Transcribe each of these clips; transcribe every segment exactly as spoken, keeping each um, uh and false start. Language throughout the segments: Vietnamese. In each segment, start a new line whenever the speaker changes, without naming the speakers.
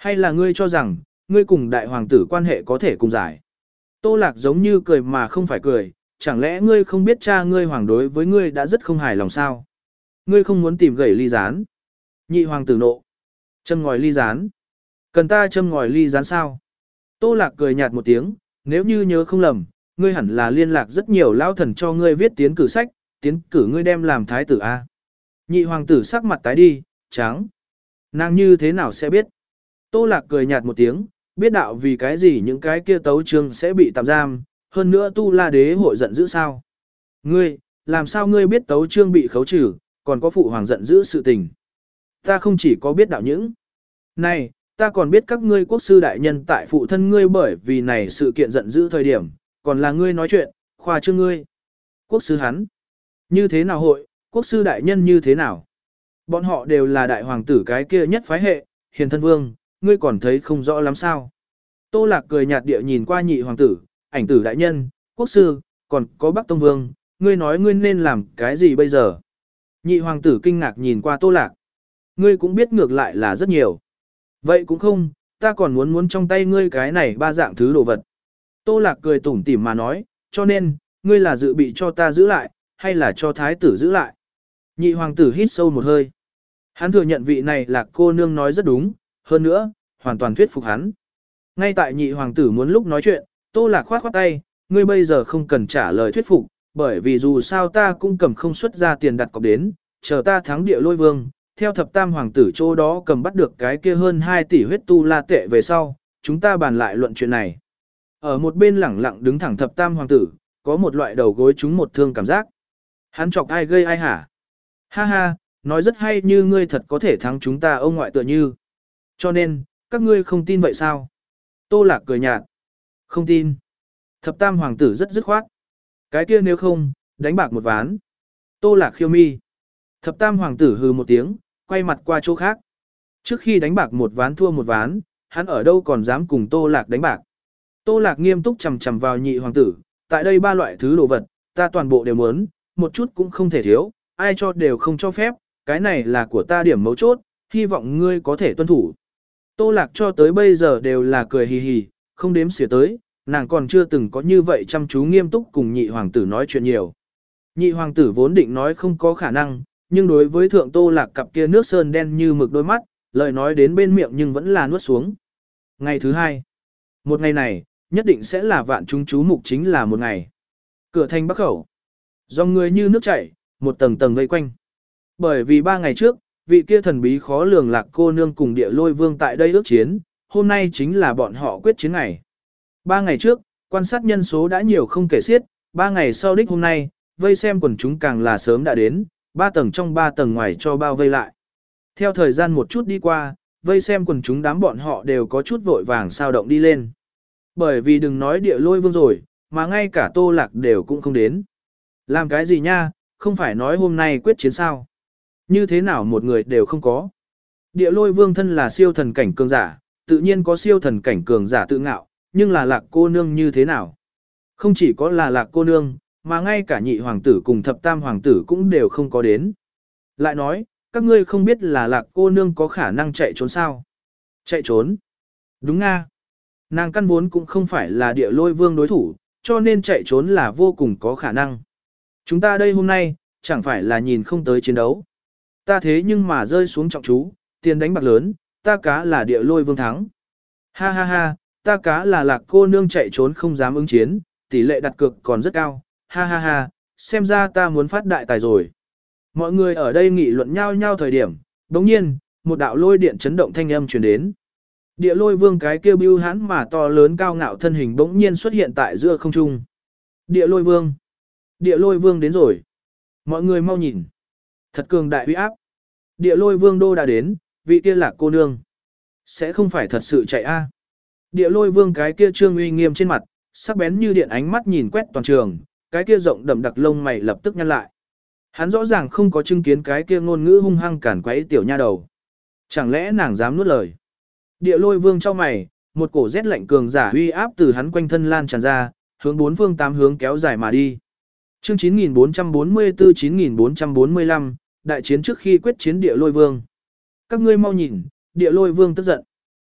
Hay là ngươi cho rằng, ngươi cùng đại hoàng tử quan hệ có thể cùng giải. Tô Lạc giống như cười mà không phải cười, chẳng lẽ ngươi không biết cha ngươi hoàng đối với ngươi đã rất không hài lòng sao? Ngươi không muốn tìm gậy ly gián. Nhị hoàng tử nộ. Châm ngòi ly gián. Cần ta châm ngòi ly gián sao? Tô Lạc cười nhạt một tiếng, nếu như nhớ không lầm, ngươi hẳn là liên lạc rất nhiều lao thần cho ngươi viết tiến cử sách, tiến cử ngươi đem làm thái tử A. Nhị hoàng tử sắc mặt tái đi, trắng. Nàng như thế nào sẽ biết? Tô Lạc cười nhạt một tiếng, biết đạo vì cái gì những cái kia tấu chương sẽ bị tạm giam, hơn nữa tu la đế hội giận dữ sao? Ngươi, làm sao ngươi biết tấu chương bị khấu trừ, còn có phụ hoàng giận dữ sự tình? Ta không chỉ có biết đạo những. Này, ta còn biết các ngươi quốc sư đại nhân tại phụ thân ngươi bởi vì này sự kiện giận dữ thời điểm, còn là ngươi nói chuyện, khoa trương ngươi. Quốc sư hắn. Như thế nào hội, quốc sư đại nhân như thế nào? Bọn họ đều là đại hoàng tử cái kia nhất phái hệ, hiền thân vương, ngươi còn thấy không rõ lắm sao? Tô Lạc cười nhạt địa nhìn qua nhị hoàng tử, ảnh tử đại nhân, quốc sư, còn có Bắc Tông Vương, ngươi nói ngươi nên làm cái gì bây giờ? Nhị hoàng tử kinh ngạc nhìn qua Tô Lạc. Ngươi cũng biết ngược lại là rất nhiều. Vậy cũng không, ta còn muốn muốn trong tay ngươi cái này ba dạng thứ đồ vật. Tô Lạc cười tủm tỉm mà nói, cho nên, ngươi là dự bị cho ta giữ lại, hay là cho thái tử giữ lại? Nhị hoàng tử hít sâu một hơi. Hắn thừa nhận vị này là cô nương nói rất đúng, hơn nữa, hoàn toàn thuyết phục hắn. Ngay tại nhị hoàng tử muốn lúc nói chuyện, Tô Lạc khoát khoát tay, ngươi bây giờ không cần trả lời thuyết phục, bởi vì dù sao ta cũng cầm không xuất ra tiền đặt cọc đến, chờ ta thắng địa lôi vương, theo thập tam hoàng tử chỗ đó cầm bắt được cái kia hơn hai tỷ huyết tu la tệ về sau, chúng ta bàn lại luận chuyện này. Ở một bên lẳng lặng đứng thẳng thập tam hoàng tử, có một loại đầu gối trúng một thương cảm giác. Hắn chọc ai gây ai hả? Ha ha, nói rất hay như ngươi thật có thể thắng chúng ta ông ngoại tựa như. Cho nên, các ngươi không tin vậy sao? Tô Lạc cười nhạt. Không tin. Thập tam hoàng tử rất dứt khoát. Cái kia nếu không, đánh bạc một ván. Tô Lạc khiêu mi. Thập tam hoàng tử hừ một tiếng, quay mặt qua chỗ khác. Trước khi đánh bạc một ván thua một ván, hắn ở đâu còn dám cùng Tô Lạc đánh bạc. Tô Lạc nghiêm túc chằm chằm vào nhị hoàng tử. Tại đây ba loại thứ đồ vật, ta toàn bộ đều muốn, một chút cũng không thể thiếu, ai cho đều không cho phép, cái này là của ta điểm mấu chốt, hy vọng ngươi có thể tuân thủ. Tô Lạc cho tới bây giờ đều là cười hì hì, không đếm xỉa tới, nàng còn chưa từng có như vậy chăm chú nghiêm túc cùng nhị hoàng tử nói chuyện nhiều. Nhị hoàng tử vốn định nói không có khả năng, nhưng đối với thượng Tô Lạc cặp kia nước sơn đen như mực đôi mắt, lời nói đến bên miệng nhưng vẫn là nuốt xuống. Ngày thứ hai, một ngày này, nhất định sẽ là vạn chúng chú mục chính là một ngày. Cửa thành Bắc Khẩu, dòng người như nước chảy, một tầng tầng vây quanh. Bởi vì ba ngày trước, vị kia thần bí khó lường Lạc cô nương cùng địa lôi vương tại đây ước chiến, hôm nay chính là bọn họ quyết chiến ngày. Ba ngày trước, quan sát nhân số đã nhiều không kể xiết, ba ngày sau đích hôm nay, vây xem quần chúng càng là sớm đã đến, ba tầng trong ba tầng ngoài cho bao vây lại. Theo thời gian một chút đi qua, vây xem quần chúng đám bọn họ đều có chút vội vàng sao động đi lên. Bởi vì đừng nói địa lôi vương rồi, mà ngay cả Tô Lạc đều cũng không đến. Làm cái gì nha, không phải nói hôm nay quyết chiến sao? Như thế nào một người đều không có. Địa lôi vương thân là siêu thần cảnh cường giả, tự nhiên có siêu thần cảnh cường giả tự ngạo, nhưng là Lạc cô nương như thế nào? Không chỉ có là Lạc cô nương, mà ngay cả nhị hoàng tử cùng thập tam hoàng tử cũng đều không có đến. Lại nói, các ngươi không biết là Lạc cô nương có khả năng chạy trốn sao? Chạy trốn? Đúng nga. Nàng căn vốn cũng không phải là địa lôi vương đối thủ, cho nên chạy trốn là vô cùng có khả năng. Chúng ta đây hôm nay, chẳng phải là nhìn không tới chiến đấu. Ta thế nhưng mà rơi xuống trọng chú, tiền đánh bạc lớn, ta cá là địa lôi vương thắng. Ha ha ha, ta cá là Lạc cô nương chạy trốn không dám ứng chiến, tỷ lệ đặt cược còn rất cao. Ha ha ha, xem ra ta muốn phát đại tài rồi. Mọi người ở đây nghị luận nhau nhau thời điểm, đồng nhiên, một đạo lôi điện chấn động thanh âm truyền đến. Địa lôi vương cái kêu bưu hán mà to lớn cao ngạo thân hình bỗng nhiên xuất hiện tại giữa không trung. Địa lôi vương. Địa lôi vương đến rồi. Mọi người mau nhìn. Thật cường đại uy áp. Địa lôi vương đô đã đến, vị kia Lạc cô nương. Sẽ không phải thật sự chạy a? Địa lôi vương cái kia trương uy nghiêm trên mặt, sắc bén như điện ánh mắt nhìn quét toàn trường, cái kia rộng đậm đặc lông mày lập tức nhăn lại. Hắn rõ ràng không có chứng kiến cái kia ngôn ngữ hung hăng cản quấy tiểu nha đầu. Chẳng lẽ nàng dám nuốt lời? Địa lôi vương trong mày, một cổ rét lạnh cường giả uy áp từ hắn quanh thân lan tràn ra, hướng bốn phương tám hướng kéo dài mà đi. Chương chín nghìn bốn trăm bốn mươi tư chín nghìn bốn trăm bốn mươi lăm, đại chiến trước khi quyết chiến địa lôi vương. Các ngươi mau nhìn, địa lôi vương tức giận.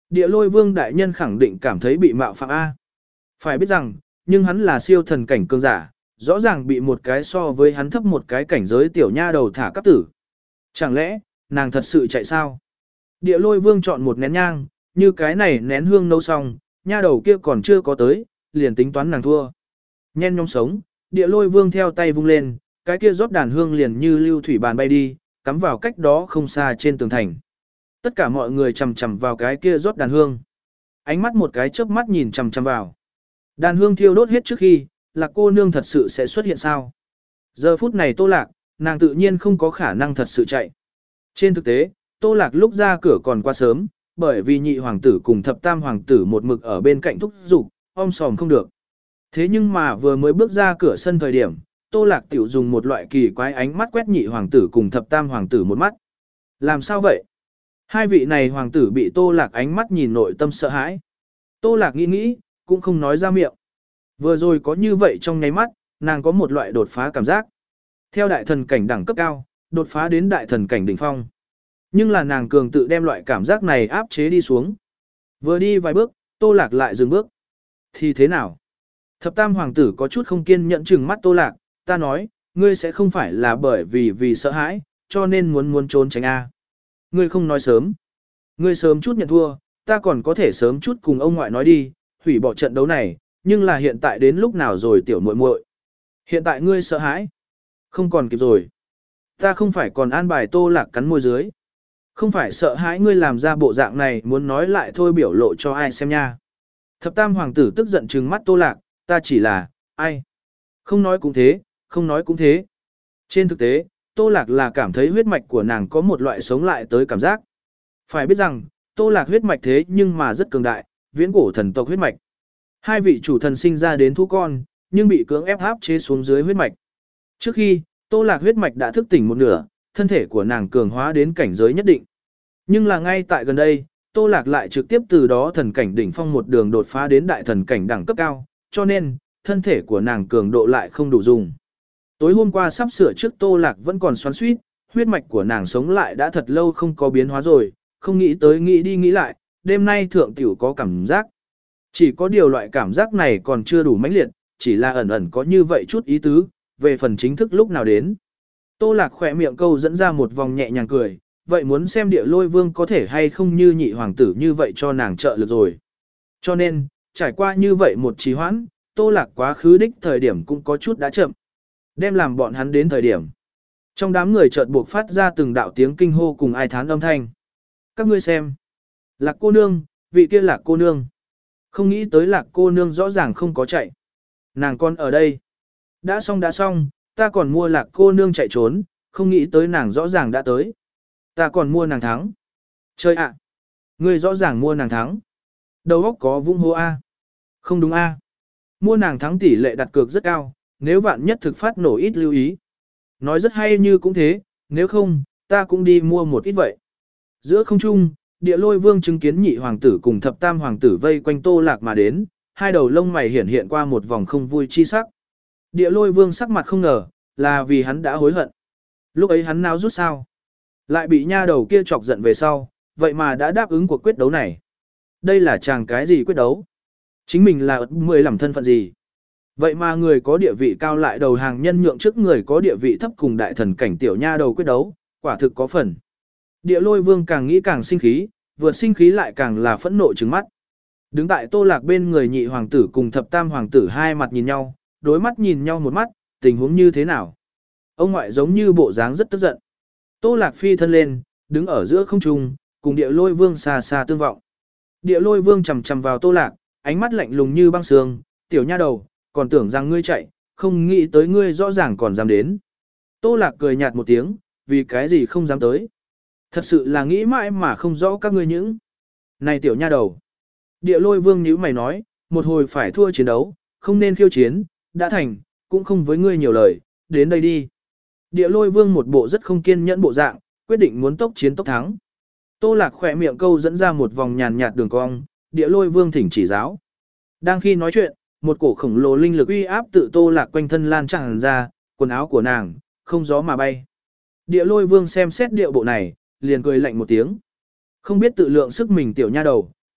Địa lôi vương đại nhân khẳng định cảm thấy bị mạo phạm A. Phải biết rằng, nhưng hắn là siêu thần cảnh cường giả, rõ ràng bị một cái so với hắn thấp một cái cảnh giới tiểu nha đầu thả cấp tử. Chẳng lẽ, nàng thật sự chạy sao? Địa lôi vương chọn một nén nhang, như cái này nén hương nấu xong, nha đầu kia còn chưa có tới, liền tính toán nàng thua. Nhen nhóm sống, địa lôi vương theo tay vung lên, cái kia rót đàn hương liền như lưu thủy bàn bay đi, cắm vào cách đó không xa trên tường thành. Tất cả mọi người chầm chầm vào cái kia rót đàn hương. Ánh mắt một cái chớp mắt nhìn chầm chầm vào. Đàn hương thiêu đốt hết trước khi, Lạc cô nương thật sự sẽ xuất hiện sao? Giờ phút này Tô Lạc, nàng tự nhiên không có khả năng thật sự chạy. Trên thực tế, Tô Lạc lúc ra cửa còn quá sớm, bởi vì nhị hoàng tử cùng thập tam hoàng tử một mực ở bên cạnh thúc giục, om sòm không được. Thế nhưng mà vừa mới bước ra cửa sân thời điểm, Tô Lạc tiểu dùng một loại kỳ quái ánh mắt quét nhị hoàng tử cùng thập tam hoàng tử một mắt. Làm sao vậy? Hai vị này hoàng tử bị Tô Lạc ánh mắt nhìn nội tâm sợ hãi. Tô Lạc nghĩ nghĩ, cũng không nói ra miệng. Vừa rồi có như vậy trong nháy mắt, nàng có một loại đột phá cảm giác. Theo đại thần cảnh đẳng cấp cao, đột phá đến đại thần cảnh đỉnh phong. Nhưng là nàng cường tự đem loại cảm giác này áp chế đi xuống. Vừa đi vài bước, Tô Lạc lại dừng bước. Thì thế nào? Thập tam hoàng tử có chút không kiên nhẫn chừng mắt Tô Lạc, ta nói, ngươi sẽ không phải là bởi vì vì sợ hãi, cho nên muốn muốn trốn tránh A. Ngươi không nói sớm. Ngươi sớm chút nhận thua, ta còn có thể sớm chút cùng ông ngoại nói đi, hủy bỏ trận đấu này, nhưng là hiện tại đến lúc nào rồi tiểu muội muội. Hiện tại ngươi sợ hãi. Không còn kịp rồi. Ta không phải còn an bài Tô Lạc cắn môi dưới. Không phải sợ hãi ngươi làm ra bộ dạng này muốn nói lại thôi biểu lộ cho ai xem nha. Thập tam hoàng tử tức giận trừng mắt Tô Lạc, ta chỉ là, ai? Không nói cũng thế, không nói cũng thế. Trên thực tế, Tô Lạc là cảm thấy huyết mạch của nàng có một loại sống lại tới cảm giác. Phải biết rằng, Tô Lạc huyết mạch thế nhưng mà rất cường đại, viễn cổ thần tộc huyết mạch. Hai vị chủ thần sinh ra đến thú con, nhưng bị cưỡng ép áp chế xuống dưới huyết mạch. Trước khi, Tô Lạc huyết mạch đã thức tỉnh một nửa, thân thể của nàng cường hóa đến cảnh giới nhất định. Nhưng là ngay tại gần đây, Tô Lạc lại trực tiếp từ đó thần cảnh đỉnh phong một đường đột phá đến đại thần cảnh đẳng cấp cao, cho nên, thân thể của nàng cường độ lại không đủ dùng. Tối hôm qua sắp sửa trước Tô Lạc vẫn còn xoắn xuýt, huyết mạch của nàng sống lại đã thật lâu không có biến hóa rồi, không nghĩ tới nghĩ đi nghĩ lại, đêm nay thượng tiểu có cảm giác. Chỉ có điều loại cảm giác này còn chưa đủ mãnh liệt, chỉ là ẩn ẩn có như vậy chút ý tứ, về phần chính thức lúc nào đến. Tô Lạc khỏe miệng câu dẫn ra một vòng nhẹ nhàng cười, vậy muốn xem địa lôi vương có thể hay không như nhị hoàng tử như vậy cho nàng trợ lực rồi. Cho nên, trải qua như vậy một trì hoãn, Tô Lạc quá khứ đích thời điểm cũng có chút đã chậm. Đem làm bọn hắn đến thời điểm. Trong đám người chợt buộc phát ra từng đạo tiếng kinh hô cùng ai thán âm thanh. Các ngươi xem. Lạc cô nương, vị kia Lạc cô nương. Không nghĩ tới Lạc cô nương rõ ràng không có chạy. Nàng con ở đây. Đã xong đã xong, ta còn mua Lạc cô nương chạy trốn, không nghĩ tới nàng rõ ràng đã tới. Ta còn mua nàng thắng. Chơi ạ. Ngươi rõ ràng mua nàng thắng. Đầu óc có vung hô A. Không đúng A. Mua nàng thắng tỷ lệ đặt cược rất cao, nếu vạn nhất thực phát nổ ít lưu ý. Nói rất hay như cũng thế, nếu không, ta cũng đi mua một ít vậy. Giữa không trung, địa lôi vương chứng kiến nhị hoàng tử cùng thập tam hoàng tử vây quanh Tô Lạc mà đến, hai đầu lông mày hiển hiện qua một vòng không vui chi sắc. Địa lôi vương sắc mặt không ngờ, là vì hắn đã hối hận. Lúc ấy hắn nào rút sao? Lại bị nha đầu kia chọc giận về sau, vậy mà đã đáp ứng cuộc quyết đấu này. Đây là chàng cái gì quyết đấu? Chính mình là mười làm thân phận gì? Vậy mà người có địa vị cao lại đầu hàng nhân nhượng trước người có địa vị thấp cùng đại thần cảnh tiểu nha đầu quyết đấu, quả thực có phần. Địa lôi vương càng nghĩ càng sinh khí, vượt sinh khí lại càng là phẫn nộ trừng mắt. Đứng tại Tô Lạc bên người nhị hoàng tử cùng thập tam hoàng tử hai mặt nhìn nhau, đối mắt nhìn nhau một mắt, tình huống như thế nào? Ông ngoại giống như bộ dáng rất tức giận. Tô Lạc phi thân lên, đứng ở giữa không trung, cùng địa lôi vương xa xa tương vọng. Địa lôi vương chầm chầm vào Tô Lạc, ánh mắt lạnh lùng như băng sương, tiểu nha đầu, còn tưởng rằng ngươi chạy, không nghĩ tới ngươi rõ ràng còn dám đến. Tô Lạc cười nhạt một tiếng, vì cái gì không dám tới. Thật sự là nghĩ mãi mà không rõ các ngươi những. Này tiểu nha đầu. Địa lôi vương nhíu mày nói, một hồi phải thua chiến đấu, không nên khiêu chiến, đã thành, cũng không với ngươi nhiều lời, đến đây đi. Địa lôi vương một bộ rất không kiên nhẫn bộ dạng, quyết định muốn tốc chiến tốc thắng. Tô Lạc khỏe miệng câu dẫn ra một vòng nhàn nhạt đường cong, địa lôi vương thỉnh chỉ giáo. Đang khi nói chuyện, một cổ khổng lồ linh lực uy áp tự Tô Lạc quanh thân lan tràn ra, quần áo của nàng, không gió mà bay. Địa lôi vương xem xét điệu bộ này, liền cười lạnh một tiếng. Không biết tự lượng sức mình tiểu nha đầu,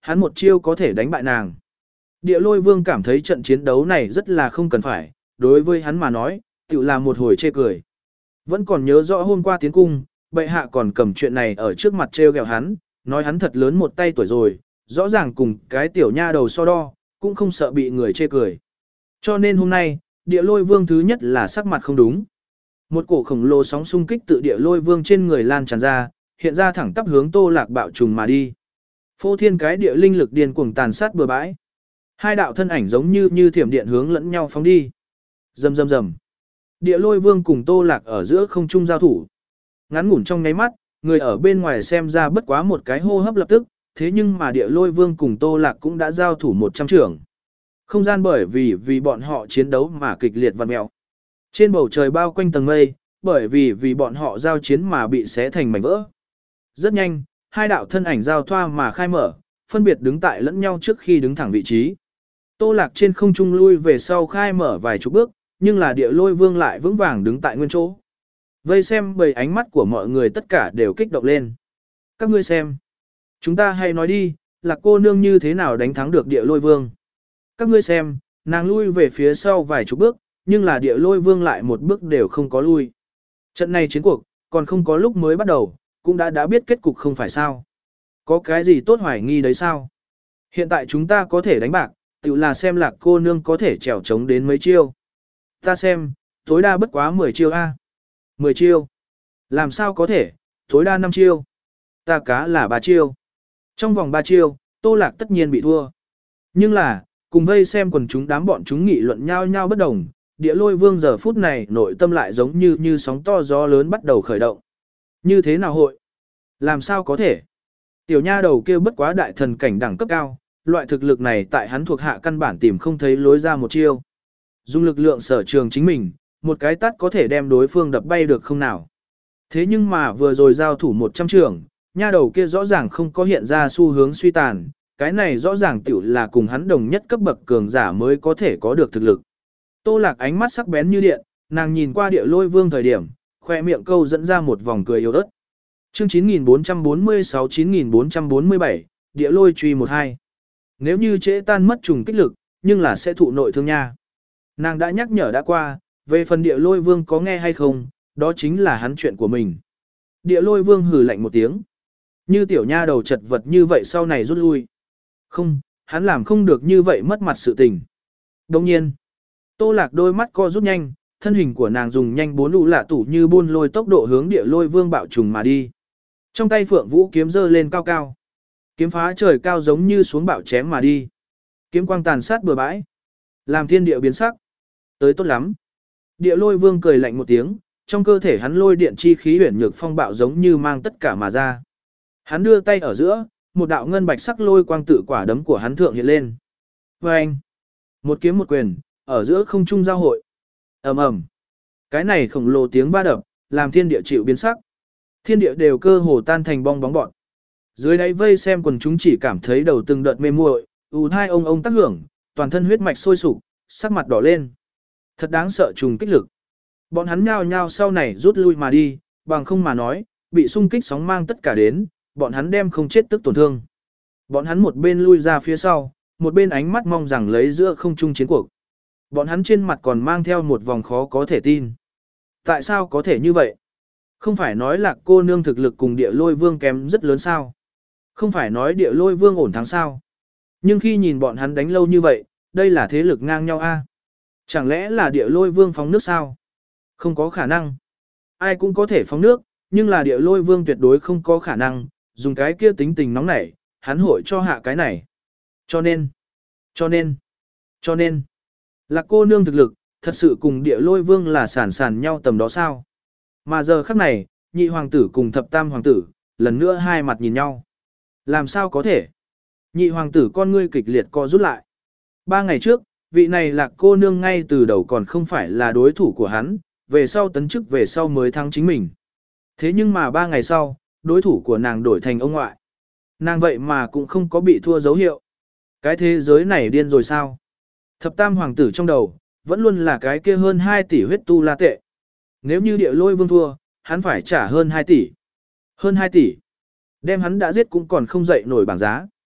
hắn một chiêu có thể đánh bại nàng. Địa lôi vương cảm thấy trận chiến đấu này rất là không cần phải, đối với hắn mà nói, tự là một hồi chê cười. Vẫn còn nhớ rõ hôm qua tiến cung, bệ hạ còn cầm chuyện này ở trước mặt trêu ghẹo hắn, nói hắn thật lớn một tay tuổi rồi, rõ ràng cùng cái tiểu nha đầu so đo, cũng không sợ bị người chê cười. Cho nên hôm nay, địa lôi vương thứ nhất là sắc mặt không đúng. Một cổ khổng lồ sóng xung kích tự địa lôi vương trên người lan tràn ra, hiện ra thẳng tắp hướng Tô Lạc bạo trùng mà đi. Phô thiên cái địa linh lực điên cuồng tàn sát bừa bãi. Hai đạo thân ảnh giống như như thiểm điện hướng lẫn nhau phóng đi. Rầm rầm rầm. Địa lôi vương cùng Tô Lạc ở giữa không trung giao thủ. Ngắn ngủn trong nháy mắt, người ở bên ngoài xem ra bất quá một cái hô hấp lập tức, thế nhưng mà địa lôi vương cùng Tô Lạc cũng đã giao thủ một trăm trưởng. Không gian bởi vì vì bọn họ chiến đấu mà kịch liệt vặn mèo. Trên bầu trời bao quanh tầng mây, bởi vì vì bọn họ giao chiến mà bị xé thành mảnh vỡ. Rất nhanh, hai đạo thân ảnh giao thoa mà khai mở, phân biệt đứng tại lẫn nhau trước khi đứng thẳng vị trí. Tô Lạc trên không trung lui về sau khai mở vài chục bước, nhưng là địa lôi vương lại vững vàng đứng tại nguyên chỗ. Vây xem bầy ánh mắt của mọi người tất cả đều kích động lên. Các ngươi xem. Chúng ta hay nói đi, là cô nương như thế nào đánh thắng được địa lôi vương. Các ngươi xem, nàng lui về phía sau vài chục bước, nhưng là địa lôi vương lại một bước đều không có lui. Trận này chiến cuộc, còn không có lúc mới bắt đầu, cũng đã đã biết kết cục không phải sao. Có cái gì tốt hoài nghi đấy sao? Hiện tại chúng ta có thể đánh bạc, tự là xem lạc cô nương có thể trèo trống đến mấy chiêu. Ta xem, tối đa bất quá mười chiêu A. mười chiêu. Làm sao có thể, tối đa năm chiêu. Ta cá là ba chiêu. Trong vòng ba chiêu, Tô Lạc tất nhiên bị thua. Nhưng là, cùng vây xem quần chúng đám bọn chúng nghị luận nhau nhau bất đồng, địa lôi vương giờ phút này nội tâm lại giống như như sóng to gió lớn bắt đầu khởi động. Như thế nào hội? Làm sao có thể? Tiểu nha đầu kêu bất quá đại thần cảnh đẳng cấp cao, loại thực lực này tại hắn thuộc hạ căn bản tìm không thấy lối ra một chiêu. Dùng lực lượng sở trường chính mình, một cái tát có thể đem đối phương đập bay được không nào. Thế nhưng mà vừa rồi giao thủ một trăm trường, nha đầu kia rõ ràng không có hiện ra xu hướng suy tàn, cái này rõ ràng tiểu là cùng hắn đồng nhất cấp bậc cường giả mới có thể có được thực lực. Tô Lạc ánh mắt sắc bén như điện, nàng nhìn qua địa lôi vương thời điểm, khoe miệng câu dẫn ra một vòng cười yếu ớt. Chương chín nghìn bốn trăm bốn mươi sáu chín nghìn bốn trăm bốn mươi bảy, địa lôi truy một hai. Nếu như trễ tan mất trùng kích lực, nhưng là sẽ thụ nội thương nha. Nàng đã nhắc nhở đã qua, về phần địa lôi vương có nghe hay không, đó chính là hắn chuyện của mình. Địa lôi vương hừ lạnh một tiếng. Như tiểu nha đầu chật vật như vậy sau này rút lui. Không, hắn làm không được như vậy mất mặt sự tình. Đồng nhiên, Tô Lạc đôi mắt co rút nhanh, thân hình của nàng dùng nhanh bốn lũ lạ tủ như buôn lôi tốc độ hướng địa lôi vương bạo trùng mà đi. Trong tay phượng vũ kiếm giơ lên cao cao. Kiếm phá trời cao giống như xuống bạo chém mà đi. Kiếm quang tàn sát bừa bãi. Làm thiên địa biến sắc. Tới tốt lắm. Địa lôi vương cười lạnh một tiếng, trong cơ thể hắn lôi điện chi khí huyền nhược phong bạo giống như mang tất cả mà ra. Hắn đưa tay ở giữa, một đạo ngân bạch sắc lôi quang tự quả đấm của hắn thượng hiện lên. Vâng! Một kiếm một quyền, ở giữa không trung giao hội. Ầm ầm. Cái này khổng lồ tiếng va đập, làm thiên địa chịu biến sắc. Thiên địa đều cơ hồ tan thành bong bóng bọn. Dưới đáy vây xem quần chúng chỉ cảm thấy đầu từng đợt mê muội, ù hai ông ông tác hưởng, toàn thân huyết mạch sôi sục, sắc mặt đỏ lên. Thật đáng sợ trùng kích lực. Bọn hắn nhao nhao sau này rút lui mà đi, bằng không mà nói, bị xung kích sóng mang tất cả đến, bọn hắn đem không chết tức tổn thương. Bọn hắn một bên lui ra phía sau, một bên ánh mắt mong rằng lấy giữa không chung chiến cuộc. Bọn hắn trên mặt còn mang theo một vòng khó có thể tin. Tại sao có thể như vậy? Không phải nói là cô nương thực lực cùng địa lôi vương kém rất lớn sao? Không phải nói địa lôi vương ổn thắng sao? Nhưng khi nhìn bọn hắn đánh lâu như vậy, đây là thế lực ngang nhau a. Chẳng lẽ là địa lôi vương phóng nước sao? Không có khả năng. Ai cũng có thể phóng nước, nhưng là địa lôi vương tuyệt đối không có khả năng, dùng cái kia tính tình nóng nảy, hắn hội cho hạ cái này. Cho nên, cho nên, cho nên, là cô nương thực lực, thật sự cùng địa lôi vương là sản sản nhau tầm đó sao? Mà giờ khắc này, nhị hoàng tử cùng thập tam hoàng tử, lần nữa hai mặt nhìn nhau. Làm sao có thể? Nhị hoàng tử con ngươi kịch liệt co rút lại. Ba ngày trước, vị này là cô nương ngay từ đầu còn không phải là đối thủ của hắn, về sau tấn chức về sau mới thắng chính mình. Thế nhưng mà ba ngày sau, đối thủ của nàng đổi thành ông ngoại. Nàng vậy mà cũng không có bị thua dấu hiệu. Cái thế giới này điên rồi sao? Thập tam hoàng tử trong đầu, vẫn luôn là cái kia hơn hai tỷ huyết tu la tệ. Nếu như địa lôi vương thua, hắn phải trả hơn hai tỷ. Hơn hai tỷ. Đem hắn đã giết cũng còn không dậy nổi bảng giá.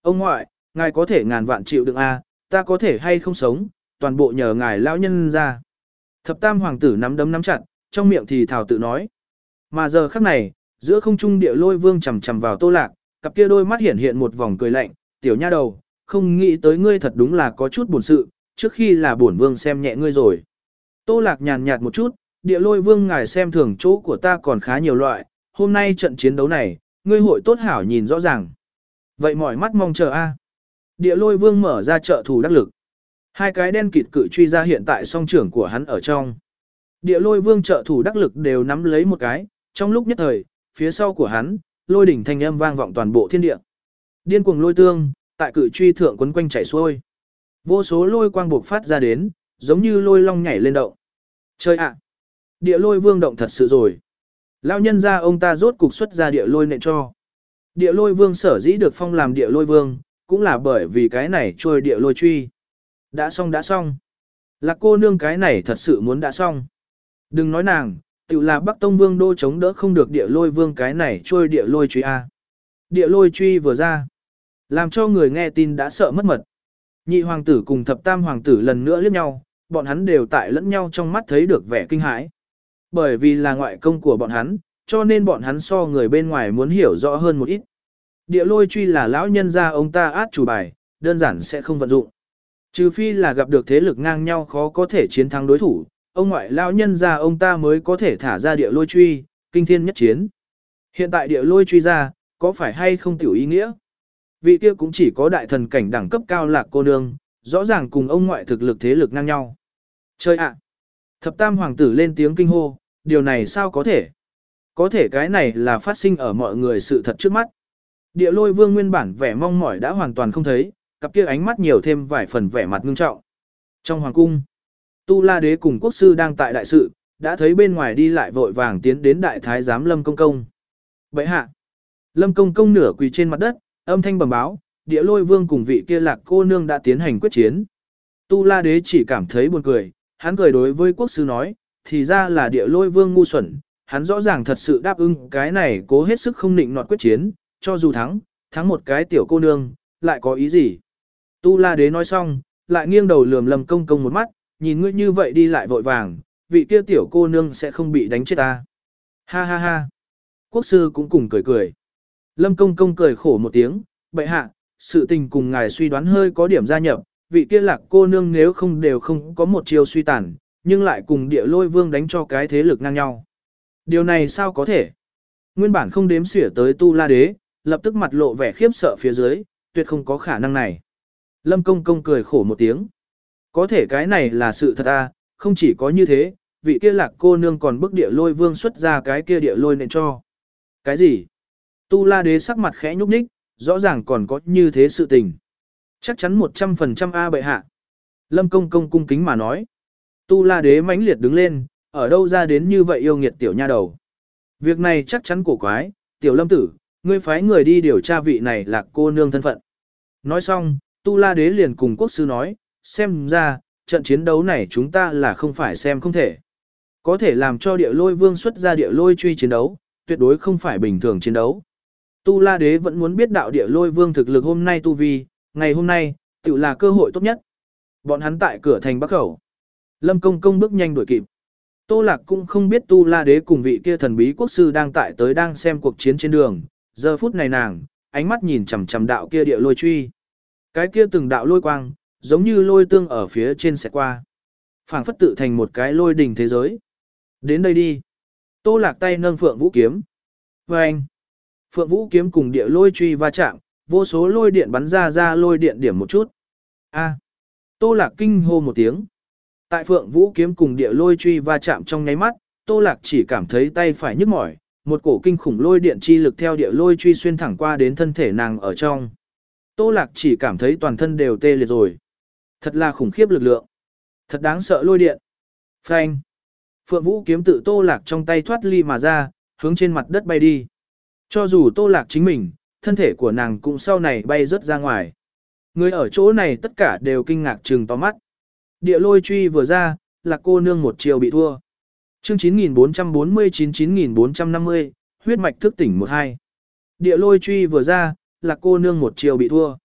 Ông ngoại, ngài có thể ngàn vạn chịu đựng a, ta có thể hay không sống, toàn bộ nhờ ngài lão nhân ra. Thập tam hoàng tử nắm đấm nắm chặt, trong miệng thì thảo tự nói. Mà giờ khắc này, giữa không trung địa lôi vương chầm chầm vào Tô Lạc, cặp kia đôi mắt hiện hiện một vòng cười lạnh, tiểu nha đầu, không nghĩ tới ngươi thật đúng là có chút buồn sự, trước khi là bổn vương xem nhẹ ngươi rồi. Tô Lạc nhàn nhạt một chút, địa lôi vương ngài xem thường chỗ của ta còn khá nhiều loại, hôm nay trận chiến đấu này, ngươi hội tốt hảo nhìn rõ ràng. Vậy mỏi mắt mong chờ a. Địa lôi vương mở ra trợ thủ đắc lực. Hai cái đen kịt cự truy ra hiện tại song trưởng của hắn ở trong. Địa lôi vương trợ thủ đắc lực đều nắm lấy một cái, trong lúc nhất thời, phía sau của hắn, lôi đỉnh thanh âm vang vọng toàn bộ thiên địa. Điên cuồng lôi tương, tại cự truy thượng quấn quanh chảy xuôi. Vô số lôi quang buộc phát ra đến, giống như lôi long nhảy lên động. Chơi ạ! Địa lôi vương động thật sự rồi. Lão nhân ra ông ta rốt cục xuất ra địa lôi nện cho. Địa lôi vương sở dĩ được phong làm địa lôi vương, cũng là bởi vì cái này trôi địa lôi truy. Đã xong đã xong. Là cô nương cái này thật sự muốn đã xong. Đừng nói nàng, tự là Bắc Tông Vương đô chống đỡ không được địa lôi vương cái này trôi địa lôi truy A. Địa lôi truy vừa ra. Làm cho người nghe tin đã sợ mất mật. Nhị hoàng tử cùng thập tam hoàng tử lần nữa liếc nhau, bọn hắn đều tại lẫn nhau trong mắt thấy được vẻ kinh hãi. Bởi vì là ngoại công của bọn hắn, cho nên bọn hắn so người bên ngoài muốn hiểu rõ hơn một ít. Địa lôi truy là lão nhân gia ông ta át chủ bài, đơn giản sẽ không vận dụng. Trừ phi là gặp được thế lực ngang nhau khó có thể chiến thắng đối thủ, ông ngoại lão nhân gia ông ta mới có thể thả ra địa lôi truy, kinh thiên nhất chiến. Hiện tại địa lôi truy ra, có phải hay không tiểu ý nghĩa? Vị kia cũng chỉ có đại thần cảnh đẳng cấp cao Lạc cô nương, rõ ràng cùng ông ngoại thực lực thế lực ngang nhau. Chơi ạ! Thập tam hoàng tử lên tiếng kinh hô, điều này sao có thể? Có thể cái này là phát sinh ở mọi người sự thật trước mắt. Địa lôi vương nguyên bản vẻ mong mỏi đã hoàn toàn không thấy, cặp kia ánh mắt nhiều thêm vài phần vẻ mặt ngưng trọng. Trong hoàng cung, Tu La Đế cùng quốc sư đang tại đại sự, đã thấy bên ngoài đi lại vội vàng tiến đến đại thái giám Lâm Công Công. Bệ hạ! Lâm Công Công nửa quỳ trên mặt đất, âm thanh bẩm báo, địa lôi vương cùng vị kia Lạc cô nương đã tiến hành quyết chiến. Tu La Đế chỉ cảm thấy buồn cười, hắn cười đối với quốc sư nói, thì ra là địa lôi vương ngu xuẩn, hắn rõ ràng thật sự đáp ứng cái này cố hết sức không nịnh nọt quyết chiến, cho dù thắng, thắng một cái tiểu cô nương, lại có ý gì. Tu La Đế nói xong, lại nghiêng đầu lườm Lâm Công Công một mắt, nhìn ngươi như vậy đi lại vội vàng, vị kia tiểu cô nương sẽ không bị đánh chết ta. Ha ha ha. Quốc sư cũng cùng cười cười. Lâm Công Công cười khổ một tiếng, bệ hạ, sự tình cùng ngài suy đoán hơi có điểm gia nhập, vị kia Lạc cô nương nếu không đều không có một chiêu suy tàn, nhưng lại cùng địa lôi vương đánh cho cái thế lực ngang nhau. Điều này sao có thể? Nguyên bản không đếm xỉa tới Tu La Đế, lập tức mặt lộ vẻ khiếp sợ phía dưới, tuyệt không có khả năng này. Lâm Công Công cười khổ một tiếng. Có thể cái này là sự thật à, không chỉ có như thế, vị kia Lạc cô nương còn bức địa lôi vương xuất ra cái kia địa lôi nện cho. Cái gì? Tu La Đế sắc mặt khẽ nhúc nhích, rõ ràng còn có như thế sự tình. Chắc chắn một trăm phần trăm A bệ hạ. Lâm Công Công cung kính mà nói. Tu La Đế mãnh liệt đứng lên, ở đâu ra đến như vậy yêu nghiệt tiểu nha đầu. Việc này chắc chắn cổ quái, tiểu Lâm tử, ngươi phái người đi điều tra vị này Lạc cô nương thân phận. Nói xong, Tu La Đế liền cùng quốc sư nói, xem ra, trận chiến đấu này chúng ta là không phải xem không thể. Có thể làm cho địa lôi vương xuất ra địa lôi truy chiến đấu, tuyệt đối không phải bình thường chiến đấu. Tu La Đế vẫn muốn biết đạo địa lôi vương thực lực hôm nay tu vi, ngày hôm nay, tự là cơ hội tốt nhất. Bọn hắn tại cửa thành Bắc Khẩu. Lâm Công Công bước nhanh đuổi kịp. Tô Lạc cũng không biết Tu La Đế cùng vị kia thần bí quốc sư đang tại tới đang xem cuộc chiến trên đường. Giờ phút này nàng, ánh mắt nhìn chằm chằm đạo kia địa lôi truy. Cái kia từng đạo lôi quang, giống như lôi tương ở phía trên xẹt qua. Phảng phất tự thành một cái lôi đỉnh thế giới. Đến đây đi. Tô Lạc tay nâng Phượng Vũ kiếm. Và anh. Phượng Vũ kiếm cùng địa lôi truy va chạm, vô số lôi điện bắn ra ra lôi điện điểm một chút. A. Tô Lạc kinh hô một tiếng. Tại Phượng Vũ kiếm cùng địa lôi truy va chạm trong nháy mắt, Tô Lạc chỉ cảm thấy tay phải nhức mỏi, một cổ kinh khủng lôi điện chi lực theo địa lôi truy xuyên thẳng qua đến thân thể nàng ở trong. Tô Lạc chỉ cảm thấy toàn thân đều tê liệt rồi. Thật là khủng khiếp lực lượng. Thật đáng sợ lôi điện. Phanh. Phượng Vũ kiếm tự Tô Lạc trong tay thoát ly mà ra, hướng trên mặt đất bay đi. Cho dù Tô Lạc chính mình, thân thể của nàng cũng sau này bay rớt ra ngoài. Người ở chỗ này tất cả đều kinh ngạc trừng to mắt. Địa lôi truy vừa ra, Lạc cô nương một chiều bị thua. Chương chín nghìn bốn trăm bốn mươi chín chín nghìn bốn trăm năm mươi, huyết mạch thức tỉnh một hai. Địa lôi truy vừa ra, Lạc cô nương một chiều bị thua.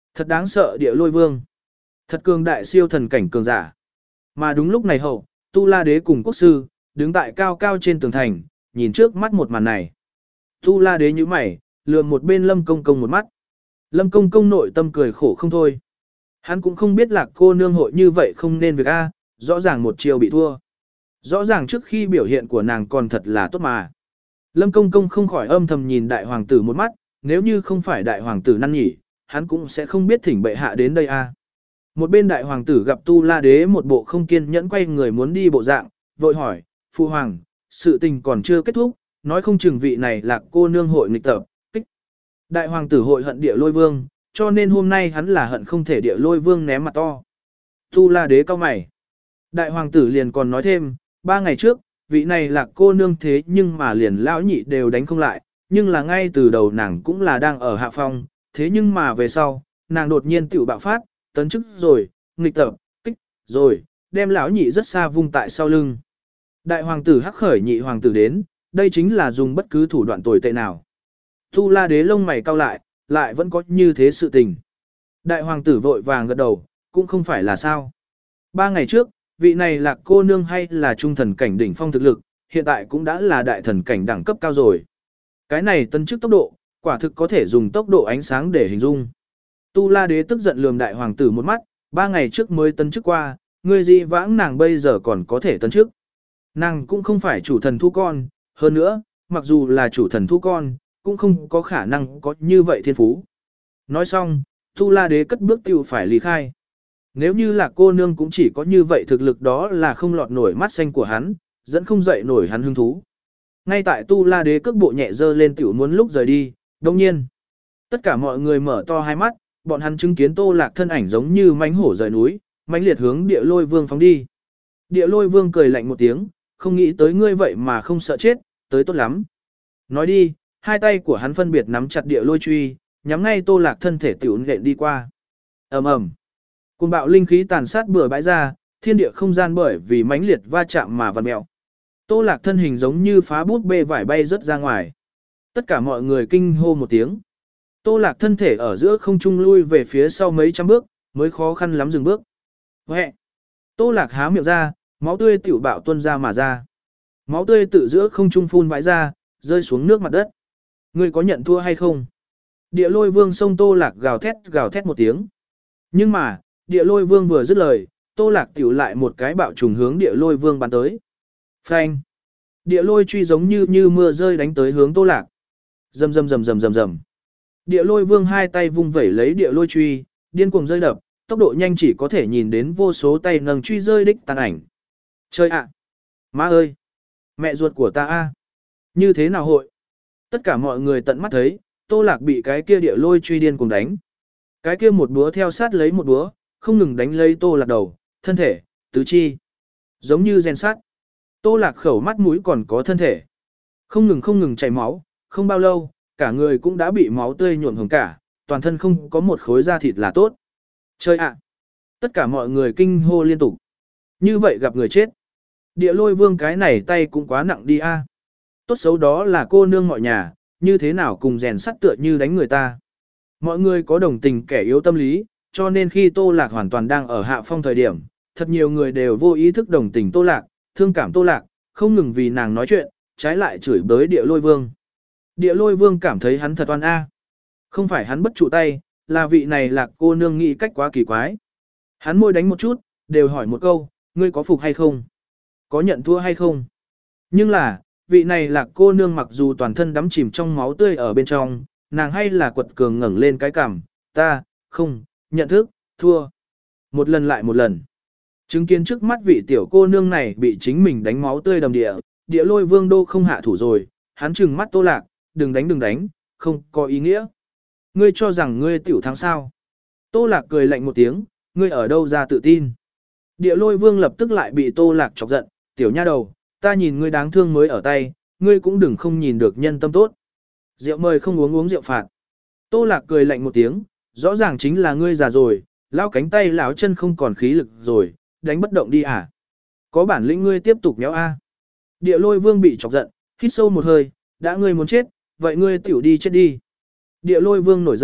Thật đáng sợ địa lôi vương. Thật cường đại siêu thần cảnh cường giả. Mà đúng lúc này hậu, Tu La Đế cùng quốc sư, đứng tại cao cao trên tường thành, nhìn trước mắt một màn này. Tu La Đế nhíu mày, lườm một bên Lâm Công Công một mắt. Lâm Công Công nội tâm cười khổ không thôi. Hắn cũng không biết là cô nương hội như vậy không nên việc A, rõ ràng một chiều bị thua. Rõ ràng trước khi biểu hiện của nàng còn thật là tốt mà. Lâm Công Công không khỏi âm thầm nhìn đại hoàng tử một mắt, nếu như không phải đại hoàng tử năn nhỉ, hắn cũng sẽ không biết thỉnh bệ hạ đến đây A. Một bên đại hoàng tử gặp Tu La Đế một bộ không kiên nhẫn quay người muốn đi bộ dạng, vội hỏi, Phu Hoàng, sự tình còn chưa kết thúc, nói không chừng vị này là cô nương hội nghịch tập, kích. Đại hoàng tử hội hận địa lôi vương, cho nên hôm nay hắn là hận không thể địa lôi vương ném mặt to. Tu La Đế cao mày. Đại hoàng tử liền còn nói thêm, ba ngày trước, vị này là cô nương thế nhưng mà liền lão nhị đều đánh không lại, nhưng là ngay từ đầu nàng cũng là đang ở hạ phong, thế nhưng mà về sau, nàng đột nhiên tiểu bạo phát, tấn chức rồi, nghịch tập, kích, rồi, đem lão nhị rất xa vung tại sau lưng. Đại hoàng tử hắc khởi nhị hoàng tử đến, đây chính là dùng bất cứ thủ đoạn tồi tệ nào. Tu La Đế lông mày cau lại, lại vẫn có như thế sự tình. Đại hoàng tử vội vàng gật đầu, cũng không phải là sao. Ba ngày trước, vị này là cô nương hay là trung thần cảnh đỉnh phong thực lực, hiện tại cũng đã là đại thần cảnh đẳng cấp cao rồi. Cái này tấn chức tốc độ, quả thực có thể dùng tốc độ ánh sáng để hình dung. Tu La Đế tức giận lườm đại hoàng tử một mắt, ba ngày trước mới tấn chức qua, người gì vãng nàng bây giờ còn có thể tấn chức. Nàng cũng không phải chủ thần thu con, hơn nữa, mặc dù là chủ thần thu con, cũng không có khả năng có như vậy thiên phú. Nói xong, Tu La Đế cất bước tiêu phải ly khai. Nếu như là cô nương cũng chỉ có như vậy thực lực đó là không lọt nổi mắt xanh của hắn, dẫn không dậy nổi hắn hứng thú. Ngay tại Tu La Đế cước bộ nhẹ dơ lên tiểu muốn lúc rời đi, đồng nhiên. Tất cả mọi người mở to hai mắt, bọn hắn chứng kiến Tô Lạc thân ảnh giống như mãnh hổ rời núi, mãnh liệt hướng địa lôi vương phóng đi. Địa lôi vương cười lạnh một tiếng, không nghĩ tới ngươi vậy mà không sợ chết, tới tốt lắm. Nói đi, hai tay của hắn phân biệt nắm chặt địa lôi truy, nhắm ngay Tô Lạc thân thể tiểu nện đi qua. Ầm ầm. Cuồng bạo linh khí tàn sát bừa bãi ra, thiên địa không gian bởi vì mãnh liệt va chạm mà vặn mèo. Tô Lạc thân hình giống như phá bút bê vải bay rất ra ngoài. Tất cả mọi người kinh hô một tiếng. Tô Lạc thân thể ở giữa không trung lui về phía sau mấy trăm bước, mới khó khăn lắm dừng bước. Huệ! Tô Lạc há miệng ra, máu tươi tiểu bạo tuôn ra mà ra. Máu tươi tự giữa không trung phun vãi ra, rơi xuống nước mặt đất. Ngươi có nhận thua hay không? Địa lôi vương xông Tô Lạc gào thét gào thét một tiếng. Nhưng mà, địa lôi vương vừa dứt lời, Tô Lạc tiểu lại một cái bạo trùng hướng địa lôi vương bắn tới. Phanh! Địa lôi truy giống như như mưa rơi đánh tới hướng Tô Lạc. Rầm rầm rầm rầm rầm rầm. Địa lôi vương hai tay vung vẩy lấy địa lôi truy, điên cuồng rơi đập, tốc độ nhanh chỉ có thể nhìn đến vô số tay nâng truy rơi đích tàn ảnh. Chơi ạ! Má ơi! Mẹ ruột của ta a! Như thế nào hội? Tất cả mọi người tận mắt thấy, Tô Lạc bị cái kia địa lôi truy điên cuồng đánh. Cái kia một búa theo sát lấy một búa, không ngừng đánh lấy Tô Lạc đầu, thân thể, tứ chi. Giống như rèn sắt. Tô Lạc khẩu mắt mũi còn có thân thể. Không ngừng không ngừng chảy máu, không bao lâu, cả người cũng đã bị máu tươi nhuộm hồng cả, toàn thân không có một khối da thịt là tốt. Chơi ạ! Tất cả mọi người kinh hô liên tục. Như vậy gặp người chết. Địa lôi vương cái này tay cũng quá nặng đi a. Tốt xấu đó là cô nương mọi nhà, như thế nào cùng rèn sắt tựa như đánh người ta. Mọi người có đồng tình kẻ yếu tâm lý, cho nên khi Tô Lạc hoàn toàn đang ở hạ phong thời điểm, thật nhiều người đều vô ý thức đồng tình Tô Lạc, thương cảm Tô Lạc, không ngừng vì nàng nói chuyện, trái lại chửi bới địa lôi vương. Địa lôi vương cảm thấy hắn thật oan a. Không phải hắn bất trụ tay, là vị này Lạc cô nương nghĩ cách quá kỳ quái. Hắn môi đánh một chút, đều hỏi một câu, ngươi có phục hay không? Có nhận thua hay không? Nhưng là, vị này Lạc cô nương mặc dù toàn thân đắm chìm trong máu tươi ở bên trong, nàng hay là quật cường ngẩng lên cái cằm, ta, không, nhận thức, thua. Một lần lại một lần. Chứng kiến trước mắt vị tiểu cô nương này bị chính mình đánh máu tươi đầm địa, địa lôi vương đô không hạ thủ rồi, hắn trừng mắt Tô Lạc, đừng đánh đừng đánh, không có ý nghĩa. Ngươi cho rằng ngươi tiểu thắng sao? Tô Lạc cười lạnh một tiếng, ngươi ở đâu ra tự tin? Địa lôi vương lập tức lại bị Tô Lạc chọc giận, tiểu nha đầu, ta nhìn ngươi đáng thương mới ở tay, ngươi cũng đừng không nhìn được nhân tâm tốt. Rượu mời không uống uống rượu phạt. Tô Lạc cười lạnh một tiếng, rõ ràng chính là ngươi già rồi, lao cánh tay lão chân không còn khí lực rồi, đánh bất động đi à? Có bản lĩnh ngươi tiếp tục méo a. Địa lôi vương bị chọc giận, hít sâu một hơi, đã ngươi muốn chết, vậy ngươi tiểu đi chết đi. Địa lôi vương nổi giận,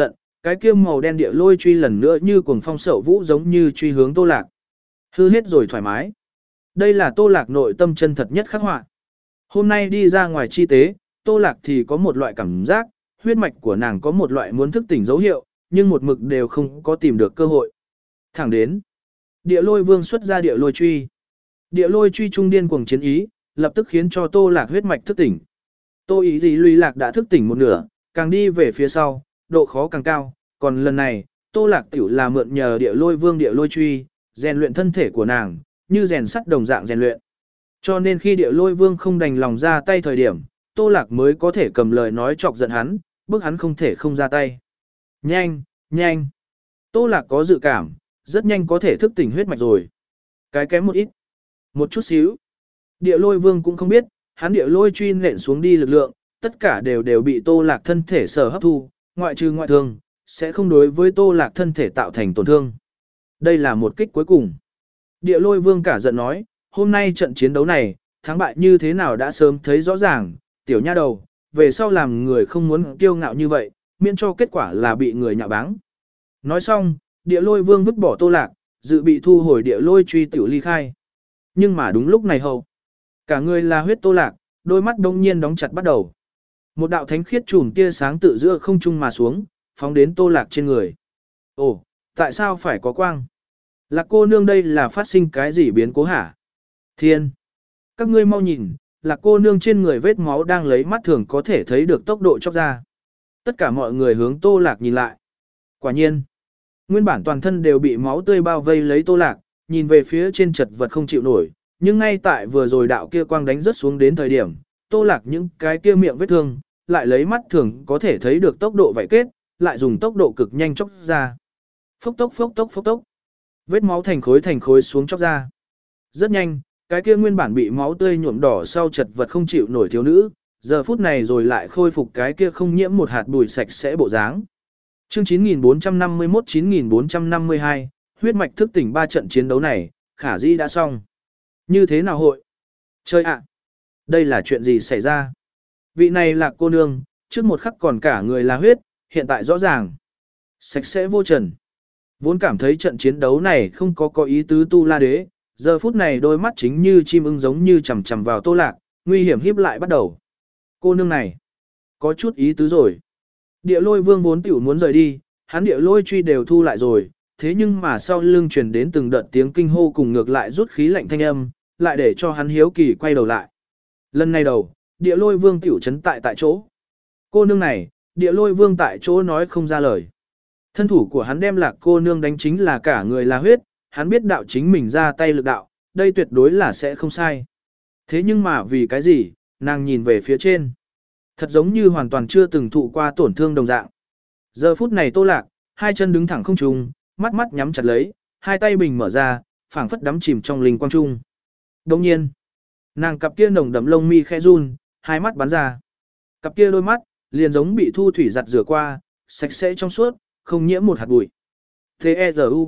Cái kia màu đen địa lôi truy lần nữa như cuồng phong sậu vũ giống như truy hướng Tô Lạc. Hư hết rồi thoải mái. Đây là Tô Lạc nội tâm chân thật nhất khắc họa. Hôm nay đi ra ngoài chi tế, Tô Lạc thì có một loại cảm giác, huyết mạch của nàng có một loại muốn thức tỉnh dấu hiệu, nhưng một mực đều không có tìm được cơ hội. Thẳng đến, địa lôi vương xuất ra địa lôi truy. Địa lôi truy trung điên cuồng chiến ý, lập tức khiến cho Tô Lạc huyết mạch thức tỉnh. Tô ý gì lùi lạc đã thức tỉnh một nửa, càng đi về phía sau, độ khó càng cao, còn lần này, Tô Lạc tiểu là mượn nhờ địa lôi vương địa lôi truy, rèn luyện thân thể của nàng, như rèn sắt đồng dạng rèn luyện. Cho nên khi địa lôi vương không đành lòng ra tay thời điểm, Tô Lạc mới có thể cầm lời nói chọc giận hắn, bức hắn không thể không ra tay. Nhanh, nhanh. Tô Lạc có dự cảm, rất nhanh có thể thức tỉnh huyết mạch rồi. Cái kém một ít. Một chút xíu. Địa lôi vương cũng không biết, hắn địa lôi truy nện xuống đi lực lượng, tất cả đều đều bị Tô Lạc thân thể sở hấp thu, ngoại trừ ngoại thương, sẽ không đối với Tô Lạc thân thể tạo thành tổn thương. Đây là một kích cuối cùng. Địa lôi vương cả giận nói, hôm nay trận chiến đấu này, thắng bại như thế nào đã sớm thấy rõ ràng, tiểu nha đầu, về sau làm người không muốn kiêu ngạo như vậy, miễn cho kết quả là bị người nhạo báng. Nói xong, địa lôi vương vứt bỏ Tô Lạc, dự bị thu hồi địa lôi truy tiểu ly khai. Nhưng mà đúng lúc này hầu, cả người là huyết Tô Lạc, đôi mắt đông nhiên đóng chặt bắt đầu. Một đạo thánh khiết chùm tia sáng tự giữa không trung mà xuống, phóng đến Tô Lạc trên người. Ồ, tại sao phải có quang? Lạc cô nương đây là phát sinh cái gì biến cố hả? Thiên! Các ngươi mau nhìn, Lạc cô nương trên người vết máu đang lấy mắt thường có thể thấy được tốc độ chóc ra. Tất cả mọi người hướng Tô Lạc nhìn lại. Quả nhiên, nguyên bản toàn thân đều bị máu tươi bao vây lấy Tô Lạc, nhìn về phía trên chật vật không chịu nổi, nhưng ngay tại vừa rồi đạo kia quang đánh rất xuống đến thời điểm, Tô Lạc những cái kia miệng vết thương, lại lấy mắt thường có thể thấy được tốc độ vảy kết, lại dùng tốc độ cực nhanh chóc ra. Phốc tốc phốc tốc phốc tốc. Vết máu thành khối thành khối xuống chóc ra. Rất nhanh, cái kia nguyên bản bị máu tươi nhuộm đỏ sau chật vật không chịu nổi thiếu nữ, giờ phút này rồi lại khôi phục cái kia không nhiễm một hạt bụi sạch sẽ bộ dáng. Chương chín nghìn bốn trăm năm mươi mốt chín nghìn bốn trăm năm mươi hai, huyết mạch thức tỉnh ba trận chiến đấu này, khả dĩ đã xong. Như thế nào hội? Chơi ạ! Đây là chuyện gì xảy ra? Vị này là cô nương, trước một khắc còn cả người là huyết, hiện tại rõ ràng. Sạch sẽ vô trần. Vốn cảm thấy trận chiến đấu này không có có ý tứ Tu La Đế, giờ phút này đôi mắt chính như chim ưng giống như chằm chằm vào Tô Lạc, nguy hiểm híp lại bắt đầu. Cô nương này, có chút ý tứ rồi. Địa lôi vương vốn tiểu muốn rời đi, hắn địa lôi truy đều thu lại rồi, thế nhưng mà sau lưng truyền đến từng đợt tiếng kinh hô cùng ngược lại rút khí lạnh thanh âm, lại để cho hắn hiếu kỳ quay đầu lại. Lần này đầu, địa lôi vương tiểu chấn tại tại chỗ. Cô nương này, địa lôi vương tại chỗ nói không ra lời. Thân thủ của hắn đem Lạc cô nương đánh chính là cả người là huyết, hắn biết đạo chính mình ra tay lực đạo, đây tuyệt đối là sẽ không sai. Thế nhưng mà vì cái gì, nàng nhìn về phía trên. Thật giống như hoàn toàn chưa từng thụ qua tổn thương đồng dạng. Giờ phút này Tô Lạc, hai chân đứng thẳng không trung, mắt mắt nhắm chặt lấy, hai tay bình mở ra, phảng phất đắm chìm trong linh quang trung. Đồng nhiên, nàng cặp kia nồng đậm lông mi khẽ run, hai mắt bắn ra. Cặp kia đôi mắt, liền giống bị thu thủy giặt rửa qua, sạch sẽ trong suốt, không nhiễm một hạt bụi. T-E-Z-U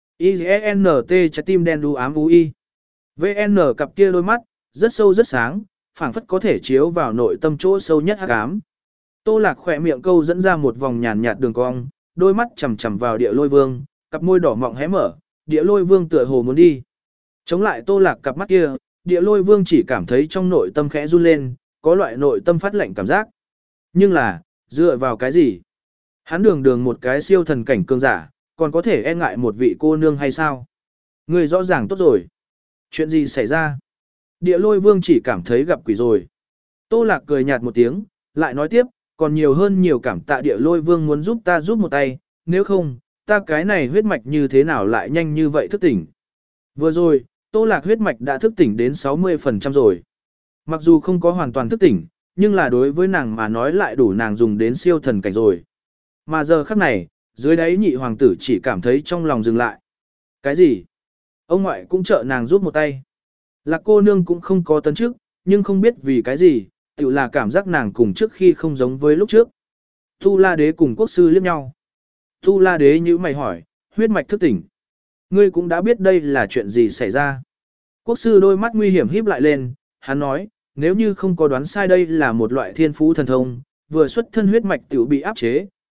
I-N-T trái tim đen đu ám U-I vê en cặp kia đôi mắt, rất sâu rất sáng, phảng phất có thể chiếu vào nội tâm chỗ sâu nhất hắc ám. Tô Lạc khỏe miệng câu dẫn ra một vòng nhàn nhạt đường cong, đôi mắt chằm chằm vào địa lôi vương, cặp môi đỏ mọng hé mở, địa lôi vương tựa hồ muốn đi. Chống lại Tô Lạc cặp mắt kia, địa lôi vương chỉ cảm thấy trong nội tâm khẽ run lên, có loại nội tâm phát lạnh cảm giác. Nhưng là, dựa vào cái gì? Hắn đường đường một cái siêu thần cảnh cường giả, còn có thể e ngại một vị cô nương hay sao? Người rõ ràng tốt rồi. Chuyện gì xảy ra? Địa lôi vương chỉ cảm thấy gặp quỷ rồi. Tô Lạc cười nhạt một tiếng, lại nói tiếp, còn nhiều hơn nhiều cảm tạ địa lôi vương muốn giúp ta giúp một tay, nếu không, ta cái này huyết mạch như thế nào lại nhanh như vậy thức tỉnh. Vừa rồi, Tô Lạc huyết mạch đã thức tỉnh đến sáu mươi phần trăm rồi. Mặc dù không có hoàn toàn thức tỉnh, nhưng là đối với nàng mà nói lại đủ nàng dùng đến siêu thần cảnh rồi. Mà giờ khắc này, dưới đáy nhị hoàng tử chỉ cảm thấy trong lòng dừng lại. Cái gì? Ông ngoại cũng trợ nàng giúp một tay. Lạc cô nương cũng không có tấn trước, nhưng không biết vì cái gì, tự là cảm giác nàng cùng trước khi không giống với lúc trước. Tu La Đế cùng quốc sư liếc nhau. Tu La Đế như mày hỏi, huyết mạch thức tỉnh. Ngươi cũng đã biết đây là chuyện gì xảy ra. Quốc sư đôi mắt nguy hiểm híp lại lên, hắn nói, nếu như không có đoán sai đây là một loại thiên phú thần thông, vừa xuất thân huyết mạch tiểu bị áp chế,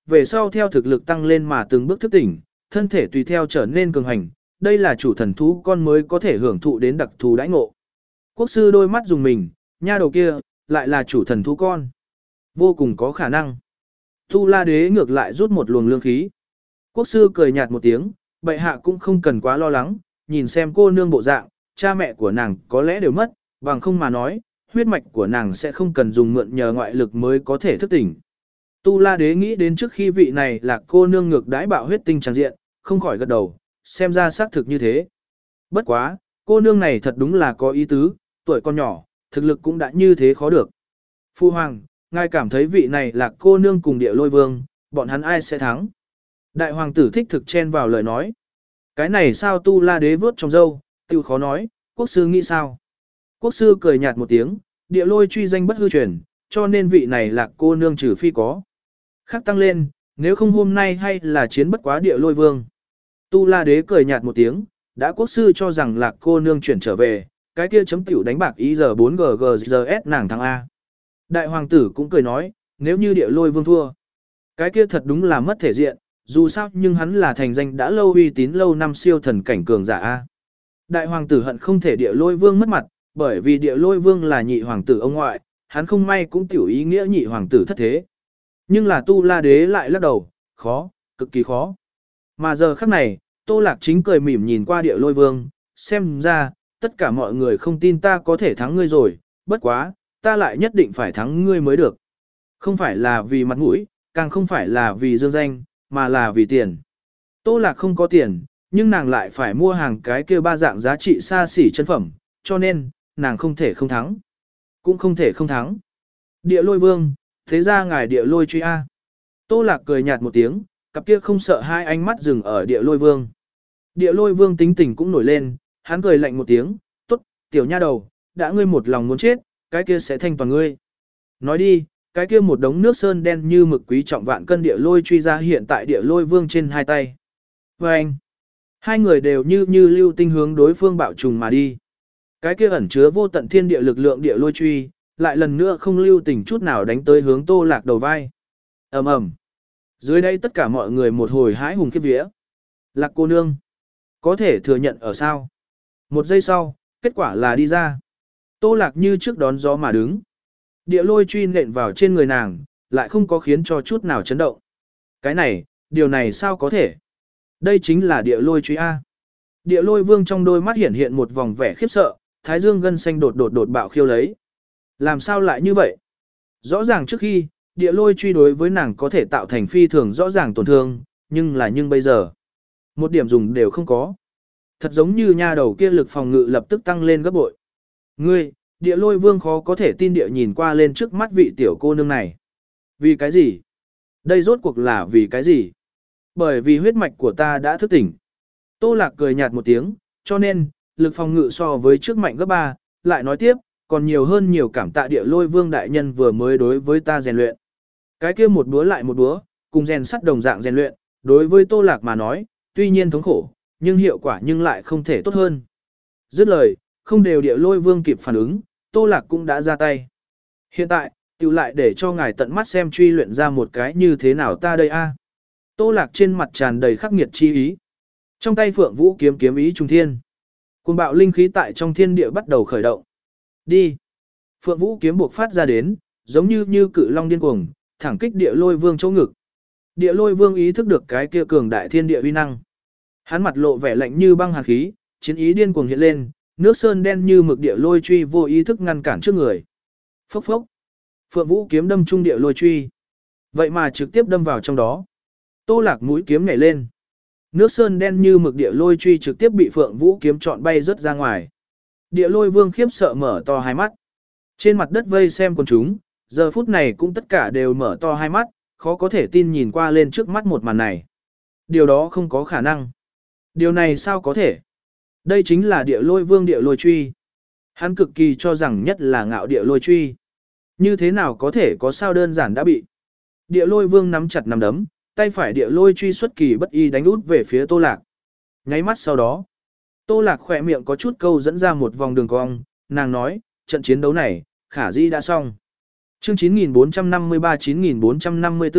về sau theo thực lực tăng lên mà từng bước thức tỉnh, thân thể tùy theo trở nên cường hành, đây là chủ thần thú con mới có thể hưởng thụ đến đặc thù đãi ngộ. Quốc sư đôi mắt dùng mình, nha đầu kia, lại là chủ thần thú con. Vô cùng có khả năng. Tu La Đế ngược lại rút một luồng lương khí. Quốc sư cười nhạt một tiếng, bệ hạ cũng không cần quá lo lắng, nhìn xem cô nương bộ dạng, cha mẹ của nàng có lẽ đều mất, bằng không mà nói, huyết mạch của nàng sẽ không cần dùng mượn nhờ ngoại lực mới có thể thức tỉnh. Tu La Đế nghĩ đến trước khi vị này là cô nương ngược đãi bạo huyết tinh tràn diện, không khỏi gật đầu, xem ra xác thực như thế. Bất quá, cô nương này thật đúng là có ý tứ, tuổi còn nhỏ, thực lực cũng đã như thế khó được. Phu Hoàng, ngài cảm thấy vị này là cô nương cùng địa lôi vương, bọn hắn ai sẽ thắng? Đại hoàng tử thích thực chen vào lời nói. Cái này sao Tu La Đế vớt trong râu, tiêu khó nói, quốc sư nghĩ sao? Quốc sư cười nhạt một tiếng, địa lôi truy danh bất hư truyền, cho nên vị này là cô nương trừ phi có. Khác tăng lên, nếu không hôm nay hay là chiến bất quá địa lôi vương. Tu La Đế cười nhạt một tiếng, đã quốc sư cho rằng là cô nương chuyển trở về, cái kia chấm tiểu đánh bạc ý giờ bốn G G G S nàng thắng A. Đại hoàng tử cũng cười nói, nếu như địa lôi vương thua, cái kia thật đúng là mất thể diện, dù sao nhưng hắn là thành danh đã lâu uy tín lâu năm siêu thần cảnh cường giả A. Đại hoàng tử hận không thể địa lôi vương mất mặt, bởi vì địa lôi vương là nhị hoàng tử ông ngoại, hắn không may cũng tiểu ý nghĩa nhị hoàng tử thất thế. Nhưng là Tu La Đế lại lắc đầu, khó, cực kỳ khó. Mà giờ khắc này, Tô Lạc chính cười mỉm nhìn qua địa lôi vương, xem ra, tất cả mọi người không tin ta có thể thắng ngươi rồi, bất quá, ta lại nhất định phải thắng ngươi mới được. Không phải là vì mặt mũi, càng không phải là vì dương danh, mà là vì tiền. Tô Lạc không có tiền, nhưng nàng lại phải mua hàng cái kia ba dạng giá trị xa xỉ chân phẩm, cho nên, nàng không thể không thắng. Cũng không thể không thắng. Địa lôi vương, thế ra ngài địa lôi truy A. Tô Lạc cười nhạt một tiếng, cặp kia không sợ hai ánh mắt dừng ở địa lôi vương. Địa lôi vương tính tình cũng nổi lên, hắn cười lạnh một tiếng, tốt, tiểu nha đầu, đã ngươi một lòng muốn chết, cái kia sẽ thanh toàn ngươi. Nói đi, cái kia một đống nước sơn đen như mực quý trọng vạn cân địa lôi truy ra hiện tại địa lôi vương trên hai tay. Và anh, hai người đều như như lưu tinh hướng đối phương bạo trùng mà đi. Cái kia ẩn chứa vô tận thiên địa lực lượng địa lôi truy, lại lần nữa không lưu tình chút nào đánh tới hướng Tô Lạc đầu vai. Ầm ầm. Dưới đây tất cả mọi người một hồi hãi hùng khiếp vía. Lạc cô nương, có thể thừa nhận ở sao? Một giây sau, kết quả là đi ra. Tô Lạc như trước đón gió mà đứng. Địa lôi truy nện vào trên người nàng, lại không có khiến cho chút nào chấn động. Cái này, điều này sao có thể? Đây chính là địa lôi truy A. Địa lôi vương trong đôi mắt hiện hiện một vòng vẻ khiếp sợ, thái dương gân xanh đột đột đột bạo khiêu lấy. Làm sao lại như vậy? Rõ ràng trước khi, địa lôi truy đối với nàng có thể tạo thành phi thường rõ ràng tổn thương, nhưng là nhưng bây giờ, một điểm dùng đều không có. Thật giống như nha đầu kia lực phòng ngự lập tức tăng lên gấp bội. Ngươi, địa lôi vương khó có thể tin địa nhìn qua lên trước mắt vị tiểu cô nương này. Vì cái gì? Đây rốt cuộc là vì cái gì? Bởi vì huyết mạch của ta đã thức tỉnh. Tô Lạc cười nhạt một tiếng, cho nên, lực phòng ngự so với trước mạnh gấp ba, lại nói tiếp, còn nhiều hơn nhiều cảm tạ địa lôi vương đại nhân vừa mới đối với ta rèn luyện. Cái kia một búa lại một búa, cùng rèn sắt đồng dạng rèn luyện, đối với Tô Lạc mà nói, tuy nhiên thống khổ, nhưng hiệu quả nhưng lại không thể tốt hơn. Dứt lời, không đều địa lôi vương kịp phản ứng, Tô Lạc cũng đã ra tay. Hiện tại, tiểu lại để cho ngài tận mắt xem truy luyện ra một cái như thế nào ta đây a. Tô Lạc trên mặt tràn đầy khắc nghiệt chi ý. Trong tay Phượng Vũ kiếm kiếm ý trung thiên. Cuồng bạo linh khí tại trong thiên địa bắt đầu khởi động. Đi. Phượng Vũ kiếm buộc phát ra đến, giống như như cự long điên cuồng, thẳng kích địa lôi vương chỗ ngực. Địa lôi vương ý thức được cái kia cường đại thiên địa uy năng. Hắn mặt lộ vẻ lạnh như băng hàn khí, chiến ý điên cuồng hiện lên, nước sơn đen như mực địa lôi truy vô ý thức ngăn cản trước người. Phốc phốc. Phượng Vũ kiếm đâm trung địa lôi truy. Vậy mà trực tiếp đâm vào trong đó. Tô Lạc mũi kiếm nhảy lên. Nước sơn đen như mực địa lôi truy trực tiếp bị Phượng Vũ kiếm chọn bay rớt ra ngoài. Địa lôi vương khiếp sợ mở to hai mắt. Trên mặt đất vây xem quần chúng, giờ phút này cũng tất cả đều mở to hai mắt, khó có thể tin nhìn qua lên trước mắt một màn này. Điều đó không có khả năng. Điều này sao có thể? Đây chính là địa lôi vương địa lôi truy. Hắn cực kỳ cho rằng nhất là ngạo địa lôi truy. Như thế nào có thể có sao đơn giản đã bị. Địa lôi vương nắm chặt nắm đấm, tay phải địa lôi truy xuất kỳ bất y đánh út về phía Tô Lạc. Nháy mắt sau đó, Tô Lạc khỏe miệng có chút câu dẫn ra một vòng đường cong, nàng nói, trận chiến đấu này, khả dĩ đã xong. Chương chín nghìn bốn trăm năm mươi ba chín nghìn bốn trăm năm mươi tư,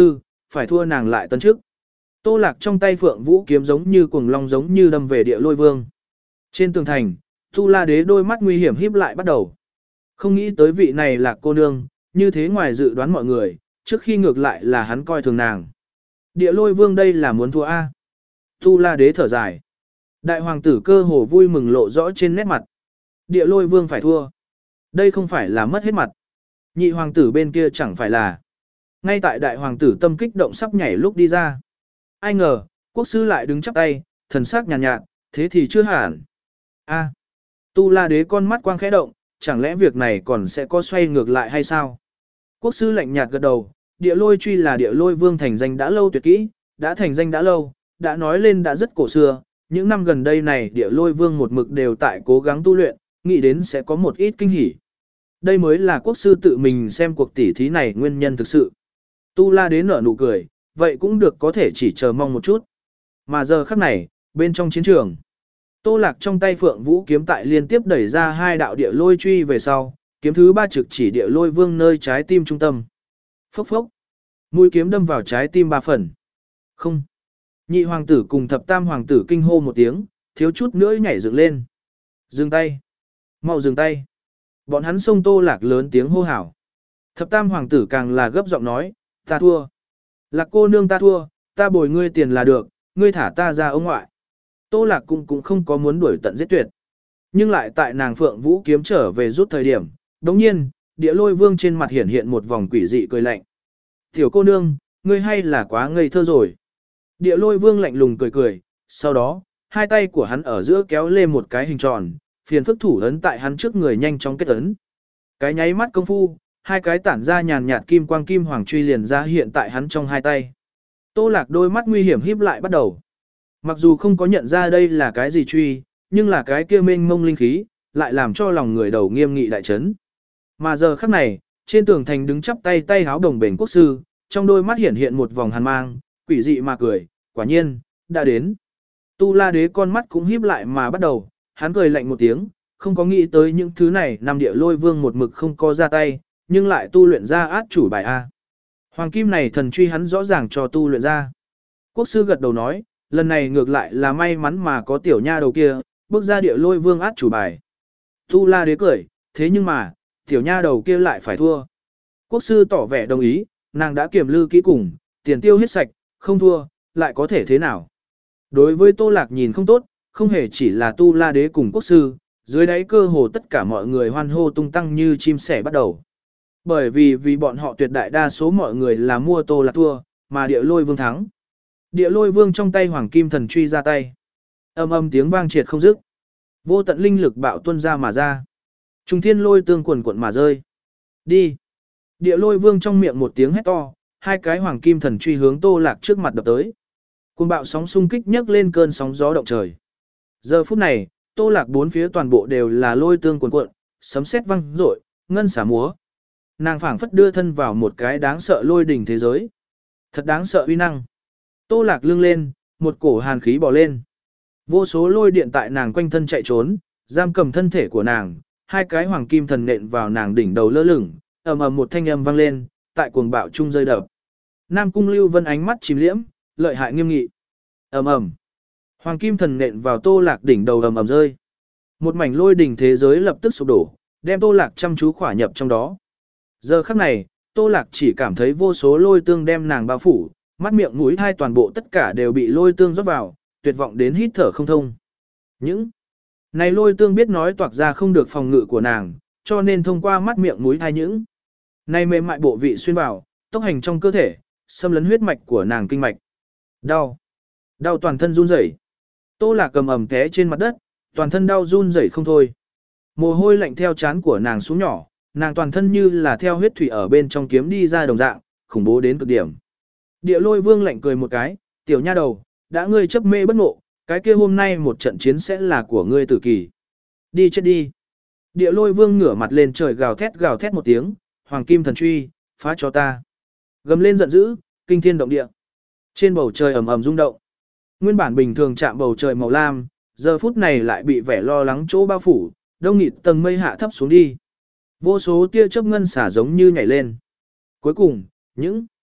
phải thua nàng lại tấn trước. Tô Lạc trong tay Phượng Vũ kiếm giống như cuồng long giống như đâm về Địa Lôi Vương. Trên tường thành, Tu La Đế đôi mắt nguy hiểm híp lại bắt đầu. Không nghĩ tới vị này là cô nương, như thế ngoài dự đoán mọi người, trước khi ngược lại là hắn coi thường nàng. Địa Lôi Vương đây là muốn thua A. Tu La Đế thở dài. Đại hoàng tử cơ hồ vui mừng lộ rõ trên nét mặt. Địa Lôi Vương phải thua. Đây không phải là mất hết mặt. Nhị hoàng tử bên kia chẳng phải là. Ngay tại đại hoàng tử tâm kích động sắp nhảy lúc đi ra. Ai ngờ, quốc sư lại đứng chắp tay, thần sắc nhàn nhạt, nhạt, thế thì chưa hẳn. A. Tu La Đế con mắt quang khẽ động, chẳng lẽ việc này còn sẽ có xoay ngược lại hay sao? Quốc sư lạnh nhạt gật đầu, Địa Lôi truy là Địa Lôi Vương thành danh đã lâu tuyệt kỹ, đã thành danh đã lâu, đã nói lên đã rất cổ xưa, những năm gần đây này Địa Lôi Vương một mực đều tại cố gắng tu luyện, nghĩ đến sẽ có một ít kinh hỉ. Đây mới là quốc sư tự mình xem cuộc tỉ thí này nguyên nhân thực sự. Tu La Đế nở nụ cười, vậy cũng được, có thể chỉ chờ mong một chút. Mà giờ khắc này, bên trong chiến trường, Tô Lạc trong tay Phượng Vũ kiếm tại liên tiếp đẩy ra hai đạo địa lôi truy về sau, kiếm thứ ba trực chỉ Địa Lôi Vương nơi trái tim trung tâm. Phốc phốc, mũi kiếm đâm vào trái tim ba phần. Không. Nhị hoàng tử cùng thập tam hoàng tử kinh hô một tiếng, thiếu chút nữa nhảy dựng lên. Dừng tay. Mau dừng tay. Bọn hắn xông Tô Lạc lớn tiếng hô hào. Thập tam hoàng tử càng là gấp giọng nói, ta thua. Lạc cô nương ta thua, ta bồi ngươi tiền là được, ngươi thả ta ra ông ngoại. Tô Lạc cũng cũng không có muốn đuổi tận giết tuyệt. Nhưng lại tại nàng Phượng Vũ kiếm trở về rút thời điểm, đồng nhiên, Địa Lôi Vương trên mặt hiển hiện một vòng quỷ dị cười lạnh. Tiểu cô nương, ngươi hay là quá ngây thơ rồi. Địa Lôi Vương lạnh lùng cười cười, sau đó, hai tay của hắn ở giữa kéo lên một cái hình tròn, phiền phức thủ ấn tại hắn trước người nhanh chóng kết ấn. Cái nháy mắt công phu, hai cái tản ra nhàn nhạt kim quang kim hoàng truy liền ra hiện tại hắn trong hai tay. Tô Lạc đôi mắt nguy hiểm híp lại bắt đầu. Mặc dù không có nhận ra đây là cái gì truy, nhưng là cái kia mênh mông linh khí, lại làm cho lòng người đầu nghiêm nghị đại chấn. Mà giờ khắc này, trên tường thành đứng chắp tay tay háo đồng bền quốc sư, trong đôi mắt hiện hiện một vòng hàn mang, quỷ dị mà cười, quả nhiên, đã đến. Tu La Đế con mắt cũng híp lại mà bắt đầu, hắn cười lạnh một tiếng, không có nghĩ tới những thứ này năm Địa Lôi Vương một mực không có ra tay, nhưng lại tu luyện ra át chủ bài A. Hoàng kim này thần truy hắn rõ ràng cho tu luyện ra. Quốc sư gật đầu nói, lần này ngược lại là may mắn mà có tiểu nha đầu kia, bước ra Địa Lôi Vương át chủ bài. Tu La Đế cười, thế nhưng mà, tiểu nha đầu kia lại phải thua. Quốc sư tỏ vẻ đồng ý, nàng đã kiểm lư kỹ cùng, tiền tiêu hết sạch, không thua, lại có thể thế nào. Đối với Tô Lạc nhìn không tốt, không hề chỉ là Tu La Đế cùng quốc sư, dưới đáy cơ hồ tất cả mọi người hoan hô tung tăng như chim sẻ bắt đầu. Bởi vì vì bọn họ tuyệt đại đa số mọi người là mua Tô Lạc thua, mà Địa Lôi Vương thắng. Địa Lôi Vương trong tay Hoàng Kim Thần truy ra tay. Âm âm tiếng vang triệt không dứt. Vô tận linh lực bạo tuôn ra mà ra. Trung thiên lôi tương quần quận mà rơi. Đi. Địa Lôi Vương trong miệng một tiếng hét to, hai cái Hoàng Kim Thần truy hướng Tô Lạc trước mặt đập tới. Cuồng bạo sóng xung kích nhấc lên cơn sóng gió động trời. Giờ phút này, Tô Lạc bốn phía toàn bộ đều là lôi tương cuồn cuộn, sấm sét vang rội, ngân xả múa. Nàng phảng phất đưa thân vào một cái đáng sợ lôi đỉnh thế giới. Thật đáng sợ uy năng. Tô Lạc lưng lên, một cổ hàn khí bò lên. Vô số lôi điện tại nàng quanh thân chạy trốn, giam cầm thân thể của nàng, hai cái hoàng kim thần nện vào nàng đỉnh đầu lơ lửng, ầm ầm một thanh âm vang lên, tại cuồng bạo trung rơi đập. Nam Cung Lưu Vân ánh mắt chìm liễm, lợi hại nghiêm nghị. Ầm ầm. Hoàng kim thần nện vào Tô Lạc đỉnh đầu ầm ầm rơi. Một mảnh lôi đỉnh thế giới lập tức sụp đổ, đem Tô Lạc chăm chú khỏa nhập trong đó. Giờ khắc này, Tô Lạc chỉ cảm thấy vô số lôi tương đem nàng bao phủ, mắt miệng mũi tai toàn bộ tất cả đều bị lôi tương rót vào, tuyệt vọng đến hít thở không thông. Những này lôi tương biết nói toạc ra không được phòng ngự của nàng, cho nên thông qua mắt miệng mũi tai những này mềm mại bộ vị xuyên vào, tốc hành trong cơ thể, xâm lấn huyết mạch của nàng kinh mạch. Đau, đau toàn thân run rẩy. Tô Lạc cầm ầm té trên mặt đất, toàn thân đau run rẩy không thôi. Mồ hôi lạnh theo trán của nàng xuống nhỏ, nàng toàn thân như là theo huyết thủy ở bên trong kiếm đi ra đồng dạng, khủng bố đến cực điểm. Địa Lôi Vương lạnh cười một cái, tiểu nha đầu, đã ngươi chấp mê bất ngộ, cái kia hôm nay một trận chiến sẽ là của ngươi tử kỳ. Đi chết đi. Địa Lôi Vương ngửa mặt lên trời gào thét gào thét một tiếng, Hoàng Kim Thần truy, phá cho ta. Gầm lên giận dữ, kinh thiên động địa. Trên bầu trời ầm ầm rung động. Nguyên bản bình thường chạm bầu trời màu lam, giờ phút này lại bị vẻ lo lắng chỗ bao phủ, đông nghịt tầng mây hạ thấp xuống đi. Vô số tia chớp ngân xả giống như nhảy lên. Cuối cùng, những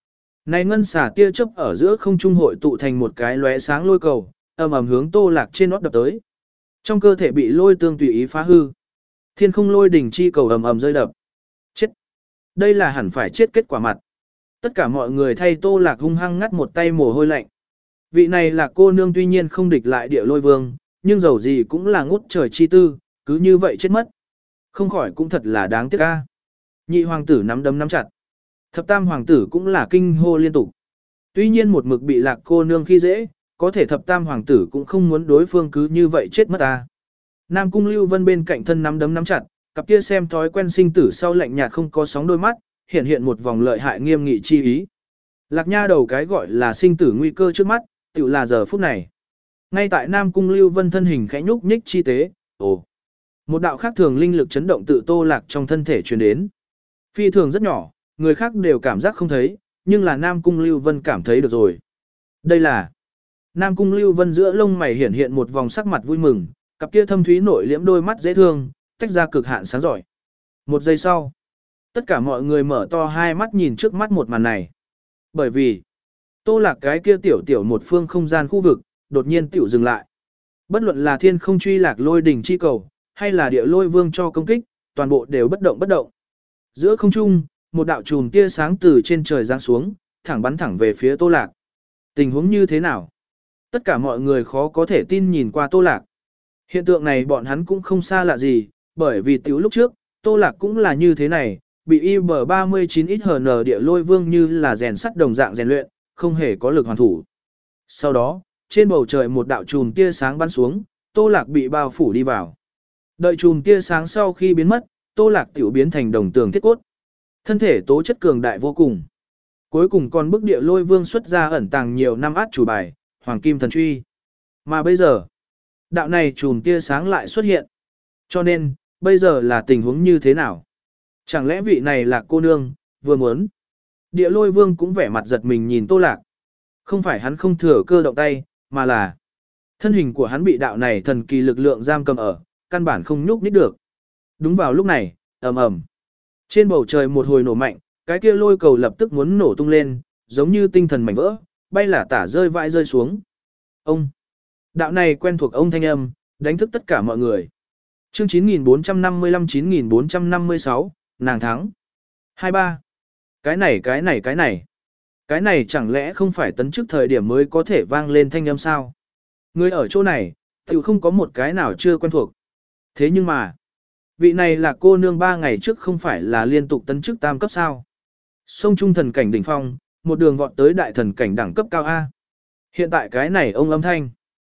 Này ngân xả tia chớp ở giữa không trung hội tụ thành một cái lóe sáng lôi cầu, ầm ầm hướng Tô Lạc trên nót đập tới. Trong cơ thể bị lôi tương tùy ý phá hư. Thiên không lôi đỉnh chi cầu ầm ầm rơi đập. Chết. Đây là hẳn phải chết kết quả mặt. Tất cả mọi người thay Tô Lạc hung hăng ngắt một tay mồ hôi lạnh. Vị này là cô nương tuy nhiên không địch lại địa lôi vương, nhưng dầu gì cũng là ngút trời chi tư, cứ như vậy chết mất. Không khỏi cũng thật là đáng tiếc ca. Nhị hoàng tử nắm đấm nắm chặt. Thập tam hoàng tử cũng là kinh hô liên tục. Tuy nhiên một mực bị lạc cô nương khi dễ, có thể thập tam hoàng tử cũng không muốn đối phương cứ như vậy chết mất ta. Nam cung Lưu Vân bên cạnh thân nắm đấm nắm chặt, cặp kia xem thói quen sinh tử sau lạnh nhạt không có sóng đôi mắt, hiện hiện một vòng lợi hại nghiêm nghị chi ý. Lạc nha đầu cái gọi là sinh tử nguy cơ trước mắt, tự là giờ phút này. Ngay tại Nam cung Lưu Vân thân hình khẽ nhúc nhích chi tế, ồ. Một đạo khác thường linh lực chấn động tự Tô Lạc trong thân thể truyền đến. Phi thường rất nhỏ, người khác đều cảm giác không thấy, nhưng là Nam cung Lưu Vân cảm thấy được rồi. Đây là Nam cung Lưu Vân giữa lông mày hiện hiện một vòng sắc mặt vui mừng, cặp kia thâm thúy nội liễm đôi mắt dễ thương, tách ra cực hạn sáng giỏi. Một giây sau, tất cả mọi người mở to hai mắt nhìn trước mắt một màn này. Bởi vì, Tô Lạc cái kia tiểu tiểu một phương không gian khu vực, đột nhiên tiểu dừng lại. Bất luận là thiên không truy lạc lôi đỉnh chi cầu, hay là địa lôi vương cho công kích, toàn bộ đều bất động bất động. Giữa không trung, một đạo chùm tia sáng từ trên trời giáng xuống, thẳng bắn thẳng về phía Tô Lạc. Tình huống như thế nào? Tất cả mọi người khó có thể tin nhìn qua Tô Lạc. Hiện tượng này bọn hắn cũng không xa lạ gì, bởi vì tiểu lúc trước, Tô Lạc cũng là như thế này, bị I B ba mươi chín X H N địa lôi vương như là rèn sắt đồng dạng rèn luyện, không hề có lực hoàn thủ. Sau đó, trên bầu trời một đạo chùm tia sáng bắn xuống, Tô Lạc bị bao phủ đi vào. Đợi chùm tia sáng sau khi biến mất, Tô Lạc tiểu biến thành đồng tường thiết cốt. Thân thể tố chất cường đại vô cùng. Cuối cùng còn bức địa lôi vương xuất ra ẩn tàng nhiều năm át chủ bài, Hoàng Kim Thần Truy. Mà bây giờ, đạo này chùm tia sáng lại xuất hiện. Cho nên, bây giờ là tình huống như thế nào? Chẳng lẽ vị này là cô nương, vừa muốn? Địa lôi vương cũng vẻ mặt giật mình nhìn Tô Lạc. Không phải hắn không thừa cơ động tay, mà là thân hình của hắn bị đạo này thần kỳ lực lượng giam cầm ở, căn bản không nhúc nhích được. Đúng vào lúc này, ầm ầm. Trên bầu trời một hồi nổ mạnh, cái kia lôi cầu lập tức muốn nổ tung lên, giống như tinh thần mảnh vỡ, bay là tả rơi vãi rơi xuống. Ông. Đạo này quen thuộc ông thanh âm, đánh thức tất cả mọi người. Chương chín nghìn bốn trăm năm mươi lăm chín nghìn bốn trăm năm mươi sáu, nàng thắng. hai ba. Cái này cái này cái này. Cái này chẳng lẽ không phải tấn chức thời điểm mới có thể vang lên thanh âm sao? Người ở chỗ này, tự không có một cái nào chưa quen thuộc. Thế nhưng mà, vị này là cô nương ba ngày trước không phải là liên tục tấn chức tam cấp sao? Sông trung thần cảnh đỉnh phong, một đường vọt tới đại thần cảnh đẳng cấp cao A. Hiện tại cái này ông âm thanh.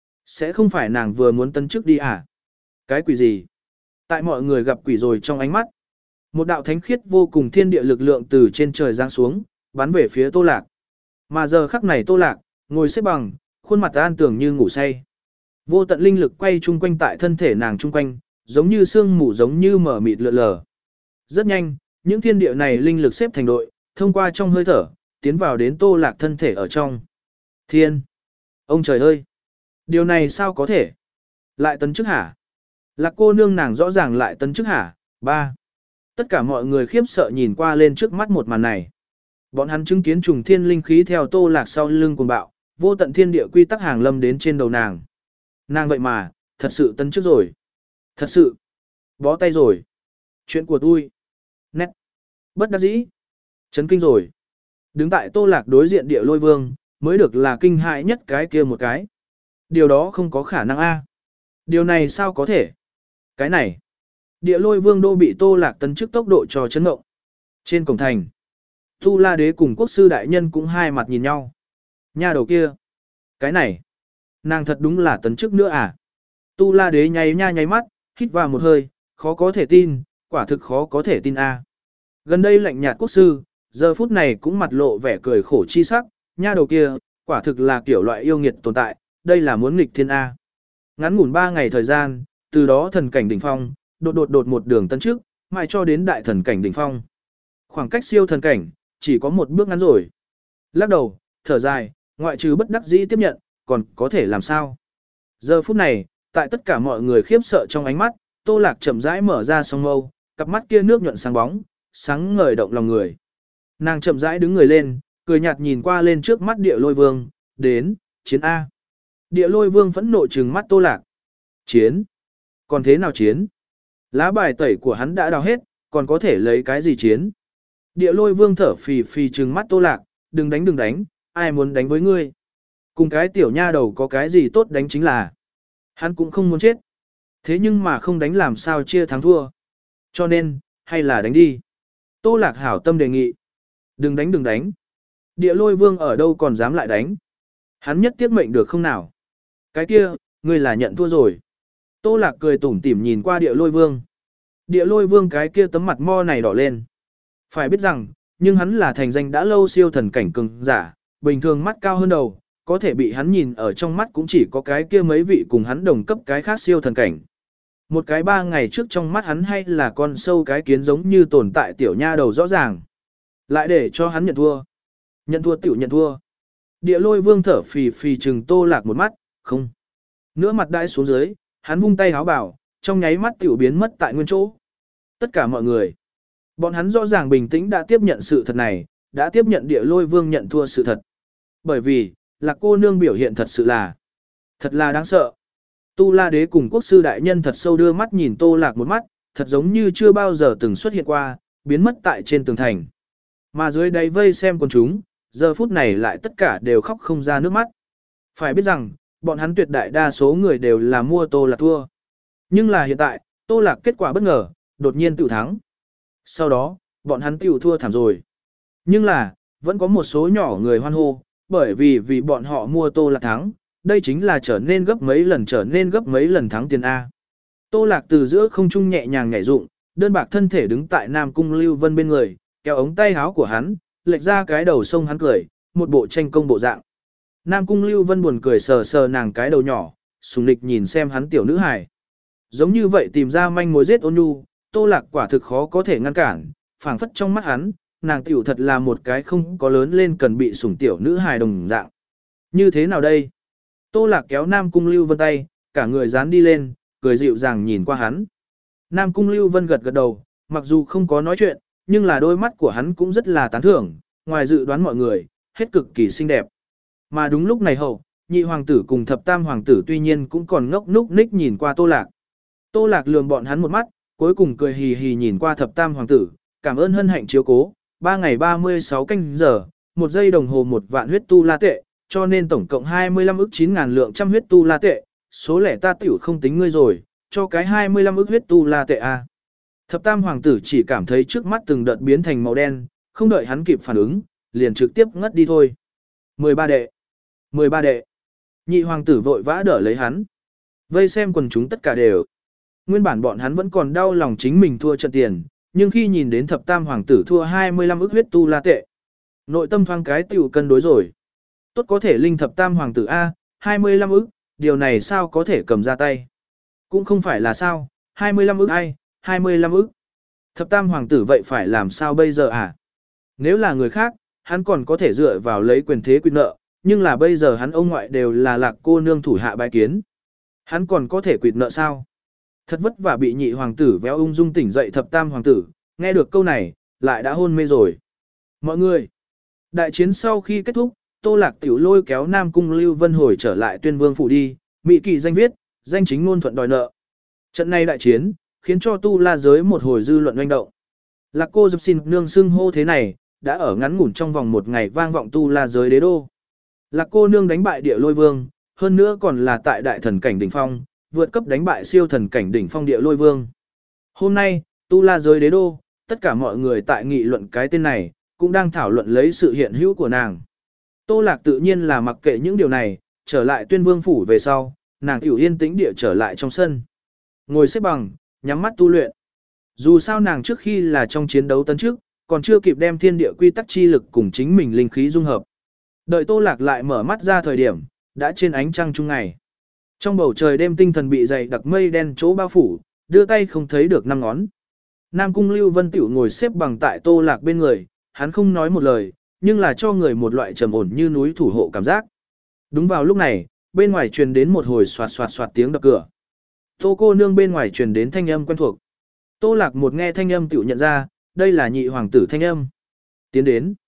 Sẽ không phải nàng vừa muốn tấn chức đi à? Cái quỷ gì? Tại mọi người gặp quỷ rồi trong ánh mắt. Một đạo thánh khiết vô cùng thiên địa lực lượng từ trên trời giáng xuống, bắn về phía Tô Lạc. Mà giờ khắc này Tô Lạc, ngồi xếp bằng, khuôn mặt an tưởng như ngủ say. Vô tận linh lực quay chung quanh tại thân thể nàng chung quanh, giống như sương mù giống như mở mịt lượn lờ. Rất nhanh, những thiên địa này linh lực xếp thành đội, thông qua trong hơi thở, tiến vào đến Tô Lạc thân thể ở trong. Thiên! Ông trời ơi! Điều này sao có thể? Lại tấn chức hả? Lạc cô nương nàng rõ ràng lại tấn chức hả? Ba! Tất cả mọi người khiếp sợ nhìn qua lên trước mắt một màn này. Bọn hắn chứng kiến trùng thiên linh khí theo Tô Lạc sau lưng cuồng bạo, vô tận thiên địa quy tắc hàng lâm đến trên đầu nàng. Nàng vậy mà, thật sự tấn chức rồi. Thật sự. Bó tay rồi. Chuyện của tôi. Nét. Bất đắc dĩ. Chấn kinh rồi. Đứng tại Tô Lạc đối diện địa lôi vương, mới được là kinh hại nhất cái kia một cái. Điều đó không có khả năng a. Điều này sao có thể? Cái này. Địa lôi vương đô bị Tô Lạc tấn chức tốc độ cho chấn động. Trên cổng thành, Tu La Đế cùng quốc sư đại nhân cũng hai mặt nhìn nhau. Nha đầu kia. Cái này. Nàng thật đúng là tấn chức nữa à? Tu La Đế nháy nha nháy mắt, hít vào một hơi, khó có thể tin, quả thực khó có thể tin a. Gần đây lạnh nhạt quốc sư, giờ phút này cũng mặt lộ vẻ cười khổ chi sắc, nha đầu kia, quả thực là kiểu loại yêu nghiệt tồn tại, đây là muốn nghịch thiên a. Ngắn ngủn ba ngày thời gian, từ đó thần cảnh đỉnh phong, đột đột đột một đường tấn trước, mãi cho đến đại thần cảnh đỉnh phong. Khoảng cách siêu thần cảnh, chỉ có một bước ngắn rồi. Lắc đầu, thở dài, ngoại trừ bất đắc dĩ tiếp nhận, còn có thể làm sao? Giờ phút này, tại tất cả mọi người khiếp sợ trong ánh mắt, Tô Lạc chậm rãi mở ra song mâu, cặp mắt kia nước nhuận sáng bóng, sáng ngời động lòng người. Nàng chậm rãi đứng người lên, cười nhạt nhìn qua lên trước mắt địa lôi vương, đến, chiến A. Địa lôi vương phẫn nộ trừng mắt Tô Lạc. Chiến? Còn thế nào chiến? Lá bài tẩy của hắn đã đào hết, còn có thể lấy cái gì chiến? Địa lôi vương thở phì phì trừng mắt Tô Lạc, đừng đánh đừng đánh, ai muốn đánh với ngươi? Cùng cái tiểu nha đầu có cái gì tốt đánh chính là. Hắn cũng không muốn chết. Thế nhưng mà không đánh làm sao chia thắng thua. Cho nên, hay là đánh đi. Tô Lạc hảo tâm đề nghị. Đừng đánh đừng đánh. Địa lôi vương ở đâu còn dám lại đánh. Hắn nhất tiếc mệnh được không nào. Cái kia, ngươi là nhận thua rồi. Tô Lạc cười tủm tỉm nhìn qua địa lôi vương. Địa lôi vương cái kia tấm mặt mo này đỏ lên. Phải biết rằng, nhưng hắn là thành danh đã lâu siêu thần cảnh cường giả, bình thường mắt cao hơn đầu, có thể bị hắn nhìn ở trong mắt cũng chỉ có cái kia mấy vị cùng hắn đồng cấp cái khác siêu thần cảnh. Một cái ba ngày trước trong mắt hắn hay là con sâu cái kiến giống như tồn tại tiểu nha đầu rõ ràng. Lại để cho hắn nhận thua. Nhận thua tiểu nhận thua. Địa lôi vương thở phì phì trừng Tô Lạc một mắt, không. Nữa mặt đãi xuống dưới, hắn vung tay háo bảo, trong nháy mắt tiểu biến mất tại nguyên chỗ. Tất cả mọi người. Bọn hắn rõ ràng bình tĩnh đã tiếp nhận sự thật này, đã tiếp nhận địa lôi vương nhận thua sự thật. Bởi vì, Lạc cô nương biểu hiện thật sự là, thật là đáng sợ. Tu La Đế cùng quốc sư đại nhân thật sâu đưa mắt nhìn Tô Lạc một mắt, thật giống như chưa bao giờ từng xuất hiện qua, biến mất tại trên tường thành. Mà dưới đáy vây xem con chúng, giờ phút này lại tất cả đều khóc không ra nước mắt. Phải biết rằng, bọn hắn tuyệt đại đa số người đều là mua Tô Lạc thua. Nhưng là hiện tại, Tô Lạc kết quả bất ngờ, đột nhiên tự thắng. Sau đó, bọn hắn tiểu thua thảm rồi. Nhưng là, vẫn có một số nhỏ người hoan hô, bởi vì vì bọn họ mua Tô Lạc thắng, đây chính là trở nên gấp mấy lần trở nên gấp mấy lần thắng tiền A. Tô Lạc từ giữa không trung nhẹ nhàng nhảy dụng, đơn bạc thân thể đứng tại Nam Cung Lưu Vân bên người, kéo ống tay áo của hắn, lệch ra cái đầu sông hắn cười, một bộ tranh công bộ dạng. Nam Cung Lưu Vân buồn cười sờ sờ nàng cái đầu nhỏ, sùng nịch nhìn xem hắn tiểu nữ hài. Giống như vậy tìm ra manh mối giết ôn nhu, Tô Lạc quả thực khó có thể ngăn cản, phảng phất trong mắt hắn, nàng tiểu thật là một cái không có lớn lên cần bị sủng tiểu nữ hài đồng dạng. Như thế nào đây? Tô Lạc kéo Nam Cung Lưu Vân tay, cả người dán đi lên, cười dịu dàng nhìn qua hắn. Nam Cung Lưu Vân gật gật đầu, mặc dù không có nói chuyện, nhưng là đôi mắt của hắn cũng rất là tán thưởng, ngoài dự đoán mọi người, hết cực kỳ xinh đẹp. Mà đúng lúc này hậu, nhị hoàng tử cùng thập tam hoàng tử tuy nhiên cũng còn ngốc núc ních nhìn qua Tô Lạc. Tô Lạc lườm bọn hắn một mắt, cuối cùng cười hì hì nhìn qua thập tam hoàng tử, cảm ơn hân hạnh chiếu cố, ba ngày ba mươi sáu canh giờ, một giây đồng hồ một vạn huyết tu la tệ, cho nên tổng cộng hai mươi lăm ức chín ngàn lượng trăm huyết tu la tệ, số lẻ ta tiểu không tính ngươi rồi, cho cái hai mươi lăm ức huyết tu la tệ a. Thập tam hoàng tử chỉ cảm thấy trước mắt từng đợt biến thành màu đen, không đợi hắn kịp phản ứng, liền trực tiếp ngất đi thôi. mười ba đệ. mười ba đệ. Nhị hoàng tử vội vã đỡ lấy hắn. Vây xem quần chúng tất cả đều. Nguyên bản bọn hắn vẫn còn đau lòng chính mình thua trận tiền, nhưng khi nhìn đến thập tam hoàng tử thua hai mươi lăm ức huyết tu la tệ, nội tâm thoáng cái tiểu cân đối rồi. Tốt có thể linh thập tam hoàng tử A, hai mươi lăm ức, điều này sao có thể cầm ra tay. Cũng không phải là sao, hai mươi lăm ức ai, hai mươi lăm ức. Thập tam hoàng tử vậy phải làm sao bây giờ à? Nếu là người khác, hắn còn có thể dựa vào lấy quyền thế quyệt nợ, nhưng là bây giờ hắn ông ngoại đều là Lạc cô nương thủ hạ bái kiến. Hắn còn có thể quyệt nợ sao? Thật vất vả bị nhị hoàng tử véo ung dung tỉnh dậy thập tam hoàng tử, nghe được câu này, lại đã hôn mê rồi. Mọi người, đại chiến sau khi kết thúc, Tô Lạc tiểu lôi kéo Nam Cung Lưu Vân hồi trở lại Tuyên Vương phủ đi, mỹ kỳ danh viết, danh chính ngôn thuận đòi nợ. Trận này đại chiến, khiến cho tu la giới một hồi dư luận oanh động. Lạc cô dập xin nương xưng hô thế này, đã ở ngắn ngủn trong vòng một ngày vang vọng tu la giới đế đô. Lạc cô nương đánh bại địa lôi vương, hơn nữa còn là tại đại thần cảnh đỉnh phong, vượt cấp đánh bại siêu thần cảnh đỉnh phong địa lôi vương. Hôm nay, tu la giới đế đô, tất cả mọi người tại nghị luận cái tên này, cũng đang thảo luận lấy sự hiện hữu của nàng. Tô Lạc tự nhiên là mặc kệ những điều này, trở lại Tuyên Vương phủ về sau, nàng tiểu yên tĩnh địa trở lại trong sân. Ngồi xếp bằng, nhắm mắt tu luyện. Dù sao nàng trước khi là trong chiến đấu tấn trước, còn chưa kịp đem thiên địa quy tắc chi lực cùng chính mình linh khí dung hợp. Đợi Tô Lạc lại mở mắt ra thời điểm, đã trên ánh trăng trung ngày. Trong bầu trời đêm tinh thần bị dày đặc mây đen chỗ bao phủ, đưa tay không thấy được năm ngón. Nam Cung Lưu Vân tiểu ngồi xếp bằng tại Tô Lạc bên người, hắn không nói một lời, nhưng là cho người một loại trầm ổn như núi thủ hộ cảm giác. Đúng vào lúc này, bên ngoài truyền đến một hồi xoạt xoạt xoạt tiếng đập cửa. Tô cô nương bên ngoài truyền đến thanh âm quen thuộc. Tô Lạc một nghe thanh âm tiểu nhận ra, đây là nhị hoàng tử thanh âm. Tiến đến.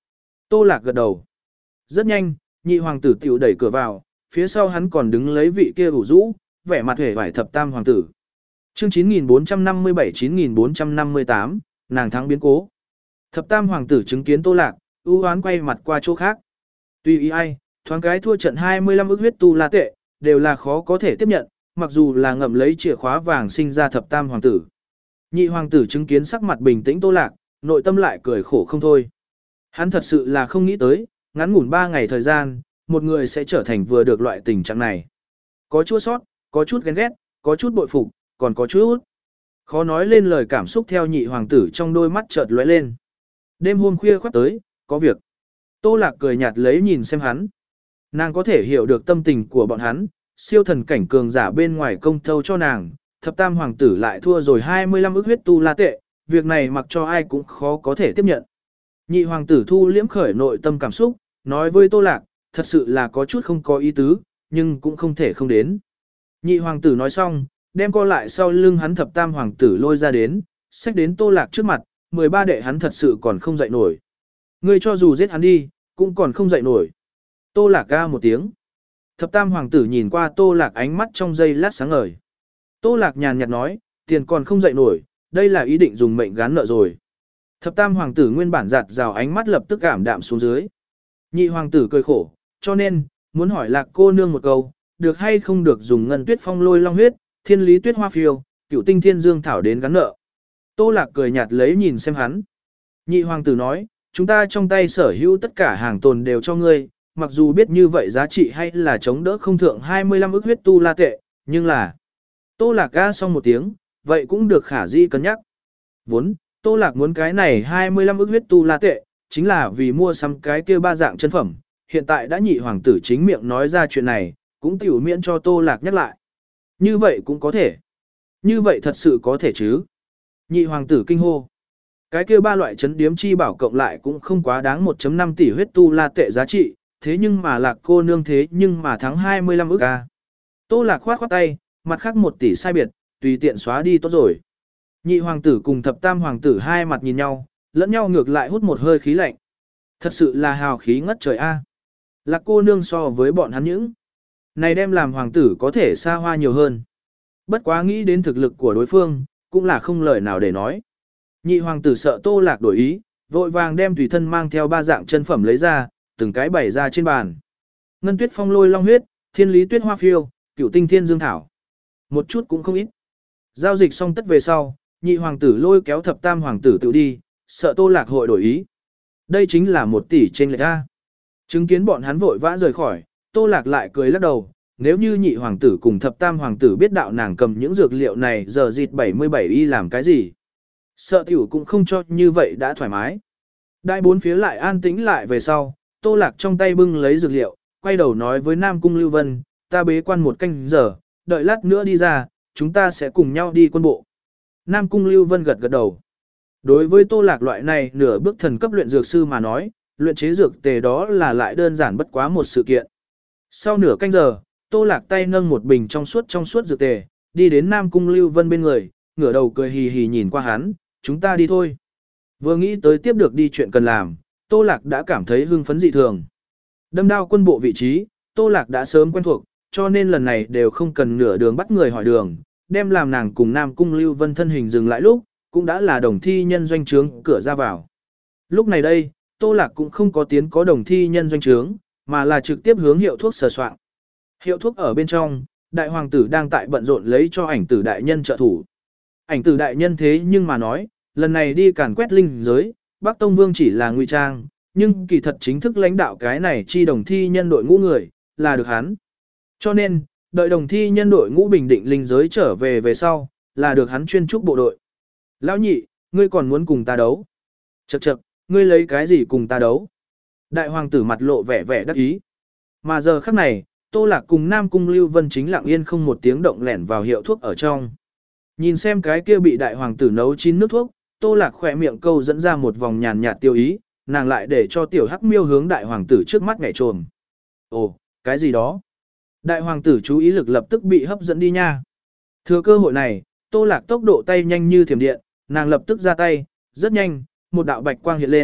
Tô Lạc gật đầu. Rất nhanh, nhị hoàng tử tiểu đẩy cửa vào, phía sau hắn còn đứng lấy vị kia ủ rũ, vẻ mặt hề vải thập tam hoàng tử. Chương chín nghìn bốn trăm năm mươi bảy chín nghìn bốn trăm năm mươi tám, nàng thắng biến cố. Thập tam hoàng tử chứng kiến Tô Lạc, ưu hoán quay mặt qua chỗ khác. Tuy ý ai, thoáng cái thua trận hai mươi lăm ức huyết tu la tệ, đều là khó có thể tiếp nhận, mặc dù là ngậm lấy chìa khóa vàng sinh ra thập tam hoàng tử. Nhị hoàng tử chứng kiến sắc mặt bình tĩnh Tô Lạc, nội tâm lại cười khổ không thôi. Hắn thật sự là không nghĩ tới, ngắn ngủn ba ngày thời gian, một người sẽ trở thành vừa được loại tình trạng này. Có chua sót, có chút ghen ghét, có chút bội phục, còn có chút khó nói lên lời cảm xúc theo nhị hoàng tử trong đôi mắt chợt lóe lên. Đêm hôm khuya khoắt tới, có việc. Tô Lạc cười nhạt lấy nhìn xem hắn. Nàng có thể hiểu được tâm tình của bọn hắn, siêu thần cảnh cường giả bên ngoài công thâu cho nàng, thập tam hoàng tử lại thua rồi hai mươi lăm ức huyết tu la tệ, việc này mặc cho ai cũng khó có thể tiếp nhận. Nhị hoàng tử thu liễm khởi nội tâm cảm xúc, nói với Tô Lạc, thật sự là có chút không có ý tứ, nhưng cũng không thể không đến. Nhị hoàng tử nói xong, đem co lại sau lưng hắn thập tam hoàng tử lôi ra đến, xách đến Tô Lạc trước mặt, mười ba đệ hắn thật sự còn không dậy nổi. Ngươi cho dù giết hắn đi, cũng còn không dậy nổi. Tô Lạc ca một tiếng. Thập tam hoàng tử nhìn qua Tô Lạc ánh mắt trong giây lát sáng ngời. Tô Lạc nhàn nhạt nói, tiền còn không dậy nổi, đây là ý định dùng mệnh gán nợ rồi. Thập tam hoàng tử nguyên bản giạt rào ánh mắt lập tức cảm đạm xuống dưới. Nhị hoàng tử cười khổ, cho nên, muốn hỏi Lạc cô nương một câu, được hay không được dùng ngân tuyết phong lôi long huyết, thiên lý tuyết hoa phiêu, cửu tinh thiên dương thảo đến gắn nợ. Tô Lạc cười nhạt lấy nhìn xem hắn. Nhị hoàng tử nói, chúng ta trong tay sở hữu tất cả hàng tồn đều cho ngươi, mặc dù biết như vậy giá trị hay là chống đỡ không thượng hai mươi lăm ức huyết tu la tệ, nhưng là... Tô Lạc ga xong một tiếng, vậy cũng được khả dĩ cân nhắc. Vốn, Tô Lạc muốn cái này hai mươi lăm ức huyết tu la tệ, chính là vì mua sắm cái kia ba dạng chân phẩm, hiện tại đã nhị hoàng tử chính miệng nói ra chuyện này, cũng tiểu miễn cho Tô Lạc nhắc lại. Như vậy cũng có thể. Như vậy thật sự có thể chứ. Nhị hoàng tử kinh hô. Cái kia ba loại chấn điếm chi bảo cộng lại cũng không quá đáng một phẩy năm tỷ huyết tu la tệ giá trị, thế nhưng mà Lạc cô nương thế nhưng mà thắng hai mươi lăm ức a. Tô Lạc khoát khoát tay, mặt khác một tỷ sai biệt, tùy tiện xóa đi tốt rồi. Nhị hoàng tử cùng thập tam hoàng tử hai mặt nhìn nhau, lẫn nhau ngược lại hút một hơi khí lạnh. Thật sự là hào khí ngất trời a. Lạc cô nương so với bọn hắn những này đem làm hoàng tử có thể xa hoa nhiều hơn. Bất quá nghĩ đến thực lực của đối phương, cũng là không lời nào để nói. Nhị hoàng tử sợ Tô Lạc đổi ý, vội vàng đem tùy thân mang theo ba dạng chân phẩm lấy ra, từng cái bày ra trên bàn. Ngân tuyết phong lôi long huyết, thiên lý tuyết hoa phiêu, cửu tinh thiên dương thảo. Một chút cũng không ít. Giao dịch xong tất về sau, nhị hoàng tử lôi kéo thập tam hoàng tử tự đi, sợ Tô Lạc hội đổi ý. Đây chính là một tỷ trên lệch ra. Chứng kiến bọn hắn vội vã rời khỏi, Tô Lạc lại cười lắc đầu, nếu như nhị hoàng tử cùng thập tam hoàng tử biết đạo nàng cầm những dược liệu này giờ dịt bảy mươi bảy y làm cái gì. Sợ tiểu cũng không cho như vậy đã thoải mái. Đại bốn phía lại an tĩnh lại về sau, Tô Lạc trong tay bưng lấy dược liệu, quay đầu nói với Nam Cung Lưu Vân, ta bế quan một canh giờ, đợi lát nữa đi ra, chúng ta sẽ cùng nhau đi quân bộ. Nam Cung Lưu Vân gật gật đầu. Đối với Tô Lạc loại này nửa bước thần cấp luyện dược sư mà nói, luyện chế dược tề đó là lại đơn giản bất quá một sự kiện. Sau nửa canh giờ, Tô Lạc tay nâng một bình trong suốt trong suốt dược tề, đi đến Nam Cung Lưu Vân bên người, ngửa đầu cười hì hì nhìn qua hắn, chúng ta đi thôi. Vừa nghĩ tới tiếp được đi chuyện cần làm, Tô Lạc đã cảm thấy hưng phấn dị thường. Đâm đao quân bộ vị trí, Tô Lạc đã sớm quen thuộc, cho nên lần này đều không cần nửa đường bắt người hỏi đường, đem làm nàng cùng Nam Cung Lưu Vân thân hình dừng lại lúc, cũng đã là đồng thi nhân doanh trướng cửa ra vào. Lúc này đây, Tô Lạc cũng không có tiến có đồng thi nhân doanh trướng, mà là trực tiếp hướng hiệu thuốc sờ soạn. Hiệu thuốc ở bên trong, đại hoàng tử đang tại bận rộn lấy cho ảnh tử đại nhân trợ thủ. Ảnh tử đại nhân thế nhưng mà nói, lần này đi càn quét linh giới, Bắc Tông Vương chỉ là ngụy trang, nhưng kỳ thật chính thức lãnh đạo cái này chi đồng thi nhân đội ngũ người, là được hắn. Cho nên, đợi đồng thi nhân đội ngũ bình định linh giới trở về về sau, là được hắn chuyên trúc bộ đội. Lão nhị, ngươi còn muốn cùng ta đấu? Chậc chậc, ngươi lấy cái gì cùng ta đấu? Đại hoàng tử mặt lộ vẻ vẻ đắc ý. Mà giờ khắc này, Tô Lạc cùng Nam Cung Lưu Vân chính lặng yên không một tiếng động lẻn vào hiệu thuốc ở trong. Nhìn xem cái kia bị đại hoàng tử nấu chín nước thuốc, Tô Lạc khỏe miệng câu dẫn ra một vòng nhàn nhạt tiêu ý, nàng lại để cho tiểu hắc miêu hướng đại hoàng tử trước mắt nhảy trồm. Ồ, cái gì đó? Đại hoàng tử chú ý lực lập tức bị hấp dẫn đi nha. Thừa cơ hội này, Tô Lạc tốc độ tay nhanh như thiểm điện, nàng lập tức ra tay, rất nhanh, một đạo bạch quang hiện lên,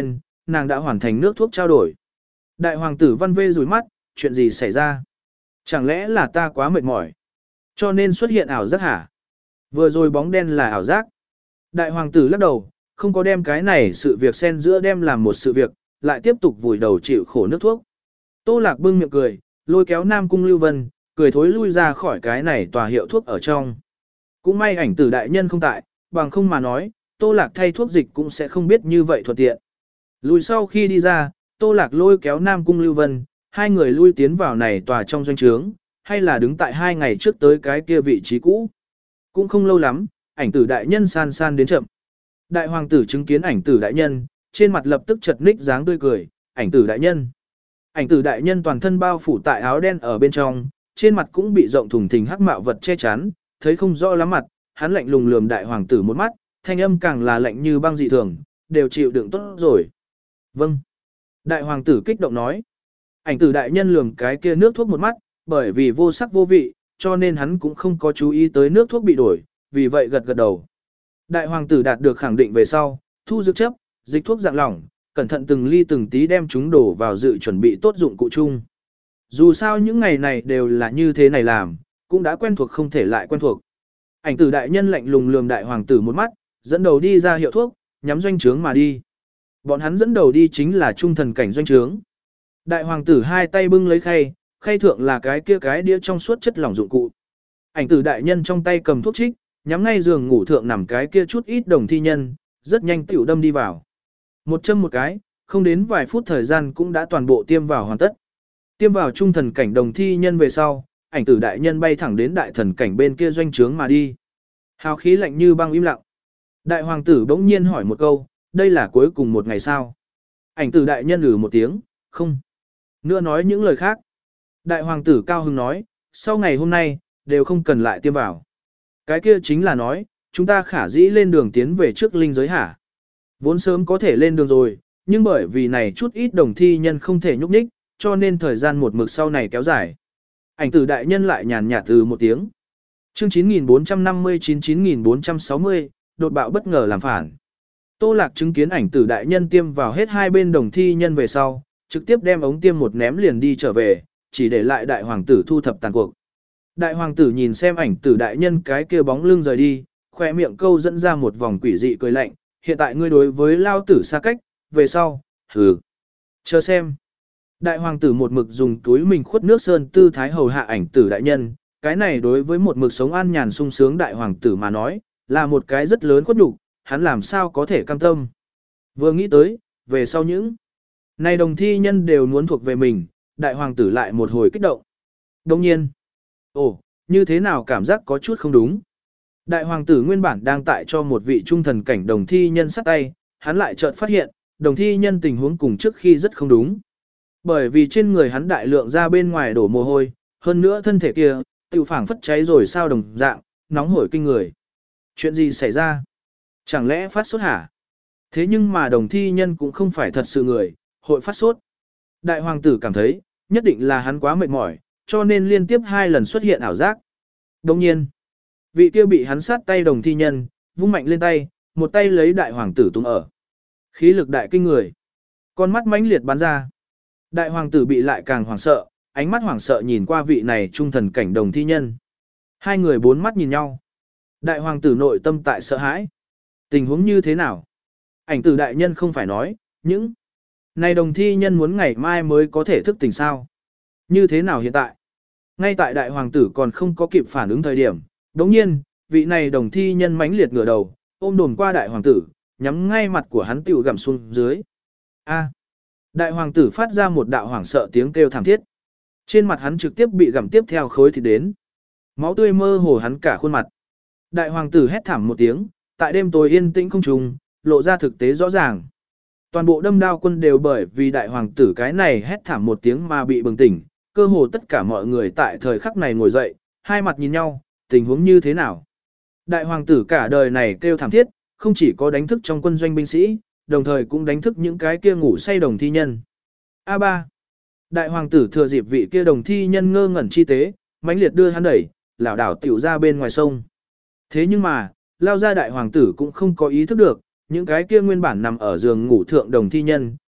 nàng đã hoàn thành nước thuốc trao đổi. Đại hoàng tử Văn Vê rủi mắt, chuyện gì xảy ra? Chẳng lẽ là ta quá mệt mỏi? Cho nên xuất hiện ảo giác hả? Vừa rồi bóng đen là ảo giác. Đại hoàng tử lắc đầu, không có đem cái này sự việc xen giữa đem làm một sự việc, lại tiếp tục vùi đầu chịu khổ nước thuốc. Tô Lạc bưng miệng cười, lôi kéo Nam Cung Lưu Vân, cười thối lui ra khỏi cái này tòa hiệu thuốc ở trong. Cũng may ảnh tử đại nhân không tại, bằng không mà nói, Tô Lạc thay thuốc dịch cũng sẽ không biết như vậy thuận tiện. Lùi sau khi đi ra, Tô Lạc lôi kéo Nam Cung Lưu Vân, hai người lui tiến vào này tòa trong doanh trướng, hay là đứng tại hai ngày trước tới cái kia vị trí cũ. Cũng không lâu lắm, ảnh tử đại nhân san san đến chậm. Đại hoàng tử chứng kiến ảnh tử đại nhân, trên mặt lập tức chật ních dáng tươi cười, ảnh tử đại nhân. Ảnh tử đại nhân toàn thân bao phủ tại áo đen ở bên trong, trên mặt cũng bị rộng thùng thình hắc mạo vật che chắn, thấy không rõ lắm mặt, hắn lạnh lùng lườm đại hoàng tử một mắt, thanh âm càng là lạnh như băng dị thường, đều chịu đựng tốt rồi. Vâng. Đại hoàng tử kích động nói. Ảnh tử đại nhân lườm cái kia nước thuốc một mắt, bởi vì vô sắc vô vị, cho nên hắn cũng không có chú ý tới nước thuốc bị đổi, vì vậy gật gật đầu. Đại hoàng tử đạt được khẳng định về sau, thu dược chấp, dịch thuốc dạng lỏng, cẩn thận từng ly từng tí đem chúng đổ vào dự chuẩn bị tốt dụng cụ chung. Dù sao những ngày này đều là như thế này làm, cũng đã quen thuộc không thể lại quen thuộc. Ảnh tử đại nhân lạnh lùng lườm đại hoàng tử một mắt, dẫn đầu đi ra hiệu thuốc, nhắm doanh trướng mà đi. Bọn hắn dẫn đầu đi chính là trung thần cảnh doanh trướng. Đại hoàng tử hai tay bưng lấy khay, khay thượng là cái kia cái đĩa trong suốt chất lỏng dụng cụ. Ảnh tử đại nhân trong tay cầm thuốc trích, nhắm ngay giường ngủ thượng nằm cái kia chút ít đồng thi nhân, rất nhanh tiểu đâm đi vào. Một châm một cái, không đến vài phút thời gian cũng đã toàn bộ tiêm vào hoàn tất. Tiêm vào trung thần cảnh đồng thi nhân về sau, ảnh tử đại nhân bay thẳng đến đại thần cảnh bên kia doanh trướng mà đi. Hào khí lạnh như băng im lặng. Đại hoàng tử bỗng nhiên hỏi một câu, đây là cuối cùng một ngày sao? Ảnh tử đại nhân ử một tiếng, không. Nữa nói những lời khác. Đại hoàng tử cao hứng nói, sau ngày hôm nay, đều không cần lại tiêm vào. Cái kia chính là nói, chúng ta khả dĩ lên đường tiến về trước linh giới hả? Vốn sớm có thể lên đường rồi, nhưng bởi vì này chút ít đồng thi nhân không thể nhúc nhích, cho nên thời gian một mực sau này kéo dài. Ảnh tử đại nhân lại nhàn nhạt từ một tiếng. Chương chín nghìn bốn trăm năm mươi chín chín nghìn bốn trăm sáu mươi, đột bạo bất ngờ làm phản. Tô Lạc chứng kiến ảnh tử đại nhân tiêm vào hết hai bên đồng thi nhân về sau, trực tiếp đem ống tiêm một ném liền đi trở về, chỉ để lại đại hoàng tử thu thập tàn cuộc. Đại hoàng tử nhìn xem ảnh tử đại nhân cái kia bóng lưng rời đi, khoe miệng câu dẫn ra một vòng quỷ dị cười lạnh, hiện tại ngươi đối với lao tử xa cách, về sau, hừ. Chờ xem. Đại hoàng tử một mực dùng túi mình khuất nước sơn tư thái hầu hạ ảnh tử đại nhân, cái này đối với một mực sống an nhàn sung sướng đại hoàng tử mà nói, là một cái rất lớn khuất nhục, hắn làm sao có thể cam tâm. Vừa nghĩ tới, về sau những này đồng thi nhân đều muốn thuộc về mình, đại hoàng tử lại một hồi kích động. Đồng nhiên, ồ, như thế nào cảm giác có chút không đúng. Đại hoàng tử nguyên bản đang tại cho một vị trung thần cảnh đồng thi nhân sát tay, hắn lại chợt phát hiện, đồng thi nhân tình huống cùng trước khi rất không đúng. Bởi vì trên người hắn đại lượng ra bên ngoài đổ mồ hôi, hơn nữa thân thể kia, tiểu phảng phất cháy rồi sao đồng dạng, nóng hổi kinh người. Chuyện gì xảy ra? Chẳng lẽ phát sốt hả? Thế nhưng mà đồng thi nhân cũng không phải thật sự người, hội phát sốt. Đại hoàng tử cảm thấy, nhất định là hắn quá mệt mỏi, cho nên liên tiếp hai lần xuất hiện ảo giác. Đồng nhiên, vị kia bị hắn sát tay đồng thi nhân, vung mạnh lên tay, một tay lấy đại hoàng tử tung ở. Khí lực đại kinh người. Con mắt mãnh liệt bắn ra. Đại hoàng tử bị lại càng hoảng sợ, ánh mắt hoảng sợ nhìn qua vị này trung thần cảnh đồng thi nhân. Hai người bốn mắt nhìn nhau. Đại hoàng tử nội tâm tại sợ hãi. Tình huống như thế nào? Ảnh tử đại nhân không phải nói, những này đồng thi nhân muốn ngày mai mới có thể thức tỉnh sao? Như thế nào hiện tại? Ngay tại đại hoàng tử còn không có kịp phản ứng thời điểm, đống nhiên, vị này đồng thi nhân mãnh liệt ngửa đầu, ôm đồn qua đại hoàng tử, nhắm ngay mặt của hắn tiểu gặm xuống dưới. A! Đại hoàng tử phát ra một đạo hoảng sợ tiếng kêu thảm thiết. Trên mặt hắn trực tiếp bị gặm tiếp theo khối thịt đến. Máu tươi mơ hồ hắn cả khuôn mặt. Đại hoàng tử hét thảm một tiếng, tại đêm tối yên tĩnh không trùng, lộ ra thực tế rõ ràng. Toàn bộ đâm đao quân đều bởi vì đại hoàng tử cái này hét thảm một tiếng mà bị bừng tỉnh, cơ hồ tất cả mọi người tại thời khắc này ngồi dậy, hai mặt nhìn nhau, tình huống như thế nào. Đại hoàng tử cả đời này kêu thảm thiết, không chỉ có đánh thức trong quân doanh binh sĩ, đồng thời cũng đánh thức những cái kia ngủ say đồng thi nhân. A ba. Đại hoàng tử thừa dịp vị kia đồng thi nhân ngơ ngẩn chi tế, mãnh liệt đưa hắn đẩy, lảo đảo tiểu ra bên ngoài sông. Thế nhưng mà, lao ra đại hoàng tử cũng không có ý thức được, những cái kia nguyên bản nằm ở giường ngủ thượng đồng thi nhân,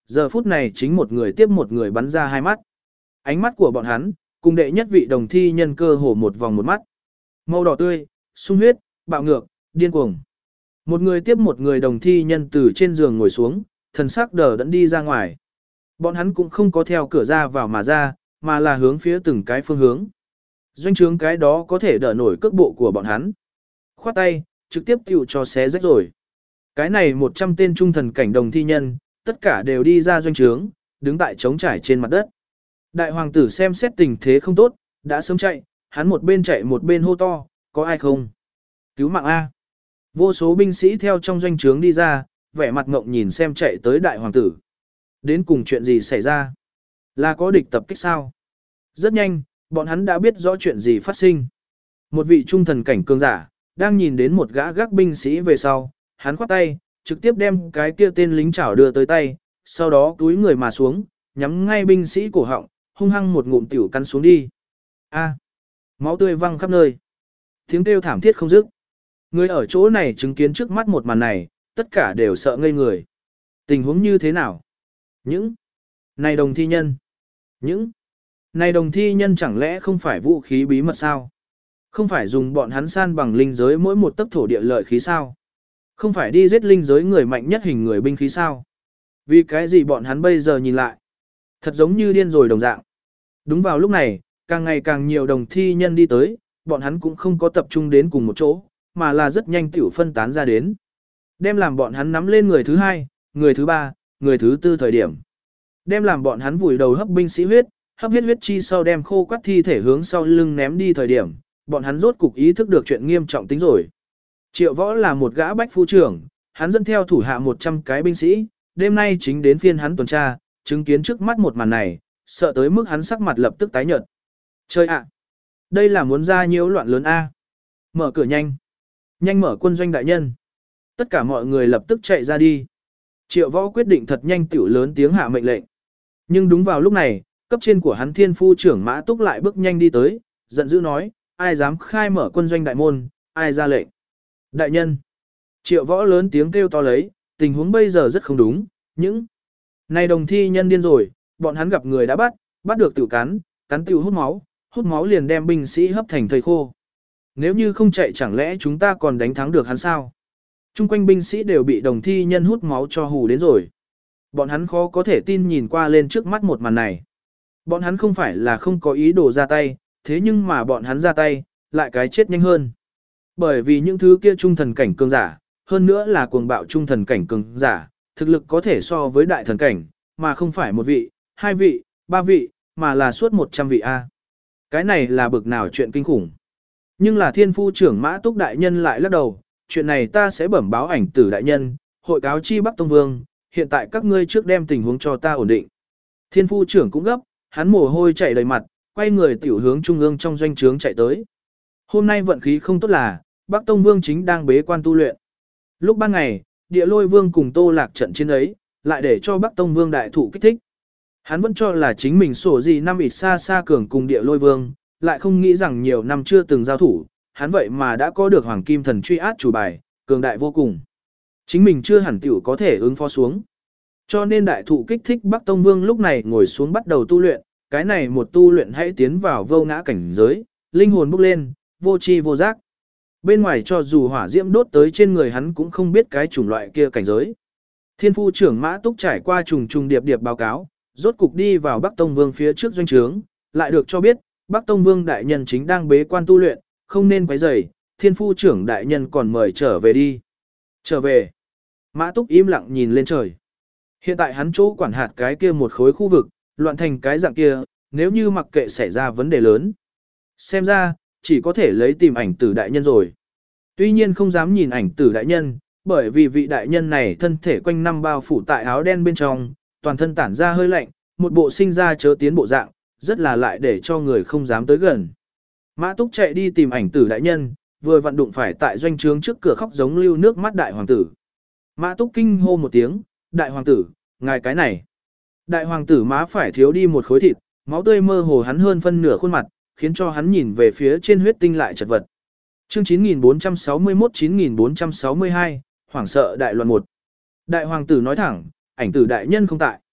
giờ phút này chính một người tiếp một người bắn ra hai mắt. Ánh mắt của bọn hắn, cùng đệ nhất vị đồng thi nhân cơ hồ một vòng một mắt. Màu đỏ tươi, sung huyết, bạo ngược, điên cuồng. Một người tiếp một người đồng thi nhân từ trên giường ngồi xuống, thần sắc đờ đẫn đi ra ngoài. Bọn hắn cũng không có theo cửa ra vào mà ra, mà là hướng phía từng cái phương hướng. Doanh trướng cái đó có thể đỡ nổi cước bộ của bọn hắn. Khoát tay, trực tiếp tiêu cho xé rách rồi. Cái này một trăm tên trung thần cảnh đồng thi nhân, tất cả đều đi ra doanh trướng, đứng tại trống trải trên mặt đất. Đại hoàng tử xem xét tình thế không tốt, đã sớm chạy, hắn một bên chạy một bên hô to, có ai không? Cứu mạng A. Vô số binh sĩ theo trong doanh trướng đi ra, vẻ mặt ngộng nhìn xem chạy tới đại hoàng tử. Đến cùng chuyện gì xảy ra? Là có địch tập kích sao? Rất nhanh, bọn hắn đã biết rõ chuyện gì phát sinh. Một vị trung thần cảnh cường giả, đang nhìn đến một gã gác binh sĩ về sau, hắn khoát tay, trực tiếp đem cái kia tên lính chảo đưa tới tay, sau đó túi người mà xuống, nhắm ngay binh sĩ cổ họng, hung hăng một ngụm tiểu cắn xuống đi. A, máu tươi văng khắp nơi. Tiếng kêu thảm thiết không dứt. Người ở chỗ này chứng kiến trước mắt một màn này, tất cả đều sợ ngây người. Tình huống như thế nào? Những này đồng thi nhân, những này đồng thi nhân chẳng lẽ không phải vũ khí bí mật sao? Không phải dùng bọn hắn san bằng linh giới mỗi một tấc thổ địa lợi khí sao? Không phải đi giết linh giới người mạnh nhất hình người binh khí sao? Vì cái gì bọn hắn bây giờ nhìn lại? Thật giống như điên rồi đồng dạng. Đúng vào lúc này, càng ngày càng nhiều đồng thi nhân đi tới, bọn hắn cũng không có tập trung đến cùng một chỗ, mà là rất nhanh tiểu phân tán ra đến. Đem làm bọn hắn nắm lên người thứ hai, người thứ ba, người thứ tư thời điểm. Đem làm bọn hắn vùi đầu hấp binh sĩ huyết, hấp hết huyết chi sau đem khô quắt thi thể hướng sau lưng ném đi thời điểm, bọn hắn rốt cục ý thức được chuyện nghiêm trọng tính rồi. Triệu Võ là một gã bách phu trưởng, hắn dẫn theo thủ hạ một trăm cái binh sĩ, đêm nay chính đến phiên hắn tuần tra, chứng kiến trước mắt một màn này, sợ tới mức hắn sắc mặt lập tức tái nhợt. Chơi ạ! Đây là muốn ra nhiễu loạn lớn A. Mở cửa nhanh! Nhanh mở quân doanh đại nhân! Tất cả mọi người lập tức chạy ra đi. Triệu Võ quyết định thật nhanh tiểu lớn tiếng hạ mệnh lệnh. Nhưng đúng vào lúc này, cấp trên của hắn thiên phu trưởng Mã Túc lại bước nhanh đi tới, giận dữ nói, ai dám khai mở quân doanh đại môn, ai ra lệnh. Đại nhân! Triệu Võ lớn tiếng kêu to lấy, tình huống bây giờ rất không đúng, những này đồng thi nhân điên rồi, bọn hắn gặp người đã bắt, bắt được tiểu cắn, cắn tiểu hút máu, hút máu liền đem binh sĩ hấp thành thây khô. Nếu như không chạy chẳng lẽ chúng ta còn đánh thắng được hắn sao? Trung quanh binh sĩ đều bị đồng thi nhân hút máu cho hù đến rồi. Bọn hắn khó có thể tin nhìn qua lên trước mắt một màn này. Bọn hắn không phải là không có ý đồ ra tay, thế nhưng mà bọn hắn ra tay, lại cái chết nhanh hơn. Bởi vì những thứ kia trung thần cảnh cường giả, hơn nữa là cuồng bạo trung thần cảnh cường giả, thực lực có thể so với đại thần cảnh, mà không phải một vị, hai vị, ba vị, mà là suốt một trăm vị A. Cái này là bực nào chuyện kinh khủng. Nhưng là thiên phu trưởng Mã Túc đại nhân lại lắc đầu, chuyện này ta sẽ bẩm báo ảnh tử đại nhân, hội cáo chi Bắc Tông Vương, hiện tại các ngươi trước đem tình huống cho ta ổn định. Thiên phu trưởng cũng gấp, hắn mồ hôi chảy đầy mặt, quay người tiểu hướng trung ương trong doanh trướng chạy tới. Hôm nay vận khí không tốt là, Bắc Tông Vương chính đang bế quan tu luyện. Lúc ban ngày, Địa Lôi Vương cùng Tô Lạc trận chiến ấy, lại để cho Bắc Tông Vương đại thụ kích thích. Hắn vẫn cho là chính mình sổ gì năm ít xa xa cường cùng Địa Lôi Vương, lại không nghĩ rằng nhiều năm chưa từng giao thủ, hắn vậy mà đã có được Hoàng Kim Thần truy át chủ bài, cường đại vô cùng. Chính mình chưa hẳn tiểu có thể ứng phó xuống. Cho nên đại thụ kích thích Bắc Tông Vương lúc này ngồi xuống bắt đầu tu luyện, cái này một tu luyện hãy tiến vào vô ngã cảnh giới, linh hồn bốc lên, vô tri vô giác. Bên ngoài cho dù hỏa diễm đốt tới trên người hắn cũng không biết cái chủng loại kia cảnh giới. Thiên phu trưởng Mã Túc trải qua trùng trùng điệp điệp báo cáo, rốt cục đi vào Bắc Tông Vương phía trước doanh trướng, lại được cho biết, Bắc Tông Vương đại nhân chính đang bế quan tu luyện, không nên quấy rầy, thiên phu trưởng đại nhân còn mời trở về đi. Trở về. Mã Túc im lặng nhìn lên trời. Hiện tại hắn chỗ quản hạt cái kia một khối khu vực, loạn thành cái dạng kia, nếu như mặc kệ xảy ra vấn đề lớn. Xem ra, chỉ có thể lấy tìm ảnh tử đại nhân rồi. Tuy nhiên không dám nhìn ảnh tử đại nhân, bởi vì vị đại nhân này thân thể quanh năm bao phủ tại áo đen bên trong, toàn thân tản ra hơi lạnh, một bộ sinh ra chớ tiến bộ dạng, rất là lại để cho người không dám tới gần. Mã Túc chạy đi tìm ảnh tử đại nhân, vừa vặn đụng phải tại doanh trướng trước cửa khóc giống lưu nước mắt đại hoàng tử. Mã Túc kinh hô một tiếng, đại hoàng tử, ngài cái này. Đại hoàng tử má phải thiếu đi một khối thịt, máu tươi mơ hồ hắn hơn phân nửa khuôn mặt, khiến cho hắn nhìn về phía trên huyết tinh lại chật vật. Chương chín nghìn bốn trăm sáu mươi mốt chín nghìn bốn trăm sáu mươi hai, hoảng sợ đại loạn một. Đại hoàng tử nói thẳng, ảnh tử đại nhân không tại.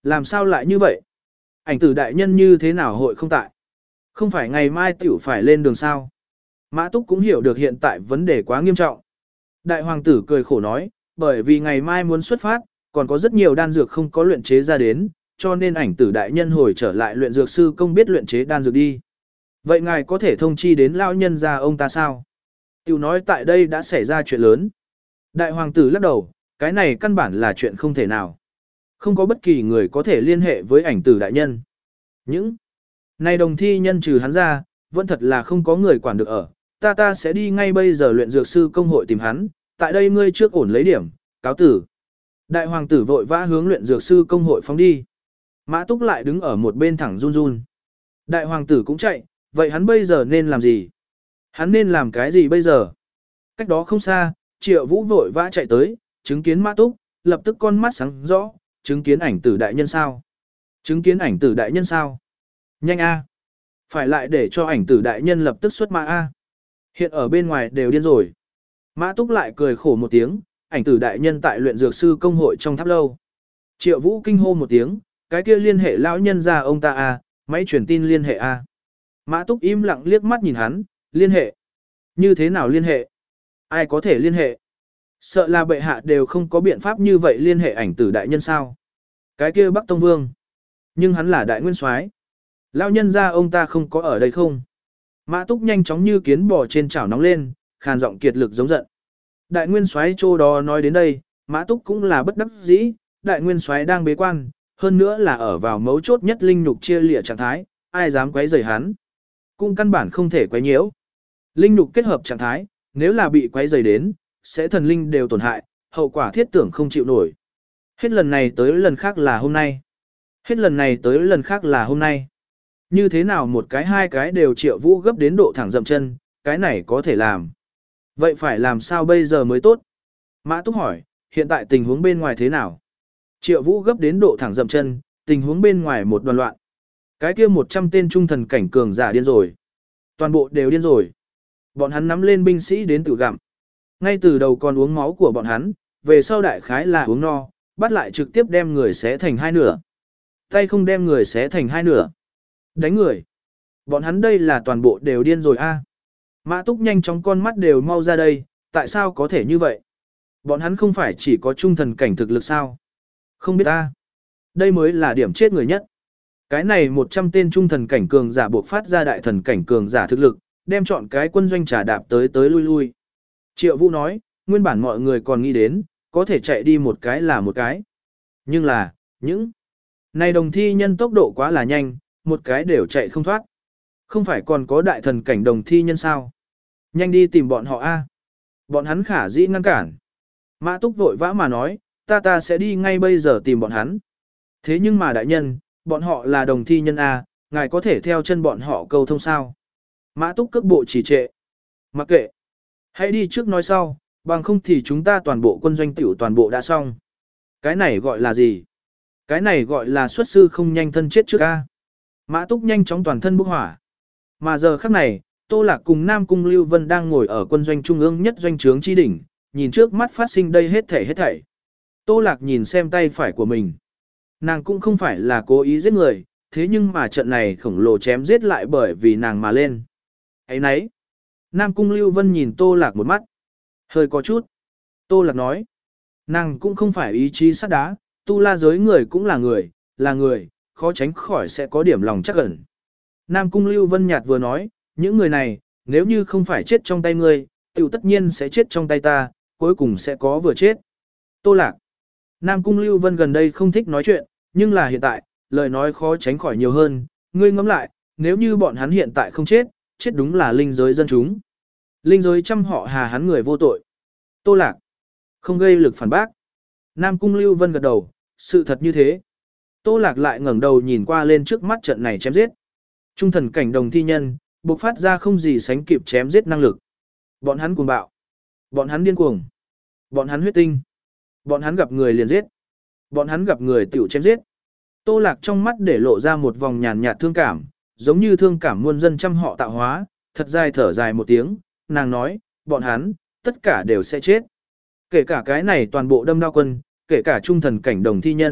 Làm sao lại như vậy? Ảnh tử đại nhân như thế nào hội không tại? Không phải ngày mai tiểu phải lên đường sao? Mã Túc cũng hiểu được hiện tại vấn đề quá nghiêm trọng. Đại hoàng tử cười khổ nói, bởi vì ngày mai muốn xuất phát, còn có rất nhiều đan dược không có luyện chế ra đến, cho nên ảnh tử đại nhân hồi trở lại luyện dược sư công biết luyện chế đan dược đi. Vậy ngài có thể thông chi đến lão nhân gia ông ta sao? Tiểu nói tại đây đã xảy ra chuyện lớn. Đại hoàng tử lắc đầu, cái này căn bản là chuyện không thể nào. Không có bất kỳ người có thể liên hệ với ảnh tử đại nhân. Những này đồng thi nhân trừ hắn ra, vẫn thật là không có người quản được ở. Ta ta sẽ đi ngay bây giờ luyện dược sư công hội tìm hắn, tại đây ngươi trước ổn lấy điểm, cáo tử. Đại hoàng tử vội vã hướng luyện dược sư công hội phóng đi. Mã Túc lại đứng ở một bên thẳng run run. Đại hoàng tử cũng chạy, vậy hắn bây giờ nên làm gì? Hắn nên làm cái gì bây giờ? Cách đó không xa, Triệu Vũ vội vã chạy tới, chứng kiến Mã Túc, lập tức con mắt sáng rõ, chứng kiến ảnh tử đại nhân sao? Chứng kiến ảnh tử đại nhân sao? Nhanh a! Phải lại để cho ảnh tử đại nhân lập tức xuất mã a. Hiện ở bên ngoài đều điên rồi. Mã Túc lại cười khổ một tiếng, ảnh tử đại nhân tại luyện dược sư công hội trong tháp lâu. Triệu Vũ kinh hô một tiếng, cái kia liên hệ lão nhân ra ông ta a, máy truyền tin liên hệ a. Mã Túc im lặng liếc mắt nhìn hắn, liên hệ. Như thế nào liên hệ? Ai có thể liên hệ? Sợ là bệ hạ đều không có biện pháp như vậy liên hệ ảnh tử đại nhân sao? Cái kia Bắc Tông Vương. Nhưng hắn là đại nguyên soái. Lão nhân ra ông ta không có ở đây không? Mã Túc nhanh chóng như kiến bò trên chảo nóng lên, khàn giọng kiệt lực giống giận. Đại nguyên soái Trô đó nói đến đây, Mã Túc cũng là bất đắc dĩ, đại nguyên soái đang bế quan, hơn nữa là ở vào mấu chốt nhất linh nhục chia lìa trạng thái, ai dám quấy rầy hắn? Cũng căn bản không thể quấy nhiễu. Linh nhục kết hợp trạng thái, nếu là bị quấy rầy đến, sẽ thần linh đều tổn hại, hậu quả thiết tưởng không chịu nổi. Hết lần này tới lần khác là hôm nay. Hết lần này tới lần khác là hôm nay. Như thế nào một cái hai cái đều Triệu Vũ gấp đến độ thẳng dậm chân, cái này có thể làm. Vậy phải làm sao bây giờ mới tốt? Mã Túc hỏi, hiện tại tình huống bên ngoài thế nào? Triệu Vũ gấp đến độ thẳng dậm chân, tình huống bên ngoài một đoàn loạn. Cái kia một trăm tên trung thần cảnh cường giả điên rồi. Toàn bộ đều điên rồi. Bọn hắn nắm lên binh sĩ đến tự gặm. Ngay từ đầu còn uống máu của bọn hắn, về sau đại khái là uống no, bắt lại trực tiếp đem người xé thành hai nửa. Tay không đem người xé thành hai nửa. Đánh người. Bọn hắn đây là toàn bộ đều điên rồi a. Mã Túc nhanh chóng con mắt đều mau ra đây, tại sao có thể như vậy? Bọn hắn không phải chỉ có trung thần cảnh thực lực sao? Không biết a. Đây mới là điểm chết người nhất. Cái này một trăm tên trung thần cảnh cường giả buộc phát ra đại thần cảnh cường giả thực lực, đem chọn cái quân doanh trà đạp tới tới lui lui. Triệu Vũ nói, nguyên bản mọi người còn nghĩ đến, có thể chạy đi một cái là một cái. Nhưng là, những này đồng thi nhân tốc độ quá là nhanh, một cái đều chạy không thoát. Không phải còn có đại thần cảnh đồng thi nhân sao? Nhanh đi tìm bọn họ a. Bọn hắn khả dĩ ngăn cản. Mã Túc vội vã mà nói, ta ta sẽ đi ngay bây giờ tìm bọn hắn. Thế nhưng mà đại nhân, bọn họ là đồng thi nhân a, ngài có thể theo chân bọn họ câu thông sao? Mã Túc cước bộ trì trệ. Mặc kệ. Hãy đi trước nói sau, bằng không thì chúng ta toàn bộ quân doanh tiểu toàn bộ đã xong. Cái này gọi là gì? Cái này gọi là xuất sư không nhanh thân chết trước a. Mã Túc nhanh chóng toàn thân bốc hỏa. Mà giờ khắc này, Tô Lạc cùng Nam Cung Lưu Vân đang ngồi ở quân doanh trung ương nhất doanh trướng chi đỉnh, nhìn trước mắt phát sinh đây hết thảy hết thảy. Tô Lạc nhìn xem tay phải của mình. Nàng cũng không phải là cố ý giết người, thế nhưng mà trận này khổng lồ chém giết lại bởi vì nàng mà lên. Ấy nấy. Nam Cung Lưu Vân nhìn Tô Lạc một mắt. Hơi có chút. Tô Lạc nói. Nàng cũng không phải ý chí sắt đá, tu la giới người cũng là người, là người, khó tránh khỏi sẽ có điểm lòng chắc ẩn. Nam Cung Lưu Vân nhạt vừa nói, những người này, nếu như không phải chết trong tay ngươi, tiểu tất nhiên sẽ chết trong tay ta, cuối cùng sẽ có vừa chết. Tô Lạc. Nam Cung Lưu Vân gần đây không thích nói chuyện, nhưng là hiện tại, lời nói khó tránh khỏi nhiều hơn, ngươi ngẫm lại, nếu như bọn hắn hiện tại không chết, chết đúng là linh giới dân chúng. Linh giới trăm họ hà hắn người vô tội. Tô Lạc. Không gây lực phản bác. Nam Cung Lưu Vân gật đầu, sự thật như thế. Tô Lạc lại ngẩng đầu nhìn qua lên trước mắt trận này chém giết. Trung thần cảnh đồng thi nhân, bộc phát ra không gì sánh kịp chém giết năng lực. Bọn hắn cuồng bạo. Bọn hắn điên cuồng. Bọn hắn huyết tinh. Bọn hắn gặp người liền giết. Bọn hắn gặp người tiểu chém giết. Tô Lạc trong mắt để lộ ra một vòng nhàn nhạt thương cảm, giống như thương cảm muôn dân trăm họ tạo hóa, thật dài thở dài một tiếng, nàng nói, bọn hắn, tất cả đều sẽ chết. Kể cả cái này toàn bộ đâm đao quân, kể cả trung thần cảnh đồng thi nhân,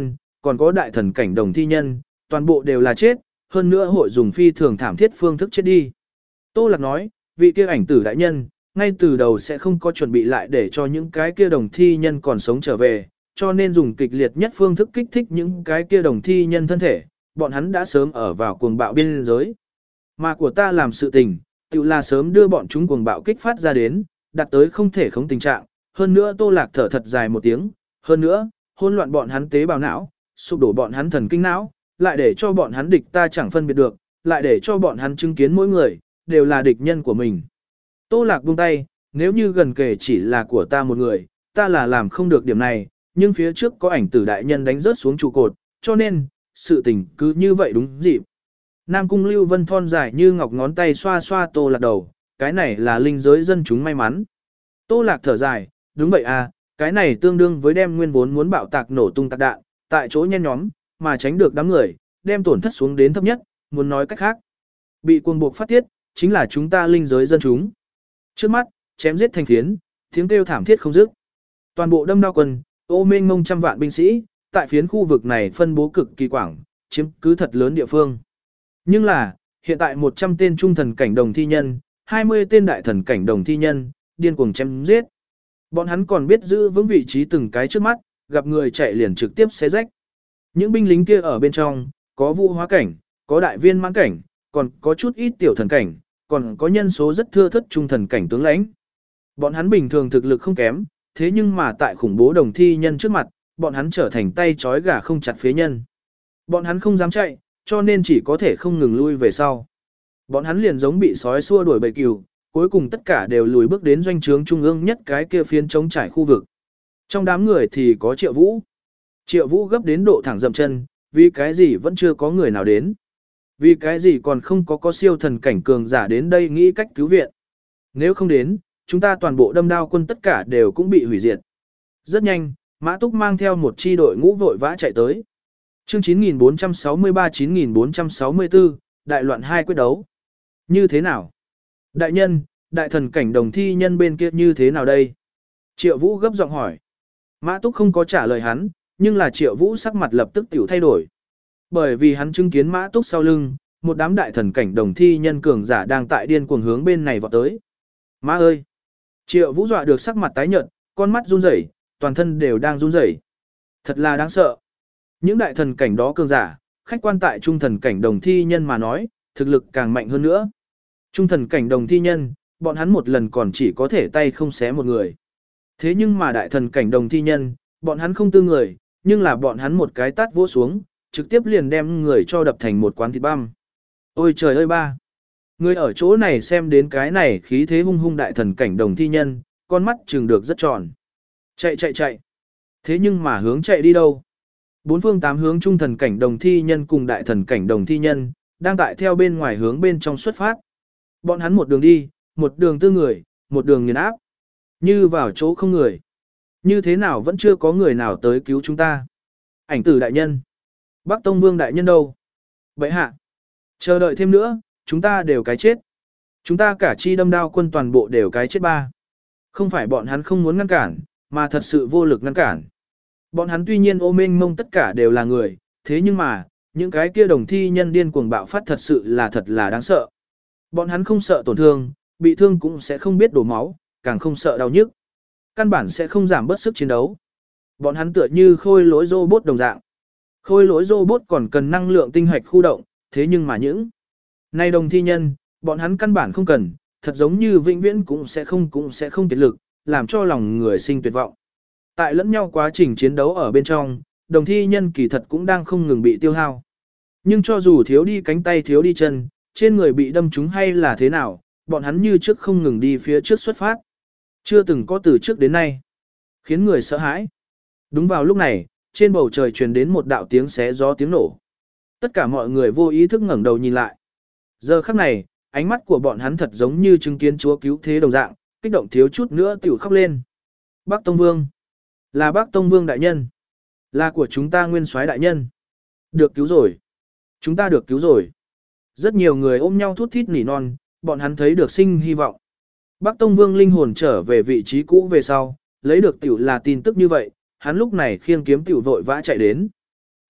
còn có đại thần cảnh đồng thi nhân, toàn bộ đều là chết, hơn nữa hội dùng phi thường thảm thiết phương thức chết đi. Tô Lạc nói, vị kia ảnh tử đại nhân, ngay từ đầu sẽ không có chuẩn bị lại để cho những cái kia đồng thi nhân còn sống trở về, cho nên dùng kịch liệt nhất phương thức kích thích những cái kia đồng thi nhân thân thể, bọn hắn đã sớm ở vào cuồng bạo biên giới. Mà của ta làm sự tình, tự là sớm đưa bọn chúng cuồng bạo kích phát ra đến, đạt tới không thể không tình trạng, hơn nữa Tô Lạc thở thật dài một tiếng, hơn nữa, hỗn loạn bọn hắn tế bào não, sụp đổ bọn hắn thần kinh não, lại để cho bọn hắn địch ta chẳng phân biệt được, lại để cho bọn hắn chứng kiến mỗi người, đều là địch nhân của mình. Tô Lạc buông tay, nếu như gần kể chỉ là của ta một người, ta là làm không được điểm này, nhưng phía trước có ảnh tử đại nhân đánh rớt xuống trụ cột, cho nên, sự tình cứ như vậy đúng dịp. Nam Cung Lưu Vân thon dài như ngọc ngón tay xoa xoa Tô Lạc đầu, cái này là linh giới dân chúng may mắn. Tô Lạc thở dài, đúng vậy à, cái này tương đương với đem nguyên vốn muốn bạo tạc nổ tung tạc đạn, tại chỗ nhen nhóm, mà tránh được đám người, đem tổn thất xuống đến thấp nhất, muốn nói cách khác. Bị cuồng buộc phát tiết, chính là chúng ta linh giới dân chúng. Trước mắt, chém giết thành phiến, tiếng kêu thảm thiết không dứt. Toàn bộ Đâm Đao quân, ô mênh mông trăm vạn binh sĩ, tại phiến khu vực này phân bố cực kỳ quảng, chiếm cứ thật lớn địa phương. Nhưng là, hiện tại một trăm tên trung thần cảnh đồng thi nhân, hai mươi tên đại thần cảnh đồng thi nhân, điên cuồng chém giết. Bọn hắn còn biết giữ vững vị trí từng cái trước mắt, gặp người chạy liền trực tiếp xé rách. Những binh lính kia ở bên trong, có vũ hóa cảnh, có đại viên mãn cảnh, còn có chút ít tiểu thần cảnh, còn có nhân số rất thưa thớt trung thần cảnh tướng lãnh. Bọn hắn bình thường thực lực không kém, thế nhưng mà tại khủng bố đồng thi nhân trước mặt, bọn hắn trở thành tay trói gà không chặt phế nhân. Bọn hắn không dám chạy, cho nên chỉ có thể không ngừng lui về sau. Bọn hắn liền giống bị sói xua đuổi bầy cừu, cuối cùng tất cả đều lùi bước đến doanh trướng trung ương nhất cái kia phiến trống trải khu vực. Trong đám người thì có Triệu Vũ. Triệu Vũ gấp đến độ thẳng dậm chân, vì cái gì vẫn chưa có người nào đến. Vì cái gì còn không có có siêu thần cảnh cường giả đến đây nghĩ cách cứu viện. Nếu không đến, chúng ta toàn bộ Đâm Đao quân tất cả đều cũng bị hủy diệt. Rất nhanh, Mã Túc mang theo một chi đội ngũ vội vã chạy tới. Chương chín nghìn bốn trăm sáu mươi ba đến chín nghìn bốn trăm sáu mươi tư, đại loạn hai quyết đấu. Như thế nào? Đại nhân, đại thần cảnh đồng thi nhân bên kia như thế nào đây? Triệu Vũ gấp giọng hỏi. Mã Túc không có trả lời hắn, nhưng là Triệu Vũ sắc mặt lập tức tiểu thay đổi. Bởi vì hắn chứng kiến Mã Túc sau lưng, một đám đại thần cảnh đồng thi nhân cường giả đang tại điên cuồng hướng bên này vọt tới. Má ơi! Triệu Vũ dọa được sắc mặt tái nhợt, con mắt run rẩy, toàn thân đều đang run rẩy. Thật là đáng sợ. Những đại thần cảnh đó cường giả, khách quan tại trung thần cảnh đồng thi nhân mà nói, thực lực càng mạnh hơn nữa. Trung thần cảnh đồng thi nhân, bọn hắn một lần còn chỉ có thể tay không xé một người. Thế nhưng mà đại thần cảnh đồng thi nhân, bọn hắn không tư người, nhưng là bọn hắn một cái tát vỗ xuống, trực tiếp liền đem người cho đập thành một quán thịt băm. Ôi trời ơi ba! Người ở chỗ này xem đến cái này khí thế hung hung đại thần cảnh đồng thi nhân, con mắt trừng được rất tròn. Chạy chạy chạy! Thế nhưng mà hướng chạy đi đâu? Bốn phương tám hướng trung thần cảnh đồng thi nhân cùng đại thần cảnh đồng thi nhân, đang tại theo bên ngoài hướng bên trong xuất phát. Bọn hắn một đường đi, một đường tư người, một đường nghiền áp. Như vào chỗ không người. Như thế nào vẫn chưa có người nào tới cứu chúng ta? Ảnh tử đại nhân. Bắc Tông Vương đại nhân đâu? Vậy hạ. Chờ đợi thêm nữa, chúng ta đều cái chết. Chúng ta cả chi Đâm Đao quân toàn bộ đều cái chết ba. Không phải bọn hắn không muốn ngăn cản, mà thật sự vô lực ngăn cản. Bọn hắn tuy nhiên ô mênh mông tất cả đều là người, thế nhưng mà, những cái kia đồng thi nhân điên cuồng bạo phát thật sự là thật là đáng sợ. Bọn hắn không sợ tổn thương, bị thương cũng sẽ không biết đổ máu, càng không sợ đau nhức. Căn bản sẽ không giảm bớt sức chiến đấu. Bọn hắn tựa như khôi lỗi robot đồng dạng. Khôi lỗi robot còn cần năng lượng tinh hạch khu động, thế nhưng mà những này đồng thi nhân, bọn hắn căn bản không cần, thật giống như vĩnh viễn cũng sẽ không cũng sẽ không kiệt lực, làm cho lòng người sinh tuyệt vọng. Tại lẫn nhau quá trình chiến đấu ở bên trong, đồng thi nhân kỳ thật cũng đang không ngừng bị tiêu hao. Nhưng cho dù thiếu đi cánh tay thiếu đi chân, trên người bị đâm trúng hay là thế nào, bọn hắn như trước không ngừng đi phía trước xuất phát. Chưa từng có từ trước đến nay. Khiến người sợ hãi. Đúng vào lúc này, trên bầu trời truyền đến một đạo tiếng xé gió tiếng nổ. Tất cả mọi người vô ý thức ngẩng đầu nhìn lại. Giờ khắc này, ánh mắt của bọn hắn thật giống như chứng kiến Chúa cứu thế đồng dạng, kích động thiếu chút nữa tiểu khóc lên. Bắc Tông Vương. Là Bắc Tông Vương đại nhân. Là của chúng ta Nguyên Soái đại nhân. Được cứu rồi. Chúng ta được cứu rồi. Rất nhiều người ôm nhau thút thít nỉ non, bọn hắn thấy được sinh hy vọng. Bắc Tông Vương linh hồn trở về vị trí cũ về sau, lấy được tiểu là tin tức như vậy, hắn lúc này khiêng kiếm tiểu vội vã chạy đến.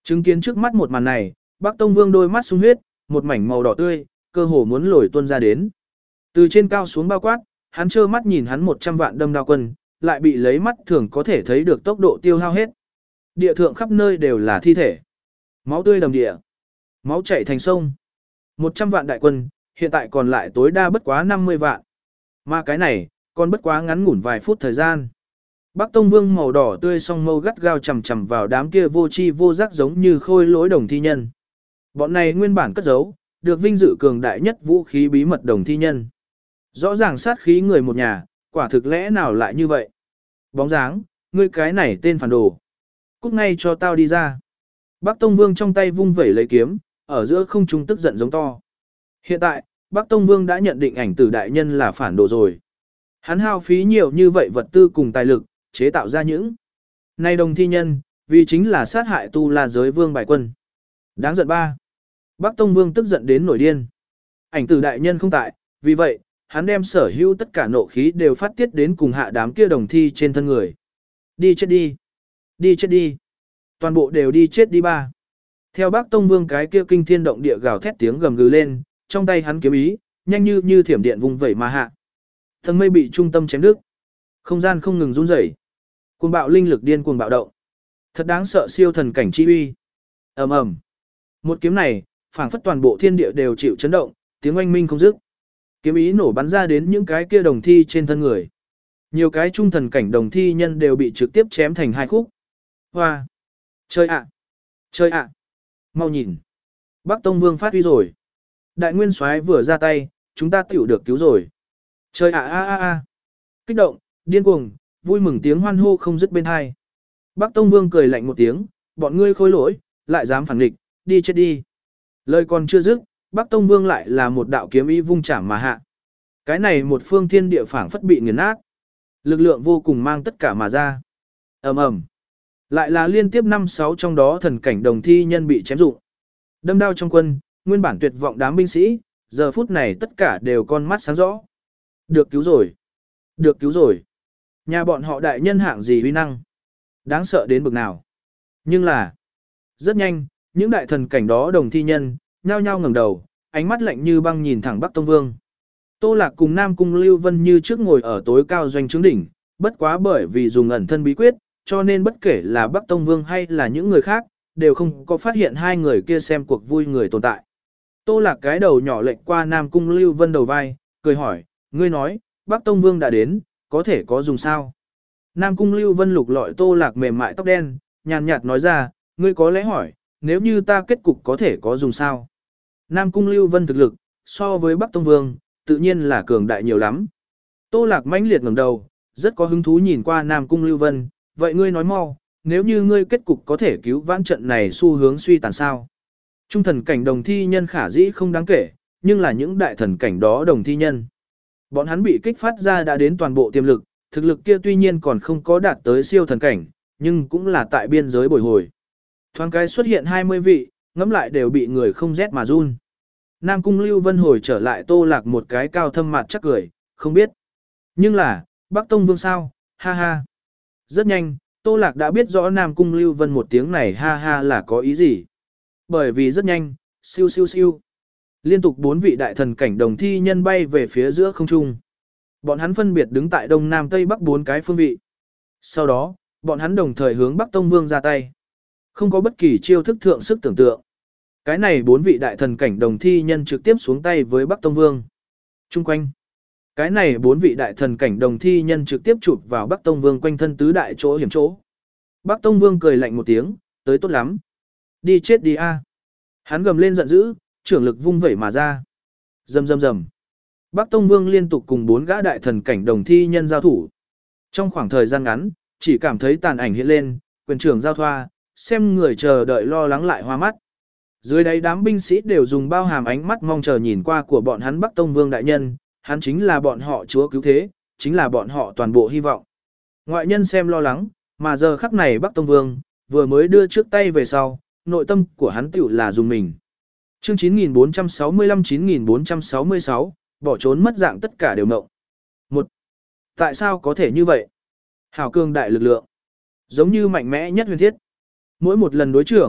Chứng kiến trước mắt một màn này, Bắc Tông Vương đôi mắt sung huyết, một mảnh màu đỏ tươi, cơ hồ muốn lồi tuôn ra đến. Từ trên cao xuống bao quát, hắn trơ mắt nhìn hắn một trăm vạn đâm đao quân, lại bị lấy mắt thường có thể thấy được tốc độ tiêu hao hết. Địa thượng khắp nơi đều là thi thể. Máu tươi đầm địa. Máu chảy thành sông. một trăm vạn đại quân, hiện tại còn lại tối đa bất quá năm mươi vạn. Mà cái này, còn bất quá ngắn ngủn vài phút thời gian. Bắc Tông Vương màu đỏ tươi song mâu gắt gao chầm chầm vào đám kia vô chi vô giác giống như khôi lỗi đồng thi nhân. Bọn này nguyên bản cất giấu, được vinh dự cường đại nhất vũ khí bí mật đồng thi nhân. Rõ ràng sát khí người một nhà, quả thực lẽ nào lại như vậy? Bóng dáng, ngươi cái này tên phản đồ. Cút ngay cho tao đi ra. Bắc Tông Vương trong tay vung vẩy lấy kiếm, ở giữa không trung tức giận giống to. Hiện tại, Bắc Tông Vương đã nhận định ảnh tử đại nhân là phản đồ rồi. Hắn hao phí nhiều như vậy vật tư cùng tài lực, chế tạo ra những nay đồng thi nhân, vì chính là sát hại tu la giới vương bài quân. Đáng giận ba. Bắc Tông Vương tức giận đến nổi điên. Ảnh tử đại nhân không tại, vì vậy, hắn đem sở hữu tất cả nộ khí đều phát tiết đến cùng hạ đám kia đồng thi trên thân người. Đi chết đi. Đi chết đi. Toàn bộ đều đi chết đi ba. Theo Bắc Tông Vương cái kia kinh thiên động địa gào thét tiếng gầm gừ lên, trong tay hắn kiếm ý, nhanh như như thiểm điện vùng vẩy mà hạ. Tầng mây bị trung tâm chém đứt. Không gian không ngừng run rẩy. Cuồng bạo linh lực điên cuồng bạo động. Thật đáng sợ siêu thần cảnh chi uy. Ầm ầm. Một kiếm này, phảng phất toàn bộ thiên địa đều chịu chấn động, tiếng oanh minh không dứt. Kiếm ý nổ bắn ra đến những cái kia đồng thi trên thân người. Nhiều cái trung thần cảnh đồng thi nhân đều bị trực tiếp chém thành hai khúc. Hoa! Chơi ạ! Chơi ạ! Mau nhìn! Bắc Tông Vương phát huy rồi. Đại Nguyên Soái vừa ra tay, chúng ta tiểu được cứu rồi. Chơi ạ a a a! Kích động, điên cuồng, vui mừng tiếng hoan hô không dứt bên hai. Bắc Tông Vương cười lạnh một tiếng, bọn ngươi khôi lỗi, lại dám phản nghịch, đi chết đi. Lời còn chưa dứt, Bắc Tông Vương lại là một đạo kiếm ý vung chạm mà hạ. Cái này một phương thiên địa phảng phất bị nghiền nát. Lực lượng vô cùng mang tất cả mà ra. Ầm ầm. Lại là liên tiếp năm sáu trong đó thần cảnh đồng thi nhân bị chém dụng. Đâm đao trong quân, nguyên bản tuyệt vọng đám binh sĩ, giờ phút này tất cả đều con mắt sáng rõ. Được cứu rồi. Được cứu rồi. Nhà bọn họ đại nhân hạng gì uy năng. Đáng sợ đến bực nào. Nhưng là, rất nhanh, những đại thần cảnh đó đồng thi nhân, nhao nhao ngẩng đầu, ánh mắt lạnh như băng nhìn thẳng Bắc Tông Vương. Tô Lạc cùng Nam Cung Lưu Vân như trước ngồi ở tối cao doanh trướng đỉnh, bất quá bởi vì dùng ẩn thân bí quyết, cho nên bất kể là Bắc Tông Vương hay là những người khác, đều không có phát hiện hai người kia xem cuộc vui người tồn tại. Tô Lạc cái đầu nhỏ lệch qua Nam Cung Lưu Vân đầu vai, cười hỏi, ngươi nói, Bắc Tông Vương đã đến, có thể có dùng sao? Nam Cung Lưu Vân lục lọi Tô Lạc mềm mại tóc đen, nhàn nhạt nói ra, ngươi có lẽ hỏi, nếu như ta kết cục có thể có dùng sao? Nam Cung Lưu Vân thực lực, so với Bắc Tông Vương, tự nhiên là cường đại nhiều lắm. Tô Lạc mãnh liệt ngẩng đầu, rất có hứng thú nhìn qua Nam Cung Lưu Vân, vậy ngươi nói mau, nếu như ngươi kết cục có thể cứu vãn trận này xu hướng suy tàn sao? Trung thần cảnh đồng thi nhân khả dĩ không đáng kể, nhưng là những đại thần cảnh đó đồng thi nhân. Bọn hắn bị kích phát ra đã đến toàn bộ tiềm lực, thực lực kia tuy nhiên còn không có đạt tới siêu thần cảnh, nhưng cũng là tại biên giới bồi hồi. Thoáng cái xuất hiện hai mươi vị, ngẫm lại đều bị người không rét mà run. Nam Cung Lưu Vân hồi trở lại Tô Lạc một cái cao thâm mặt chắc cười, không biết. Nhưng là, Bắc Tông Vương sao, ha ha. Rất nhanh, Tô Lạc đã biết rõ Nam Cung Lưu Vân một tiếng này ha ha là có ý gì. Bởi vì rất nhanh, siêu siêu siêu. Liên tục bốn vị đại thần cảnh đồng thi nhân bay về phía giữa không trung. Bọn hắn phân biệt đứng tại đông nam tây bắc bốn cái phương vị. Sau đó, bọn hắn đồng thời hướng Bắc Tông Vương ra tay. Không có bất kỳ chiêu thức thượng sức tưởng tượng. Cái này bốn vị đại thần cảnh đồng thi nhân trực tiếp xuống tay với Bắc Tông Vương. Trung quanh. Cái này bốn vị đại thần cảnh đồng thi nhân trực tiếp chụp vào Bắc Tông Vương quanh thân tứ đại chỗ hiểm chỗ. Bắc Tông Vương cười lạnh một tiếng, tới tốt lắm. Đi chết đi a. Hắn gầm lên giận dữ, trưởng lực vung vẩy mà ra. Rầm rầm rầm. Bắc Tông Vương liên tục cùng bốn gã đại thần cảnh đồng thi nhân giao thủ. Trong khoảng thời gian ngắn, chỉ cảm thấy tàn ảnh hiện lên, quyền trưởng giao thoa, xem người chờ đợi lo lắng lại hoa mắt. Dưới đáy đám binh sĩ đều dùng bao hàm ánh mắt mong chờ nhìn qua của bọn hắn Bắc Tông Vương đại nhân, hắn chính là bọn họ chúa cứu thế, chính là bọn họ toàn bộ hy vọng. Ngoại nhân xem lo lắng, mà giờ khắc này Bắc Tông Vương, vừa mới đưa trước tay về sau, nội tâm của hắn tiểu là dùng mình. Chương chín nghìn bốn trăm sáu mươi lăm chín nghìn bốn trăm sáu mươi sáu, bỏ trốn mất dạng tất cả đều mộng. Một. Tại sao có thể như vậy? Hảo cường đại lực lượng. Giống như mạnh mẽ nhất huyền thiết. Mỗi một lần đối trưởng,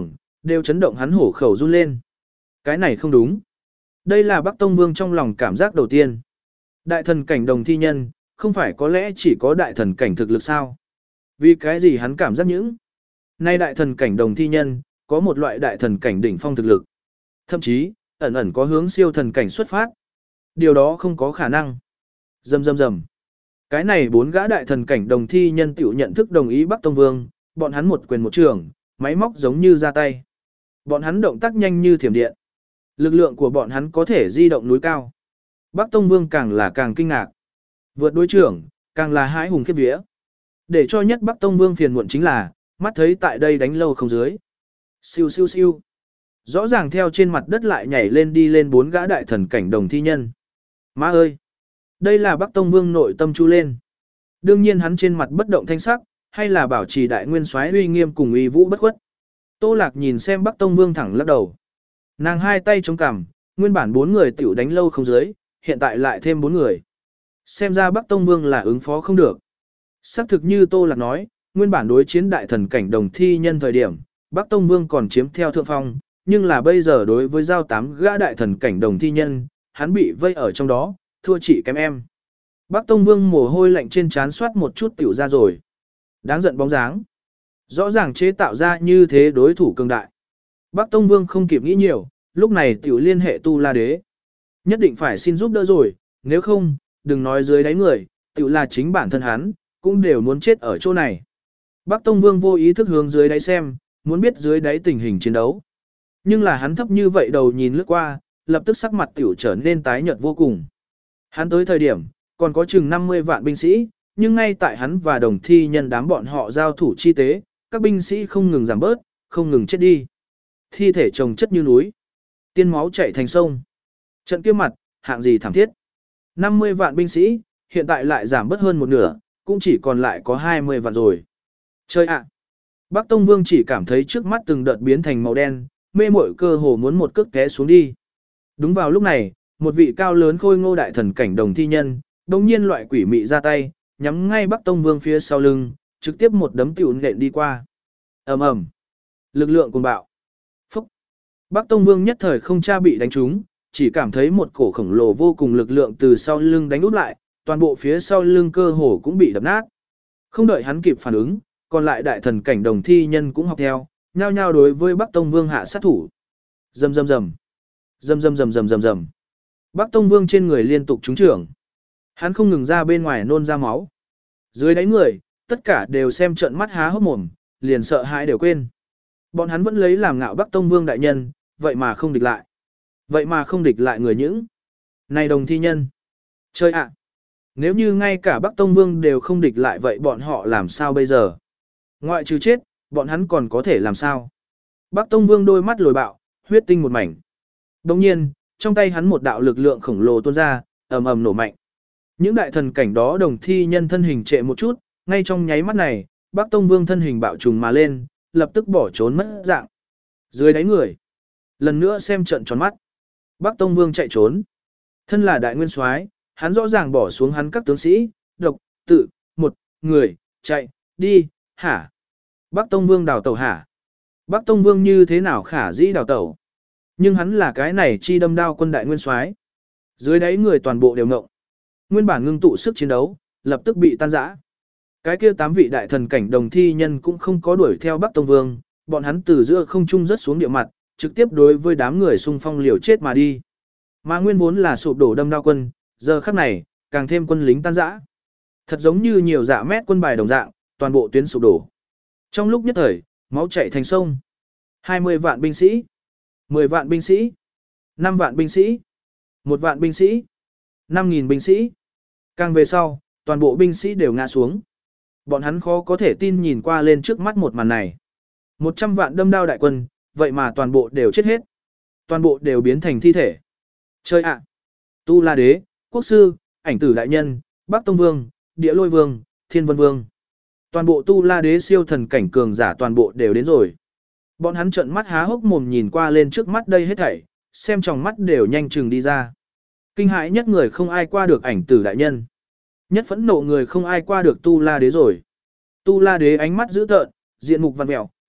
đều chấn động hắn hổ khẩu run lên. Cái này không đúng. Đây là Bắc Tông Vương trong lòng cảm giác đầu tiên. Đại thần cảnh đồng thi nhân, không phải có lẽ chỉ có đại thần cảnh thực lực sao? Vì cái gì hắn cảm giác những? Nay đại thần cảnh đồng thi nhân, có một loại đại thần cảnh đỉnh phong thực lực. Thậm chí, ẩn ẩn có hướng siêu thần cảnh xuất phát. Điều đó không có khả năng. Rầm rầm rầm. Cái này bốn gã đại thần cảnh đồng thi nhân tiểu nhận thức đồng ý Bắc Tông Vương, bọn hắn một quyền một trường, máy móc giống như ra tay. Bọn hắn động tác nhanh như thiểm điện. Lực lượng của bọn hắn có thể di động núi cao. Bắc Tông Vương càng là càng kinh ngạc. Vượt đối trưởng, càng là hãi hùng khiếp vía. Để cho nhất Bắc Tông Vương phiền muộn chính là, mắt thấy tại đây đánh lâu không dưới. Siêu siêu siêu. Rõ ràng theo trên mặt đất lại nhảy lên đi lên bốn gã đại thần cảnh đồng thi nhân. Má ơi! Đây là Bắc Tông Vương nội tâm chu lên. Đương nhiên hắn trên mặt bất động thanh sắc, hay là bảo trì đại nguyên soái uy nghiêm cùng uy vũ bất khuất. Tô Lạc nhìn xem Bắc Tông Vương thẳng lắc đầu. Nàng hai tay chống cằm, nguyên bản bốn người tiểu đánh lâu không dưới, hiện tại lại thêm bốn người. Xem ra Bắc Tông Vương là ứng phó không được. Xác thực như Tô Lạc nói, nguyên bản đối chiến đại thần cảnh đồng thi nhân thời điểm, Bắc Tông Vương còn chiếm theo thượng phong, nhưng là bây giờ đối với giao tám gã đại thần cảnh đồng thi nhân, hắn bị vây ở trong đó, thua chỉ kém em. Bắc Tông Vương mồ hôi lạnh trên trán soát một chút tiểu ra rồi. Đáng giận bóng dáng. Rõ ràng chế tạo ra như thế đối thủ cường đại. Bắc Tông Vương không kịp nghĩ nhiều, lúc này tiểu liên hệ Tu La Đế. Nhất định phải xin giúp đỡ rồi, nếu không, đừng nói dưới đáy người, tiểu là chính bản thân hắn, cũng đều muốn chết ở chỗ này. Bắc Tông Vương vô ý thức hướng dưới đáy xem, muốn biết dưới đáy tình hình chiến đấu. Nhưng là hắn thấp như vậy đầu nhìn lướt qua, lập tức sắc mặt tiểu trở nên tái nhợt vô cùng. Hắn tới thời điểm, còn có chừng năm mươi vạn binh sĩ, nhưng ngay tại hắn và đồng thi nhân đám bọn họ giao thủ chi tế, các binh sĩ không ngừng giảm bớt, không ngừng chết đi. Thi thể chồng chất như núi, tiên máu chảy thành sông. Trận kia mặt, hạng gì thảm thiết. năm mươi vạn binh sĩ, hiện tại lại giảm bớt hơn một nửa, cũng chỉ còn lại có hai mươi vạn rồi. Chơi ạ! Bắc Tông Vương chỉ cảm thấy trước mắt từng đợt biến thành màu đen, mê mội cơ hồ muốn một cước té xuống đi. Đúng vào lúc này, một vị cao lớn khôi ngô đại thần cảnh đồng thi nhân, đồng nhiên loại quỷ mị ra tay, nhắm ngay Bắc Tông Vương phía sau lưng, trực tiếp một đấm tiểu nện đi qua. Ầm ầm, lực lượng cuồng bạo. Phúc. Bắc Tông Vương nhất thời không tra bị đánh trúng, chỉ cảm thấy một cổ khổng lồ vô cùng lực lượng từ sau lưng đánh úp lại, toàn bộ phía sau lưng cơ hồ cũng bị đập nát. Không đợi hắn kịp phản ứng, còn lại đại thần cảnh đồng thi nhân cũng học theo, nhao nhao đối với Bắc Tông Vương hạ sát thủ. Rầm rầm rầm. Rầm rầm rầm rầm rầm rầm. Bắc Tông Vương trên người liên tục trúng trưởng. Hắn không ngừng ra bên ngoài nôn ra máu. Dưới đáy người, tất cả đều xem trợn mắt há hốc mồm, liền sợ hãi đều quên. Bọn hắn vẫn lấy làm ngạo Bắc Tông Vương đại nhân, vậy mà không địch lại. Vậy mà không địch lại người những. Này đồng thi nhân. Chơi ạ. Nếu như ngay cả Bắc Tông Vương đều không địch lại vậy bọn họ làm sao bây giờ? Ngoại trừ chết, bọn hắn còn có thể làm sao? Bắc Tông Vương đôi mắt lồi bạo, huyết tinh một mảnh. Đồng nhiên, trong tay hắn một đạo lực lượng khổng lồ tuôn ra, ầm ầm nổ mạnh. Những đại thần cảnh đó đồng thi nhân thân hình trệ một chút, ngay trong nháy mắt này, Bắc Tông Vương thân hình bạo trùng mà lên, lập tức bỏ trốn mất dạng. Dưới đáy người, lần nữa xem trận tròn mắt. Bắc Tông Vương chạy trốn. Thân là đại nguyên soái, hắn rõ ràng bỏ xuống hắn các tướng sĩ, độc, tự, một, người, chạy, đi, hả. Bắc Tông Vương đào tẩu hả. Bắc Tông Vương như thế nào khả dĩ đào tẩu. Nhưng hắn là cái này chi đâm đao quân đại nguyên soái. Dưới đáy người toàn bộ đều ngộng. Nguyên bản ngưng tụ sức chiến đấu, lập tức bị tan rã. Cái kia tám vị đại thần cảnh đồng thi nhân cũng không có đuổi theo Bắc Tông Vương, bọn hắn từ giữa không trung rớt xuống địa mặt, trực tiếp đối với đám người xung phong liều chết mà đi. Mà nguyên vốn là sụp đổ đâm đao quân, giờ khắc này, càng thêm quân lính tan rã. Thật giống như nhiều dạ mét quân bài đồng dạng, toàn bộ tuyến sụp đổ. Trong lúc nhất thời, máu chảy thành sông. hai mươi vạn binh sĩ, mười vạn binh sĩ, năm vạn binh sĩ, một vạn binh sĩ, năm nghìn binh sĩ. Càng về sau, toàn bộ binh sĩ đều ngã xuống. Bọn hắn khó có thể tin nhìn qua lên trước mắt một màn này. một trăm vạn đâm đao đại quân, vậy mà toàn bộ đều chết hết. Toàn bộ đều biến thành thi thể. Chơi ạ! Tu La Đế, Quốc Sư, Ảnh Tử Đại Nhân, Bắc Tông Vương, Địa Lôi Vương, Thiên Vân Vương. Toàn bộ Tu La Đế siêu thần cảnh cường giả toàn bộ đều đến rồi. Bọn hắn trợn mắt há hốc mồm nhìn qua lên trước mắt đây hết thảy, xem trong mắt đều nhanh chừng đi ra. Kinh hãi nhất người không ai qua được Ảnh Tử Đại Nhân. Nhất phẫn nộ người không ai qua được Tu La Đế rồi. Tu La Đế ánh mắt dữ tợn, diện mục vặn vẹo,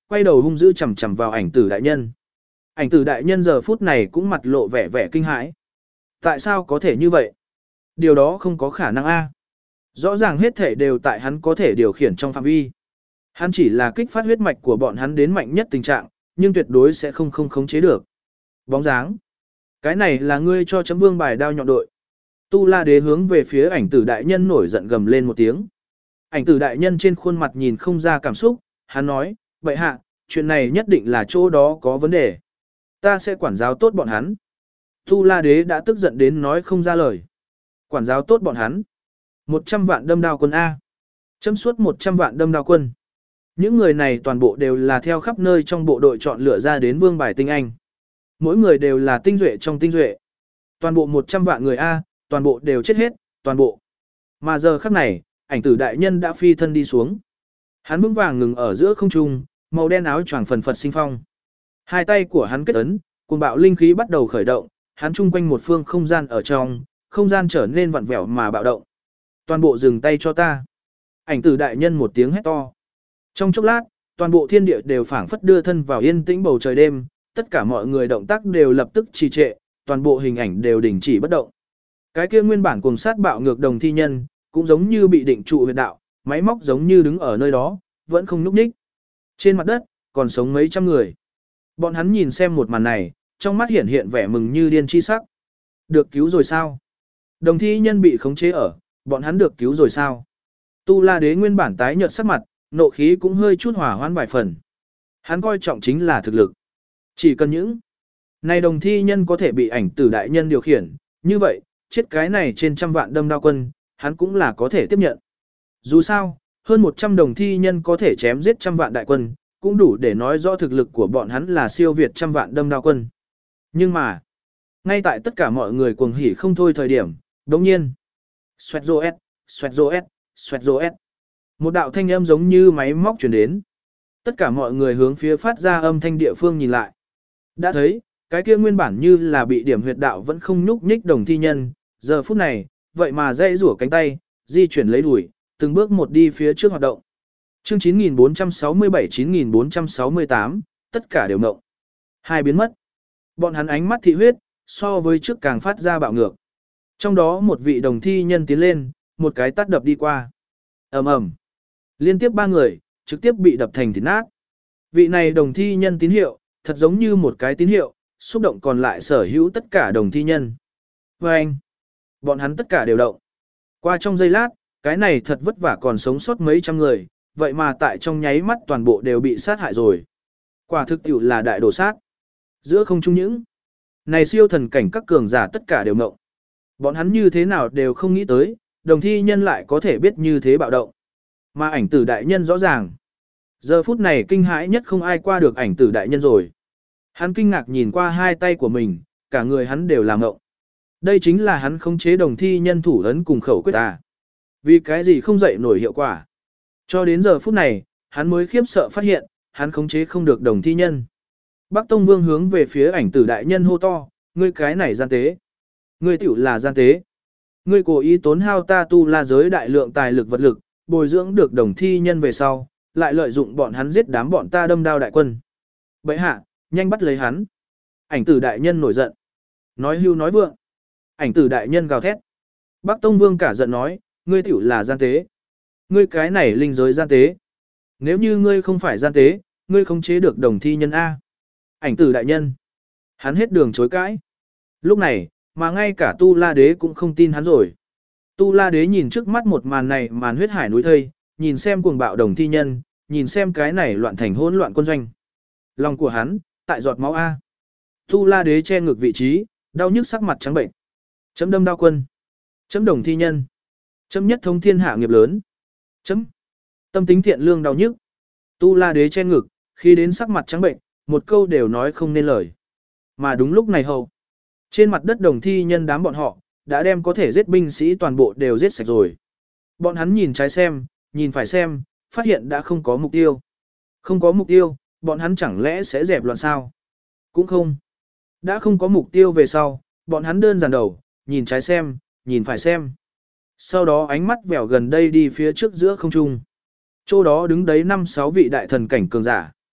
quay đầu hung dữ chằm chằm vào ảnh tử đại nhân. Ảnh tử đại nhân giờ phút này cũng mặt lộ vẻ vẻ kinh hãi. Tại sao có thể như vậy? Điều đó không có khả năng a. Rõ ràng hết thể đều tại hắn có thể điều khiển trong phạm vi. Hắn chỉ là kích phát huyết mạch của bọn hắn đến mạnh nhất tình trạng, nhưng tuyệt đối sẽ không không khống chế được. Bóng dáng. Cái này là ngươi cho chấm vương bài đao nhọn đội. Tu La Đế hướng về phía ảnh tử đại nhân nổi giận gầm lên một tiếng. Ảnh tử đại nhân trên khuôn mặt nhìn không ra cảm xúc, hắn nói, vậy hạ, chuyện này nhất định là chỗ đó có vấn đề. Ta sẽ quản giáo tốt bọn hắn. Tu La Đế đã tức giận đến nói không ra lời. Quản giáo tốt bọn hắn. Một trăm vạn đâm đao quân A. Chấm suốt một trăm vạn đâm đao quân. Những người này toàn bộ đều là theo khắp nơi trong bộ đội chọn lựa ra đến vương bài tinh anh. Mỗi người đều là tinh duệ trong tinh duệ. Toàn bộ một trăm vạn người A, toàn bộ đều chết hết, toàn bộ. Mà giờ khắc này, ảnh tử đại nhân đã phi thân đi xuống. Hắn vững vàng ngừng ở giữa không trung, màu đen áo choàng phần phật sinh phong. Hai tay của hắn kết ấn, cuồng bạo linh khí bắt đầu khởi động, hắn chung quanh một phương không gian ở trong, không gian trở nên vặn vẹo mà bạo động. Toàn bộ dừng tay cho ta. Ảnh tử đại nhân một tiếng hét to. Trong chốc lát, toàn bộ thiên địa đều phảng phất đưa thân vào yên tĩnh bầu trời đêm, tất cả mọi người động tác đều lập tức trì trệ, toàn bộ hình ảnh đều đình chỉ bất động. Cái kia nguyên bản cuồng sát bạo ngược đồng thi nhân, cũng giống như bị định trụ huyệt đạo, máy móc giống như đứng ở nơi đó, vẫn không nhúc nhích. Trên mặt đất, còn sống mấy trăm người. Bọn hắn nhìn xem một màn này, trong mắt hiện hiện vẻ mừng như điên chi sắc. Được cứu rồi sao? Đồng thi nhân bị khống chế ở, bọn hắn được cứu rồi sao? Tu La Đế nguyên bản tái nhợt sắc mặt, nộ khí cũng hơi chút hỏa hoãn vài phần. Hắn coi trọng chính là thực lực. Chỉ cần những này đồng thi nhân có thể bị ảnh tử đại nhân điều khiển, như vậy, chết cái này trên trăm vạn đâm đao quân, hắn cũng là có thể tiếp nhận. Dù sao, hơn một trăm đồng thi nhân có thể chém giết trăm vạn đại quân, cũng đủ để nói rõ thực lực của bọn hắn là siêu việt trăm vạn đâm đao quân. Nhưng mà, ngay tại tất cả mọi người cuồng hỉ không thôi thời điểm, đồng nhiên, xoẹt rô ép, xoẹt rô ép, xoẹt rô ép. Một đạo thanh âm giống như máy móc truyền đến. Tất cả mọi người hướng phía phát ra âm thanh địa phương nhìn lại. Đã thấy, cái kia nguyên bản như là bị điểm huyệt đạo vẫn không nhúc nhích đồng thi nhân, giờ phút này, vậy mà dây rủa cánh tay, di chuyển lấy đuổi, từng bước một đi phía trước hoạt động. Chương chín nghìn bốn trăm sáu mươi bảy chín nghìn bốn trăm sáu mươi tám, tất cả đều ngộng. Hai biến mất. Bọn hắn ánh mắt thị huyết, so với trước càng phát ra bạo ngược. Trong đó một vị đồng thi nhân tiến lên, một cái tát đập đi qua. Ầm ầm. Liên tiếp ba người, trực tiếp bị đập thành thịt nát. Vị này đồng thi nhân tín hiệu, thật giống như một cái tín hiệu, xúc động còn lại sở hữu tất cả đồng thi nhân. Và anh, bọn hắn tất cả đều động. Qua trong giây lát, cái này thật vất vả còn sống sót mấy trăm người, vậy mà tại trong nháy mắt toàn bộ đều bị sát hại rồi. Quả thực tiệu là đại đồ sát. Giữa không trung những này siêu thần cảnh các cường giả tất cả đều mộng. Bọn hắn như thế nào đều không nghĩ tới, đồng thi nhân lại có thể biết như thế bạo động. Mà ảnh tử đại nhân rõ ràng. Giờ phút này kinh hãi nhất không ai qua được ảnh tử đại nhân rồi. Hắn kinh ngạc nhìn qua hai tay của mình, cả người hắn đều làm ngộng. Đây chính là hắn khống chế đồng thi nhân thủ ấn cùng khẩu quyết à. Vì cái gì không dậy nổi hiệu quả. Cho đến giờ phút này, hắn mới khiếp sợ phát hiện, hắn khống chế không được đồng thi nhân. Bắc Tông Vương hướng về phía ảnh tử đại nhân hô to, ngươi cái này gian tế. Ngươi tiểu là gian tế. Ngươi cố ý tốn hao ta tu la giới đại lượng tài lực vật lực, bồi dưỡng được đồng thi nhân về sau, lại lợi dụng bọn hắn giết đám bọn ta đâm đao đại quân. Bệ hạ, nhanh bắt lấy hắn. Ảnh tử đại nhân nổi giận. Nói hưu nói vượng. Ảnh tử đại nhân gào thét. Bắc Tông Vương cả giận nói, ngươi tiểu là gian tế. Ngươi cái này linh giới gian tế. Nếu như ngươi không phải gian tế, ngươi không chế được đồng thi nhân A. Ảnh tử đại nhân. Hắn hết đường chối cãi. Lúc này, mà ngay cả Tu La Đế cũng không tin hắn rồi. Tu La Đế nhìn trước mắt một màn này màn huyết hải núi thây, nhìn xem cuồng bạo đồng thi nhân, nhìn xem cái này loạn thành hỗn loạn quân doanh. Lòng của hắn, tại giọt máu A. Tu La Đế che ngược vị trí, đau nhức sắc mặt trắng bệnh. Chấm đâm đao quân. Chấm đồng thi nhân. Chấm nhất thống thiên hạ nghiệp lớn. Chấm. Tâm tính thiện lương đau nhức. Tu La Đế che ngực, khi đến sắc mặt trắng bệnh, một câu đều nói không nên lời. Mà đúng lúc này hầu. Trên mặt đất đồng thi nhân đám bọn họ, đã đem có thể giết binh sĩ toàn bộ đều giết sạch rồi. Bọn hắn nhìn trái xem, nhìn phải xem, phát hiện đã không có mục tiêu. Không có mục tiêu, bọn hắn chẳng lẽ sẽ dẹp loạn sao? Cũng không. Đã không có mục tiêu về sau, bọn hắn đơn giản đầu, nhìn trái xem, nhìn phải xem. Sau đó ánh mắt vẻo gần đây đi phía trước giữa không trung. Chỗ đó đứng đấy năm sáu vị đại thần cảnh cường giả.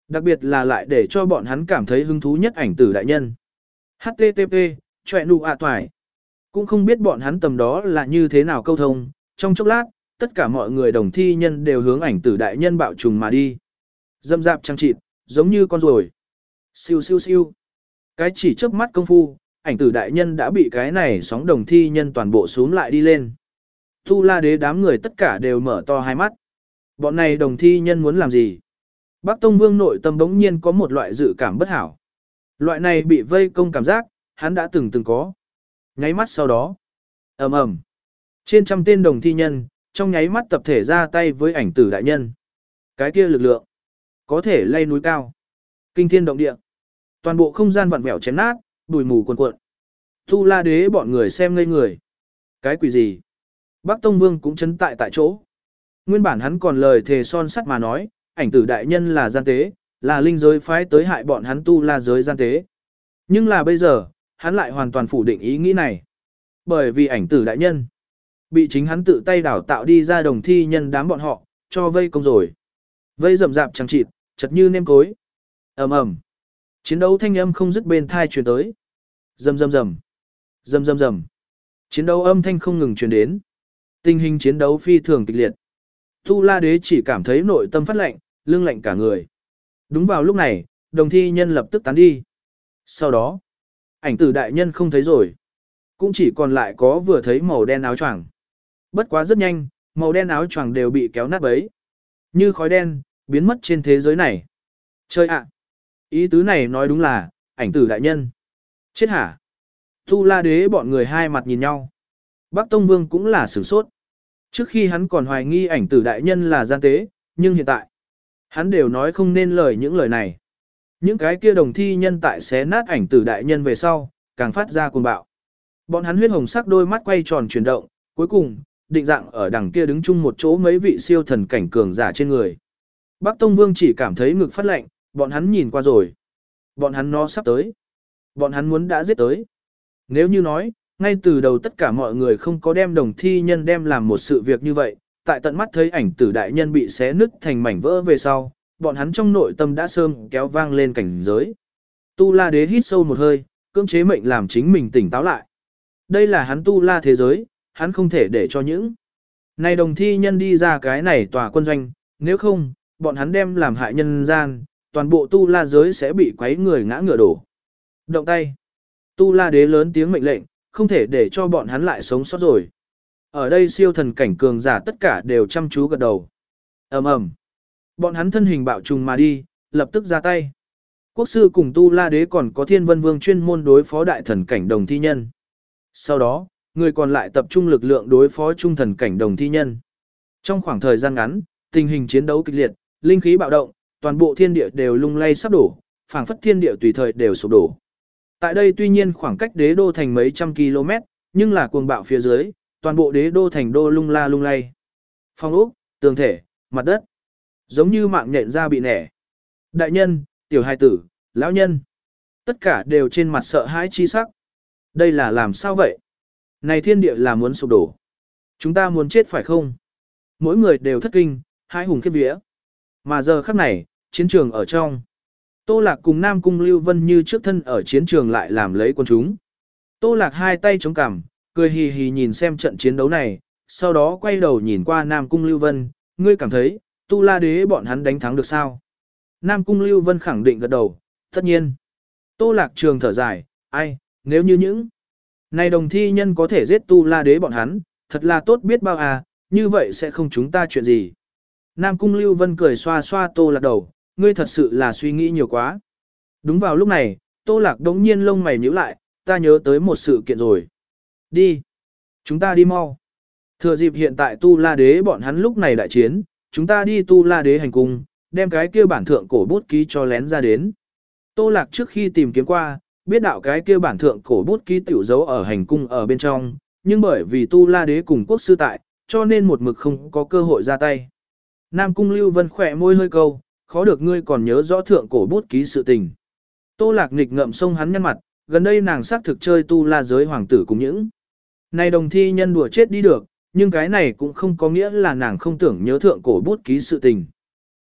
Đặc biệt là lại để cho bọn hắn cảm thấy hứng thú nhất ảnh tử đại nhân. hát tê tê pê, chọe nụ ạ toài. Cũng không biết bọn hắn tầm đó là như thế nào câu thông, trong chốc lát, tất cả mọi người đồng thi nhân đều hướng ảnh tử đại nhân bạo trùng mà đi. Dâm dạp trăng trịt, giống như con ruồi. Siêu siêu siêu. Cái chỉ chớp mắt công phu, ảnh tử đại nhân đã bị cái này sóng đồng thi nhân toàn bộ xuống lại đi lên. Tu La Đế đám người tất cả đều mở to hai mắt. Bọn này đồng thi nhân muốn làm gì? Bắc Tông Vương nội tâm bỗng nhiên có một loại dự cảm bất hảo. Loại này bị vây công cảm giác, hắn đã từng từng có. Nháy mắt sau đó, ầm ầm, trên trăm tên đồng thi nhân, trong nháy mắt tập thể ra tay với ảnh tử đại nhân. Cái kia lực lượng, có thể lay núi cao, kinh thiên động địa. Toàn bộ không gian vặn vẹo chém nát, bụi mù cuồn cuộn. Tu La Đế bọn người xem ngây người. Cái quỷ gì? Bắc Tông Vương cũng chấn tại tại chỗ. Nguyên bản hắn còn lời thề son sắt mà nói, ảnh tử đại nhân là gian tế, là linh giới phái tới hại bọn hắn Tu La giới gian tế. Nhưng là bây giờ, hắn lại hoàn toàn phủ định ý nghĩ này. Bởi vì ảnh tử đại nhân bị chính hắn tự tay đào tạo đi ra đồng thi nhân đám bọn họ, cho vây công rồi. Vây rậm rạp chẳng chịt, chật như nêm cối. Ầm ầm. Chiến đấu thanh âm không dứt bên thai truyền tới. Rầm rầm rầm. Rầm rầm rầm. Chiến đấu âm thanh không ngừng truyền đến. Tình hình chiến đấu phi thường kịch liệt. Tu La Đế chỉ cảm thấy nội tâm phát lạnh, lưng lạnh cả người. Đúng vào lúc này, đồng thi nhân lập tức tán đi. Sau đó, ảnh tử đại nhân không thấy rồi. Cũng chỉ còn lại có vừa thấy màu đen áo choàng. Bất quá rất nhanh, màu đen áo choàng đều bị kéo nát bấy. Như khói đen, biến mất trên thế giới này. Chơi ạ! Ý tứ này nói đúng là, ảnh tử đại nhân. Chết hả? Tu La Đế bọn người hai mặt nhìn nhau. Bắc Tông Vương cũng là sửng sốt. Trước khi hắn còn hoài nghi ảnh tử đại nhân là gian tế, nhưng hiện tại, hắn đều nói không nên lời những lời này. Những cái kia đồng thi nhân tại xé nát ảnh tử đại nhân về sau, càng phát ra cuồng bạo. Bọn hắn huyết hồng sắc đôi mắt quay tròn chuyển động, cuối cùng, định dạng ở đằng kia đứng chung một chỗ mấy vị siêu thần cảnh cường giả trên người. Bắc Tông Vương chỉ cảm thấy ngực phát lạnh, bọn hắn nhìn qua rồi. Bọn hắn nó sắp tới. Bọn hắn muốn đã giết tới. Nếu như nói, ngay từ đầu tất cả mọi người không có đem đồng thi nhân đem làm một sự việc như vậy, tại tận mắt thấy ảnh tử đại nhân bị xé nứt thành mảnh vỡ về sau, bọn hắn trong nội tâm đã sớm kéo vang lên cảnh giới. Tu La Đế hít sâu một hơi, cưỡng chế mệnh làm chính mình tỉnh táo lại. Đây là hắn Tu La thế giới, hắn không thể để cho những này đồng thi nhân đi ra cái này tòa quân doanh, nếu không, bọn hắn đem làm hại nhân gian, toàn bộ Tu La giới sẽ bị quấy người ngã ngựa đổ. Động tay. Tu La Đế lớn tiếng mệnh lệnh, không thể để cho bọn hắn lại sống sót rồi. Ở đây siêu thần cảnh cường giả tất cả đều chăm chú gật đầu. Ầm ầm. Bọn hắn thân hình bạo trùng mà đi, lập tức ra tay. Quốc sư cùng Tu La Đế còn có Thiên Vân Vương chuyên môn đối phó đại thần cảnh đồng thi nhân. Sau đó, người còn lại tập trung lực lượng đối phó trung thần cảnh đồng thi nhân. Trong khoảng thời gian ngắn, tình hình chiến đấu kịch liệt, linh khí bạo động, toàn bộ thiên địa đều lung lay sắp đổ, phảng phất thiên địa tùy thời đều sụp đổ. Tại đây tuy nhiên khoảng cách đế đô thành mấy trăm km, nhưng là cuồng bạo phía dưới, toàn bộ đế đô thành đô lung la lung lay. Phong ốc, tường thể, mặt đất, giống như mạng nhện ra bị nẻ. Đại nhân, tiểu hài tử, lão nhân, tất cả đều trên mặt sợ hãi chi sắc. Đây là làm sao vậy? Này thiên địa là muốn sụp đổ. Chúng ta muốn chết phải không? Mỗi người đều thất kinh, hai hùng khiếp vía. Mà giờ khắc này, chiến trường ở trong. Tô Lạc cùng Nam Cung Lưu Vân như trước thân ở chiến trường lại làm lấy quân chúng. Tô Lạc hai tay chống cằm, cười hì hì nhìn xem trận chiến đấu này, sau đó quay đầu nhìn qua Nam Cung Lưu Vân, ngươi cảm thấy, Tu La Đế bọn hắn đánh thắng được sao? Nam Cung Lưu Vân khẳng định gật đầu, tất nhiên. Tô Lạc trường thở dài, ai, nếu như những này đồng thi nhân có thể giết Tu La Đế bọn hắn, thật là tốt biết bao à, như vậy sẽ không chúng ta chuyện gì. Nam Cung Lưu Vân cười xoa xoa Tô Lạc đầu, ngươi thật sự là suy nghĩ nhiều quá. Đúng vào lúc này, Tô Lạc đống nhiên lông mày nhíu lại, ta nhớ tới một sự kiện rồi. Đi. Chúng ta đi mau. Thừa dịp hiện tại Tu La Đế bọn hắn lúc này đại chiến, chúng ta đi Tu La Đế hành cung, đem cái kia bản thượng cổ bút ký cho lén ra đến. Tô Lạc trước khi tìm kiếm qua, biết đạo cái kia bản thượng cổ bút ký tiểu dấu ở hành cung ở bên trong, nhưng bởi vì Tu La Đế cùng quốc sư tại, cho nên một mực không có cơ hội ra tay. Nam Cung Lưu Vân khỏe môi hơi câu, khó được ngươi còn nhớ rõ thượng cổ bút ký sự tình. Tô Lạc nghịch ngậm sông hắn nhăn mặt, gần đây nàng xác thực chơi Tu La giới hoàng tử cùng những này đồng thi nhân đùa chết đi được, nhưng cái này cũng không có nghĩa là nàng không tưởng nhớ thượng cổ bút ký sự tình.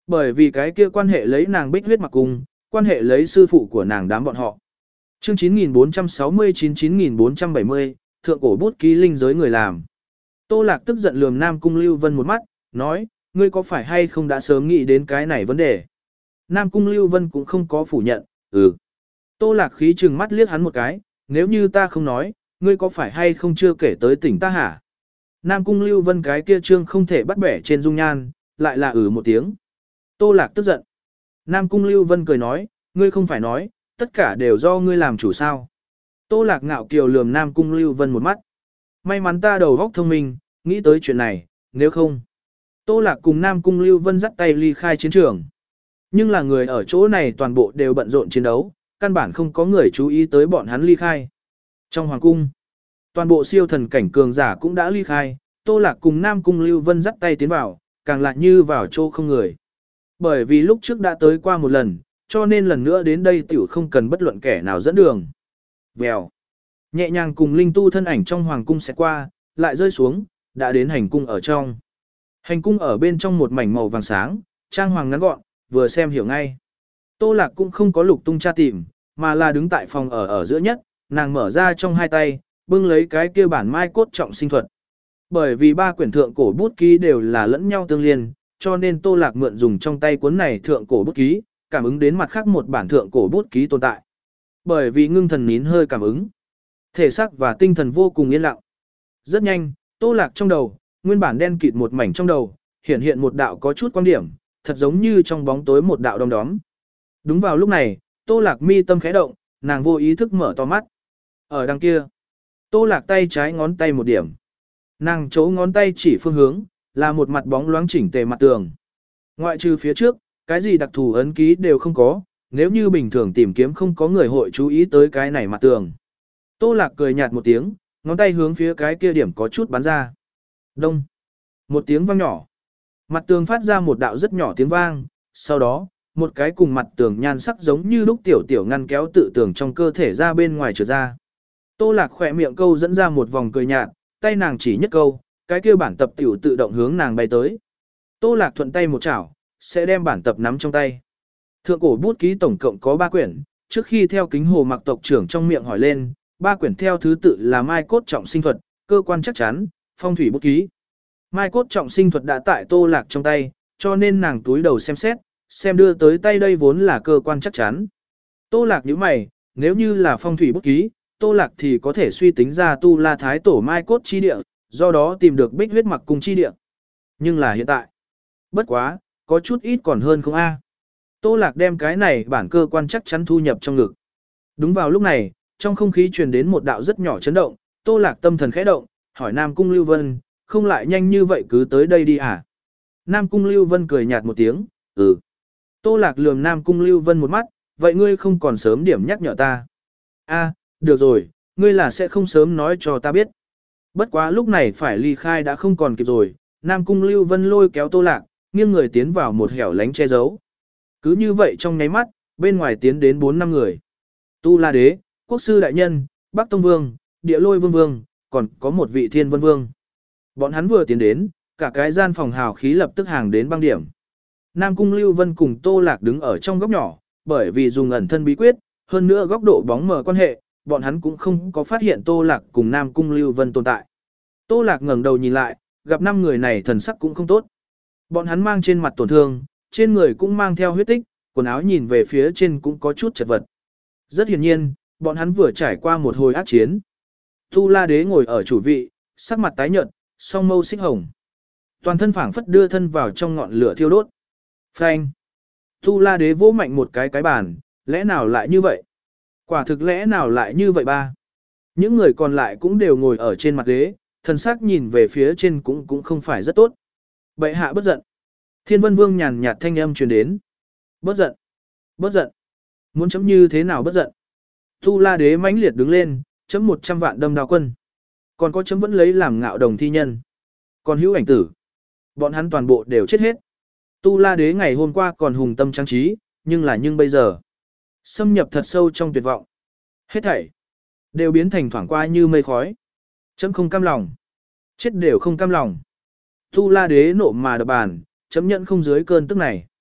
Bởi vì cái kia quan hệ lấy nàng Bích huyết mặc cung, quan hệ lấy sư phụ của nàng đám bọn họ. Chương chín nghìn bốn trăm sáu mươi chín chín nghìn bốn trăm bảy mươi, thượng cổ bút ký linh giới người làm. Tô Lạc tức giận lườm Nam Cung Lưu Vân một mắt, nói, ngươi có phải hay không đã sớm nghĩ đến cái này vấn đề? Nam Cung Lưu Vân cũng không có phủ nhận, ừ. Tô Lạc khí trừng mắt liếc hắn một cái, nếu như ta không nói, ngươi có phải hay không chưa kể tới tỉnh ta hả? Nam Cung Lưu Vân cái kia trương không thể bắt bẻ trên dung nhan, lại là ừ một tiếng. Tô Lạc tức giận. Nam Cung Lưu Vân cười nói, ngươi không phải nói, tất cả đều do ngươi làm chủ sao. Tô Lạc ngạo kiều lườm Nam Cung Lưu Vân một mắt. May mắn ta đầu óc thông minh, nghĩ tới chuyện này, nếu không. Tô Lạc cùng Nam Cung Lưu Vân dắt tay ly khai chiến trường. Nhưng là người ở chỗ này toàn bộ đều bận rộn chiến đấu, căn bản không có người chú ý tới bọn hắn ly khai. Trong hoàng cung, toàn bộ siêu thần cảnh cường giả cũng đã ly khai, Tô Lạc cùng Nam Cung Lưu Vân dắt tay tiến vào, càng lại như vào chỗ không người. Bởi vì lúc trước đã tới qua một lần, cho nên lần nữa đến đây tiểu không cần bất luận kẻ nào dẫn đường. Vèo. Nhẹ nhàng cùng linh tu thân ảnh trong hoàng cung sẽ qua, lại rơi xuống, đã đến hành cung ở trong. Hành cung ở bên trong một mảnh màu vàng sáng, trang hoàng ngắn gọn, vừa xem hiểu ngay. Tô Lạc cũng không có lục tung tra tìm, mà là đứng tại phòng ở ở giữa nhất, nàng mở ra trong hai tay, bưng lấy cái kia bản mai cốt trọng sinh thuật. Bởi vì ba quyển thượng cổ bút ký đều là lẫn nhau tương liên, cho nên Tô Lạc mượn dùng trong tay cuốn này thượng cổ bút ký, cảm ứng đến mặt khác một bản thượng cổ bút ký tồn tại. Bởi vì ngưng thần nín hơi cảm ứng, thể xác và tinh thần vô cùng yên lặng. Rất nhanh, Tô Lạc trong đầu, nguyên bản đen kịt một mảnh trong đầu, hiện hiện một đạo có chút quan điểm, thật giống như trong bóng tối một đạo đom đóm. Đúng vào lúc này, Tô Lạc mi tâm khẽ động, nàng vô ý thức mở to mắt. Ở đằng kia, Tô Lạc tay trái ngón tay một điểm. Nàng chỗ ngón tay chỉ phương hướng, là một mặt bóng loáng chỉnh tề mặt tường. Ngoại trừ phía trước, cái gì đặc thù ấn ký đều không có, nếu như bình thường tìm kiếm không có người hội chú ý tới cái này mặt tường. Tô Lạc cười nhạt một tiếng, ngón tay hướng phía cái kia điểm có chút bắn ra. Đông. Một tiếng vang nhỏ. Mặt tường phát ra một đạo rất nhỏ tiếng vang, sau đó, một cái cùng mặt tường nhan sắc giống như lúc tiểu tiểu ngăn kéo tự tường trong cơ thể ra bên ngoài trượt ra. Tô Lạc khỏe miệng câu dẫn ra một vòng cười nhạt, tay nàng chỉ nhất câu, cái kia bản tập tiểu tự động hướng nàng bay tới. Tô Lạc thuận tay một chảo, sẽ đem bản tập nắm trong tay. Thượng cổ bút ký tổng cộng có ba quyển, trước khi theo kính hồ mặc tộc trưởng trong miệng hỏi lên, ba quyển theo thứ tự là Mai cốt trọng sinh thuật, cơ quan chắc chắn, phong thủy bút ký. Mai cốt trọng sinh thuật đã tại Tô Lạc trong tay, cho nên nàng túi đầu xem xét, xem đưa tới tay đây vốn là cơ quan chắc chắn. Tô Lạc nhíu mày, nếu như là phong thủy bút ký, Tô Lạc thì có thể suy tính ra Tu La Thái Tổ Mai cốt chi địa, do đó tìm được Bích huyết mặc cung chi địa. Nhưng là hiện tại, bất quá, có chút ít còn hơn không a. Tô Lạc đem cái này bản cơ quan chắc chắn thu nhập trong ngực. Đúng vào lúc này, trong không khí truyền đến một đạo rất nhỏ chấn động, Tô Lạc tâm thần khẽ động, hỏi Nam Cung Lưu Vân, không lại nhanh như vậy cứ tới đây đi à? Nam Cung Lưu Vân cười nhạt một tiếng, ừ. Tô Lạc lườm Nam Cung Lưu Vân một mắt, vậy ngươi không còn sớm điểm nhắc nhở ta. A, được rồi, ngươi là sẽ không sớm nói cho ta biết. Bất quá lúc này phải ly khai đã không còn kịp rồi, Nam Cung Lưu Vân lôi kéo Tô Lạc, nghiêng người tiến vào một hẻo lánh che giấu. Cứ như vậy trong nháy mắt, bên ngoài tiến đến bốn năm người. Tu La Đế, Quốc sư đại nhân, Bắc Tông Vương, Địa Lôi Vương Vương, còn có một vị Thiên Vân Vương. Bọn hắn vừa tiến đến, cả cái gian phòng hào khí lập tức hàng đến băng điểm. Nam Cung Lưu Vân cùng Tô Lạc đứng ở trong góc nhỏ, bởi vì dùng ẩn thân bí quyết, hơn nữa góc độ bóng mờ quan hệ, bọn hắn cũng không có phát hiện Tô Lạc cùng Nam Cung Lưu Vân tồn tại. Tô Lạc ngẩng đầu nhìn lại, gặp năm người này thần sắc cũng không tốt. Bọn hắn mang trên mặt tổn thương, trên người cũng mang theo huyết tích, quần áo nhìn về phía trên cũng có chút chật vật. Rất hiển nhiên, bọn hắn vừa trải qua một hồi ác chiến. Tu La Đế ngồi ở chủ vị, sắc mặt tái nhợt, song mâu xích hồng. Toàn thân phảng phất đưa thân vào trong ngọn lửa thiêu đốt. Phanh. Tu La Đế vỗ mạnh một cái cái bàn, lẽ nào lại như vậy? Quả thực lẽ nào lại như vậy ba? Những người còn lại cũng đều ngồi ở trên mặt ghế, thần sắc nhìn về phía trên cũng cũng không phải rất tốt. Bệ hạ bất giận. Thiên Vân Vương nhàn nhạt thanh âm truyền đến. Bất giận. Bất giận. Muốn chấm như thế nào bất giận? Tu La Đế mãnh liệt đứng lên, chấm một trăm vạn đâm đao quân. Còn có chấm vẫn lấy làm ngạo đồng thi nhân. Còn hữu ảnh tử. Bọn hắn toàn bộ đều chết hết. Tu La Đế ngày hôm qua còn hùng tâm trang trí, nhưng là nhưng bây giờ. Xâm nhập thật sâu trong tuyệt vọng. Hết thảy. Đều biến thành thoảng qua như mây khói. Chấm không cam lòng. Chết đều không cam lòng. Tu La Đế nộ mà đập bàn, chấm nhận không dưới cơn tức này.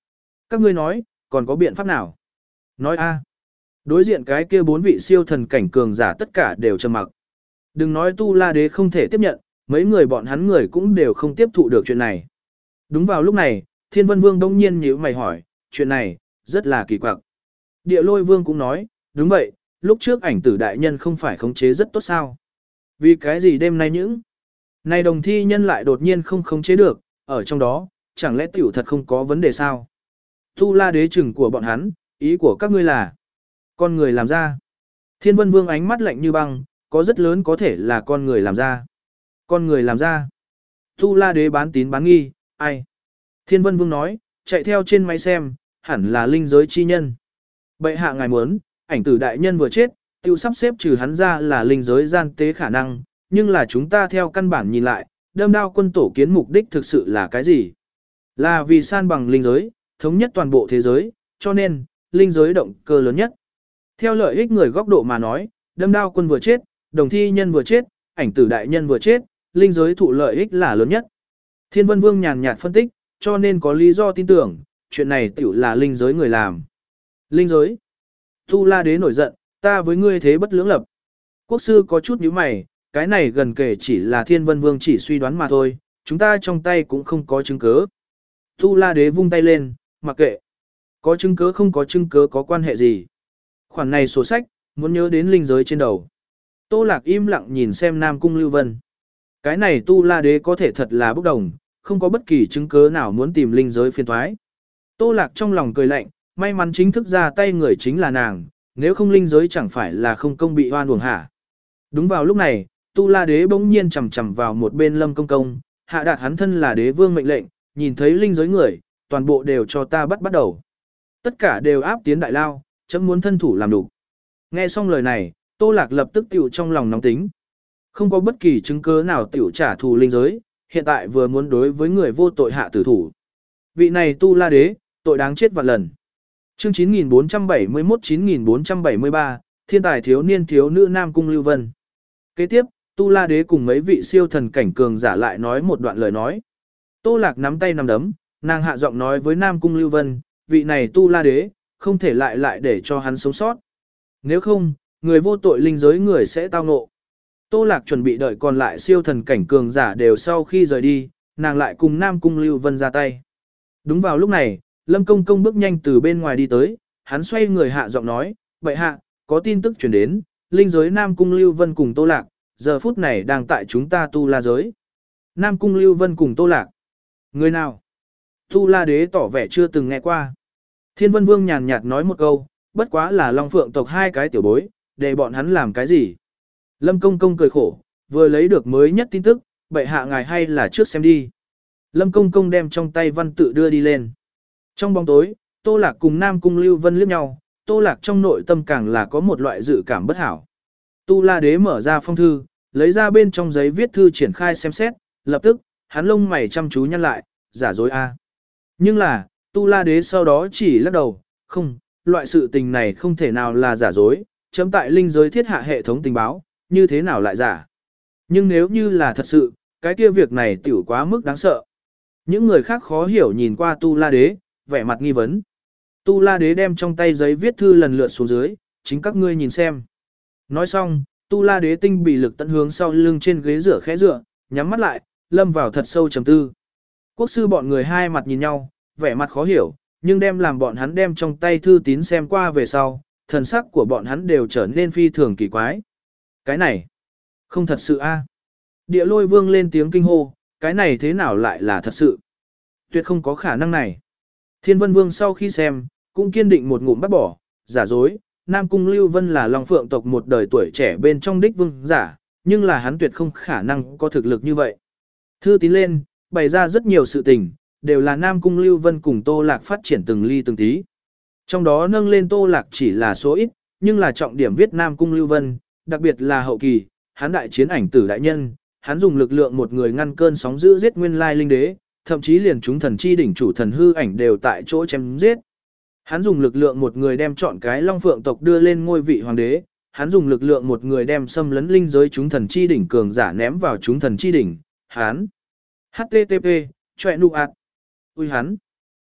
Các ngươi nói, còn có biện pháp nào? Nói a. Đối diện cái kia bốn vị siêu thần cảnh cường giả tất cả đều trầm mặc. Đừng nói Tu La Đế không thể tiếp nhận, mấy người bọn hắn người cũng đều không tiếp thụ được chuyện này. Đúng vào lúc này, Thiên Vân Vương đông nhiên nhíu mày hỏi, chuyện này, rất là kỳ quặc. Địa Lôi Vương cũng nói, đúng vậy, lúc trước ảnh tử đại nhân không phải khống chế rất tốt sao. Vì cái gì đêm nay những này đồng thi nhân lại đột nhiên không khống chế được, ở trong đó, chẳng lẽ tiểu thật không có vấn đề sao? Tu La Đế chừng của bọn hắn, ý của các ngươi là con người làm ra. Thiên Vân Vương ánh mắt lạnh như băng, có rất lớn có thể là con người làm ra. Con người làm ra. Tu La Đế bán tín bán nghi, ai? Thiên Vân Vương nói, chạy theo trên máy xem, hẳn là linh giới chi nhân. Bệ hạ ngài muốn, ảnh tử đại nhân vừa chết, tiêu sắp xếp trừ hắn ra là linh giới gian tế khả năng, nhưng là chúng ta theo căn bản nhìn lại, đâm đao quân tổ kiến mục đích thực sự là cái gì? Là vì san bằng linh giới, thống nhất toàn bộ thế giới, cho nên, linh giới động cơ lớn nhất. Theo lợi ích người góc độ mà nói, đâm đao quân vừa chết, đồng thi nhân vừa chết, ảnh tử đại nhân vừa chết, linh giới thụ lợi ích là lớn nhất. Thiên Vân Vương nhàn nhạt phân tích, cho nên có lý do tin tưởng, chuyện này tiểu là linh giới người làm. Linh giới. Tu La Đế nổi giận, ta với ngươi thế bất lưỡng lập. Quốc sư có chút nhíu mày, cái này gần kể chỉ là Thiên Vân Vương chỉ suy đoán mà thôi, chúng ta trong tay cũng không có chứng cứ. Tu La Đế vung tay lên, mặc kệ. Có chứng cứ không có chứng cứ có quan hệ gì. Khoản này sổ sách, muốn nhớ đến linh giới trên đầu. Tô Lạc im lặng nhìn xem Nam Cung Lưu Vân. Cái này Tu La Đế có thể thật là bốc đồng, không có bất kỳ chứng cứ nào muốn tìm linh giới phiền thoái. Tô Lạc trong lòng cười lạnh, may mắn chính thức ra tay người chính là nàng, nếu không linh giới chẳng phải là không công bị oan uổng hả. Đúng vào lúc này, Tu La Đế bỗng nhiên chầm chầm vào một bên Lâm Công Công, hạ đạt hắn thân là đế vương mệnh lệnh, nhìn thấy linh giới người, toàn bộ đều cho ta bắt bắt đầu. Tất cả đều áp tiến đại lao, chấm muốn thân thủ làm đủ. Nghe xong lời này, Tô Lạc lập tức tiểu trong lòng nóng tính. Không có bất kỳ chứng cứ nào tiểu trả thù linh giới, hiện tại vừa muốn đối với người vô tội hạ tử thủ. Vị này Tu La Đế, tội đáng chết vạn lần. Chương chín nghìn bốn trăm bảy mươi mốt đến chín nghìn bốn trăm bảy mươi ba, thiên tài thiếu niên thiếu nữ Nam Cung Lưu Vân. Kế tiếp, Tu La Đế cùng mấy vị siêu thần cảnh cường giả lại nói một đoạn lời nói. Tô Lạc nắm tay nắm đấm, nàng hạ giọng nói với Nam Cung Lưu Vân, vị này Tu La Đế, không thể lại lại để cho hắn sống sót. Nếu không, người vô tội linh giới người sẽ tao ngộ. Tô Lạc chuẩn bị đợi còn lại siêu thần cảnh cường giả đều sau khi rời đi, nàng lại cùng Nam Cung Lưu Vân ra tay. Đúng vào lúc này, Lâm Công Công bước nhanh từ bên ngoài đi tới, hắn xoay người hạ giọng nói, bệ hạ, có tin tức truyền đến, linh giới Nam Cung Lưu Vân cùng Tô Lạc, giờ phút này đang tại chúng ta Tu La giới. Nam Cung Lưu Vân cùng Tô Lạc. Người nào? Tu La Đế tỏ vẻ chưa từng nghe qua. Thiên Vân Vương nhàn nhạt nói một câu, bất quá là Long Phượng tộc hai cái tiểu bối, để bọn hắn làm cái gì? Lâm Công Công cười khổ, vừa lấy được mới nhất tin tức, bệ hạ ngài hay là trước xem đi. Lâm Công Công đem trong tay văn tự đưa đi lên. Trong bóng tối, Tô Lạc cùng Nam Cung Lưu Vân liếc nhau, Tô Lạc trong nội tâm càng là có một loại dự cảm bất hảo. Tu La Đế mở ra phong thư, lấy ra bên trong giấy viết thư triển khai xem xét, lập tức, hắn lông mày chăm chú nhăn lại, giả dối a. Nhưng là, Tu La Đế sau đó chỉ lắc đầu, không, loại sự tình này không thể nào là giả dối, chấm tại linh giới thiết hạ hệ thống tình báo, như thế nào lại giả. Nhưng nếu như là thật sự, cái kia việc này tiểu quá mức đáng sợ. Những người khác khó hiểu nhìn qua Tu La Đế, vẻ mặt nghi vấn. Tu La Đế đem trong tay giấy viết thư lần lượt xuống dưới, chính các ngươi nhìn xem. Nói xong, Tu La Đế tinh bị lực tận hướng sau lưng trên ghế rửa khẽ rửa, nhắm mắt lại, lâm vào thật sâu trầm tư. Quốc sư bọn người hai mặt nhìn nhau, vẻ mặt khó hiểu, nhưng đem làm bọn hắn đem trong tay thư tín xem qua về sau, thần sắc của bọn hắn đều trở nên phi thường kỳ quái. Cái này, không thật sự a. Địa Lôi Vương lên tiếng kinh hô, cái này thế nào lại là thật sự? Tuyệt không có khả năng này. Thiên Vân Vương sau khi xem, cũng kiên định một ngụm bắt bỏ, giả dối, Nam Cung Lưu Vân là Long Phượng tộc một đời tuổi trẻ bên trong đích vương giả, nhưng là hắn tuyệt không khả năng có thực lực như vậy. Thư tín lên, bày ra rất nhiều sự tình, đều là Nam Cung Lưu Vân cùng Tô Lạc phát triển từng ly từng tí. Trong đó nâng lên Tô Lạc chỉ là số ít, nhưng là trọng điểm viết Nam Cung Lưu Vân, đặc biệt là hậu kỳ, hắn đại chiến ảnh tử đại nhân, hắn dùng lực lượng một người ngăn cơn sóng dữ giết nguyên lai linh đế, thậm chí liền chúng thần chi đỉnh chủ thần hư ảnh đều tại chỗ chém giết. Hắn dùng lực lượng một người đem chọn cái Long Phượng tộc đưa lên ngôi vị hoàng đế, hắn dùng lực lượng một người đem xâm lấn linh giới chúng thần chi đỉnh cường giả ném vào chúng thần chi đỉnh, hắn. hát tê tê pê, chọe nụ ạt. Ui hắn.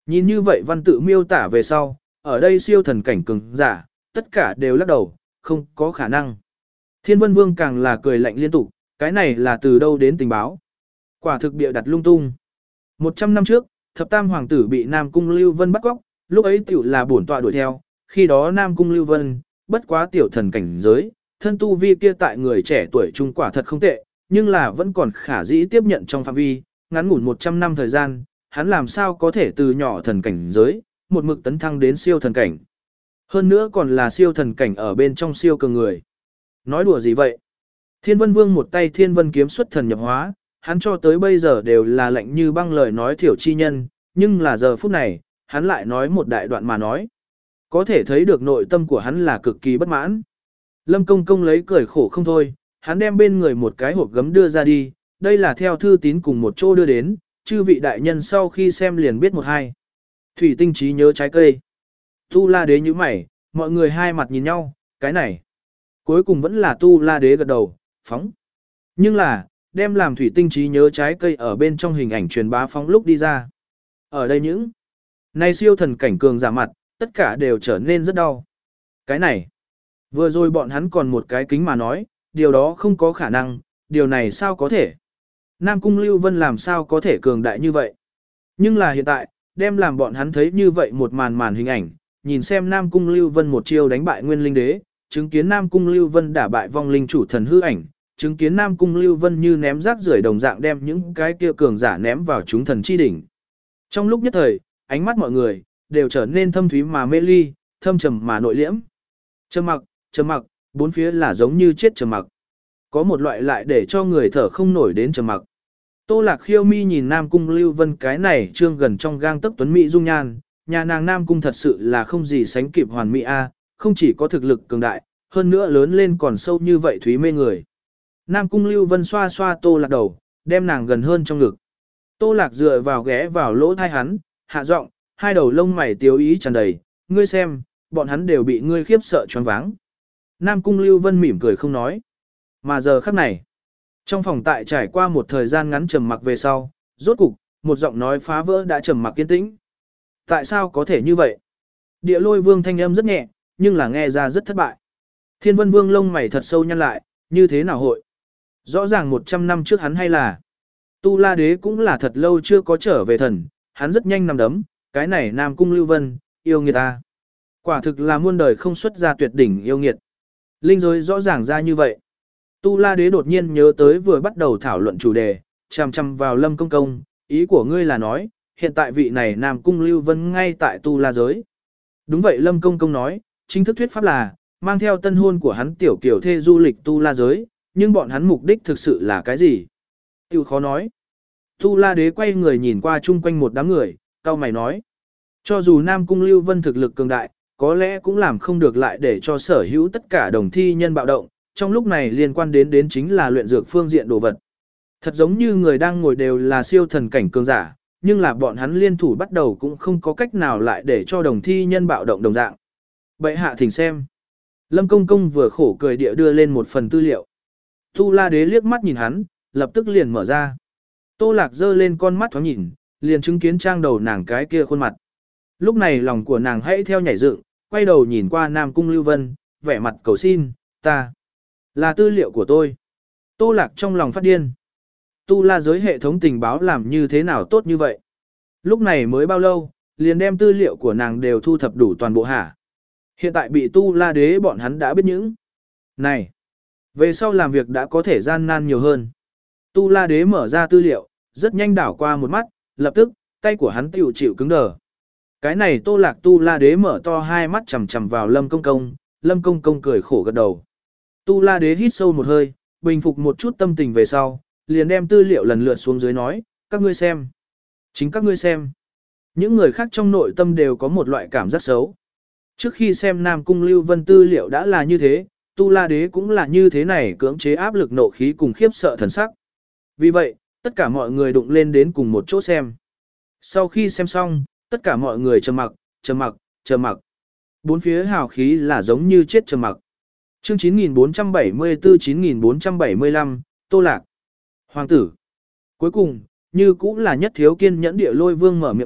Nhìn như vậy văn tự miêu tả về sau, ở đây siêu thần cảnh cường giả, tất cả đều lắc đầu, không có khả năng. Thiên Vân Vương càng là cười lạnh liên tục, cái này là từ đâu đến tình báo. Quả thực bịa đặt lung tung. Một trăm năm trước, thập tam hoàng tử bị Nam Cung Lưu Vân bắt cóc, lúc ấy tiểu là bổn tọa đuổi theo, khi đó Nam Cung Lưu Vân, bất quá tiểu thần cảnh giới, thân tu vi kia tại người trẻ tuổi trung quả thật không tệ, nhưng là vẫn còn khả dĩ tiếp nhận trong phạm vi, ngắn ngủn một trăm năm thời gian, hắn làm sao có thể từ nhỏ thần cảnh giới, một mực tấn thăng đến siêu thần cảnh. Hơn nữa còn là siêu thần cảnh ở bên trong siêu cường người. Nói đùa gì vậy? Thiên Vân Vương một tay Thiên Vân kiếm xuất thần nhập hóa, hắn cho tới bây giờ đều là lạnh như băng lời nói thiểu chi nhân, nhưng là giờ phút này, hắn lại nói một đại đoạn mà nói. Có thể thấy được nội tâm của hắn là cực kỳ bất mãn. Lâm Công Công lấy cười khổ không thôi, hắn đem bên người một cái hộp gấm đưa ra đi, đây là theo thư tín cùng một chỗ đưa đến, chư vị đại nhân sau khi xem liền biết một hai. Thủy tinh trí nhớ trái cây. Tu La Đế như mày, mọi người hai mặt nhìn nhau, cái này. Cuối cùng vẫn là Tu La Đế gật đầu, phóng. Nhưng là, đem làm thủy tinh trí nhớ trái cây ở bên trong hình ảnh truyền bá phóng lúc đi ra. Ở đây những này siêu thần cảnh cường giả mặt, tất cả đều trở nên rất đau. Cái này, vừa rồi bọn hắn còn một cái kính mà nói, điều đó không có khả năng, điều này sao có thể. Nam Cung Lưu Vân làm sao có thể cường đại như vậy. Nhưng là hiện tại, đem làm bọn hắn thấy như vậy một màn màn hình ảnh, nhìn xem Nam Cung Lưu Vân một chiêu đánh bại Nguyên Linh Đế, chứng kiến Nam Cung Lưu Vân đả bại vong linh chủ thần hư ảnh, chứng kiến Nam Cung Lưu Vân như ném rác rưởi đồng dạng đem những cái kia cường giả ném vào chúng thần chi đỉnh. Trong lúc nhất thời, ánh mắt mọi người đều trở nên thâm thúy mà mê ly, thâm trầm mà nội liễm. Trầm mặc, trầm mặc, bốn phía là giống như chết trầm mặc. Có một loại lại để cho người thở không nổi đến trầm mặc. Tô Lạc Khiêu Mi nhìn Nam Cung Lưu Vân cái này trương gần trong gang tấc tuấn mỹ dung nhan, nhà nàng Nam Cung thật sự là không gì sánh kịp hoàn mỹ a, không chỉ có thực lực cường đại, hơn nữa lớn lên còn sâu như vậy thúy mê người. Nam Cung Lưu Vân xoa xoa Tô Lạc đầu, đem nàng gần hơn trong ngực. Tô Lạc dựa vào ghé vào lỗ tai hắn, hạ giọng, hai đầu lông mày tiếu ý tràn đầy, ngươi xem, bọn hắn đều bị ngươi khiếp sợ choáng váng. Nam Cung Lưu Vân mỉm cười không nói. Mà giờ khắc này, trong phòng tại trải qua một thời gian ngắn trầm mặc về sau, rốt cục, một giọng nói phá vỡ đã trầm mặc kiên tĩnh. Tại sao có thể như vậy? Địa Lôi Vương thanh âm rất nhẹ, nhưng là nghe ra rất thất bại. Thiên Vân Vương lông mày thật sâu nhăn lại, như thế nào hội? Rõ ràng một trăm năm trước hắn hay là Tu La Đế cũng là thật lâu chưa có trở về thần, hắn rất nhanh nằm đấm, cái này Nam Cung Lưu Vân, yêu nghiệt ta. Quả thực là muôn đời không xuất ra tuyệt đỉnh yêu nghiệt. Linh giới rõ ràng ra như vậy. Tu La Đế đột nhiên nhớ tới vừa bắt đầu thảo luận chủ đề, chằm chằm vào Lâm Công Công, ý của ngươi là nói, hiện tại vị này Nam Cung Lưu Vân ngay tại Tu La giới. Đúng vậy Lâm Công Công nói, chính thức thuyết pháp là, mang theo tân hôn của hắn tiểu kiểu thê du lịch Tu La giới, nhưng bọn hắn mục đích thực sự là cái gì? Tiểu khó nói. Tu La Đế quay người nhìn qua chung quanh một đám người, cau mày nói. Cho dù Nam Cung Lưu Vân thực lực cường đại, có lẽ cũng làm không được lại để cho sở hữu tất cả đồng thi nhân bạo động, trong lúc này liên quan đến đến chính là luyện dược phương diện đồ vật. Thật giống như người đang ngồi đều là siêu thần cảnh cường giả, nhưng là bọn hắn liên thủ bắt đầu cũng không có cách nào lại để cho đồng thi nhân bạo động đồng dạng. Bệ hạ thỉnh xem. Lâm Công Công vừa khổ cười địa đưa lên một phần tư liệu. Tu La Đế liếc mắt nhìn hắn, lập tức liền mở ra. Tô Lạc giơ lên con mắt thoáng nhìn, liền chứng kiến trang đầu nàng cái kia khuôn mặt. Lúc này lòng của nàng hãy theo nhảy dựng, quay đầu nhìn qua Nam Cung Lưu Vân, vẻ mặt cầu xin, ta, là tư liệu của tôi. Tô Lạc trong lòng phát điên. Tu La giới hệ thống tình báo làm như thế nào tốt như vậy? Lúc này mới bao lâu, liền đem tư liệu của nàng đều thu thập đủ toàn bộ hả? Hiện tại bị Tu La Đế bọn hắn đã biết những. Này, về sau làm việc đã có thể gian nan nhiều hơn. Tu La Đế mở ra tư liệu, rất nhanh đảo qua một mắt, lập tức, tay của hắn tiểu chịu cứng đờ. Cái này Tô Lạc Tu La Đế mở to hai mắt chằm chằm vào Lâm Công Công, Lâm Công Công cười khổ gật đầu. Tu La Đế hít sâu một hơi, bình phục một chút tâm tình về sau, liền đem tư liệu lần lượt xuống dưới nói, các ngươi xem. Chính các ngươi xem. Những người khác trong nội tâm đều có một loại cảm giác xấu. Trước khi xem Nam Cung Lưu Vân tư liệu đã là như thế, Tu La Đế cũng là như thế này cưỡng chế áp lực nộ khí cùng khiếp sợ thần sắc. Vì vậy, tất cả mọi người đụng lên đến cùng một chỗ xem. Sau khi xem xong, tất cả mọi người trầm mặc, trầm mặc, trầm mặc. Bốn phía hào khí là giống như chết trầm mặc. Chương chín nghìn bốn trăm bảy mươi tư chín nghìn bốn trăm bảy mươi lăm, Tô Lạc. Hoàng tử. Cuối cùng, như cũng là nhất thiếu kiên nhẫn Địa Lôi Vương mở miệng trước,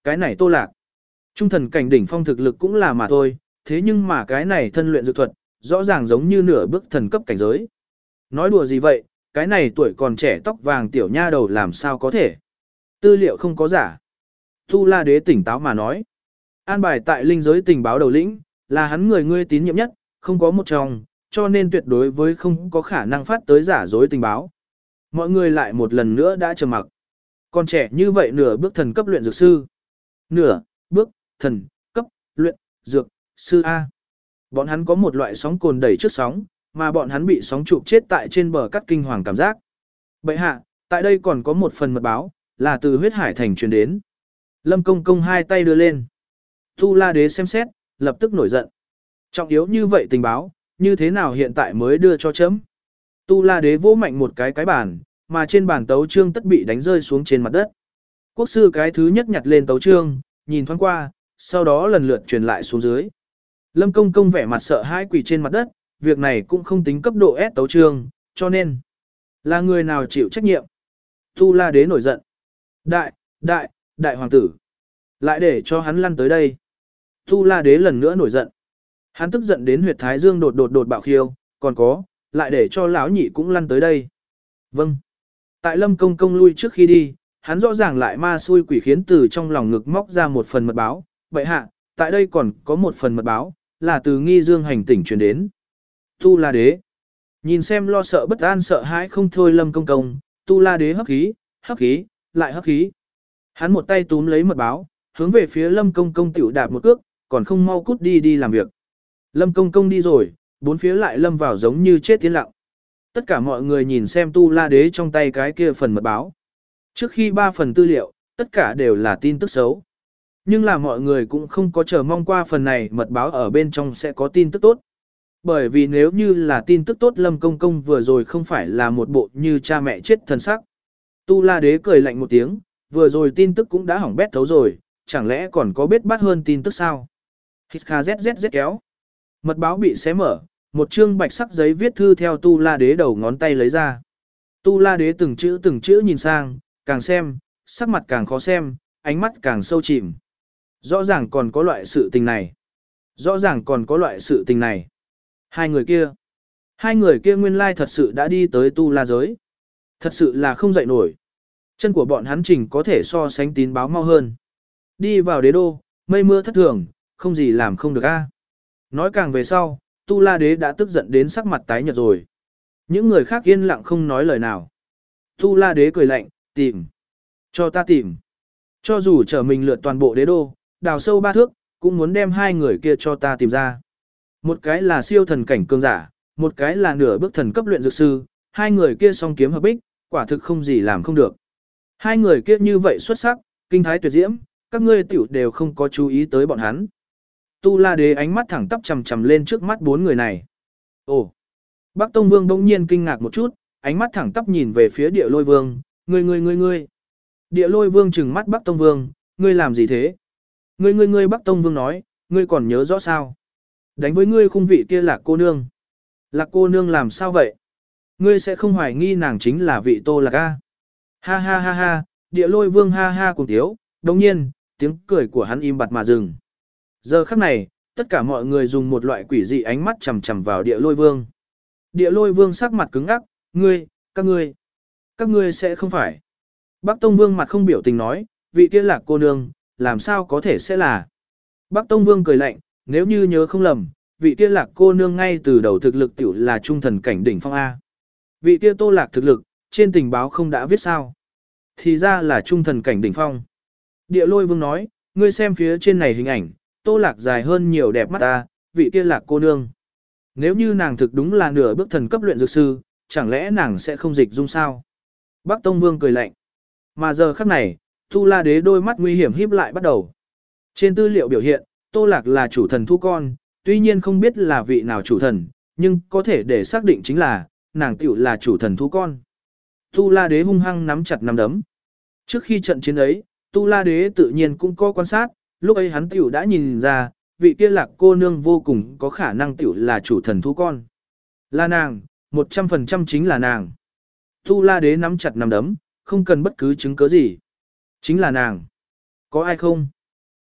cái này Tô Lạc. Trung thần cảnh đỉnh phong thực lực cũng là mà thôi, thế nhưng mà cái này thân luyện dược thuật, rõ ràng giống như nửa bước thần cấp cảnh giới. Nói đùa gì vậy, cái này tuổi còn trẻ tóc vàng tiểu nha đầu làm sao có thể. Tư liệu không có giả. Tu La Đế tỉnh táo mà nói. An bài tại linh giới tình báo đầu lĩnh, là hắn người ngươi tín nhiệm nhất, không có một trong, cho nên tuyệt đối với không có khả năng phát tới giả dối tình báo. Mọi người lại một lần nữa đã trầm mặc. Còn trẻ như vậy nửa bước thần cấp luyện dược sư. Nửa bước thần cấp luyện dược sư A. Bọn hắn có một loại sóng cồn đẩy trước sóng, mà bọn hắn bị sóng chụp chết tại trên bờ cắt kinh hoàng cảm giác. Bậy hạ, tại đây còn có một phần mật báo, là từ huyết hải thành truyền đến. Lâm Công Công hai tay đưa lên. Tu La Đế xem xét, lập tức nổi giận. Trọng yếu như vậy tình báo, như thế nào hiện tại mới đưa cho chấm. Tu La Đế vỗ mạnh một cái cái bàn, mà trên bàn tấu chương tất bị đánh rơi xuống trên mặt đất. Quốc sư cái thứ nhất nhặt lên tấu chương, nhìn thoáng qua, sau đó lần lượt truyền lại xuống dưới. Lâm Công Công vẻ mặt sợ hãi quỳ trên mặt đất, việc này cũng không tính cấp độ S tấu chương, cho nên là người nào chịu trách nhiệm. Tu La Đế nổi giận. Đại, đại, đại hoàng tử. Lại để cho hắn lăn tới đây. Tu La Đế lần nữa nổi giận. Hắn tức giận đến huyệt thái dương đột đột đột bạo khiêu, còn có, lại để cho lão nhị cũng lăn tới đây. Vâng. Tại Lâm Công Công lui trước khi đi, hắn rõ ràng lại ma xui quỷ khiến từ trong lòng ngực móc ra một phần mật báo. Vậy hạ, tại đây còn có một phần mật báo, là từ nghi dương hành tỉnh truyền đến. Tu La Đế. Nhìn xem lo sợ bất an sợ hãi không thôi Lâm Công Công, Tu La Đế hấp khí, hấp khí, lại hấp khí. Hắn một tay túm lấy mật báo, hướng về phía Lâm Công Công tiểu đạp một cước, còn không mau cút đi đi làm việc. Lâm Công Công đi rồi, bốn phía lại lâm vào giống như chết tiến lặng. Tất cả mọi người nhìn xem Tu La Đế trong tay cái kia phần mật báo. Trước khi ba phần tư liệu, tất cả đều là tin tức xấu. Nhưng là mọi người cũng không có chờ mong qua phần này mật báo ở bên trong sẽ có tin tức tốt. Bởi vì nếu như là tin tức tốt Lâm Công Công vừa rồi không phải là một bộ như cha mẹ chết thần sắc. Tu La Đế cười lạnh một tiếng, vừa rồi tin tức cũng đã hỏng bét thấu rồi, chẳng lẽ còn có bết bát hơn tin tức sao? Hít kha zzz kéo. Mật báo bị xé mở, một chương bạch sắc giấy viết thư theo Tu La Đế đầu ngón tay lấy ra. Tu La Đế từng chữ từng chữ nhìn sang, càng xem, sắc mặt càng khó xem, ánh mắt càng sâu chìm. Rõ ràng còn có loại sự tình này. Rõ ràng còn có loại sự tình này. Hai người kia. Hai người kia nguyên lai thật sự đã đi tới Tu La giới. Thật sự là không dậy nổi. Chân của bọn hắn trình có thể so sánh tín báo mau hơn. Đi vào đế đô, mây mưa thất thường, không gì làm không được a. Nói càng về sau, Tu La Đế đã tức giận đến sắc mặt tái nhợt rồi. Những người khác yên lặng không nói lời nào. Tu La Đế cười lạnh, tìm. Cho ta tìm. Cho dù trở mình lượt toàn bộ đế đô, đào sâu ba thước, cũng muốn đem hai người kia cho ta tìm ra. Một cái là siêu thần cảnh cường giả, một cái là nửa bước thần cấp luyện dược sư, hai người kia song kiếm hợp bích, quả thực không gì làm không được. Hai người kia như vậy xuất sắc, kinh thái tuyệt diễm, các ngươi tiểu đều không có chú ý tới bọn hắn. Tu La Đế ánh mắt thẳng tắp chằm chằm lên trước mắt bốn người này. Ồ! Bắc Tông Vương bỗng nhiên kinh ngạc một chút, ánh mắt thẳng tắp nhìn về phía Địa Lôi Vương, ngươi ngươi ngươi ngươi. Địa Lôi Vương trừng mắt Bắc Tông Vương, ngươi làm gì thế? Ngươi ngươi ngươi Bắc Tông Vương nói, ngươi còn nhớ rõ sao? Đánh với ngươi khung vị kia Lạc cô nương. Lạc cô nương làm sao vậy? Ngươi sẽ không hoài nghi nàng chính là vị Tô Lạc a? Ha ha ha ha, Địa Lôi Vương ha ha cùng tiếu, đồng nhiên, tiếng cười của hắn im bặt mà dừng. Giờ khắc này, tất cả mọi người dùng một loại quỷ dị ánh mắt chằm chằm vào Địa Lôi Vương. Địa Lôi Vương sắc mặt cứng ngắc, ngươi, các ngươi, các ngươi sẽ không phải. Bắc Tông Vương mặt không biểu tình nói, vị kia Lạc cô nương, làm sao có thể sẽ là. Bắc Tông Vương cười lạnh, nếu như nhớ không lầm, vị kia Lạc cô nương ngay từ đầu thực lực tiểu là trung thần cảnh đỉnh phong A. Vị kia Tô Lạc thực lực, trên tình báo không đã viết sao. Thì ra là trung thần cảnh đỉnh phong. Địa Lôi Vương nói, ngươi xem phía trên này hình ảnh, Tô Lạc dài hơn nhiều đẹp mắt ta, vị kia Lạc cô nương. Nếu như nàng thực đúng là nửa bước thần cấp luyện dược sư, chẳng lẽ nàng sẽ không dịch dung sao? Bắc Tông Vương cười lạnh. Mà giờ khắc này, Tu La Đế đôi mắt nguy hiểm híp lại bắt đầu. Trên tư liệu biểu hiện, Tô Lạc là chủ thần thu con, tuy nhiên không biết là vị nào chủ thần, nhưng có thể để xác định chính là, nàng tiểu là chủ thần thu con. Tu La Đế hung hăng nắm chặt nắm đấm. Trước khi trận chiến ấy, Tu La Đế tự nhiên cũng có quan sát, lúc ấy hắn tiểu đã nhìn ra, vị kia Lạc cô nương vô cùng có khả năng tiểu là chủ thần thú con. Là nàng, một trăm phần trăm chính là nàng. Tu La Đế nắm chặt nắm đấm, không cần bất cứ chứng cứ gì. Chính là nàng. Có ai không?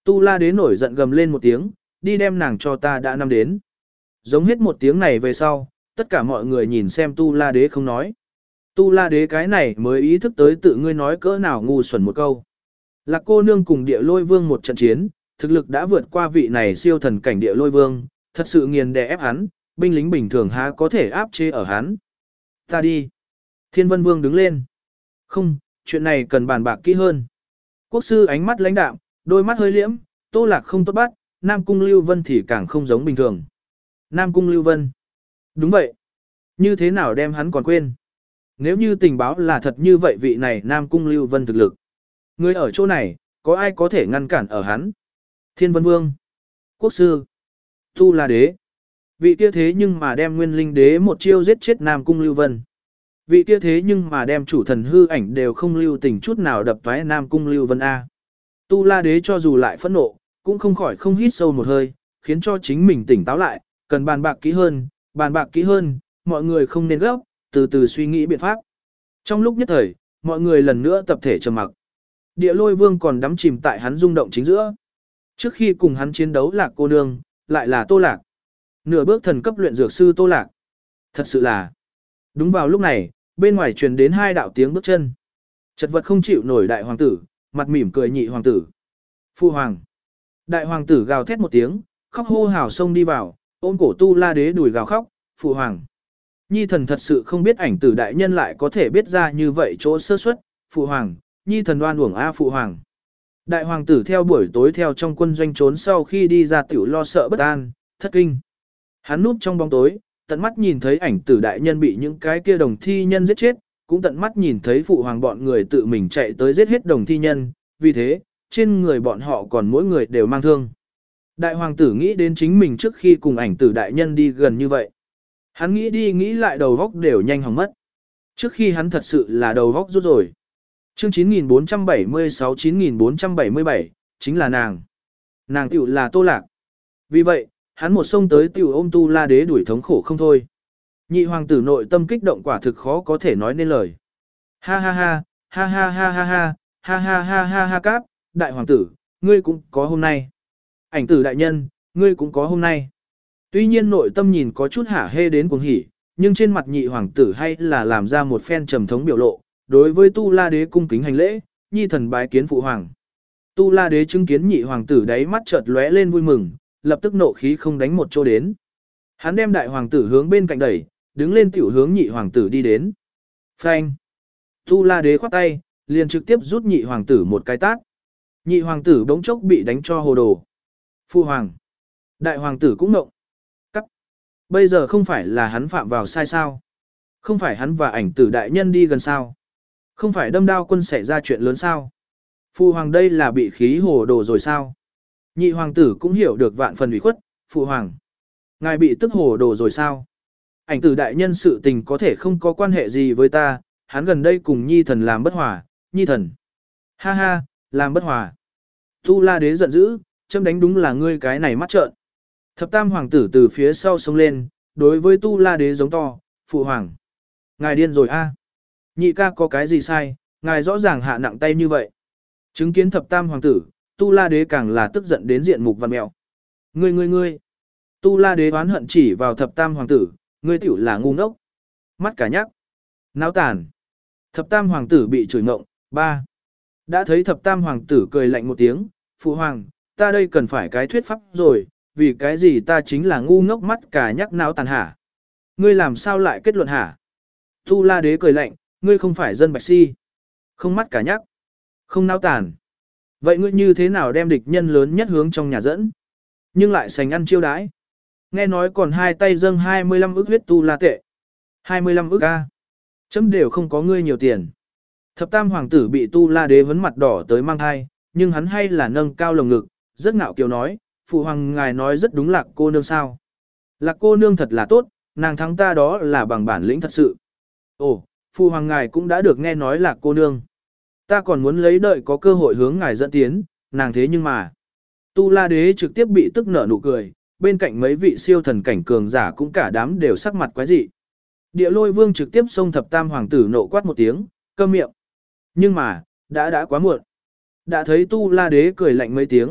Tu La Đế nổi giận gầm lên một tiếng, đi đem nàng cho ta đã năm đến. Giống hết một tiếng này về sau, tất cả mọi người nhìn xem Tu La Đế không nói. Tu La Đế cái này mới ý thức tới tự ngươi nói cỡ nào ngu xuẩn một câu. Lạc cô nương cùng địa lôi vương một trận chiến, thực lực đã vượt qua vị này siêu thần cảnh địa lôi vương, thật sự nghiền đè ép hắn, binh lính bình thường há có thể áp chế ở hắn. Ta đi. Thiên Vân Vương đứng lên. Không, chuyện này cần bàn bạc kỹ hơn. Quốc sư ánh mắt lãnh đạm, đôi mắt hơi liễm, Tô Lạc không tốt bắt, Nam Cung Lưu Vân thì càng không giống bình thường. Nam Cung Lưu Vân. Đúng vậy. Như thế nào đem hắn còn quên? Nếu như tình báo là thật như vậy vị này Nam Cung Lưu Vân thực lực. Người ở chỗ này, có ai có thể ngăn cản ở hắn? Thiên Vân Vương. Quốc sư. Tu La Đế. Vị kia thế nhưng mà đem Nguyên Linh Đế một chiêu giết chết Nam Cung Lưu Vân. Vị kia thế nhưng mà đem chủ thần hư ảnh đều không lưu tình chút nào đập toái Nam Cung Lưu Vân A. Tu La Đế cho dù lại phẫn nộ, cũng không khỏi không hít sâu một hơi, khiến cho chính mình tỉnh táo lại, cần bàn bạc kỹ hơn, bàn bạc kỹ hơn, mọi người không nên gấp, từ từ suy nghĩ biện pháp. Trong lúc nhất thời, mọi người lần nữa tập thể trầm mặc. Địa Lôi Vương còn đắm chìm tại hắn rung động chính giữa. Trước khi cùng hắn chiến đấu Lạc cô nương, lại là Tô Lạc. Nửa bước thần cấp luyện dược sư Tô Lạc. Thật sự là. Đúng vào lúc này, bên ngoài truyền đến hai đạo tiếng bước chân. Chật vật không chịu nổi đại hoàng tử, mặt mỉm cười nhị hoàng tử. Phu hoàng. Đại hoàng tử gào thét một tiếng, khóc hô hào xông đi vào, ôm cổ Tu La Đế đùi gào khóc, phụ hoàng. Nhi thần thật sự không biết ảnh tử đại nhân lại có thể biết ra như vậy chỗ sơ suất, phụ hoàng, nhi thần đoan uổng a phụ hoàng. Đại hoàng tử theo buổi tối theo trong quân doanh trốn sau khi đi ra tiểu lo sợ bất an, thất kinh. Hắn núp trong bóng tối, tận mắt nhìn thấy ảnh tử đại nhân bị những cái kia đồng thi nhân giết chết, cũng tận mắt nhìn thấy phụ hoàng bọn người tự mình chạy tới giết hết đồng thi nhân, vì thế, trên người bọn họ còn mỗi người đều mang thương. Đại hoàng tử nghĩ đến chính mình trước khi cùng ảnh tử đại nhân đi gần như vậy. Hắn nghĩ đi nghĩ lại đầu góc đều nhanh hỏng mất. Trước khi hắn thật sự là đầu góc rút rồi. Chương chín nghìn bốn trăm bảy mươi sáu chín nghìn bốn trăm bảy mươi bảy, chính là nàng. Nàng tiểu là Tô Lạc. Vì vậy, hắn một sông tới tiểu ôm Tu La Đế đuổi thống khổ không thôi. Nhị hoàng tử nội tâm kích động quả thực khó có thể nói nên lời. Ha ha ha, ha ha ha ha ha, ha ha ha ha ha cáp, đại hoàng tử, ngươi cũng có hôm nay. Ảnh tử đại nhân, ngươi cũng có hôm nay. Tuy nhiên nội tâm nhìn có chút hả hê đến cuồng hỉ, nhưng trên mặt nhị hoàng tử hay là làm ra một phen trầm thống biểu lộ, đối với Tu La Đế cung kính hành lễ, nhi thần bái kiến phụ hoàng. Tu La Đế chứng kiến nhị hoàng tử đáy mắt chợt lóe lên vui mừng, lập tức nộ khí không đánh một chỗ đến. Hắn đem đại hoàng tử hướng bên cạnh đẩy, đứng lên tiểu hướng nhị hoàng tử đi đến. Phanh. Tu La Đế khoát tay, liền trực tiếp rút nhị hoàng tử một cái tát. Nhị hoàng tử bỗng chốc bị đánh cho hồ đồ. Phụ hoàng. Đại hoàng tử cũng nộ. Cắt. Bây giờ không phải là hắn phạm vào sai sao? Không phải hắn và ảnh tử đại nhân đi gần sao? Không phải đâm đao quân xảy ra chuyện lớn sao? Phụ hoàng đây là bị khí hồ đồ rồi sao? Nhị hoàng tử cũng hiểu được vạn phần ủy khuất, phụ hoàng. Ngài bị tức hồ đồ rồi sao? Ảnh tử đại nhân sự tình có thể không có quan hệ gì với ta, hắn gần đây cùng nhi thần làm bất hòa, nhi thần. Ha ha, làm bất hòa. Tu La Đế giận dữ, châm đánh đúng là ngươi cái này mắt trợn. Thập tam hoàng tử từ phía sau xông lên, đối với Tu La Đế giống to, phụ hoàng. Ngài điên rồi a? Nhị ca có cái gì sai, ngài rõ ràng hạ nặng tay như vậy. Chứng kiến thập tam hoàng tử, Tu La Đế càng là tức giận đến diện mục văn mẹo. Ngươi ngươi ngươi. Tu La Đế oán hận chỉ vào thập tam hoàng tử, ngươi tiểu là ngu ngốc. Mắt cả nhắc. Náo tàn. Thập tam hoàng tử bị chửi ngộng, ba. Đã thấy thập tam hoàng tử cười lạnh một tiếng, phụ hoàng, ta đây cần phải cái thuyết pháp rồi, vì cái gì ta chính là ngu ngốc mắt cả nhắc náo tàn hả? Ngươi làm sao lại kết luận hả? Tu La Đế cười lạnh, ngươi không phải dân bạch si. Không mắt cả nhắc. Không náo tàn. Vậy ngươi như thế nào đem địch nhân lớn nhất hướng trong nhà dẫn? Nhưng lại sành ăn chiêu đãi. Nghe nói còn hai tay dâng hai mươi lăm ức huyết tu la tệ. hai mươi lăm ức a. Chấm đều không có ngươi nhiều tiền. Thập tam hoàng tử bị Tu La Đế vấn mặt đỏ tới mang thai, nhưng hắn hay là nâng cao lồng ngực, rất ngạo kiều nói, phụ hoàng ngài nói rất đúng Lạc cô nương sao. Lạc cô nương thật là tốt, nàng thắng ta đó là bằng bản lĩnh thật sự. Ồ, phụ hoàng ngài cũng đã được nghe nói Lạc cô nương. Ta còn muốn lấy đợi có cơ hội hướng ngài dẫn tiến, nàng thế nhưng mà. Tu La Đế trực tiếp bị tức nở nụ cười, bên cạnh mấy vị siêu thần cảnh cường giả cũng cả đám đều sắc mặt quái dị. Địa Lôi Vương trực tiếp xông thập tam hoàng tử nộ quát một tiếng, câm miệng. Nhưng mà, đã đã quá muộn. Đã thấy Tu La Đế cười lạnh mấy tiếng,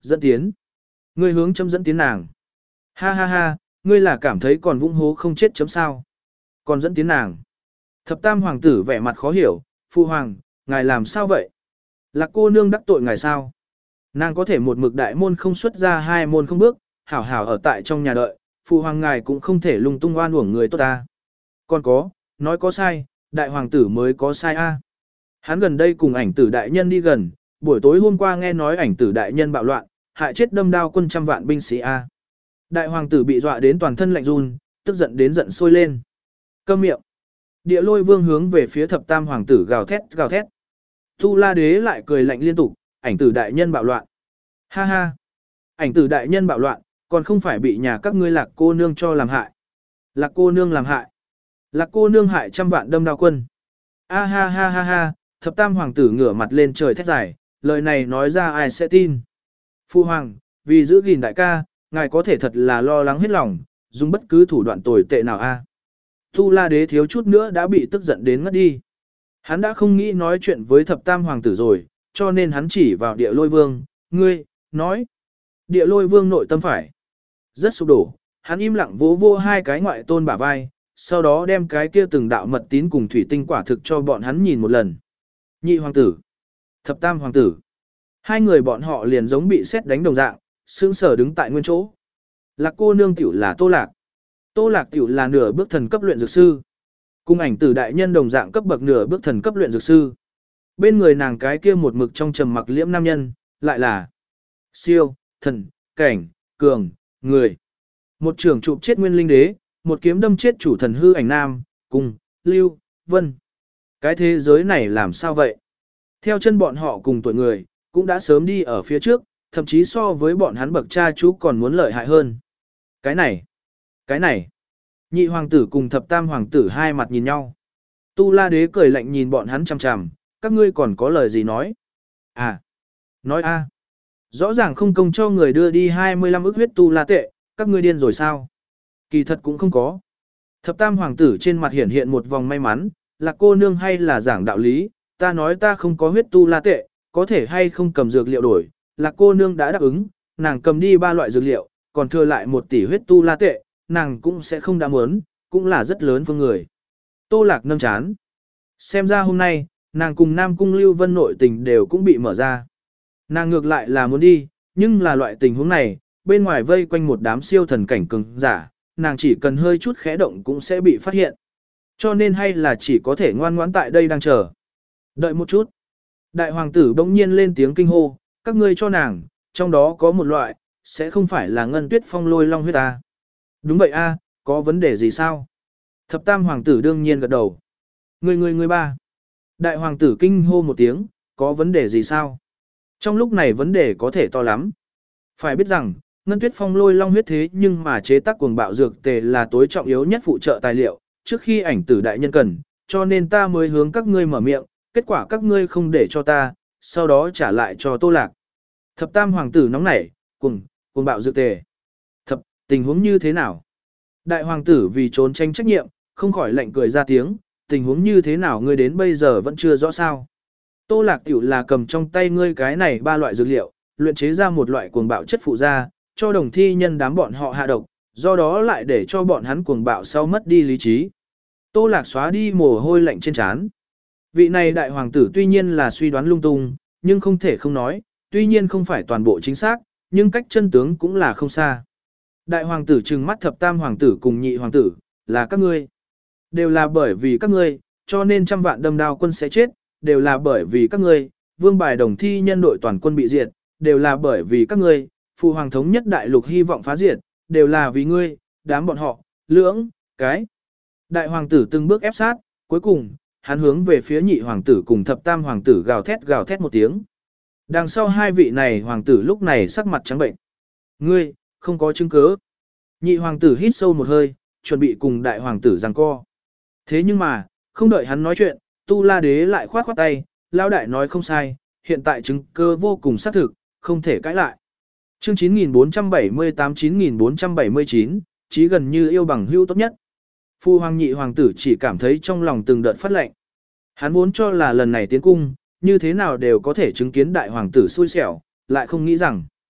Dẫn tiến. Ngươi hướng chấm dẫn tiến nàng. Ha ha ha, ngươi là cảm thấy còn vũng hố không chết chấm sao. Còn dẫn tiến nàng. Thập tam hoàng tử vẻ mặt khó hiểu, phụ hoàng, ngài làm sao vậy? Lạc cô nương đắc tội ngài sao? Nàng có thể một mực đại môn không xuất ra hai môn không bước, hảo hảo ở tại trong nhà đợi, phụ hoàng ngài cũng không thể lung tung oan uổng người tốt ta. Còn có, nói có sai, đại hoàng tử mới có sai a. Hắn gần đây cùng ảnh tử đại nhân đi gần, buổi tối hôm qua nghe nói ảnh tử đại nhân bạo loạn, hại chết đâm đao quân trăm vạn binh sĩ a. Đại hoàng tử bị dọa đến toàn thân lạnh run, tức giận đến giận sôi lên. Câm miệng. Địa lôi vương hướng về phía thập tam hoàng tử gào thét gào thét. Tu La Đế lại cười lạnh liên tục, ảnh tử đại nhân bạo loạn. Ha ha. Ảnh tử đại nhân bạo loạn, còn không phải bị nhà các ngươi lạc cô nương cho làm hại. Lạc cô nương làm hại. Lạc cô nương hại trăm vạn đâm đao quân. A ha ha ha ha, thập tam hoàng tử ngửa mặt lên trời thét dài, lời này nói ra ai sẽ tin. Phu hoàng, vì giữ gìn đại ca, ngài có thể thật là lo lắng hết lòng, dùng bất cứ thủ đoạn tồi tệ nào a. Tu La Đế thiếu chút nữa đã bị tức giận đến ngất đi. Hắn đã không nghĩ nói chuyện với thập tam hoàng tử rồi, cho nên hắn chỉ vào địa lôi vương, ngươi, nói. Địa lôi vương nội tâm phải. Rất sụp đổ, hắn im lặng vỗ vô hai cái ngoại tôn bả vai, sau đó đem cái kia từng đạo mật tín cùng thủy tinh quả thực cho bọn hắn nhìn một lần. Nhị hoàng tử, thập tam hoàng tử. Hai người bọn họ liền giống bị sét đánh đồng dạng, sững sờ đứng tại nguyên chỗ. Lạc cô nương tiểu là Tô Lạc. Tô Lạc tiểu là nửa bước thần cấp luyện dược sư. Cung ảnh tử đại nhân đồng dạng cấp bậc nửa bước thần cấp luyện dược sư. Bên người nàng cái kia một mực trong trầm mặc liễm nam nhân, lại là siêu, thần, cảnh, cường, người. Một trưởng chụp chết nguyên linh đế, một kiếm đâm chết chủ thần hư ảnh nam, cùng, lưu, vân. Cái thế giới này làm sao vậy? Theo chân bọn họ cùng tuổi người, cũng đã sớm đi ở phía trước, thậm chí so với bọn hắn bậc cha chú còn muốn lợi hại hơn. Cái này, cái này. Nhị hoàng tử cùng thập tam hoàng tử hai mặt nhìn nhau. Tu La Đế cười lạnh nhìn bọn hắn chằm chằm, các ngươi còn có lời gì nói? À, nói a. Rõ ràng không công cho người đưa đi hai mươi lăm ức huyết tu la tệ, các ngươi điên rồi sao? Kỳ thật cũng không có. Thập tam hoàng tử trên mặt hiển hiện một vòng may mắn, là cô nương hay là giảng đạo lý, ta nói ta không có huyết tu la tệ, có thể hay không cầm dược liệu đổi, là cô nương đã đáp ứng, nàng cầm đi ba loại dược liệu, còn thừa lại một tỷ huyết tu la tệ, nàng cũng sẽ không đã muốn, cũng là rất lớn phương người. Tô Lạc nâng chán. Xem ra hôm nay, nàng cùng Nam Cung Lưu Vân nội tình đều cũng bị mở ra. Nàng ngược lại là muốn đi, nhưng là loại tình huống này, bên ngoài vây quanh một đám siêu thần cảnh cường giả, nàng chỉ cần hơi chút khẽ động cũng sẽ bị phát hiện. Cho nên hay là chỉ có thể ngoan ngoãn tại đây đang chờ. Đợi một chút. Đại hoàng tử bỗng nhiên lên tiếng kinh hô, các ngươi cho nàng, trong đó có một loại, sẽ không phải là ngân tuyết phong lôi long huyết ta. Đúng vậy a, có vấn đề gì sao? Thập tam hoàng tử đương nhiên gật đầu. Người người người ba. Đại hoàng tử kinh hô một tiếng, có vấn đề gì sao? Trong lúc này vấn đề có thể to lắm. Phải biết rằng, ngân tuyết phong lôi long huyết thế nhưng mà chế tác cuồng bạo dược tề là tối trọng yếu nhất phụ trợ tài liệu, trước khi ảnh tử đại nhân cần, cho nên ta mới hướng các ngươi mở miệng, kết quả các ngươi không để cho ta, sau đó trả lại cho Tô Lạc. Thập tam hoàng tử nóng nảy, cuồng, cuồng bạo dược tề. Thập, tình huống như thế nào? Đại hoàng tử vì trốn tránh trách nhiệm, không khỏi lạnh cười ra tiếng, tình huống như thế nào ngươi đến bây giờ vẫn chưa rõ sao. Tô Lạc tiểu là cầm trong tay ngươi cái này ba loại dược liệu, luyện chế ra một loại cuồng bạo chất phụ ra, cho đồng thi nhân đám bọn họ hạ độc, do đó lại để cho bọn hắn cuồng bạo sau mất đi lý trí. Tô Lạc xóa đi mồ hôi lạnh trên trán. Vị này đại hoàng tử tuy nhiên là suy đoán lung tung, nhưng không thể không nói, tuy nhiên không phải toàn bộ chính xác, nhưng cách chân tướng cũng là không xa. Đại hoàng tử trừng mắt thập tam hoàng tử cùng nhị hoàng tử, là các ngươi. Đều là bởi vì các ngươi, cho nên trăm vạn đâm đao quân sẽ chết, đều là bởi vì các ngươi, vương bài đồng thi nhân đội toàn quân bị diệt, đều là bởi vì các ngươi, phụ hoàng thống nhất đại lục hy vọng phá diệt, đều là vì ngươi, đám bọn họ, lưỡng, cái. Đại hoàng tử từng bước ép sát, cuối cùng, hắn hướng về phía nhị hoàng tử cùng thập tam hoàng tử gào thét gào thét một tiếng. Đằng sau hai vị này hoàng tử lúc này sắc mặt trắng bệnh. Ngươi, không có chứng cứ. Nhị hoàng tử hít sâu một hơi, chuẩn bị cùng đại hoàng tử giằng co. Thế nhưng mà, không đợi hắn nói chuyện, Tu La Đế lại khoát khoát tay, lão đại nói không sai, hiện tại chứng cứ vô cùng xác thực, không thể cãi lại. Chương chín nghìn bốn trăm bảy mươi tám chín nghìn bốn trăm bảy mươi chín, chí gần như yêu bằng hữu tốt nhất. Phu hoàng nhị hoàng tử chỉ cảm thấy trong lòng từng đợt phát lạnh. Hắn vốn cho là lần này tiến cung, như thế nào đều có thể chứng kiến đại hoàng tử xui xẻo, lại không nghĩ rằng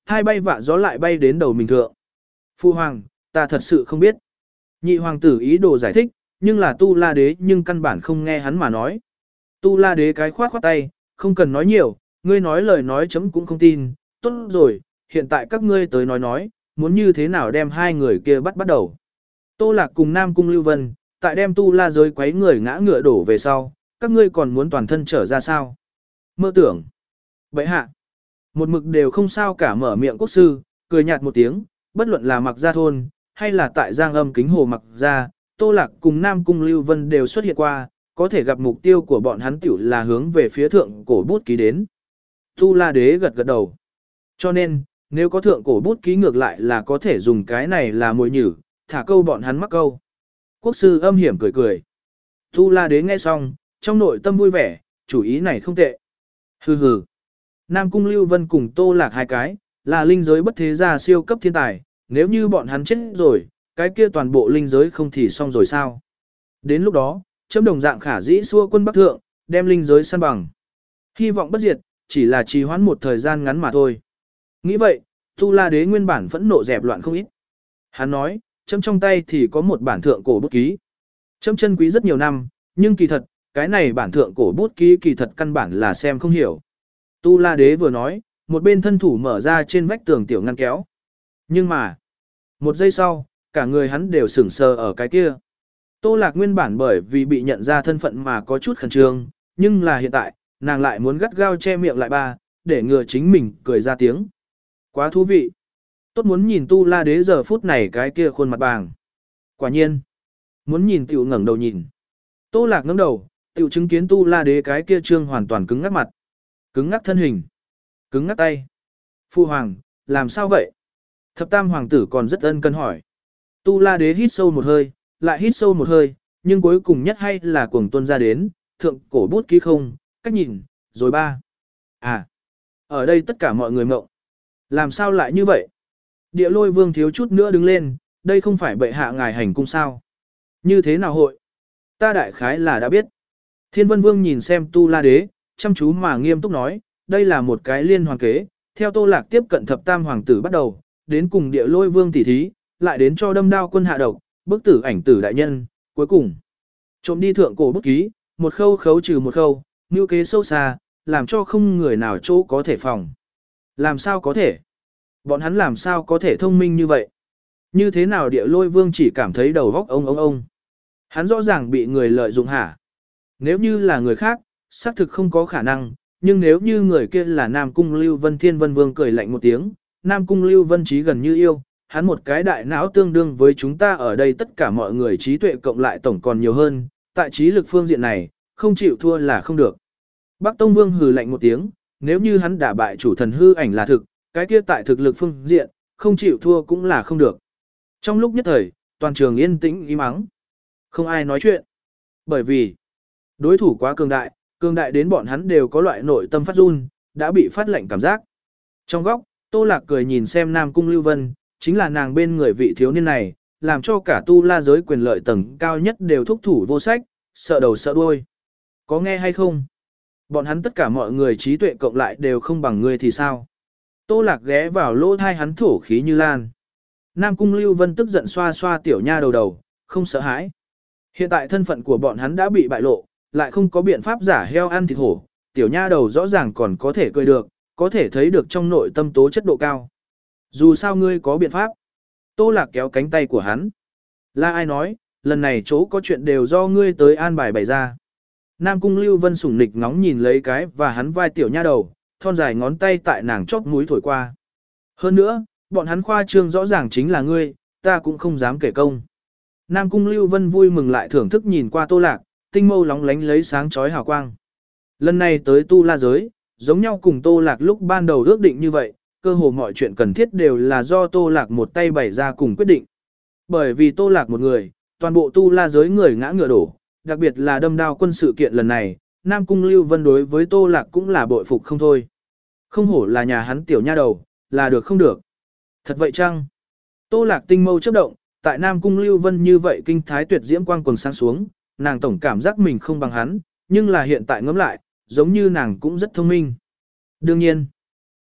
hai bay vạ gió lại bay đến đầu mình thượng. Phu hoàng, ta thật sự không biết. Nhị hoàng tử ý đồ giải thích, nhưng là Tu La Đế nhưng căn bản không nghe hắn mà nói. Tu La Đế cái khoát khoát tay, không cần nói nhiều, ngươi nói lời nói chấm cũng không tin, tốt rồi, hiện tại các ngươi tới nói nói, muốn như thế nào đem hai người kia bắt bắt đầu. Tô Lạc cùng Nam Cung Lưu Vân, tại đem Tu La giới quấy người ngã ngựa đổ về sau, các ngươi còn muốn toàn thân trở ra sao? Mơ tưởng. Bệ hạ. Một mực đều không sao cả mở miệng quốc sư, cười nhạt một tiếng, bất luận là Mặc Gia thôn, hay là tại Giang Âm Kính Hồ Mặc Gia, Tô Lạc cùng Nam Cung Lưu Vân đều xuất hiện qua, có thể gặp mục tiêu của bọn hắn tiểu là hướng về phía thượng cổ bút ký đến. Tu La Đế gật gật đầu. Cho nên, nếu có thượng cổ bút ký ngược lại là có thể dùng cái này là mồi nhử, thả câu bọn hắn mắc câu. Quốc sư âm hiểm cười cười. Tu La Đế nghe xong, trong nội tâm vui vẻ, chủ ý này không tệ. Hừ hừ. Nam Cung Lưu Vân cùng Tô Lạc hai cái, là linh giới bất thế gia siêu cấp thiên tài, nếu như bọn hắn chết rồi, cái kia toàn bộ linh giới không thì xong rồi sao. Đến lúc đó, chấm đồng dạng khả dĩ xua quân Bắc Thượng, đem linh giới săn bằng. Hy vọng bất diệt, chỉ là trì hoãn một thời gian ngắn mà thôi. Nghĩ vậy, Tu La Đế nguyên bản phẫn nộ dẹp loạn không ít. Hắn nói, chấm trong tay thì có một bản thượng cổ bút ký. Chấm chân quý rất nhiều năm, nhưng kỳ thật, cái này bản thượng cổ bút ký kỳ thật căn bản là xem không hiểu. Tu La Đế vừa nói, một bên thân thủ mở ra trên vách tường tiểu ngăn kéo. Nhưng mà, một giây sau, cả người hắn đều sững sờ ở cái kia. Tô Lạc nguyên bản bởi vì bị nhận ra thân phận mà có chút khẩn trương, nhưng là hiện tại, nàng lại muốn gắt gao che miệng lại ba, để ngừa chính mình cười ra tiếng. Quá thú vị. Tốt muốn nhìn Tu La Đế giờ phút này cái kia khuôn mặt bàng. Quả nhiên, muốn nhìn tiểu ngẩng đầu nhìn. Tô Lạc ngẩng đầu, tiểu chứng kiến Tu La Đế cái kia trương hoàn toàn cứng ngắc mặt. Cứng ngắc thân hình, cứng ngắc tay. Phu hoàng, làm sao vậy? Thập tam hoàng tử còn rất ân cần hỏi. Tu La Đế hít sâu một hơi, lại hít sâu một hơi, nhưng cuối cùng nhất hay là cuồng tuân ra đến, thượng cổ bút ký không, cách nhìn, rồi ba. À, ở đây tất cả mọi người mộng. Làm sao lại như vậy? Địa Lôi Vương thiếu chút nữa đứng lên, đây không phải bệ hạ ngài hành cung sao? Như thế nào hội? Ta đại khái là đã biết. Thiên Vân Vương nhìn xem Tu La Đế, chăm chú mà nghiêm túc nói, đây là một cái liên hoàn kế, theo Tô Lạc tiếp cận thập tam hoàng tử bắt đầu, đến cùng Địa Lôi Vương tỉ thí, lại đến cho đâm đao quân hạ độc, bức tử ảnh tử đại nhân, cuối cùng trộm đi thượng cổ bút ký, một khâu khấu trừ một khâu, mưu kế sâu xa, làm cho không người nào chỗ có thể phòng. Làm sao có thể? Bọn hắn làm sao có thể thông minh như vậy? Như thế nào Địa Lôi Vương chỉ cảm thấy đầu góc ông ông ông? Hắn rõ ràng bị người lợi dụng hả? Nếu như là người khác, xác thực không có khả năng, nhưng nếu như người kia là Nam Cung Lưu Vân, Thiên Vân Vương cười lạnh một tiếng, Nam Cung Lưu Vân trí gần như yêu, hắn một cái đại não tương đương với chúng ta ở đây tất cả mọi người trí tuệ cộng lại tổng còn nhiều hơn, tại trí lực phương diện này, không chịu thua là không được. Bắc Tông Vương hừ lạnh một tiếng, nếu như hắn đả bại chủ thần hư ảnh là thực, cái kia tại thực lực phương diện, không chịu thua cũng là không được. Trong lúc nhất thời, toàn trường yên tĩnh im mắng. Không ai nói chuyện. Bởi vì, đối thủ quá cường đại, cường đại đến bọn hắn đều có loại nội tâm phát run, đã bị phát lệnh cảm giác. Trong góc, Tô Lạc cười nhìn xem Nam Cung Lưu Vân, chính là nàng bên người vị thiếu niên này, làm cho cả Tu La giới quyền lợi tầng cao nhất đều thúc thủ vô sách, sợ đầu sợ đuôi. Có nghe hay không? Bọn hắn tất cả mọi người trí tuệ cộng lại đều không bằng ngươi thì sao? Tô Lạc ghé vào lỗ thai hắn thổ khí như lan. Nam Cung Lưu Vân tức giận xoa xoa tiểu nha đầu đầu, không sợ hãi. Hiện tại thân phận của bọn hắn đã bị bại lộ, lại không có biện pháp giả heo ăn thịt hổ, tiểu nha đầu rõ ràng còn có thể cười được, có thể thấy được trong nội tâm tố chất độ cao. Dù sao ngươi có biện pháp. Tô Lạc kéo cánh tay của hắn. Là ai nói, lần này chỗ có chuyện đều do ngươi tới an bài bày ra. Nam Cung Lưu Vân sủng nịch ngóng nhìn lấy cái và hắn vai tiểu nha đầu, thon dài ngón tay tại nàng chóp mũi thổi qua. Hơn nữa, bọn hắn khoa trương rõ ràng chính là ngươi, ta cũng không dám kể công. Nam Cung Lưu Vân vui mừng lại thưởng thức nhìn qua Tô Lạc, tinh mâu lóng lánh lấy sáng chói hào quang. Lần này tới Tu La giới, giống nhau cùng Tô Lạc lúc ban đầu ước định như vậy, cơ hồ mọi chuyện cần thiết đều là do Tô Lạc một tay bày ra cùng quyết định. Bởi vì Tô Lạc một người, toàn bộ Tu La giới người ngã ngựa đổ, đặc biệt là đâm đao quân sự kiện lần này, Nam Cung Lưu Vân đối với Tô Lạc cũng là bội phục không thôi. Không hổ là nhà hắn tiểu nha đầu, là được không được. Thật vậy chăng? Tô Lạc tinh mâu chớp động, tại Nam Cung Lưu Vân như vậy kinh thái tuyệt diễm quang quần sáng xuống, nàng tổng cảm giác mình không bằng hắn, nhưng là hiện tại ngẫm lại, giống như nàng cũng rất thông minh. Đương nhiên,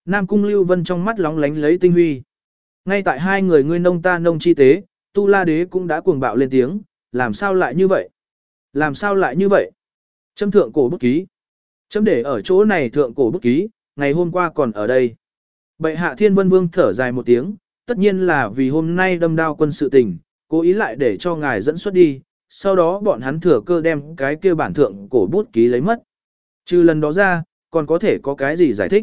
Nam Cung Lưu Vân trong mắt lóng lánh lấy tinh huy. Ngay tại hai người ngươi nông ta nông chi tế, Tu La Đế cũng đã cuồng bạo lên tiếng, làm sao lại như vậy? Làm sao lại như vậy? Châm thượng cổ bút ký. Châm để ở chỗ này thượng cổ bút ký, ngày hôm qua còn ở đây. Bệ hạ Thiên Vân Vương thở dài một tiếng, tất nhiên là vì hôm nay đâm đao quân sự tình, cố ý lại để cho ngài dẫn xuất đi, sau đó bọn hắn thừa cơ đem cái kia bản thượng cổ bút ký lấy mất. Trừ lần đó ra, còn có thể có cái gì giải thích?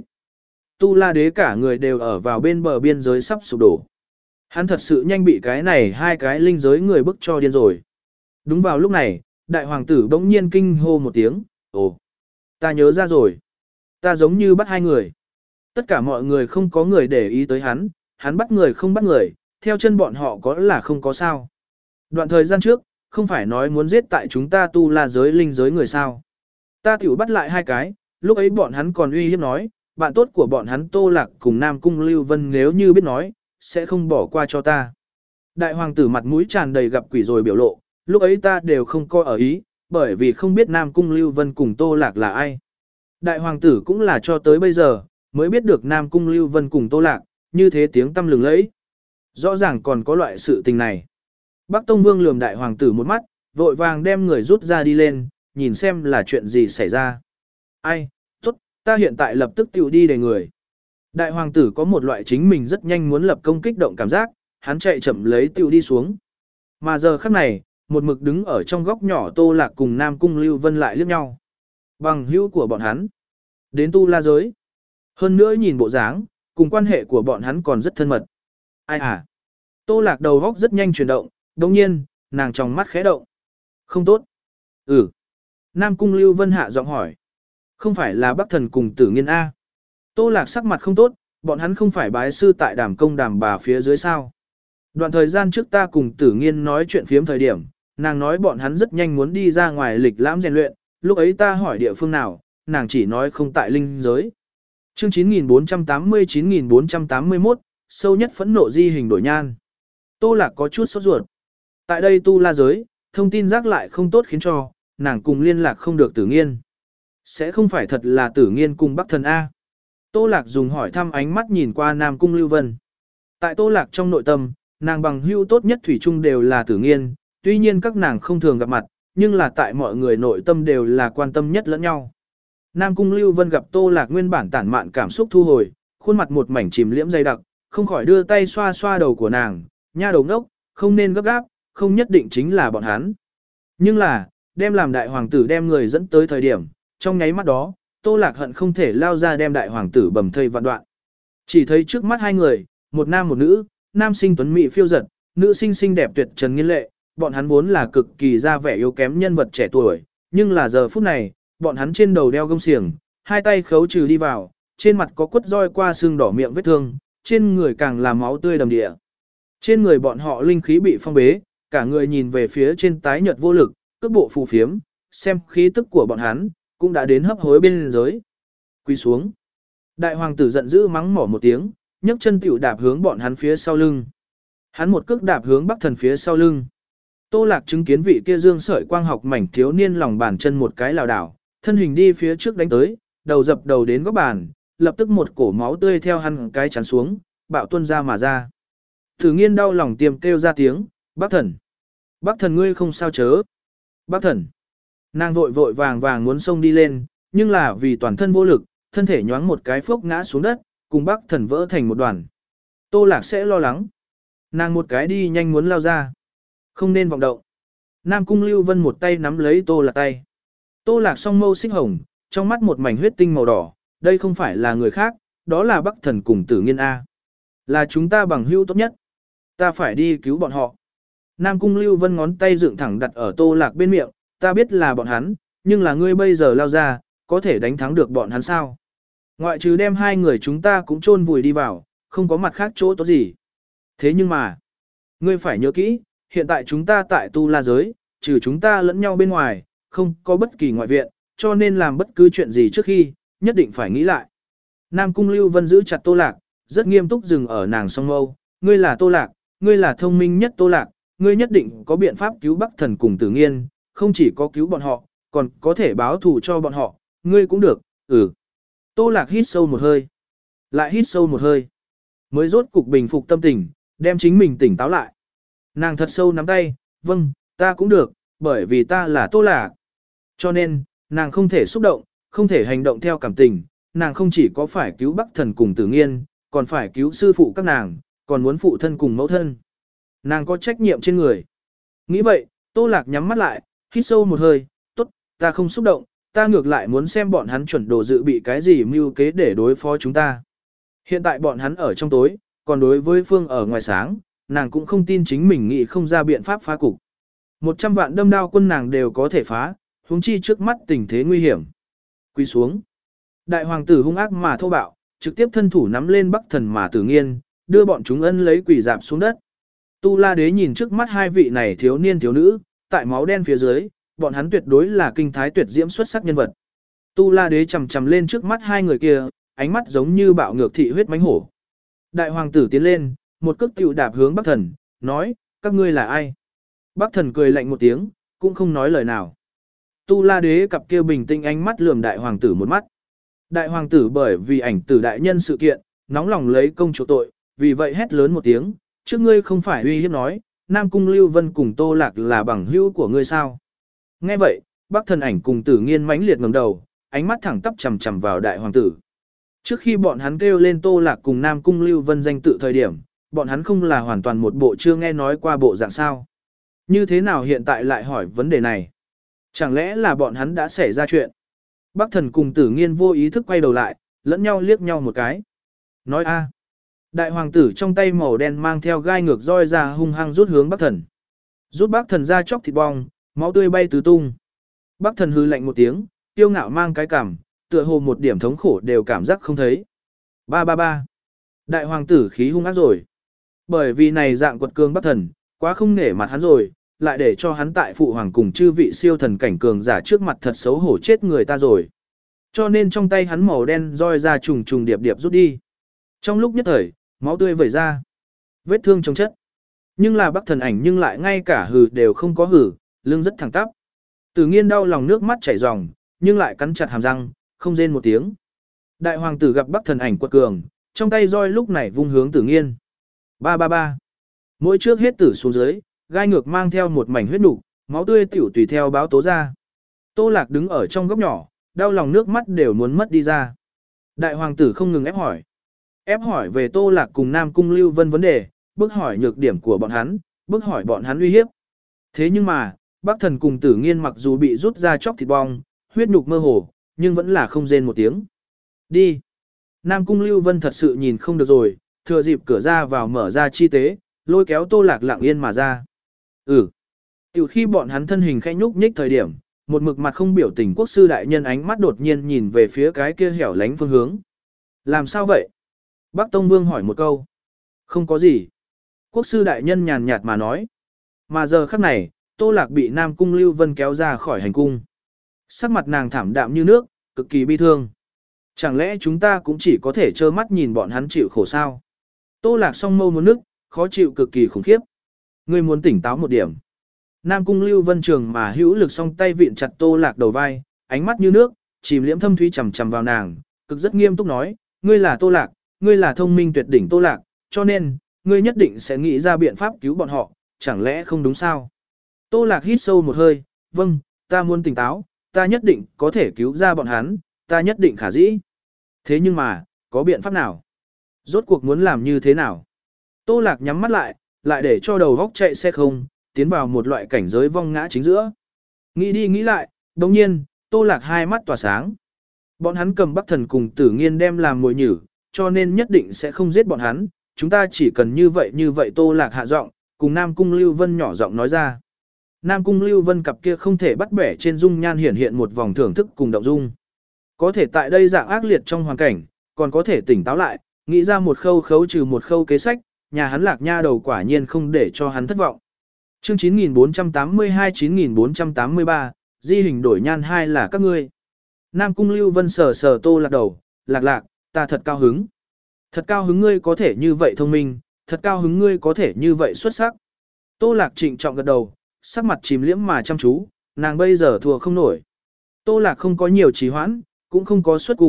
Tu La Đế cả người đều ở vào bên bờ biên giới sắp sụp đổ. Hắn thật sự nhanh bị cái này hai cái linh giới người bức cho điên rồi. Đúng vào lúc này, đại hoàng tử bỗng nhiên kinh hô một tiếng, ồ, ta nhớ ra rồi. Ta giống như bắt hai người. Tất cả mọi người không có người để ý tới hắn, hắn bắt người không bắt người, theo chân bọn họ có là không có sao. Đoạn thời gian trước, không phải nói muốn giết tại chúng ta Tu La giới linh giới người sao. Ta tiểu bắt lại hai cái, lúc ấy bọn hắn còn uy hiếp nói, bạn tốt của bọn hắn Tô Lạc cùng Nam Cung Lưu Vân nếu như biết nói, sẽ không bỏ qua cho ta. Đại hoàng tử mặt mũi tràn đầy gặp quỷ rồi biểu lộ, lúc ấy ta đều không coi ở ý, bởi vì không biết Nam Cung Lưu Vân cùng Tô Lạc là ai. Đại hoàng tử cũng là cho tới bây giờ, mới biết được Nam Cung Lưu Vân cùng Tô Lạc, như thế tiếng tâm lừng lẫy. Rõ ràng còn có loại sự tình này. Bắc Tông Vương lườm đại hoàng tử một mắt, vội vàng đem người rút ra đi lên, nhìn xem là chuyện gì xảy ra. Ai, tốt, ta hiện tại lập tức tiểu đi để người. Đại hoàng tử có một loại chính mình rất nhanh muốn lập công kích động cảm giác, hắn chạy chậm lấy tiểu đi xuống. Mà giờ khắc này, một mực đứng ở trong góc nhỏ Tô Lạc cùng Nam Cung Lưu Vân lại liếc nhau. Bằng hữu của bọn hắn. Đến Tu La giới. Hơn nữa nhìn bộ dáng, cùng quan hệ của bọn hắn còn rất thân mật. Ai à? Tô Lạc đầu góc rất nhanh chuyển động, đồng nhiên, nàng trong mắt khẽ động. Không tốt. Ừ. Nam Cung Lưu Vân hạ giọng hỏi. Không phải là Bắc Thần cùng Tử Nghiên A. Tô Lạc sắc mặt không tốt, bọn hắn không phải bái sư tại đàm công đàm bà phía dưới sao. Đoạn thời gian trước ta cùng Tử Nghiên nói chuyện phiếm thời điểm, nàng nói bọn hắn rất nhanh muốn đi ra ngoài lịch lãm rèn luyện, lúc ấy ta hỏi địa phương nào, nàng chỉ nói không tại linh giới. Chương chín nghìn bốn trăm tám mươi chín nghìn bốn trăm tám mươi mốt, sâu nhất phẫn nộ di hình đổi nhan. Tô Lạc có chút sốt ruột. Tại đây Tu La giới, thông tin rác lại không tốt khiến cho, nàng cùng liên lạc không được Tử Nghiên. Sẽ không phải thật là Tử Nghiên cùng Bắc Thần A. Tô Lạc dùng hỏi thăm ánh mắt nhìn qua Nam Cung Lưu Vân. Tại Tô Lạc trong nội tâm, nàng bằng hữu tốt nhất thủy chung đều là Tử Nghiên, tuy nhiên các nàng không thường gặp mặt, nhưng là tại mọi người nội tâm đều là quan tâm nhất lẫn nhau. Nam Cung Lưu Vân gặp Tô Lạc nguyên bản tản mạn cảm xúc thu hồi, khuôn mặt một mảnh chìm liễm dày đặc, không khỏi đưa tay xoa xoa đầu của nàng, nha đầu ngốc, không nên gấp gáp, không nhất định chính là bọn hắn. Nhưng là, đem làm đại hoàng tử đem người dẫn tới thời điểm, trong nháy mắt đó, Tô Lạc hận không thể lao ra đem đại hoàng tử bầm thây vạn đoạn. Chỉ thấy trước mắt hai người, một nam một nữ, nam sinh tuấn mỹ phiêu giật, nữ sinh xinh đẹp tuyệt trần nghiên lệ, bọn hắn vốn là cực kỳ ra vẻ yếu kém nhân vật trẻ tuổi, nhưng là giờ phút này, bọn hắn trên đầu đeo gông xiềng, hai tay khấu trừ đi vào, trên mặt có quất roi qua xương đỏ miệng vết thương, trên người càng là máu tươi đầm địa. Trên người bọn họ linh khí bị phong bế, cả người nhìn về phía trên tái nhợt vô lực, cước bộ phù phiếm, xem khí tức của bọn hắn, cũng đã đến hấp hối bên giới. Quy xuống. Đại hoàng tử giận dữ mắng mỏ một tiếng, nhấc chân tiểu đạp hướng bọn hắn phía sau lưng. Hắn một cước đạp hướng Bắc Thần phía sau lưng. Tô Lạc chứng kiến vị kia dương sợi quang học mảnh thiếu niên lòng bàn chân một cái lảo đảo, thân hình đi phía trước đánh tới, đầu dập đầu đến góc bàn, lập tức một cổ máu tươi theo hắn cái chắn xuống, bạo tuôn ra mà ra. Tử Nghiên đau lòng tiềm kêu ra tiếng, Bắc Thần. Bắc Thần ngươi không sao chớ. Bắc Thần. Nàng vội vội vàng vàng muốn xông đi lên, nhưng là vì toàn thân vô lực, thân thể nhoáng một cái phốc ngã xuống đất, cùng Bắc Thần vỡ thành một đoàn. Tô Lạc sẽ lo lắng. Nàng một cái đi nhanh muốn lao ra. Không nên vọng động. Nam Cung Lưu Vân một tay nắm lấy Tô Lạc tay. Tô Lạc song mâu xích hồng, trong mắt một mảnh huyết tinh màu đỏ, đây không phải là người khác, đó là Bắc Thần cùng Tử Nghiên A. Là chúng ta bằng hữu tốt nhất. Ta phải đi cứu bọn họ. Nam Cung Lưu Vân ngón tay dựng thẳng đặt ở Tô Lạc bên miệng, ta biết là bọn hắn, nhưng là ngươi bây giờ lao ra, có thể đánh thắng được bọn hắn sao? Ngoại trừ đem hai người chúng ta cũng chôn vùi đi vào, không có mặt khác chỗ tốt gì. Thế nhưng mà, ngươi phải nhớ kỹ, hiện tại chúng ta tại Tu La giới, trừ chúng ta lẫn nhau bên ngoài, không có bất kỳ ngoại viện, cho nên làm bất cứ chuyện gì trước khi, nhất định phải nghĩ lại. Nam Cung Lưu Vân giữ chặt Tô Lạc, rất nghiêm túc dừng ở nàng song mâu, ngươi là Tô Lạc, ngươi là thông minh nhất Tô Lạc, ngươi nhất định có biện pháp cứu Bắc Thần cùng Tử Nghiên, không chỉ có cứu bọn họ, còn có thể báo thù cho bọn họ, ngươi cũng được, ừ. Tô Lạc hít sâu một hơi. Lại hít sâu một hơi. Mới rốt cục bình phục tâm tình, đem chính mình tỉnh táo lại. Nàng thật sâu nắm tay, vâng, ta cũng được, bởi vì ta là Tô Lạc. Cho nên, nàng không thể xúc động, không thể hành động theo cảm tình, nàng không chỉ có phải cứu Bắc Thần cùng Tử Nghiên, còn phải cứu sư phụ các nàng, còn muốn phụ thân cùng mẫu thân. Nàng có trách nhiệm trên người. Nghĩ vậy, Tô Lạc nhắm mắt lại, hít sâu một hơi, tốt, ta không xúc động, ta ngược lại muốn xem bọn hắn chuẩn đồ dự bị cái gì mưu kế để đối phó chúng ta. Hiện tại bọn hắn ở trong tối, còn đối với Phương ở ngoài sáng, nàng cũng không tin chính mình nghĩ không ra biện pháp phá cục. Một trăm vạn đâm đao quân nàng đều có thể phá, huống chi trước mắt tình thế nguy hiểm. Quy xuống. Đại hoàng tử hung ác mà thô bạo, trực tiếp thân thủ nắm lên Bắc Thần mà Tử Nghiên, đưa bọn chúng ân lấy quỷ dạp xuống đất. Tu La Đế nhìn trước mắt hai vị này thiếu niên thiếu nữ, tại máu đen phía dưới, bọn hắn tuyệt đối là kinh thái tuyệt diễm xuất sắc nhân vật. Tu La Đế chầm chầm lên trước mắt hai người kia, ánh mắt giống như bạo ngược thị huyết mãnh hổ. Đại hoàng tử tiến lên, một cước tiểu đạp hướng Bắc Thần, nói, các ngươi là ai? Bắc Thần cười lạnh một tiếng, cũng không nói lời nào. Tu La Đế cặp kia bình tĩnh ánh mắt lườm đại hoàng tử một mắt. Đại hoàng tử bởi vì ảnh tử đại nhân sự kiện, nóng lòng lấy công chỗ tội, vì vậy hét lớn một tiếng, trước ngươi không phải uy hiếp nói, Nam Cung Lưu Vân cùng Tô Lạc là bằng hữu của ngươi sao? Nghe vậy, Bắc Thần ảnh cùng Tử Nghiên mãnh liệt ngẩng đầu, ánh mắt thẳng tắp chằm chằm vào đại hoàng tử. Trước khi bọn hắn kêu lên Tô Lạc cùng Nam Cung Lưu Vân danh tự thời điểm, bọn hắn không là hoàn toàn một bộ chưa nghe nói qua bộ dạng sao? Như thế nào hiện tại lại hỏi vấn đề này? Chẳng lẽ là bọn hắn đã xảy ra chuyện? Bắc Thần cùng Tử Nghiên vô ý thức quay đầu lại, lẫn nhau liếc nhau một cái. Nói a. Đại hoàng tử trong tay màu đen mang theo gai ngược roi ra hung hăng rút hướng Bắc Thần. Rút Bắc Thần ra chóc thịt bong, máu tươi bay tứ tung. Bắc Thần hư lạnh một tiếng, tiêu ngạo mang cái cằm, tựa hồ một điểm thống khổ đều cảm giác không thấy. Ba ba ba. Đại hoàng tử khí hung ác rồi. Bởi vì này dạng quật cường Bắc Thần, quá không nể mặt hắn rồi, lại để cho hắn tại phụ hoàng cùng chư vị siêu thần cảnh cường giả trước mặt thật xấu hổ chết người ta rồi. Cho nên trong tay hắn màu đen roi ra trùng trùng điệp điệp rút đi. Trong lúc nhất thời, máu tươi vẩy ra. Vết thương trong chất. Nhưng là Bắc Thần ảnh nhưng lại ngay cả hừ đều không có hừ, lưng rất thẳng tắp. Tử Nghiên đau lòng nước mắt chảy ròng, nhưng lại cắn chặt hàm răng, không rên một tiếng. Đại hoàng tử gặp Bắc Thần ảnh quật cường, trong tay roi lúc này vung hướng Tử Nghiên. Ba ba ba. Mỗi trước hết tử xuống dưới, gai ngược mang theo một mảnh huyết nục, máu tươi tiểu tùy theo báo tố ra. Tô Lạc đứng ở trong góc nhỏ, đau lòng nước mắt đều muốn mất đi ra. Đại hoàng tử không ngừng ép hỏi. Ép hỏi về Tô Lạc cùng Nam Cung Lưu Vân vấn đề, bức hỏi nhược điểm của bọn hắn, bức hỏi bọn hắn uy hiếp. Thế nhưng mà, Bắc Thần cùng Tử Nghiên mặc dù bị rút ra chóc thịt bong, huyết nhục mơ hồ, nhưng vẫn là không rên một tiếng. Đi. Nam Cung Lưu Vân thật sự nhìn không được rồi, thừa dịp cửa ra vào mở ra chi tế, lôi kéo Tô Lạc lặng yên mà ra. Ừ. Tiểu khi bọn hắn thân hình khẽ nhúc nhích thời điểm, một mực mặt không biểu tình quốc sư đại nhân ánh mắt đột nhiên nhìn về phía cái kia hẻo lánh phương hướng. Làm sao vậy? Bắc Tông Vương hỏi một câu. Không có gì. Quốc sư đại nhân nhàn nhạt mà nói. Mà giờ khắc này, Tô Lạc bị Nam Cung Lưu Vân kéo ra khỏi hành cung. Sắc mặt nàng thảm đạm như nước, cực kỳ bi thương. Chẳng lẽ chúng ta cũng chỉ có thể trơ mắt nhìn bọn hắn chịu khổ sao? Tô Lạc song mâu muốn nước, khó chịu cực kỳ khủng khiếp. Ngươi muốn tỉnh táo một điểm. Nam Cung Lưu Vân trường mà hữu lực song tay vịn chặt Tô Lạc đầu vai, ánh mắt như nước, chìm liễm thâm thúy chằm chằm vào nàng, cực rất nghiêm túc nói, ngươi là Tô Lạc, ngươi là thông minh tuyệt đỉnh Tô Lạc, cho nên, ngươi nhất định sẽ nghĩ ra biện pháp cứu bọn họ, chẳng lẽ không đúng sao? Tô Lạc hít sâu một hơi, vâng, ta muốn tỉnh táo, ta nhất định có thể cứu ra bọn hắn, ta nhất định khả dĩ. Thế nhưng mà, có biện pháp nào? Rốt cuộc muốn làm như thế nào? Tô Lạc nhắm mắt lại, lại để cho đầu góc chạy xe không, tiến vào một loại cảnh giới vong ngã chính giữa. Nghĩ đi nghĩ lại, đồng nhiên, Tô Lạc hai mắt tỏa sáng. Bọn hắn cầm Bắc Thần cùng Tử Nghiên đem làm mồi nhử, cho nên nhất định sẽ không giết bọn hắn, chúng ta chỉ cần như vậy như vậy. Tô Lạc hạ giọng, cùng Nam Cung Lưu Vân nhỏ giọng nói ra. Nam Cung Lưu Vân cặp kia không thể bắt bẻ trên dung nhan hiển hiện một vòng thưởng thức cùng động dung. Có thể tại đây dạng ác liệt trong hoàn cảnh, còn có thể tỉnh táo lại, nghĩ ra một khâu khấu trừ một khâu kế sách, nhà hắn Lạc nha đầu quả nhiên không để cho hắn thất vọng. Chương chín nghìn bốn trăm tám mươi hai chín nghìn bốn trăm tám mươi ba, di hình đổi nhan hai là các ngươi. Nam Cung Lưu Vân sờ sờ Tô Lạc đầu, Lạc Lạc, ta thật cao hứng. Thật cao hứng ngươi có thể như vậy thông minh, thật cao hứng ngươi có thể như vậy xuất sắc. Tô Lạc trịnh trọng gật đầu, sắc mặt chìm liễm mà chăm chú, nàng bây giờ thua không nổi. Tô Lạc không có nhiều trì hoãn, cũng không có xuất cung,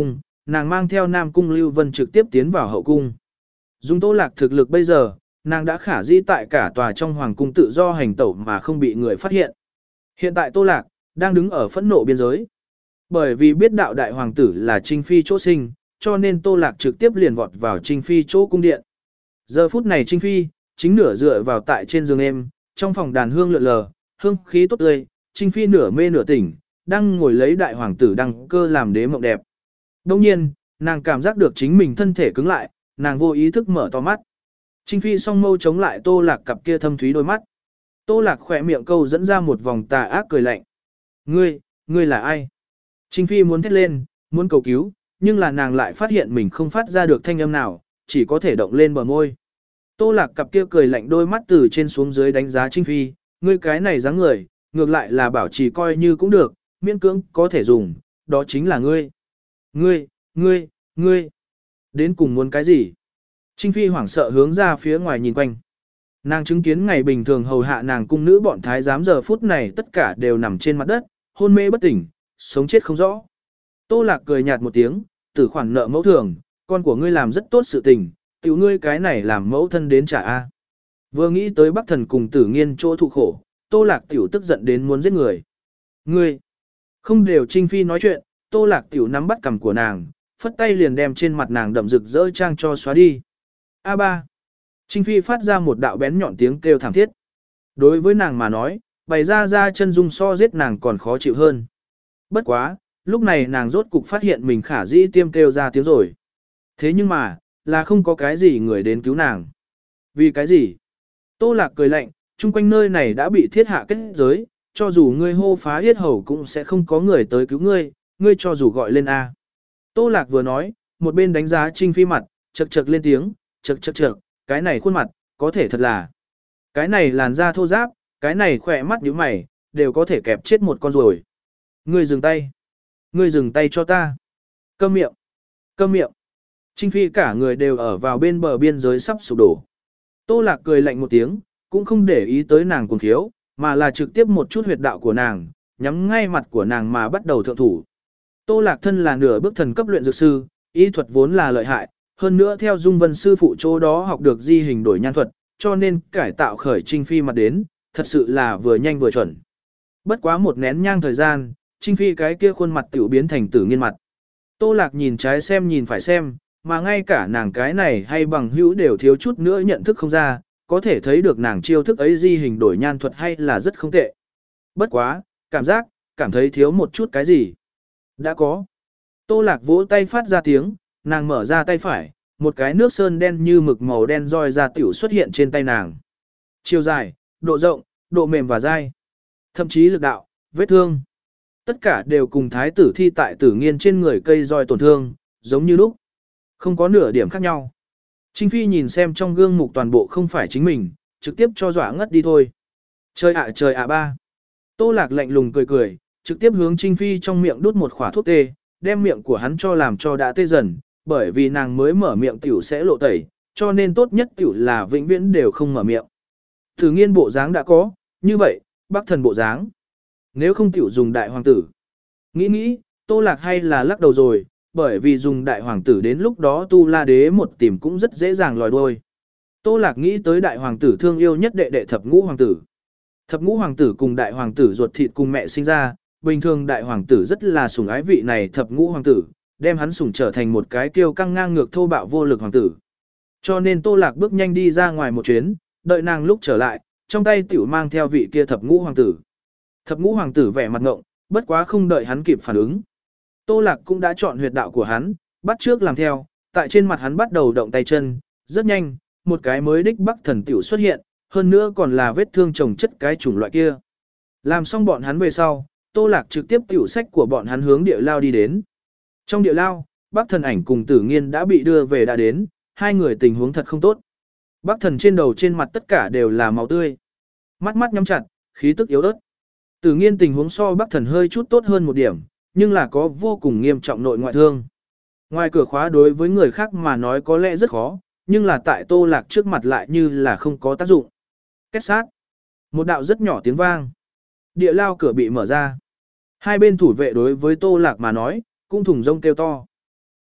nàng mang theo Nam Cung Lưu Vân trực tiếp tiến vào hậu cung. Dùng Tô Lạc thực lực bây giờ, nàng đã khả dĩ tại cả tòa trong hoàng cung tự do hành tẩu mà không bị người phát hiện. Hiện tại Tô Lạc đang đứng ở phẫn nộ biên giới. Bởi vì biết đạo đại hoàng tử là Trinh Phi chỗ sinh, cho nên Tô Lạc trực tiếp liền vọt vào Trinh Phi chỗ cung điện. Giờ phút này Trinh Phi chính nửa dựa vào tại trên giường em, trong phòng đàn hương lượn lờ, hương khí tốt tươi, Trinh Phi nửa mê nửa tỉnh, đang ngồi lấy đại hoàng tử đăng cơ làm đế mộng đẹp. Đồng nhiên, nàng cảm giác được chính mình thân thể cứng lại, nàng vô ý thức mở to mắt. Trinh Phi song mâu chống lại Tô Lạc cặp kia thâm thúy đôi mắt. Tô Lạc khỏe miệng câu dẫn ra một vòng tà ác cười lạnh. Ngươi, ngươi là ai? Trinh Phi muốn thét lên, muốn cầu cứu, nhưng là nàng lại phát hiện mình không phát ra được thanh âm nào, chỉ có thể động lên bờ môi. Tô Lạc cặp kia cười lạnh đôi mắt từ trên xuống dưới đánh giá Trinh Phi, ngươi cái này dáng người, ngược lại là bảo trì coi như cũng được, miễn cưỡng có thể dùng, đó chính là ngươi. Ngươi, ngươi, ngươi, đến cùng muốn cái gì? Trinh Phi hoảng sợ hướng ra phía ngoài nhìn quanh. Nàng chứng kiến ngày bình thường hầu hạ nàng cung nữ bọn thái giám giờ phút này tất cả đều nằm trên mặt đất, hôn mê bất tỉnh, sống chết không rõ. Tô Lạc cười nhạt một tiếng, tử khoản nợ mẫu thường, con của ngươi làm rất tốt sự tình, tiểu ngươi cái này làm mẫu thân đến trả a. Vừa nghĩ tới Bắc Thần cùng Tử Nghiên chỗ thụ khổ, Tô Lạc tiểu tức giận đến muốn giết người. Ngươi, không đều Trinh Phi nói chuyện, Tô Lạc tiểu nắm bắt cằm của nàng, phất tay liền đem trên mặt nàng đậm rực rỡ trang cho xóa đi. A ba. Trinh Phi phát ra một đạo bén nhọn tiếng kêu thảm thiết. Đối với nàng mà nói, bày ra ra chân dung so giết nàng còn khó chịu hơn. Bất quá, lúc này nàng rốt cục phát hiện mình khả dĩ tiêm kêu ra tiếng rồi. Thế nhưng mà, là không có cái gì người đến cứu nàng. Vì cái gì? Tô Lạc cười lạnh, chung quanh nơi này đã bị thiết hạ kết giới, cho dù ngươi hô phá yết hầu cũng sẽ không có người tới cứu ngươi, ngươi cho dù gọi lên A. Tô Lạc vừa nói, một bên đánh giá Trinh Phi mặt, chật chật lên tiếng, chật chật chật, cái này khuôn mặt, có thể thật là. Cái này làn da thô ráp, cái này khỏe mắt nhíu mày, đều có thể kẹp chết một con rồi. Ngươi dừng tay. Ngươi dừng tay cho ta. Câm miệng. Câm miệng. Trinh Phi cả người đều ở vào bên bờ biên giới sắp sụp đổ. Tô Lạc cười lạnh một tiếng, cũng không để ý tới nàng cuồng khiếu, mà là trực tiếp một chút huyệt đạo của nàng, nhắm ngay mặt của nàng mà bắt đầu thượng thủ. Tô Lạc thân là nửa bước thần cấp luyện dược sư, y thuật vốn là lợi hại, hơn nữa theo Dung Vân sư phụ chỗ đó học được di hình đổi nhan thuật, cho nên cải tạo khởi Trinh Phi mặt đến, thật sự là vừa nhanh vừa chuẩn. Bất quá một nén nhang thời gian, Trinh Phi cái kia khuôn mặt tiểu biến thành Tử Nghiên mặt. Tô Lạc nhìn trái xem nhìn phải xem, mà ngay cả nàng cái này hay bằng hữu đều thiếu chút nữa nhận thức không ra, có thể thấy được nàng chiêu thức ấy di hình đổi nhan thuật hay là rất không tệ. Bất quá, cảm giác, cảm thấy thiếu một chút cái gì. Đã có. Tô Lạc vỗ tay phát ra tiếng, nàng mở ra tay phải, một cái nước sơn đen như mực màu đen roi ra tiểu xuất hiện trên tay nàng. Chiều dài, độ rộng, độ mềm và dai. Thậm chí lực đạo, vết thương. Tất cả đều cùng thái tử thi tại Tử Nghiên trên người cây roi tổn thương, giống như lúc. Không có nửa điểm khác nhau. Trinh Phi nhìn xem trong gương mục toàn bộ không phải chính mình, trực tiếp cho dọa ngất đi thôi. Trời ạ trời ạ ba. Tô Lạc lạnh lùng cười cười, trực tiếp hướng Trinh Phi trong miệng đút một khỏa thuốc tê, đem miệng của hắn cho làm cho đã tê dần, bởi vì nàng mới mở miệng tiểu sẽ lộ tẩy, cho nên tốt nhất tiểu là vĩnh viễn đều không mở miệng. Tử Nghiên bộ dáng đã có, như vậy, Bắc Thần bộ dáng. Nếu không tiểu dùng đại hoàng tử. Nghĩ nghĩ, Tô Lạc hay là lắc đầu rồi, bởi vì dùng đại hoàng tử đến lúc đó Tu La Đế một tìm cũng rất dễ dàng lòi đuôi. Tô Lạc nghĩ tới đại hoàng tử thương yêu nhất đệ đệ thập ngũ hoàng tử. Thập ngũ hoàng tử cùng đại hoàng tử ruột thịt cùng mẹ sinh ra, bình thường đại hoàng tử rất là sủng ái vị này thập ngũ hoàng tử, đem hắn sủng trở thành một cái kiêu căng ngang ngược thô bạo vô lực hoàng tử. Cho nên Tô Lạc bước nhanh đi ra ngoài một chuyến, đợi nàng lúc trở lại, trong tay tiểu mang theo vị kia thập ngũ hoàng tử. Thập ngũ hoàng tử vẻ mặt ngộng, bất quá không đợi hắn kịp phản ứng. Tô Lạc cũng đã chọn huyệt đạo của hắn, bắt trước làm theo, tại trên mặt hắn bắt đầu động tay chân, rất nhanh, một cái mới đích Bắc Thần tiểu xuất hiện, hơn nữa còn là vết thương chồng chất cái chủng loại kia. Làm xong bọn hắn về sau, Tô Lạc trực tiếp tiểu sách của bọn hắn hướng địa lao đi đến. Trong địa lao, Bắc Thần ảnh cùng Tử Nghiên đã bị đưa về đã đến, hai người tình huống thật không tốt. Bắc Thần trên đầu trên mặt tất cả đều là máu tươi. Mắt mắt nhắm chặt, khí tức yếu ớt. Tử Nghiên tình huống so Bắc Thần hơi chút tốt hơn một điểm, nhưng là có vô cùng nghiêm trọng nội ngoại thương. Ngoài cửa khóa đối với người khác mà nói có lẽ rất khó, nhưng là tại Tô Lạc trước mặt lại như là không có tác dụng. Kết sát. Một đạo rất nhỏ tiếng vang. Địa lao cửa bị mở ra. Hai bên thủ vệ đối với Tô Lạc mà nói, cũng thủng rông kêu to.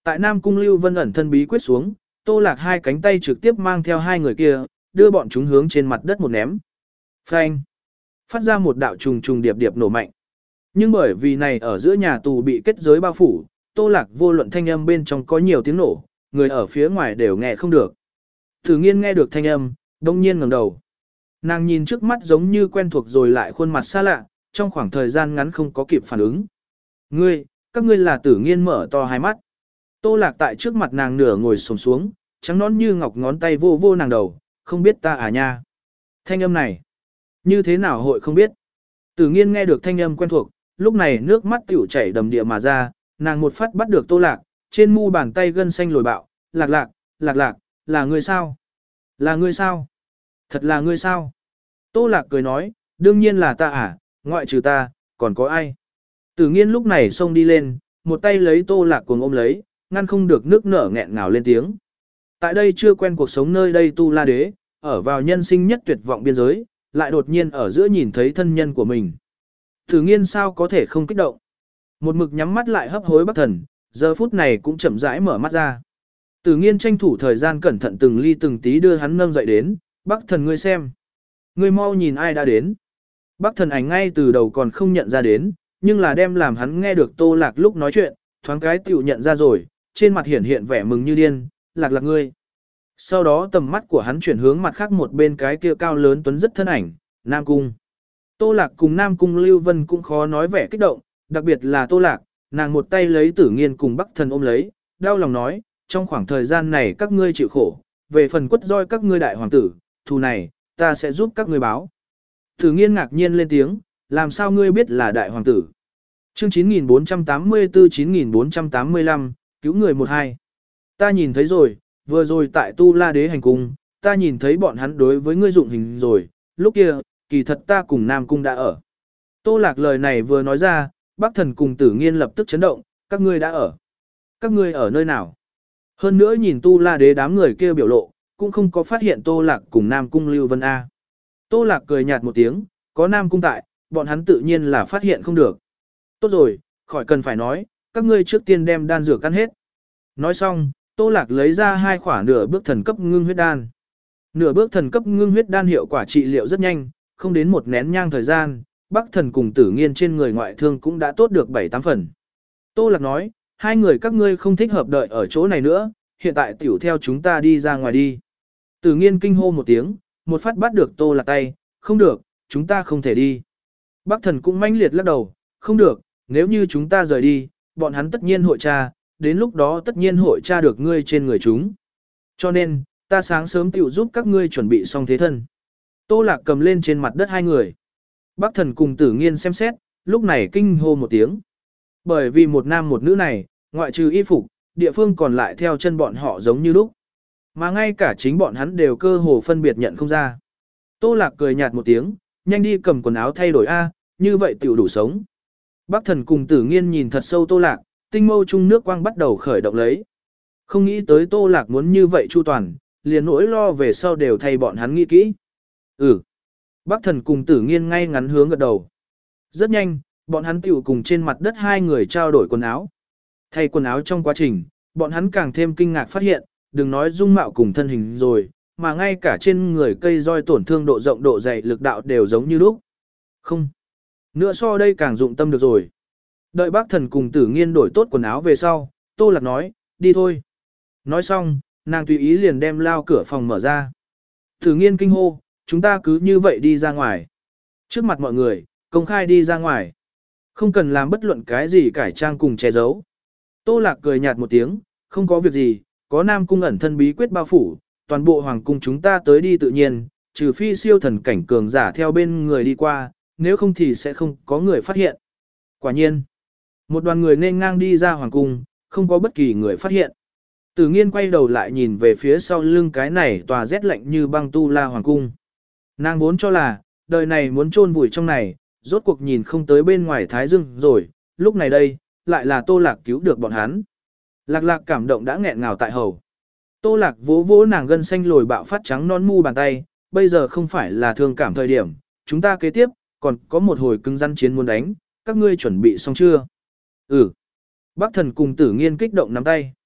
Tại Nam Cung Lưu Vân ẩn thân bí quyết xuống, Tô Lạc hai cánh tay trực tiếp mang theo hai người kia, đưa bọn chúng hướng trên mặt đất một ném. Phanh! Phát ra một đạo trùng trùng điệp điệp nổ mạnh. Nhưng bởi vì này ở giữa nhà tù bị kết giới bao phủ, Tô Lạc vô luận thanh âm bên trong có nhiều tiếng nổ, người ở phía ngoài đều nghe không được. Thử Nghiên nghe được thanh âm, đông nhiên ngẩng đầu. Nàng nhìn trước mắt giống như quen thuộc rồi lại khuôn mặt xa lạ, trong khoảng thời gian ngắn không có kịp phản ứng. Ngươi, các ngươi là Tử Nghiên mở to hai mắt. Tô Lạc tại trước mặt nàng nửa ngồi xổm xuống, trắng nõn như ngọc ngón tay vô vô nàng đầu, không biết ta à nha. Thanh âm này, như thế nào hội không biết. Tử Nghiên nghe được thanh âm quen thuộc, lúc này nước mắt tiểu chảy đầm địa mà ra, nàng một phát bắt được Tô Lạc, trên mu bàn tay gân xanh lồi bạo, lạc lạc, lạc lạc, là ngươi sao? Là ngươi sao? Thật là ngươi sao? Tô Lạc cười nói, đương nhiên là ta à, ngoại trừ ta, còn có ai? Tử Nghiên lúc này xông đi lên, một tay lấy Tô Lạc cuồng ôm lấy, ngăn không được nước nở nghẹn ngào lên tiếng. Tại đây chưa quen cuộc sống nơi đây Tu La Đế, ở vào nhân sinh nhất tuyệt vọng biên giới, lại đột nhiên ở giữa nhìn thấy thân nhân của mình. Tử Nghiên sao có thể không kích động. Một mực nhắm mắt lại hấp hối Bắc Thần, giờ phút này cũng chậm rãi mở mắt ra. Tử Nghiên tranh thủ thời gian cẩn thận từng ly từng tí đưa hắn nâng dậy đến, Bắc Thần ngươi xem. Ngươi mau nhìn ai đã đến. Bắc Thần ảnh ngay từ đầu còn không nhận ra đến, nhưng là đem làm hắn nghe được Tô Lạc lúc nói chuyện, thoáng cái tiểu nhận ra rồi, trên mặt hiển hiện vẻ mừng như điên, Lạc Lạc ngươi. Sau đó tầm mắt của hắn chuyển hướng mặt khác một bên cái kia cao lớn tuấn rất thân ảnh, Nam Cung. Tô Lạc cùng Nam Cung Lưu Vân cũng khó nói vẻ kích động, đặc biệt là Tô Lạc, nàng một tay lấy Tử Nghiên cùng Bắc Thần ôm lấy, đau lòng nói, trong khoảng thời gian này các ngươi chịu khổ, về phần quất roi các ngươi đại hoàng tử, thù này, ta sẽ giúp các ngươi báo. Tử Nghiên ngạc nhiên lên tiếng, làm sao ngươi biết là đại hoàng tử? Chương chín nghìn bốn trăm tám mươi tư chín nghìn bốn trăm tám mươi lăm, cứu người một hai. Ta nhìn thấy rồi, vừa rồi tại Tu La Đế hành cung, ta nhìn thấy bọn hắn đối với ngươi dụng hình rồi, lúc kia, kỳ thật ta cùng Nam Cung đã ở. Tô Lạc lời này vừa nói ra, Bắc Thần cùng Tử Nghiên lập tức chấn động, các ngươi đã ở. Các ngươi ở nơi nào? Hơn nữa nhìn Tu La Đế đám người kia biểu lộ, cũng không có phát hiện Tô Lạc cùng Nam Cung Lưu Vân A. Tô Lạc cười nhạt một tiếng, có Nam Cung tại, bọn hắn tự nhiên là phát hiện không được. Tốt rồi, khỏi cần phải nói, các ngươi trước tiên đem đan dược ăn hết. Nói xong, Tô Lạc lấy ra hai khỏa nửa bước thần cấp ngưng huyết đan. Nửa bước thần cấp ngưng huyết đan hiệu quả trị liệu rất nhanh, không đến một nén nhang thời gian, Bắc Thần cùng Tử Nghiên trên người ngoại thương cũng đã tốt được bảy tám phần. Tô Lạc nói, hai người các ngươi không thích hợp đợi ở chỗ này nữa, hiện tại tiểu theo chúng ta đi ra ngoài đi. Tử Nghiên kinh hô một tiếng, một phát bắt được Tô Lạc tay, không được, chúng ta không thể đi. Bắc Thần cũng mãnh liệt lắc đầu, không được, nếu như chúng ta rời đi, bọn hắn tất nhiên hội tra, đến lúc đó tất nhiên hội tra được ngươi trên người chúng. Cho nên, ta sáng sớm tiểu giúp các ngươi chuẩn bị xong thế thân. Tô Lạc cầm lên trên mặt đất hai người. Bắc Thần cùng Tử Nghiên xem xét, lúc này kinh hô một tiếng. Bởi vì một nam một nữ này, ngoại trừ y phục, địa phương còn lại theo chân bọn họ giống như lúc. Mà ngay cả chính bọn hắn đều cơ hồ phân biệt nhận không ra. Tô Lạc cười nhạt một tiếng, nhanh đi cầm quần áo thay đổi A, như vậy tiểu đủ sống. Bắc Thần cùng Tử Nghiên nhìn thật sâu Tô Lạc, tinh mâu chung nước quang bắt đầu khởi động lấy. Không nghĩ tới Tô Lạc muốn như vậy chu toàn, liền nỗi lo về sau đều thay bọn hắn nghĩ kỹ. Ừ. Bắc Thần cùng Tử Nghiên ngay ngắn hướng gật đầu. Rất nhanh, bọn hắn tiểu cùng trên mặt đất hai người trao đổi quần áo. Thay quần áo trong quá trình, bọn hắn càng thêm kinh ngạc phát hiện, đừng nói dung mạo cùng thân hình rồi, mà ngay cả trên người cây roi tổn thương độ rộng độ dày lực đạo đều giống như lúc. Không. Nữa so đây càng dụng tâm được rồi. Đợi Bắc Thần cùng Tử Nghiên đổi tốt quần áo về sau, Tô Lạc nói, đi thôi. Nói xong, nàng tùy ý liền đem lao cửa phòng mở ra. Tử Nghiên kinh hô, chúng ta cứ như vậy đi ra ngoài. Trước mặt mọi người, công khai đi ra ngoài. Không cần làm bất luận cái gì cải trang cùng che giấu. Tô Lạc cười nhạt một tiếng, không có việc gì, có Nam Cung ẩn thân bí quyết bao phủ, toàn bộ hoàng cung chúng ta tới đi tự nhiên, trừ phi siêu thần cảnh cường giả theo bên người đi qua, nếu không thì sẽ không có người phát hiện. Quả nhiên, một đoàn người nên ngang đi ra hoàng cung, không có bất kỳ người phát hiện. Tử Nghiên quay đầu lại nhìn về phía sau lưng cái này tòa rét lạnh như băng Tu La hoàng cung. Nàng vốn cho là, đời này muốn chôn vùi trong này, rốt cuộc nhìn không tới bên ngoài Thái Dương rồi, lúc này đây, lại là Tô Lạc cứu được bọn hắn. Lạc Lạc cảm động đã nghẹn ngào tại hầu. Tô Lạc vỗ vỗ nàng gân xanh lồi bạo phát trắng non mu bàn tay, bây giờ không phải là thương cảm thời điểm, chúng ta kế tiếp, còn có một hồi cứng rắn chiến muốn đánh, các ngươi chuẩn bị xong chưa? Ừ. Bắc Thần cùng Tử Nghiên kích động nắm tay.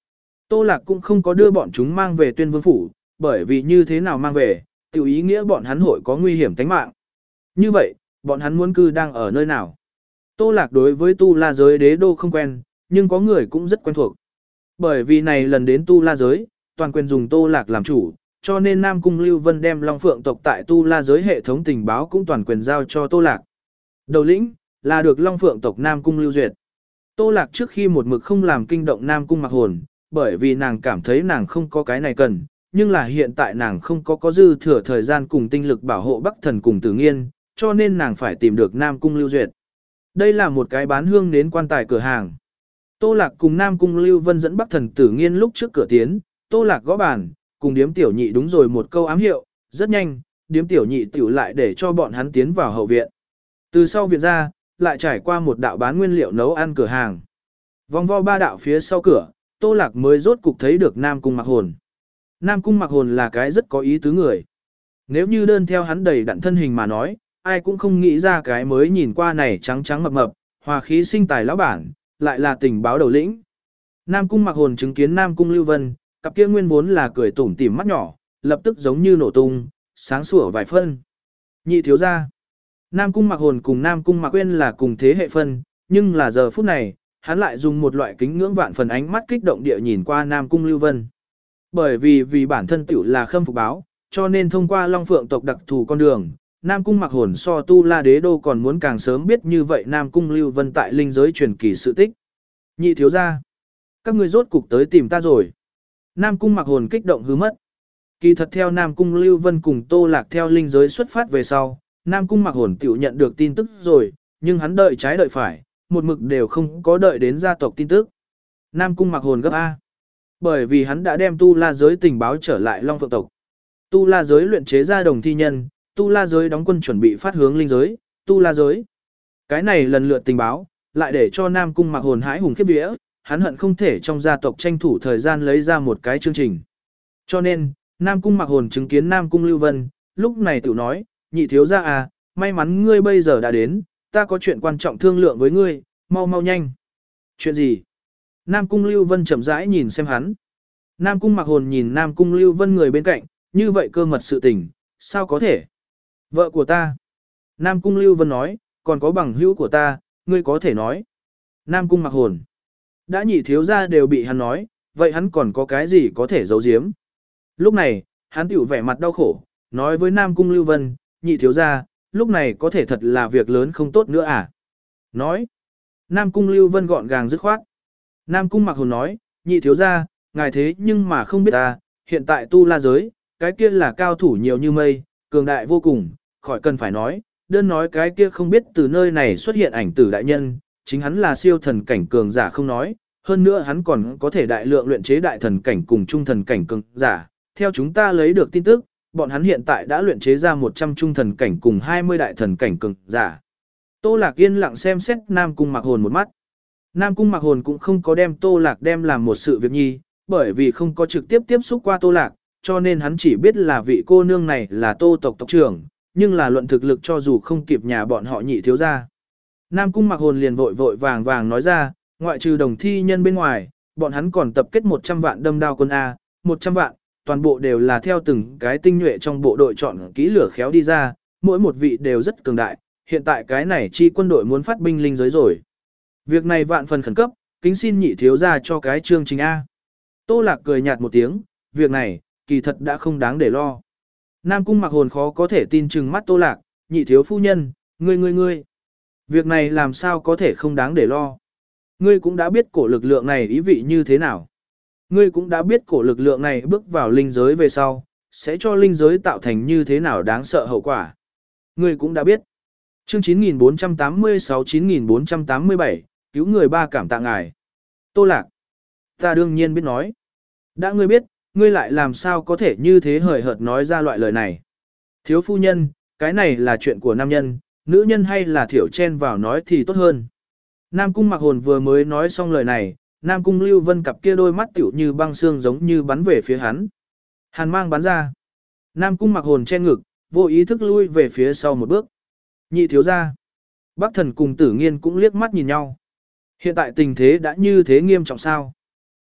Tô Lạc cũng không có đưa bọn chúng mang về Tuyên Vương phủ, bởi vì như thế nào mang về, tiểu ý nghĩa bọn hắn hội có nguy hiểm tính mạng. Như vậy, bọn hắn muốn cư đang ở nơi nào? Tô Lạc đối với Tu La giới đế đô không quen, nhưng có người cũng rất quen thuộc. Bởi vì này lần đến Tu La giới, toàn quyền dùng Tô Lạc làm chủ, cho nên Nam Cung Lưu Vân đem Long Phượng tộc tại Tu La giới hệ thống tình báo cũng toàn quyền giao cho Tô Lạc. Đầu lĩnh là được Long Phượng tộc Nam Cung Lưu Duyệt. Tô Lạc trước khi một mực không làm kinh động Nam Cung Mặc Hồn, bởi vì nàng cảm thấy nàng không có cái này cần, nhưng là hiện tại nàng không có có dư thừa thời gian cùng tinh lực bảo hộ Bắc Thần cùng Tử Nghiên, cho nên nàng phải tìm được Nam Cung Lưu Duyệt. Đây là một cái bán hương đến quan tài cửa hàng. Tô Lạc cùng Nam Cung Lưu Vân dẫn Bắc Thần Tử Nghiên lúc trước cửa tiến, Tô Lạc gõ bàn, cùng điếm tiểu nhị đúng rồi một câu ám hiệu, rất nhanh, điếm tiểu nhị tiểu lại để cho bọn hắn tiến vào hậu viện. Từ sau viện ra, lại trải qua một đạo bán nguyên liệu nấu ăn cửa hàng. Vòng vo ba đạo phía sau cửa, Tô Lạc mới rốt cục thấy được Nam Cung Mặc Hồn. Nam Cung Mặc Hồn là cái rất có ý tứ người. Nếu như đơn theo hắn đầy đặn thân hình mà nói, ai cũng không nghĩ ra cái mới nhìn qua này trắng trắng mập mập, hòa khí sinh tài lão bản, lại là tình báo đầu lĩnh. Nam Cung Mặc Hồn chứng kiến Nam Cung Lưu Vân, cặp kia nguyên vốn là cười tủm tỉm mắt nhỏ, lập tức giống như nổ tung, sáng sủa vài phân. Nhị thiếu gia. Nam Cung Mặc Hồn cùng Nam Cung Mặc Uyên là cùng thế hệ phân, nhưng là giờ phút này, hắn lại dùng một loại kính ngưỡng vạn phần ánh mắt kích động địa nhìn qua Nam Cung Lưu Vân. Bởi vì vì bản thân tiểu là khâm phục báo, cho nên thông qua Long Phượng tộc đặc thù con đường, Nam Cung Mặc Hồn so Tu La Đế Đô còn muốn càng sớm biết như vậy Nam Cung Lưu Vân tại linh giới truyền kỳ sự tích. Nhị thiếu gia, các ngươi rốt cục tới tìm ta rồi. Nam Cung Mặc Hồn kích động hứ mất. Kỳ thật theo Nam Cung Lưu Vân cùng Tô Lạc theo linh giới xuất phát về sau, Nam Cung Mặc Hồn tiểu nhận được tin tức rồi, nhưng hắn đợi trái đợi phải, một mực đều không có đợi đến gia tộc tin tức. Nam Cung Mặc Hồn gấp A. Bởi vì hắn đã đem Tu La giới tình báo trở lại Long Phượng tộc. Tu La giới luyện chế ra đồng thi nhân, Tu La giới đóng quân chuẩn bị phát hướng linh giới, Tu La giới. Cái này lần lượt tình báo, lại để cho Nam Cung Mặc Hồn hãi hùng khiếp vía, hắn hận không thể trong gia tộc tranh thủ thời gian lấy ra một cái chương trình. Cho nên, Nam Cung Mặc Hồn chứng kiến Nam Cung Lưu Vân, lúc này tự nói, nhị thiếu gia à, may mắn ngươi bây giờ đã đến, ta có chuyện quan trọng thương lượng với ngươi, mau mau nhanh. Chuyện gì? Nam Cung Lưu Vân chậm rãi nhìn xem hắn. Nam Cung Mặc Hồn nhìn Nam Cung Lưu Vân người bên cạnh, như vậy cơ mật sự tình, sao có thể? Vợ của ta. Nam Cung Lưu Vân nói, còn có bằng hữu của ta, ngươi có thể nói. Nam Cung Mặc Hồn. Đã nhị thiếu gia đều bị hắn nói, vậy hắn còn có cái gì có thể giấu giếm? Lúc này, hắn tiểu vẻ mặt đau khổ, nói với Nam Cung Lưu Vân, nhị thiếu gia, lúc này có thể thật là việc lớn không tốt nữa à? Nói. Nam Cung Lưu Vân gọn gàng dứt khoát. Nam Cung Mặc Hồn nói, nhị thiếu gia, ngài thế nhưng mà không biết ta, hiện tại Tu La giới, cái kia là cao thủ nhiều như mây, cường đại vô cùng, khỏi cần phải nói, đơn nói cái kia không biết từ nơi này xuất hiện ảnh tử đại nhân, chính hắn là siêu thần cảnh cường giả không nói, hơn nữa hắn còn có thể đại lượng luyện chế đại thần cảnh cùng trung thần cảnh cường giả. Theo chúng ta lấy được tin tức, bọn hắn hiện tại đã luyện chế ra một trăm trung thần cảnh cùng hai mươi đại thần cảnh cường giả. Tô Lạc yên lặng xem xét Nam Cung Mặc Hồn một mắt. Nam Cung Mặc Hồn cũng không có đem Tô Lạc đem làm một sự việc nhi, bởi vì không có trực tiếp tiếp xúc qua Tô Lạc, cho nên hắn chỉ biết là vị cô nương này là Tô tộc tộc trưởng, nhưng là luận thực lực cho dù không kịp nhà bọn họ nhị thiếu gia. Nam Cung Mặc Hồn liền vội vội vàng vàng nói ra, ngoại trừ đồng thi nhân bên ngoài, bọn hắn còn tập kết một trăm vạn đâm đao quân A, một trăm vạn, toàn bộ đều là theo từng cái tinh nhuệ trong bộ đội chọn kỹ lửa khéo đi ra, mỗi một vị đều rất cường đại, hiện tại cái này chi quân đội muốn phát binh linh giới rồi. Việc này vạn phần khẩn cấp, kính xin nhị thiếu gia cho cái chương trình A. Tô Lạc cười nhạt một tiếng, việc này, kỳ thật đã không đáng để lo. Nam Cung Mặc Hồn khó có thể tin chừng mắt Tô Lạc, nhị thiếu phu nhân, ngươi ngươi ngươi. Việc này làm sao có thể không đáng để lo. Ngươi cũng đã biết cổ lực lượng này ý vị như thế nào. Ngươi cũng đã biết cổ lực lượng này bước vào linh giới về sau, sẽ cho linh giới tạo thành như thế nào đáng sợ hậu quả. Ngươi cũng đã biết. Chương chín nghìn bốn trăm tám mươi sáu chín nghìn bốn trăm tám mươi bảy, cứu người ba cảm tạ ngài. Tô Lạc. Ta đương nhiên biết nói. Đã ngươi biết, ngươi lại làm sao có thể như thế hời hợt nói ra loại lời này. Thiếu phu nhân, cái này là chuyện của nam nhân, nữ nhân hay là thiểu chen vào nói thì tốt hơn. Nam Cung Mặc Hồn vừa mới nói xong lời này, Nam Cung Lưu Vân cặp kia đôi mắt tiểu như băng xương giống như bắn về phía hắn. Hàn mang bắn ra. Nam Cung Mặc Hồn che ngực, vô ý thức lui về phía sau một bước. Nhị thiếu gia. Bắc Thần cùng Tử Nghiên cũng liếc mắt nhìn nhau. Hiện tại tình thế đã như thế nghiêm trọng sao?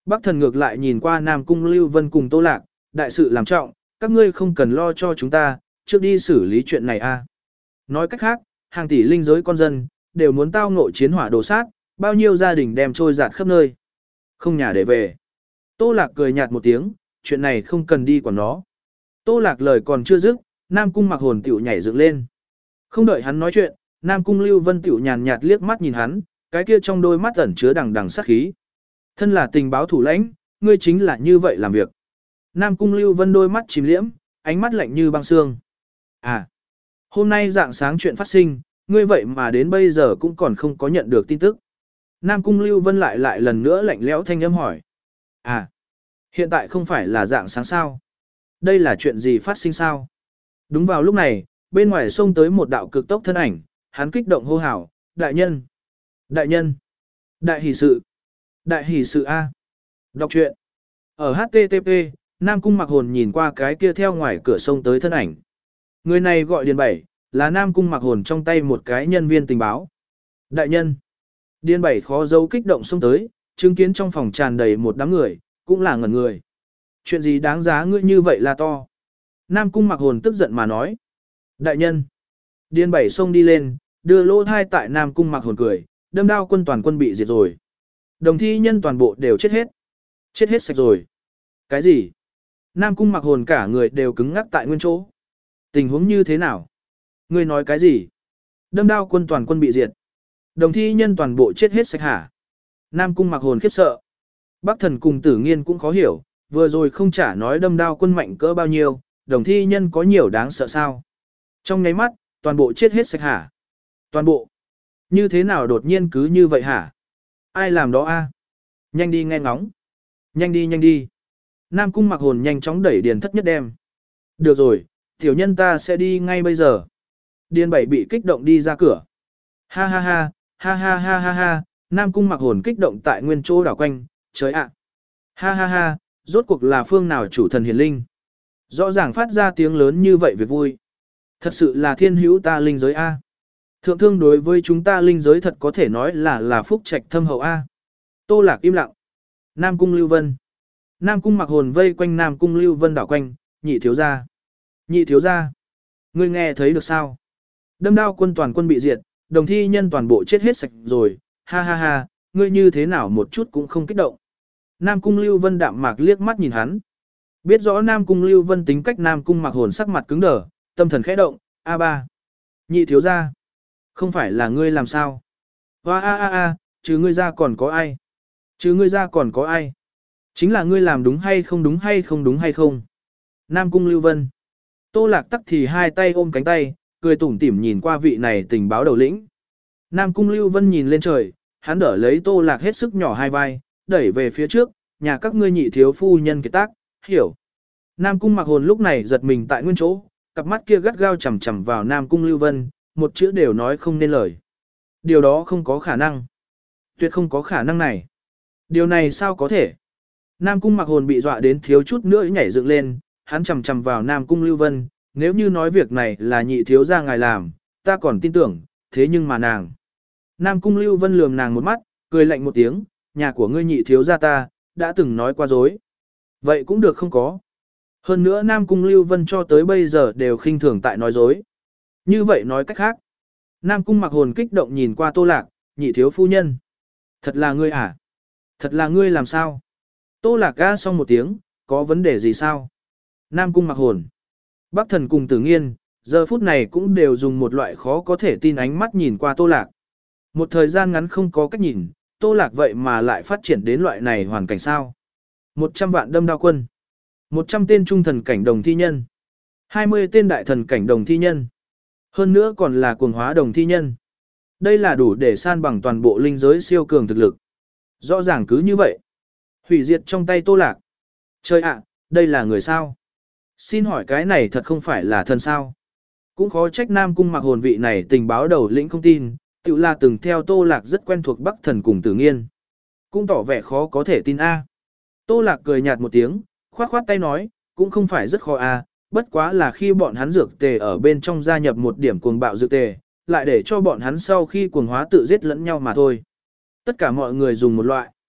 Bắc thần ngược lại nhìn qua Nam Cung Lưu Vân cùng Tô Lạc, đại sự làm trọng, các ngươi không cần lo cho chúng ta, trước đi xử lý chuyện này a. Nói cách khác, hàng tỷ linh giới con dân, đều muốn tao ngộ chiến hỏa đổ sát, bao nhiêu gia đình đem trôi giạt khắp nơi. Không nhà để về. Tô Lạc cười nhạt một tiếng, chuyện này không cần đi quản nó. Tô Lạc lời còn chưa dứt, Nam Cung Mặc Hồn tiểu nhảy dựng lên. Không đợi hắn nói chuyện, Nam Cung Lưu Vân tiểu nhàn nhạt liếc mắt nhìn hắn, cái kia trong đôi mắt ẩn chứa đằng đằng sát khí. Thân là tình báo thủ lãnh, ngươi chính là như vậy làm việc. Nam Cung Lưu Vân đôi mắt chìm liễm, ánh mắt lạnh như băng xương. À, hôm nay dạng sáng chuyện phát sinh, ngươi vậy mà đến bây giờ cũng còn không có nhận được tin tức. Nam Cung Lưu Vân lại lại lần nữa lạnh lẽo thanh âm hỏi. À, hiện tại không phải là dạng sáng sao? Đây là chuyện gì phát sinh sao? Đúng vào lúc này, bên ngoài xông tới một đạo cực tốc thân ảnh, hắn kích động hô hào, đại nhân, đại nhân, đại hỷ sự, đại hỷ sự A. Đọc truyện. Ở hát tê tê pê, Nam Cung Mặc Hồn nhìn qua cái kia theo ngoài cửa xông tới thân ảnh. Người này gọi Điền Bảy, là Nam Cung Mặc Hồn trong tay một cái nhân viên tình báo. Đại nhân. Điền Bảy khó giấu kích động xông tới, chứng kiến trong phòng tràn đầy một đám người, cũng là ngẩn người. Chuyện gì đáng giá ngươi như vậy là to. Nam Cung Mặc Hồn tức giận mà nói. Đại nhân. Điền Bảy xông đi lên, đưa lỗ thai tại Nam Cung Mặc Hồn cười, đâm đao quân toàn quân bị diệt rồi. Đồng thi nhân toàn bộ đều chết hết. Chết hết sạch rồi. Cái gì? Nam Cung Mặc Hồn cả người đều cứng ngắc tại nguyên chỗ. Tình huống như thế nào? Ngươi nói cái gì? Đâm đao quân toàn quân bị diệt. Đồng thi nhân toàn bộ chết hết sạch hả? Nam Cung Mặc Hồn khiếp sợ. Bắc thần cùng Tử Nghiên cũng khó hiểu, vừa rồi không trả nói đâm đao quân mạnh cỡ bao nhiêu, đồng thi nhân có nhiều đáng sợ sao? Trong nháy mắt, toàn bộ chết hết sạch hả? Toàn bộ. Như thế nào đột nhiên cứ như vậy hả? Ai làm đó a? Nhanh đi nghe ngóng. Nhanh đi nhanh đi. Nam Cung Mặc Hồn nhanh chóng đẩy Điền Thất Nhất đem. Được rồi, tiểu nhân ta sẽ đi ngay bây giờ. Điền Bảy bị kích động đi ra cửa. Ha ha ha, ha ha ha ha ha, Nam Cung Mặc Hồn kích động tại nguyên chỗ đảo quanh, trời ạ. Ha ha ha, rốt cuộc là phương nào chủ thần hiển linh. Rõ ràng phát ra tiếng lớn như vậy việc vui. Thật sự là thiên hữu ta linh giới A. Thượng thương đối với chúng ta linh giới thật có thể nói là là phúc trạch thâm hậu A. Tô Lạc im lặng. Nam Cung Lưu Vân. Nam Cung Mặc Hồn vây quanh Nam Cung Lưu Vân đảo quanh, nhị thiếu gia. Nhị thiếu gia. Ngươi nghe thấy được sao? Đâm đao quân toàn quân bị diệt, đồng thi nhân toàn bộ chết hết sạch rồi, ha ha ha, ngươi như thế nào một chút cũng không kích động. Nam Cung Lưu Vân đạm mạc liếc mắt nhìn hắn. Biết rõ Nam Cung Lưu Vân tính cách Nam Cung Mặc Hồn sắc mặt cứng đờ, tâm thần khẽ động, a ba. Nhị thiếu gia. Không phải là ngươi làm sao? Hoa a a a, chứ ngươi ra còn có ai? Chứ ngươi ra còn có ai? Chính là ngươi làm đúng hay không đúng hay không đúng hay không? Nam Cung Lưu Vân. Tô Lạc tắc thì hai tay ôm cánh tay, cười tủm tỉm nhìn qua vị này tình báo đầu lĩnh. Nam Cung Lưu Vân nhìn lên trời, hắn đỡ lấy Tô Lạc hết sức nhỏ hai vai, đẩy về phía trước, nhà các ngươi nhị thiếu phu nhân kiệt tác, hiểu. Nam Cung Mặc Hồn lúc này giật mình tại nguyên chỗ, cặp mắt kia gắt gao chằm chằm vào Nam Cung Lưu Vân, một chữ đều nói không nên lời. Điều đó không có khả năng. Tuyệt không có khả năng này. Điều này sao có thể? Nam Cung Mặc Hồn bị dọa đến thiếu chút nữa nhảy dựng lên, hắn chằm chằm vào Nam Cung Lưu Vân, nếu như nói việc này là nhị thiếu gia ngài làm, ta còn tin tưởng, thế nhưng mà nàng. Nam Cung Lưu Vân lườm nàng một mắt, cười lạnh một tiếng, nhà của ngươi nhị thiếu gia ta, đã từng nói qua dối. Vậy cũng được không có. Hơn nữa Nam Cung Lưu Vân cho tới bây giờ đều khinh thường tại nói dối. Như vậy nói cách khác. Nam Cung Mặc Hồn kích động nhìn qua Tô Lạc, nhị thiếu phu nhân. Thật là ngươi à? Thật là ngươi làm sao? Tô Lạc ga xong một tiếng, có vấn đề gì sao? Nam Cung Mặc Hồn. Bắc Thần cùng Tử Nghiên, giờ phút này cũng đều dùng một loại khó có thể tin ánh mắt nhìn qua Tô Lạc. Một thời gian ngắn không có cách nhìn, Tô Lạc vậy mà lại phát triển đến loại này hoàn cảnh sao? Một trăm vạn đâm đao quân. Một trăm tên trung thần cảnh đồng thi nhân. Hai mươi tên đại thần cảnh đồng thi nhân. Hơn nữa còn là cuồng hóa đồng thi nhân. Đây là đủ để san bằng toàn bộ linh giới siêu cường thực lực. Rõ ràng cứ như vậy. Hủy diệt trong tay Tô Lạc. Trời ạ, đây là người sao? Xin hỏi cái này thật không phải là thần sao? Cũng khó trách Nam Cung Mặc Hồn vị này tình báo đầu lĩnh không tin, tự là từng theo Tô Lạc rất quen thuộc Bắc Thần cùng Tử Nghiên. Cũng tỏ vẻ khó có thể tin a. Tô Lạc cười nhạt một tiếng, khoát khoát tay nói, cũng không phải rất khó a, bất quá là khi bọn hắn dược tề ở bên trong gia nhập một điểm cuồng bạo dược tề, lại để cho bọn hắn sau khi cuồng hóa tự giết lẫn nhau mà thôi. Tất cả mọi người dùng một loại.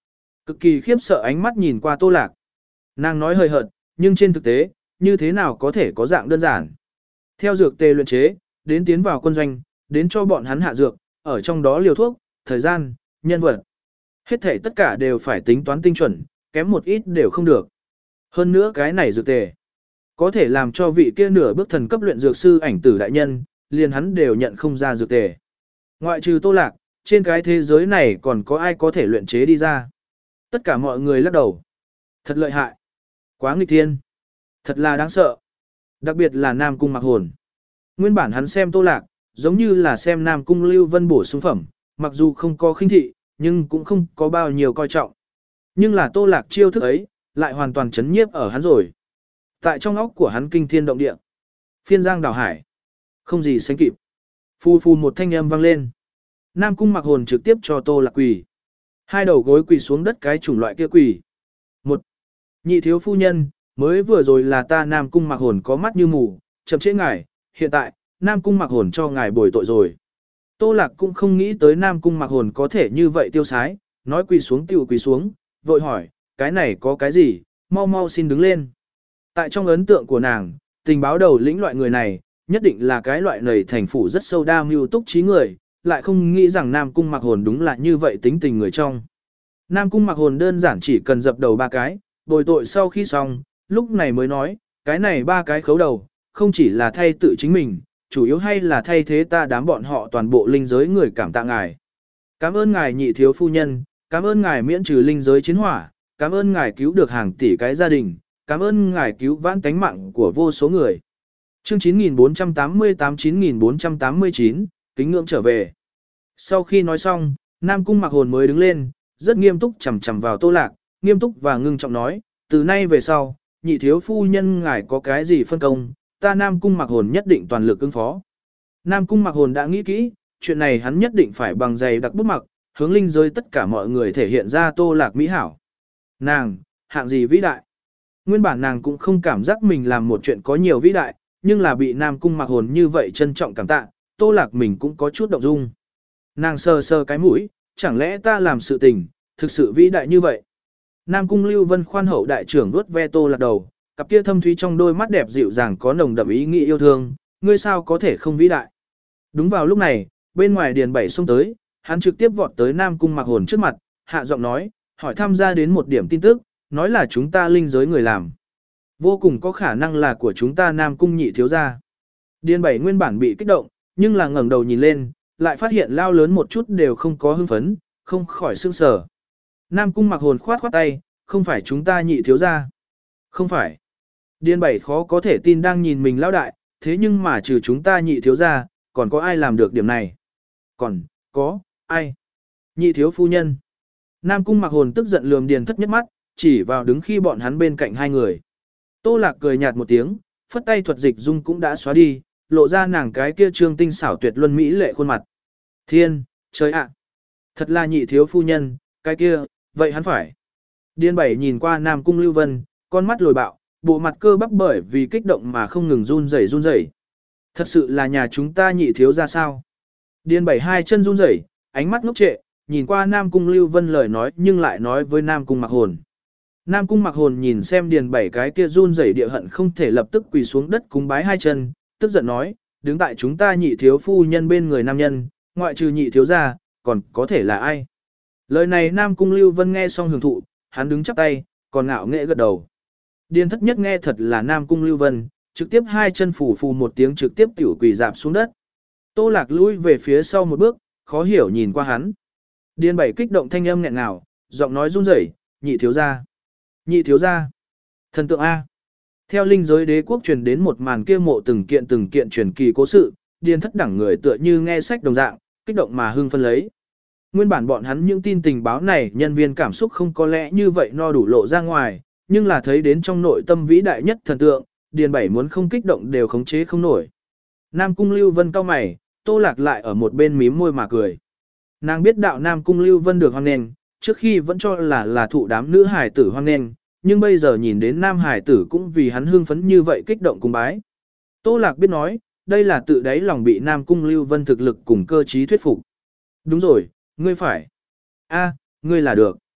Cực kỳ khiếp sợ ánh mắt nhìn qua Tô Lạc. Nàng nói hơi hợt, nhưng trên thực tế, như thế nào có thể có dạng đơn giản. Theo dược tề luyện chế, đến tiến vào quân doanh, đến cho bọn hắn hạ dược, ở trong đó liều thuốc, thời gian, nhân vật. Hết thể tất cả đều phải tính toán tinh chuẩn, kém một ít đều không được. Hơn nữa cái này dược tề, có thể làm cho vị kia nửa bước thần cấp luyện dược sư ảnh tử đại nhân, liền hắn đều nhận không ra dược tề. Ngoại trừ Tô Lạc, trên cái thế giới này còn có ai có thể luyện chế đi ra. Tất cả mọi người lắc đầu. Thật lợi hại. Quá nghịch thiên. Thật là đáng sợ. Đặc biệt là Nam Cung Mặc Hồn. Nguyên bản hắn xem Tô Lạc, giống như là xem Nam Cung Lưu Vân bổ sung phẩm, mặc dù không có khinh thị, nhưng cũng không có bao nhiêu coi trọng. Nhưng là Tô Lạc chiêu thức ấy, lại hoàn toàn chấn nhiếp ở hắn rồi. Tại trong óc của hắn kinh thiên động địa. Phiên giang đảo hải. Không gì sánh kịp. Phù phù một thanh âm vang lên. Nam Cung Mặc Hồn trực tiếp cho Tô Lạc quỳ. Hai đầu gối quỳ xuống đất cái chủng loại kia quỳ. Một. Nhị thiếu phu nhân, mới vừa rồi là ta Nam Cung Mặc Hồn có mắt như mù, chậm trễ ngài, hiện tại, Nam Cung Mặc Hồn cho ngài bồi tội rồi. Tô Lạc cũng không nghĩ tới Nam Cung Mặc Hồn có thể như vậy tiêu sái, nói quỳ xuống tiểu quỳ xuống, vội hỏi, cái này có cái gì, mau mau xin đứng lên. Tại trong ấn tượng của nàng, tình báo đầu lĩnh loại người này, nhất định là cái loại nầy thành phủ rất sâu đa mưu túc trí người, lại không nghĩ rằng Nam Cung Mặc Hồn đúng là như vậy tính tình người trong. Nam Cung Mặc Hồn đơn giản chỉ cần dập đầu ba cái, bồi tội sau khi xong, lúc này mới nói, cái này ba cái khấu đầu, không chỉ là thay tự chính mình, chủ yếu hay là thay thế ta đám bọn họ toàn bộ linh giới người cảm tạ ngài. Cảm ơn ngài nhị thiếu phu nhân, cảm ơn ngài miễn trừ linh giới chiến hỏa, cảm ơn ngài cứu được hàng tỷ cái gia đình, cảm ơn ngài cứu vãn tánh mạng của vô số người. Chương chín nghìn bốn trăm tám mươi tám chín nghìn bốn trăm tám mươi chín, kính ngưỡng trở về. Sau khi nói xong, Nam Cung Mặc Hồn mới đứng lên, rất nghiêm túc chằm chằm vào Tô Lạc, nghiêm túc và ngưng trọng nói, từ nay về sau, nhị thiếu phu nhân ngài có cái gì phân công, ta Nam Cung Mặc Hồn nhất định toàn lực ứng phó. Nam Cung Mặc Hồn đã nghĩ kỹ, chuyện này hắn nhất định phải bằng giày đặc bút mặc, hướng linh giới tất cả mọi người thể hiện ra Tô Lạc mỹ hảo. Nàng, hạng gì vĩ đại. Nguyên bản nàng cũng không cảm giác mình làm một chuyện có nhiều vĩ đại, nhưng là bị Nam Cung Mặc Hồn như vậy trân trọng cảm tạ, Tô Lạc mình cũng có chút động dung. Nàng sờ sờ cái mũi, chẳng lẽ ta làm sự tình, thực sự vĩ đại như vậy. Nam Cung Lưu Vân khoan hậu đại trưởng vuốt ve Tô Lạc đầu, cặp kia thâm thúy trong đôi mắt đẹp dịu dàng có nồng đậm ý nghĩ yêu thương, ngươi sao có thể không vĩ đại. Đúng vào lúc này, bên ngoài Điền Bảy xông tới, hắn trực tiếp vọt tới Nam Cung Mặc Hồn trước mặt, hạ giọng nói, hỏi tham gia đến một điểm tin tức, nói là chúng ta linh giới người làm. Vô cùng có khả năng là của chúng ta Nam Cung nhị thiếu gia. Điền Bảy nguyên bản bị kích động, nhưng là ngẩng đầu nhìn lên, lại phát hiện lao lớn một chút đều không có hưng phấn, không khỏi sương sở. Nam Cung Mặc Hồn khoát khoát tay, không phải chúng ta nhị thiếu gia. Không phải. Điền Bảy khó có thể tin đang nhìn mình lão đại, thế nhưng mà trừ chúng ta nhị thiếu gia, còn có ai làm được điểm này? Còn, có, ai? Nhị thiếu phu nhân. Nam Cung Mặc Hồn tức giận lườm Điền Thất nhất mắt, chỉ vào đứng khi bọn hắn bên cạnh hai người. Tô Lạc cười nhạt một tiếng, phất tay thuật dịch dung cũng đã xóa đi, lộ ra nàng cái kia trương tinh xảo tuyệt luân mỹ lệ khuôn mặt. Thiên, trời ạ. Thật là nhị thiếu phu nhân, cái kia, vậy hắn phải. Điền Bảy nhìn qua Nam Cung Lưu Vân, con mắt lồi bạo, bộ mặt cơ bắp bởi vì kích động mà không ngừng run rẩy run rẩy. Thật sự là nhà chúng ta nhị thiếu ra sao? Điền Bảy hai chân run rẩy, ánh mắt ngốc trệ, nhìn qua Nam Cung Lưu Vân lời nói nhưng lại nói với Nam Cung Mặc Hồn. Nam Cung Mặc Hồn nhìn xem Điền Bảy cái kia run rẩy địa hận không thể lập tức quỳ xuống đất cúng bái hai chân, tức giận nói, đứng tại chúng ta nhị thiếu phu nhân bên người nam nhân, ngoại trừ nhị thiếu gia, còn có thể là ai? Lời này Nam Cung Lưu Vân nghe xong hưởng thụ, hắn đứng chắp tay, còn ngạo nghễ gật đầu. Điền Thất nhất nghe thật là Nam Cung Lưu Vân, trực tiếp hai chân phủ phù một tiếng trực tiếp tiểu quỳ dạp xuống đất. Tô Lạc lui về phía sau một bước, khó hiểu nhìn qua hắn. Điền Bảy kích động thanh âm nghẹn ngào, giọng nói run rẩy, nhị thiếu gia, nhị thiếu gia, thần tượng A. Theo linh giới đế quốc truyền đến một màn kia mộ từng kiện từng kiện truyền kỳ cố sự, Điền Thất đẳng người tựa như nghe sách đồng dạng, kích động mà hưng phân lấy. Nguyên bản bọn hắn những tin tình báo này nhân viên cảm xúc không có lẽ như vậy no đủ lộ ra ngoài, nhưng là thấy đến trong nội tâm vĩ đại nhất thần tượng, Điền Bảy muốn không kích động đều khống chế không nổi. Nam Cung Lưu Vân cau mày, Tô Lạc lại ở một bên mím môi mà cười. Nàng biết đạo Nam Cung Lưu Vân được hoan nghênh, trước khi vẫn cho là là thụ đám nữ hải tử hoan nghênh, nhưng bây giờ nhìn đến nam hải tử cũng vì hắn hưng phấn như vậy kích động cùng bái. Tô Lạc biết nói, đây là tự đáy lòng bị Nam Cung Lưu Vân thực lực cùng cơ trí thuyết phục. Đúng rồi, ngươi phải. A, ngươi là được.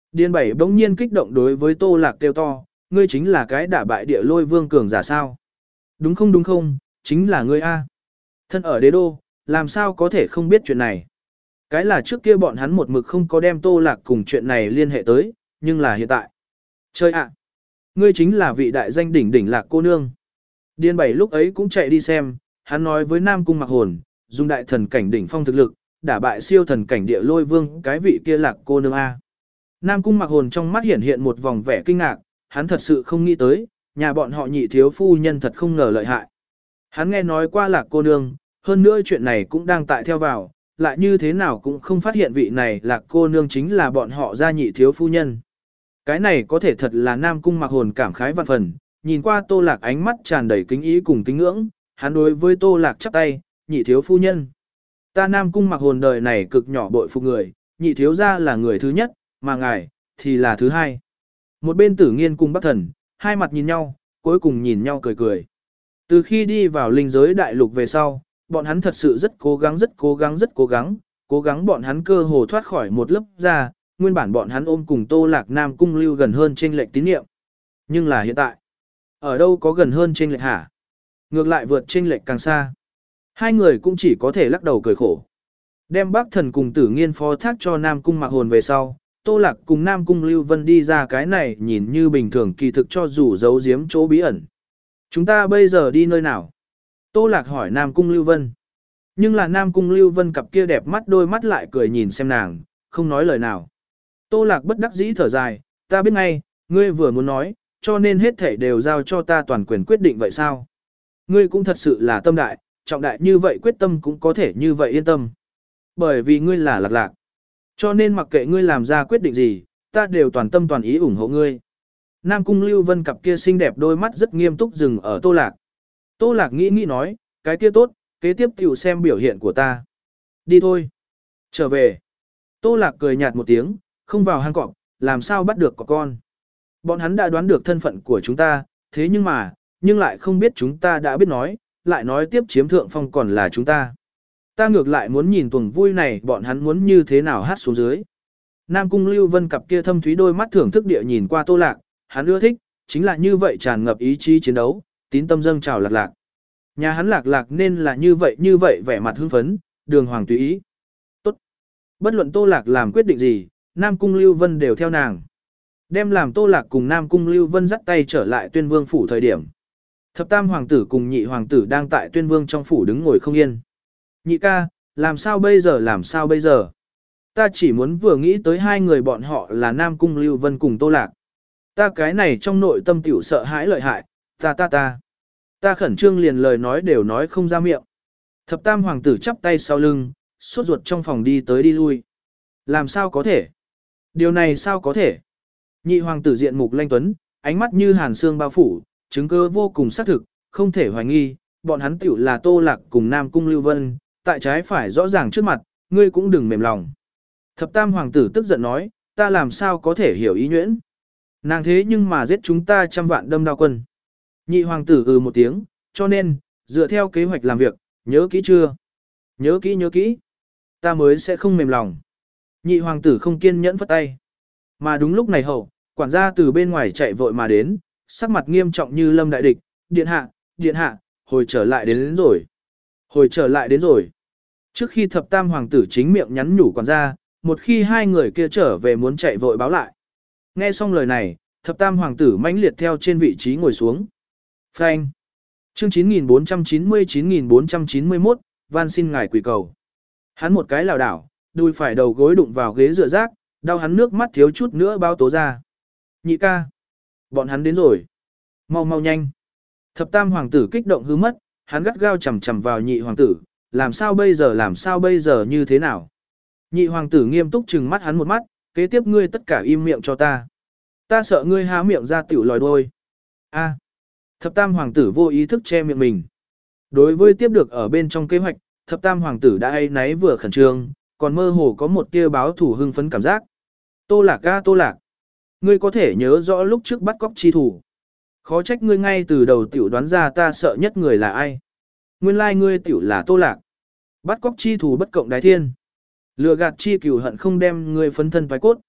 Điền Bảy bỗng nhiên kích động đối với Tô Lạc kêu to, ngươi chính là cái đả bại địa lôi vương cường giả sao? Đúng không đúng không, chính là ngươi A. Thân ở đế đô, làm sao có thể không biết chuyện này? Cái là trước kia bọn hắn một mực không có đem Tô Lạc cùng chuyện này liên hệ tới, nhưng là hiện tại. Chơi ạ! Ngươi chính là vị đại danh đỉnh đỉnh Lạc cô nương. Điền Bảy lúc ấy cũng chạy đi xem, hắn nói với Nam Cung Mặc Hồn, dùng đại thần cảnh đỉnh phong thực lực, đả bại siêu thần cảnh địa lôi vương cái vị kia Lạc cô nương A. Nam Cung Mặc Hồn trong mắt hiện hiện một vòng vẻ kinh ngạc, hắn thật sự không nghĩ tới, nhà bọn họ nhị thiếu phu nhân thật không ngờ lợi hại. Hắn nghe nói qua Lạc cô nương, hơn nữa chuyện này cũng đang tại theo vào, lại như thế nào cũng không phát hiện vị này Lạc cô nương chính là bọn họ gia nhị thiếu phu nhân. Cái này có thể thật là Nam Cung Mặc Hồn cảm khái vạn phần, nhìn qua Tô Lạc ánh mắt tràn đầy kính ý cùng kính ngưỡng, hắn đối với Tô Lạc chắp tay, nhị thiếu phu nhân. Ta Nam Cung Mặc Hồn đời này cực nhỏ bội phục người, nhị thiếu gia là người thứ nhất, mà ngài, thì là thứ hai. Một bên Tử Nghiên cùng Bắc Thần, hai mặt nhìn nhau, cuối cùng nhìn nhau cười cười. Từ khi đi vào linh giới đại lục về sau, bọn hắn thật sự rất cố gắng rất cố gắng rất cố gắng, cố gắng bọn hắn cơ hồ thoát khỏi một lớp ra, nguyên bản bọn hắn ôm cùng Tô Lạc Nam Cung lưu gần hơn trên lệch tín nhiệm. Nhưng là hiện tại, ở đâu có gần hơn trên lệch hả? Ngược lại vượt trên lệch càng xa. Hai người cũng chỉ có thể lắc đầu cười khổ. Đem Bắc Thần cùng Tử Nghiên phó thác cho Nam Cung Mặc Hồn về sau, Tô Lạc cùng Nam Cung Lưu Vân đi ra cái này nhìn như bình thường kỳ thực cho dù giấu giếm chỗ bí ẩn. Chúng ta bây giờ đi nơi nào? Tô Lạc hỏi Nam Cung Lưu Vân. Nhưng là Nam Cung Lưu Vân cặp kia đẹp mắt đôi mắt lại cười nhìn xem nàng, không nói lời nào. Tô Lạc bất đắc dĩ thở dài, ta biết ngay, ngươi vừa muốn nói, cho nên hết thảy đều giao cho ta toàn quyền quyết định vậy sao? Ngươi cũng thật sự là tâm đại, trọng đại như vậy quyết tâm cũng có thể như vậy yên tâm. Bởi vì ngươi là Lạc Lạc. Cho nên mặc kệ ngươi làm ra quyết định gì, ta đều toàn tâm toàn ý ủng hộ ngươi. Nam Cung Lưu Vân cặp kia xinh đẹp đôi mắt rất nghiêm túc dừng ở Tô Lạc. Tô Lạc nghĩ nghĩ nói, cái kia tốt, kế tiếp tiểu xem biểu hiện của ta. Đi thôi. Trở về. Tô Lạc cười nhạt một tiếng, không vào hang cọp, làm sao bắt được có con. Bọn hắn đã đoán được thân phận của chúng ta, thế nhưng mà, nhưng lại không biết chúng ta đã biết nói, lại nói tiếp chiếm thượng phong còn là chúng ta. Ta ngược lại muốn nhìn tuần vui này bọn hắn muốn như thế nào hát xuống dưới. Nam Cung Lưu Vân cặp kia thâm thúy đôi mắt thưởng thức địa nhìn qua Tô Lạc, hắn ưa thích, chính là như vậy tràn ngập ý chí chiến đấu, tín tâm dâng trào Lạc Lạc. Nhà hắn Lạc Lạc nên là như vậy như vậy vẻ mặt hưng phấn, đường hoàng tùy ý. Tốt. Bất luận Tô Lạc làm quyết định gì, Nam Cung Lưu Vân đều theo nàng. Đem làm Tô Lạc cùng Nam Cung Lưu Vân dắt tay trở lại Tuyên Vương phủ thời điểm. Thập tam hoàng tử cùng nhị hoàng tử đang tại Tuyên Vương trong phủ đứng ngồi không yên. Nhị ca, làm sao bây giờ làm sao bây giờ? Ta chỉ muốn vừa nghĩ tới hai người bọn họ là Nam Cung Lưu Vân cùng Tô Lạc. Ta cái này trong nội tâm tiểu sợ hãi lợi hại, ta ta ta. Ta khẩn trương liền lời nói đều nói không ra miệng. Thập tam hoàng tử chắp tay sau lưng, sốt ruột trong phòng đi tới đi lui. Làm sao có thể? Điều này sao có thể? Nhị hoàng tử diện mục lanh tuấn, ánh mắt như hàn xương bao phủ, chứng cơ vô cùng xác thực, không thể hoài nghi, bọn hắn tiểu là Tô Lạc cùng Nam Cung Lưu Vân, tại trái phải rõ ràng trước mặt, ngươi cũng đừng mềm lòng. Thập tam hoàng tử tức giận nói, ta làm sao có thể hiểu ý nhuyễn. Nàng thế nhưng mà giết chúng ta trăm vạn đâm đao quân. Nhị hoàng tử ừ một tiếng, cho nên, dựa theo kế hoạch làm việc, nhớ kỹ chưa? Nhớ kỹ nhớ kỹ. Ta mới sẽ không mềm lòng. Nhị hoàng tử không kiên nhẫn phất tay. Mà đúng lúc này hậu, quản gia từ bên ngoài chạy vội mà đến, sắc mặt nghiêm trọng như lâm đại địch, điện hạ, điện hạ, hồi trở lại đến, đến rồi. Hồi trở lại đến rồi. Trước khi thập tam hoàng tử chính miệng nhắn nhủ quản gia, một khi hai người kia trở về muốn chạy vội báo lại. Nghe xong lời này, thập tam hoàng tử mãnh liệt theo trên vị trí ngồi xuống. Phanh. Chương chín nghìn bốn trăm chín mươi chín nghìn bốn trăm chín mươi mốt, van xin ngài quỳ cầu. Hắn một cái lảo đảo, đùi phải đầu gối đụng vào ghế dựa rác, đau hắn nước mắt thiếu chút nữa bao tố ra. Nhị ca. Bọn hắn đến rồi. Mau mau nhanh. Thập tam hoàng tử kích động hư mất, hắn gắt gao chầm chầm vào nhị hoàng tử, làm sao bây giờ làm sao bây giờ như thế nào. Nhị hoàng tử nghiêm túc trừng mắt hắn một mắt, kế tiếp ngươi tất cả im miệng cho ta. Ta sợ ngươi há miệng ra tiểu lòi đôi. A. Thập tam hoàng tử vô ý thức che miệng mình. Đối với tiếp được ở bên trong kế hoạch, thập tam hoàng tử đã ấy náy vừa khẩn trương, còn mơ hồ có một tia báo thủ hưng phấn cảm giác. Tô Lạc a Tô Lạc. Ngươi có thể nhớ rõ lúc trước bắt cóc chi thủ. Khó trách ngươi ngay từ đầu tiểu đoán ra ta sợ nhất người là ai. Nguyên lai ngươi tiểu là Tô Lạc. Bắt cóc chi thủ bất cộng đái thiên. Lừa gạt chi cửu hận không đem ngươi phấn thân phái cốt.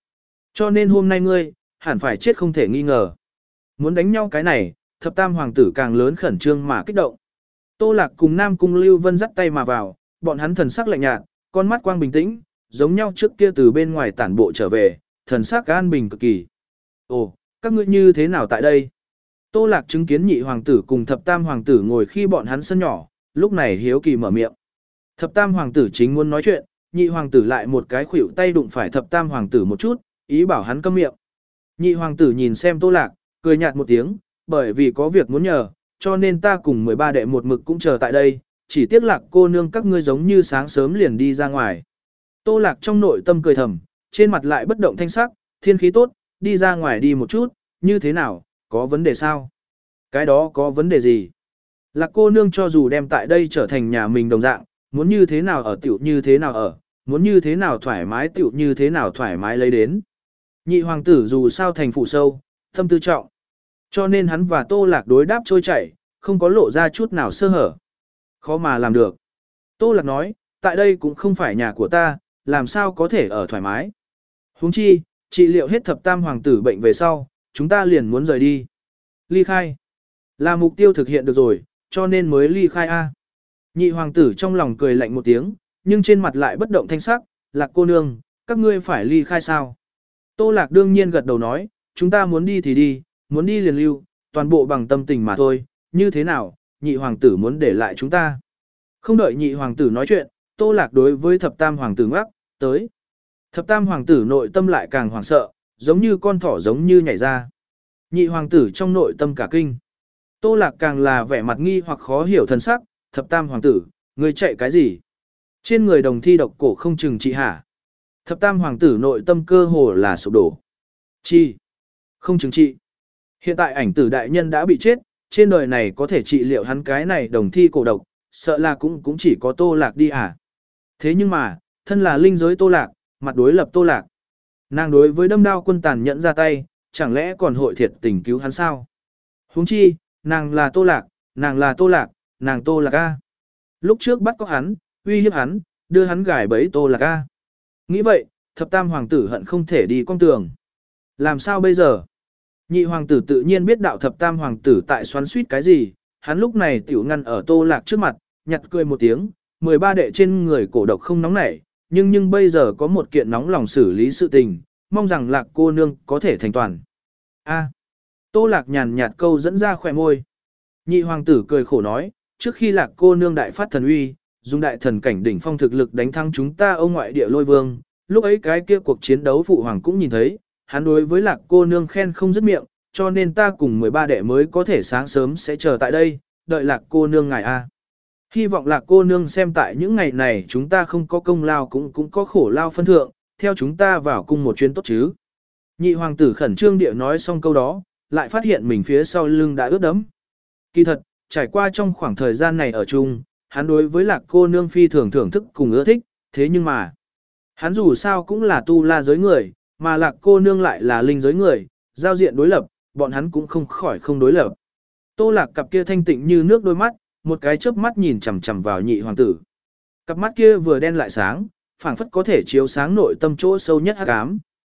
Cho nên hôm nay ngươi, hẳn phải chết không thể nghi ngờ. Muốn đánh nhau cái này, thập tam hoàng tử càng lớn khẩn trương mà kích động. Tô Lạc cùng Nam Cung Lưu Vân dắt tay mà vào, bọn hắn thần sắc lạnh nhạt, con mắt quang bình tĩnh, giống nhau trước kia từ bên ngoài tản bộ trở về, thần sắc an bình cực kỳ. Ồ, các ngươi như thế nào tại đây? Tô Lạc chứng kiến nhị hoàng tử cùng thập tam hoàng tử ngồi khi bọn hắn sân nhỏ, lúc này hiếu kỳ mở miệng. Thập tam hoàng tử chính muốn nói chuyện, nhị hoàng tử lại một cái khuỷu tay đụng phải thập tam hoàng tử một chút, ý bảo hắn câm miệng. Nhị hoàng tử nhìn xem Tô Lạc, cười nhạt một tiếng, bởi vì có việc muốn nhờ, cho nên ta cùng mười ba đệ một mực cũng chờ tại đây, chỉ tiếc Lạc cô nương các ngươi giống như sáng sớm liền đi ra ngoài. Tô Lạc trong nội tâm cười thầm, trên mặt lại bất động thanh sắc, thiên khí tốt, đi ra ngoài đi một chút, như thế nào, có vấn đề sao? Cái đó có vấn đề gì? Lạc cô nương cho dù đem tại đây trở thành nhà mình đồng dạng, muốn như thế nào ở tiểu như thế nào ở, muốn như thế nào thoải mái tiểu như thế nào thoải mái lấy đến. Nhị hoàng tử dù sao thành phụ sâu, tâm tư trọng. Cho nên hắn và Tô Lạc đối đáp trôi chảy, không có lộ ra chút nào sơ hở. Khó mà làm được. Tô Lạc nói, tại đây cũng không phải nhà của ta, làm sao có thể ở thoải mái. Huống chi, trị liệu hết thập tam hoàng tử bệnh về sau, chúng ta liền muốn rời đi. Ly khai. Là mục tiêu thực hiện được rồi, cho nên mới ly khai A. Nhị hoàng tử trong lòng cười lạnh một tiếng, nhưng trên mặt lại bất động thanh sắc, Lạc cô nương, các ngươi phải ly khai sao? Tô Lạc đương nhiên gật đầu nói, chúng ta muốn đi thì đi, muốn đi liền lưu, toàn bộ bằng tâm tình mà thôi, như thế nào, nhị hoàng tử muốn để lại chúng ta. Không đợi nhị hoàng tử nói chuyện, Tô Lạc đối với thập tam hoàng tử ngoắc, tới. Thập tam hoàng tử nội tâm lại càng hoảng sợ, giống như con thỏ giống như nhảy ra. Nhị hoàng tử trong nội tâm cả kinh. Tô Lạc càng là vẻ mặt nghi hoặc khó hiểu thần sắc, thập tam hoàng tử, ngươi chạy cái gì? Trên người đồng thi độc cổ không chừng trị hả? Thập tam hoàng tử nội tâm cơ hồ là sụp đổ. Chi? Không chừng trị. Hiện tại ảnh tử đại nhân đã bị chết, trên đời này có thể trị liệu hắn cái này đồng thi cổ độc, sợ là cũng cũng chỉ có Tô Lạc đi à. Thế nhưng mà, thân là linh giới Tô Lạc, mặt đối lập Tô Lạc. Nàng đối với đâm đao quân tàn nhẫn ra tay, chẳng lẽ còn hội thiệt tình cứu hắn sao? Huống chi, nàng là Tô Lạc, nàng là Tô Lạc, nàng Tô Lạc A. Lúc trước bắt có hắn, uy hiếp hắn, đưa hắn gài bẫy Tô Lạc A. Nghĩ vậy, thập tam hoàng tử hận không thể đi con tường. Làm sao bây giờ? Nhị hoàng tử tự nhiên biết đạo thập tam hoàng tử tại xoắn suýt cái gì, hắn lúc này tiểu ngăn ở Tô Lạc trước mặt, nhặt cười một tiếng, mười ba đệ trên người cổ độc không nóng nảy, nhưng nhưng bây giờ có một kiện nóng lòng xử lý sự tình, mong rằng Lạc cô nương có thể thành toàn. A. Tô Lạc nhàn nhạt câu dẫn ra khỏe môi. Nhị hoàng tử cười khổ nói, trước khi Lạc cô nương đại phát thần uy, dùng đại thần cảnh đỉnh phong thực lực đánh thắng chúng ta ông ngoại địa lôi vương, lúc ấy cái kia cuộc chiến đấu phụ hoàng cũng nhìn thấy, hắn đối với Lạc cô nương khen không dứt miệng, cho nên ta cùng mười ba đệ mới có thể sáng sớm sẽ chờ tại đây, đợi Lạc cô nương ngài a. Hy vọng Lạc cô nương xem tại những ngày này chúng ta không có công lao cũng cũng có khổ lao phân thượng, theo chúng ta vào cung một chuyến tốt chứ. Nhị hoàng tử khẩn trương địa nói xong câu đó, lại phát hiện mình phía sau lưng đã ướt đẫm. Kỳ thật, trải qua trong khoảng thời gian này ở chung, hắn đối với Lạc cô nương phi thường thưởng thức cùng ưa thích, thế nhưng mà, hắn dù sao cũng là tu la giới người, mà Lạc cô nương lại là linh giới người, giao diện đối lập, bọn hắn cũng không khỏi không đối lập. Tô Lạc cặp kia thanh tịnh như nước đôi mắt, một cái chớp mắt nhìn chằm chằm vào nhị hoàng tử. Cặp mắt kia vừa đen lại sáng, phảng phất có thể chiếu sáng nội tâm chỗ sâu nhất hắc ám.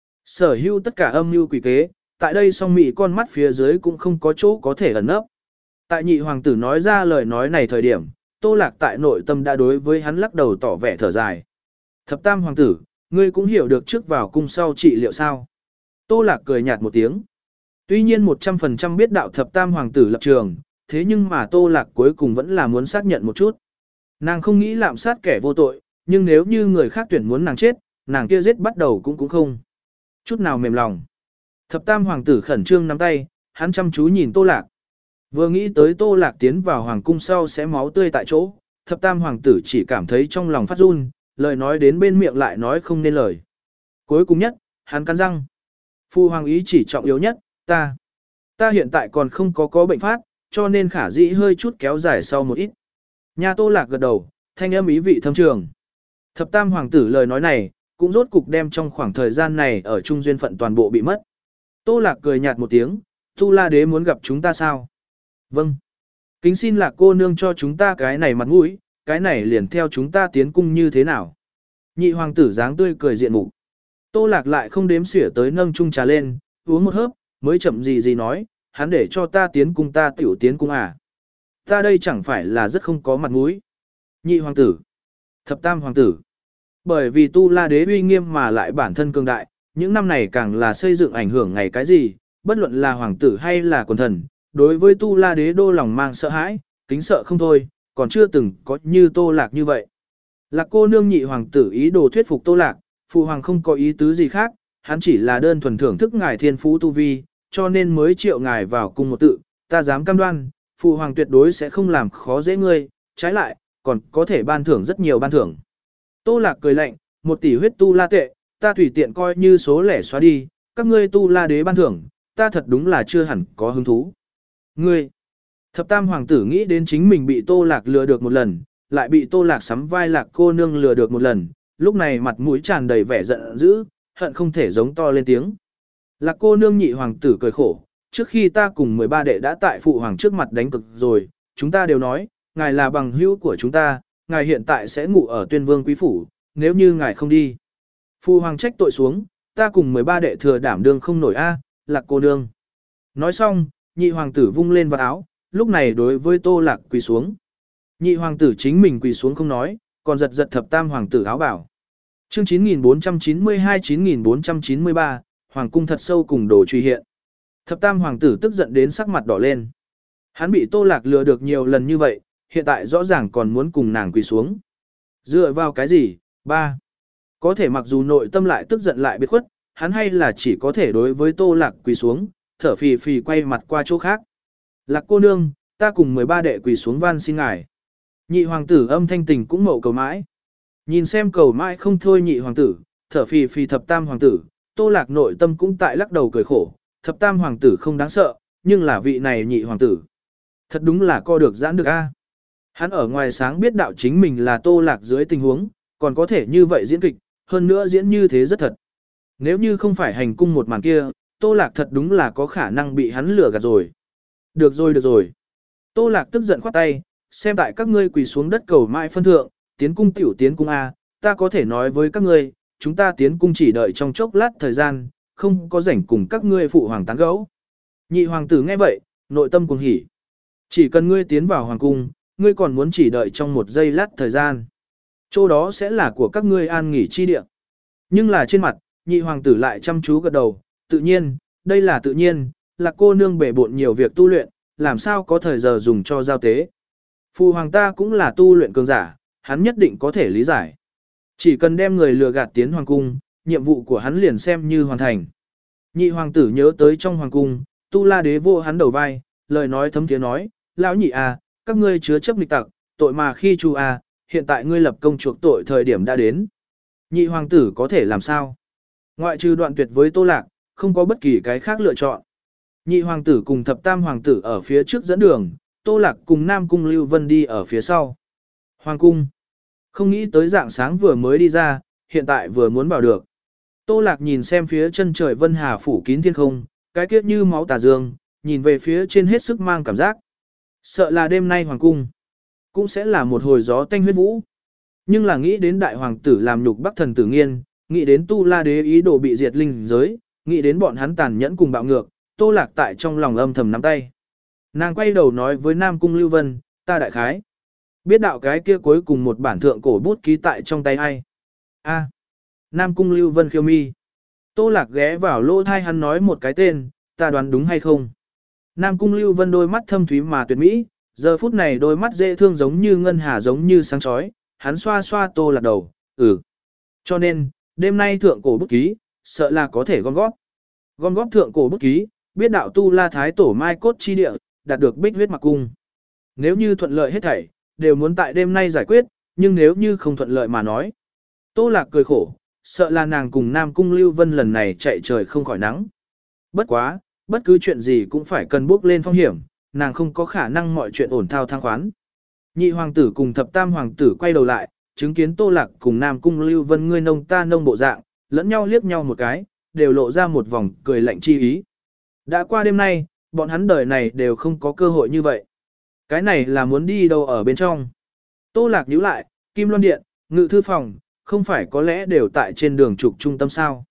Sở hữu tất cả âm mưu quỷ kế, tại đây song mị con mắt phía dưới cũng không có chỗ có thể ẩn nấp. Tại nhị hoàng tử nói ra lời nói này thời điểm, Tô Lạc tại nội tâm đã đối với hắn lắc đầu tỏ vẻ thở dài. Thập tam hoàng tử, ngươi cũng hiểu được trước vào cung sau trị liệu sao? Tô Lạc cười nhạt một tiếng. Tuy nhiên một trăm phần trăm biết đạo thập tam hoàng tử lập trường, thế nhưng mà Tô Lạc cuối cùng vẫn là muốn xác nhận một chút. Nàng không nghĩ lạm sát kẻ vô tội, nhưng nếu như người khác tuyển muốn nàng chết, nàng kia giết bắt đầu cũng cũng không. Chút nào mềm lòng. Thập tam hoàng tử khẩn trương nắm tay, hắn chăm chú nhìn Tô Lạc. Vừa nghĩ tới Tô Lạc tiến vào hoàng cung sau sẽ máu tươi tại chỗ, thập tam hoàng tử chỉ cảm thấy trong lòng phát run, lời nói đến bên miệng lại nói không nên lời. Cuối cùng nhất, hắn cắn răng. Phu hoàng ý chỉ trọng yếu nhất, ta. Ta hiện tại còn không có có bệnh phát, cho nên khả dĩ hơi chút kéo dài sau một ít. Nhà Tô Lạc gật đầu, thanh âm ý vị thâm trường. Thập tam hoàng tử lời nói này, cũng rốt cục đem trong khoảng thời gian này ở trung duyên phận toàn bộ bị mất. Tô Lạc cười nhạt một tiếng, Tu La Đế muốn gặp chúng ta sao? Vâng. Kính xin Lạc cô nương cho chúng ta cái này mặt mũi, cái này liền theo chúng ta tiến cung như thế nào? Nhị hoàng tử dáng tươi cười diện mục. Tô Lạc lại không đếm xỉa tới nâng chung trà lên, uống một hớp, mới chậm gì gì nói, hắn để cho ta tiến cung ta tiểu tiến cung à. Ta đây chẳng phải là rất không có mặt mũi. Nhị hoàng tử, thập tam hoàng tử. Bởi vì Tu La Đế uy nghiêm mà lại bản thân cường đại, những năm này càng là xây dựng ảnh hưởng ngày cái gì, bất luận là hoàng tử hay là quần thần, đối với Tu La Đế đô lòng mang sợ hãi, kính sợ không thôi, còn chưa từng có như Tô Lạc như vậy. Lạc cô nương nhị hoàng tử ý đồ thuyết phục Tô Lạc, phụ hoàng không có ý tứ gì khác, hắn chỉ là đơn thuần thưởng thức ngài thiên phú tu vi, cho nên mới triệu ngài vào cung một tự, ta dám cam đoan, phụ hoàng tuyệt đối sẽ không làm khó dễ ngươi, trái lại, còn có thể ban thưởng rất nhiều ban thưởng. Tô Lạc cười lạnh, một tỷ huyết tu la tệ, ta tùy tiện coi như số lẻ xóa đi, các ngươi Tu La Đế ban thưởng, ta thật đúng là chưa hẳn có hứng thú. Ngươi, thập tam hoàng tử nghĩ đến chính mình bị Tô Lạc lừa được một lần, lại bị Tô Lạc sắm vai Lạc cô nương lừa được một lần, lúc này mặt mũi tràn đầy vẻ giận dữ, hận không thể giống to lên tiếng. Lạc cô nương nhị hoàng tử cười khổ, trước khi ta cùng mười ba đệ đã tại phụ hoàng trước mặt đánh cực rồi, chúng ta đều nói, ngài là bằng hữu của chúng ta, ngài hiện tại sẽ ngủ ở Tuyên Vương quý phủ, nếu như ngài không đi. Phụ hoàng trách tội xuống, ta cùng mười ba đệ thừa đảm đương không nổi a, Lạc cô nương. Nói xong, nhị hoàng tử vung lên vào áo, lúc này đối với Tô Lạc quỳ xuống. Nhị hoàng tử chính mình quỳ xuống không nói, còn giật giật thập tam hoàng tử áo bảo. Chương chín nghìn bốn trăm chín mươi hai chín nghìn bốn trăm chín mươi ba, hoàng cung thật sâu cùng đồ truy hiện. Thập tam hoàng tử tức giận đến sắc mặt đỏ lên. Hắn bị Tô Lạc lừa được nhiều lần như vậy, hiện tại rõ ràng còn muốn cùng nàng quỳ xuống. Dựa vào cái gì? Ba. Có thể mặc dù nội tâm lại tức giận lại biệt khuất, hắn hay là chỉ có thể đối với Tô Lạc quỳ xuống, thở phì phì quay mặt qua chỗ khác. Lạc cô nương, ta cùng mười ba đệ quỳ xuống van xin ngài. Nhị hoàng tử âm thanh tình cũng mậu cầu mãi. Nhìn xem cầu mãi không thôi nhị hoàng tử, thở phì phì thập tam hoàng tử, Tô Lạc nội tâm cũng tại lắc đầu cười khổ, thập tam hoàng tử không đáng sợ, nhưng là vị này nhị hoàng tử. Thật đúng là co được giãn được a. Hắn ở ngoài sáng biết đạo chính mình là Tô Lạc dưới tình huống, còn có thể như vậy diễn kịch, hơn nữa diễn như thế rất thật. Nếu như không phải hành cung một màn kia, Tô Lạc thật đúng là có khả năng bị hắn lừa gạt rồi. Được rồi được rồi. Tô Lạc tức giận khoát tay, xem tại các ngươi quỳ xuống đất cầu mãi phân thượng, tiến cung tiểu tiến cung A, ta có thể nói với các ngươi, chúng ta tiến cung chỉ đợi trong chốc lát thời gian, không có rảnh cùng các ngươi phụ hoàng tán gẫu. Nhị hoàng tử nghe vậy, nội tâm cuồng hỉ. Chỉ cần ngươi tiến vào hoàng cung, ngươi còn muốn chỉ đợi trong một giây lát thời gian. Chỗ đó sẽ là của các ngươi an nghỉ chi địa. Nhưng là trên mặt, nhị hoàng tử lại chăm chú gật đầu, tự nhiên, đây là tự nhiên, là cô nương bể bộn nhiều việc tu luyện, làm sao có thời giờ dùng cho giao tế. Phụ hoàng ta cũng là tu luyện cường giả, hắn nhất định có thể lý giải. Chỉ cần đem người lừa gạt tiến hoàng cung, nhiệm vụ của hắn liền xem như hoàn thành. Nhị hoàng tử nhớ tới trong hoàng cung, Tu La Đế vô hắn đầu vai, lời nói thấm tiếng nói, lão nhị à, các ngươi chứa chấp nghịch tặc, tội mà khi chu à, hiện tại ngươi lập công chuộc tội thời điểm đã đến. Nhị hoàng tử có thể làm sao? Ngoại trừ đoạn tuyệt với Tô Lạc, không có bất kỳ cái khác lựa chọn. Nhị hoàng tử cùng thập tam hoàng tử ở phía trước dẫn đường, Tô Lạc cùng Nam Cung Lưu Vân đi ở phía sau. Hoàng cung. Không nghĩ tới dạng sáng vừa mới đi ra, hiện tại vừa muốn vào được. Tô Lạc nhìn xem phía chân trời vân hà phủ kín thiên không, cái kiết như máu tà dương, nhìn về phía trên hết sức mang cảm giác. Sợ là đêm nay hoàng cung cũng sẽ là một hồi gió tanh huyết vũ. Nhưng là nghĩ đến đại hoàng tử làm nhục Bắc thần tử nghiên, nghĩ đến Tu La Đế ý đồ bị diệt linh giới, nghĩ đến bọn hắn tàn nhẫn cùng bạo ngược, Tô Lạc tại trong lòng âm thầm nắm tay. Nàng quay đầu nói với Nam Cung Lưu Vân, ta đại khái biết đạo cái kia cuối cùng một bản thượng cổ bút ký tại trong tay ai. A. Nam Cung Lưu Vân khiêu mi. Tô Lạc ghé vào lỗ thai hắn nói một cái tên, ta đoán đúng hay không. Nam Cung Lưu Vân đôi mắt thâm thúy mà tuyệt mỹ, giờ phút này đôi mắt dễ thương giống như ngân hà giống như sáng chói, hắn xoa xoa Tô Lạc đầu, ừ. Cho nên, đêm nay thượng cổ bút ký, sợ là có thể gom góp. Gom góp thượng cổ bút ký, biết đạo Tu La Thái Tổ Mai Cốt chi địa, đạt được Bích Huyết Mặc Cung. Nếu như thuận lợi hết thảy, đều muốn tại đêm nay giải quyết, nhưng nếu như không thuận lợi mà nói. Tô Lạc cười khổ, sợ là nàng cùng Nam Cung Lưu Vân lần này chạy trời không khỏi nắng. Bất quá, bất cứ chuyện gì cũng phải cần bước lên phong hiểm, nàng không có khả năng mọi chuyện ổn thao thang khoán. Nhị hoàng tử cùng thập tam hoàng tử quay đầu lại, chứng kiến Tô Lạc cùng Nam Cung Lưu Vân ngươi nông ta nông bộ dạng, lẫn nhau liếc nhau một cái, đều lộ ra một vòng cười lạnh chi ý. Đã qua đêm nay, bọn hắn đời này đều không có cơ hội như vậy. Cái này là muốn đi đâu ở bên trong. Tô Lạc nhíu lại, Kim Loan Điện, Ngự Thư Phòng, không phải có lẽ đều tại trên đường trục trung tâm sao.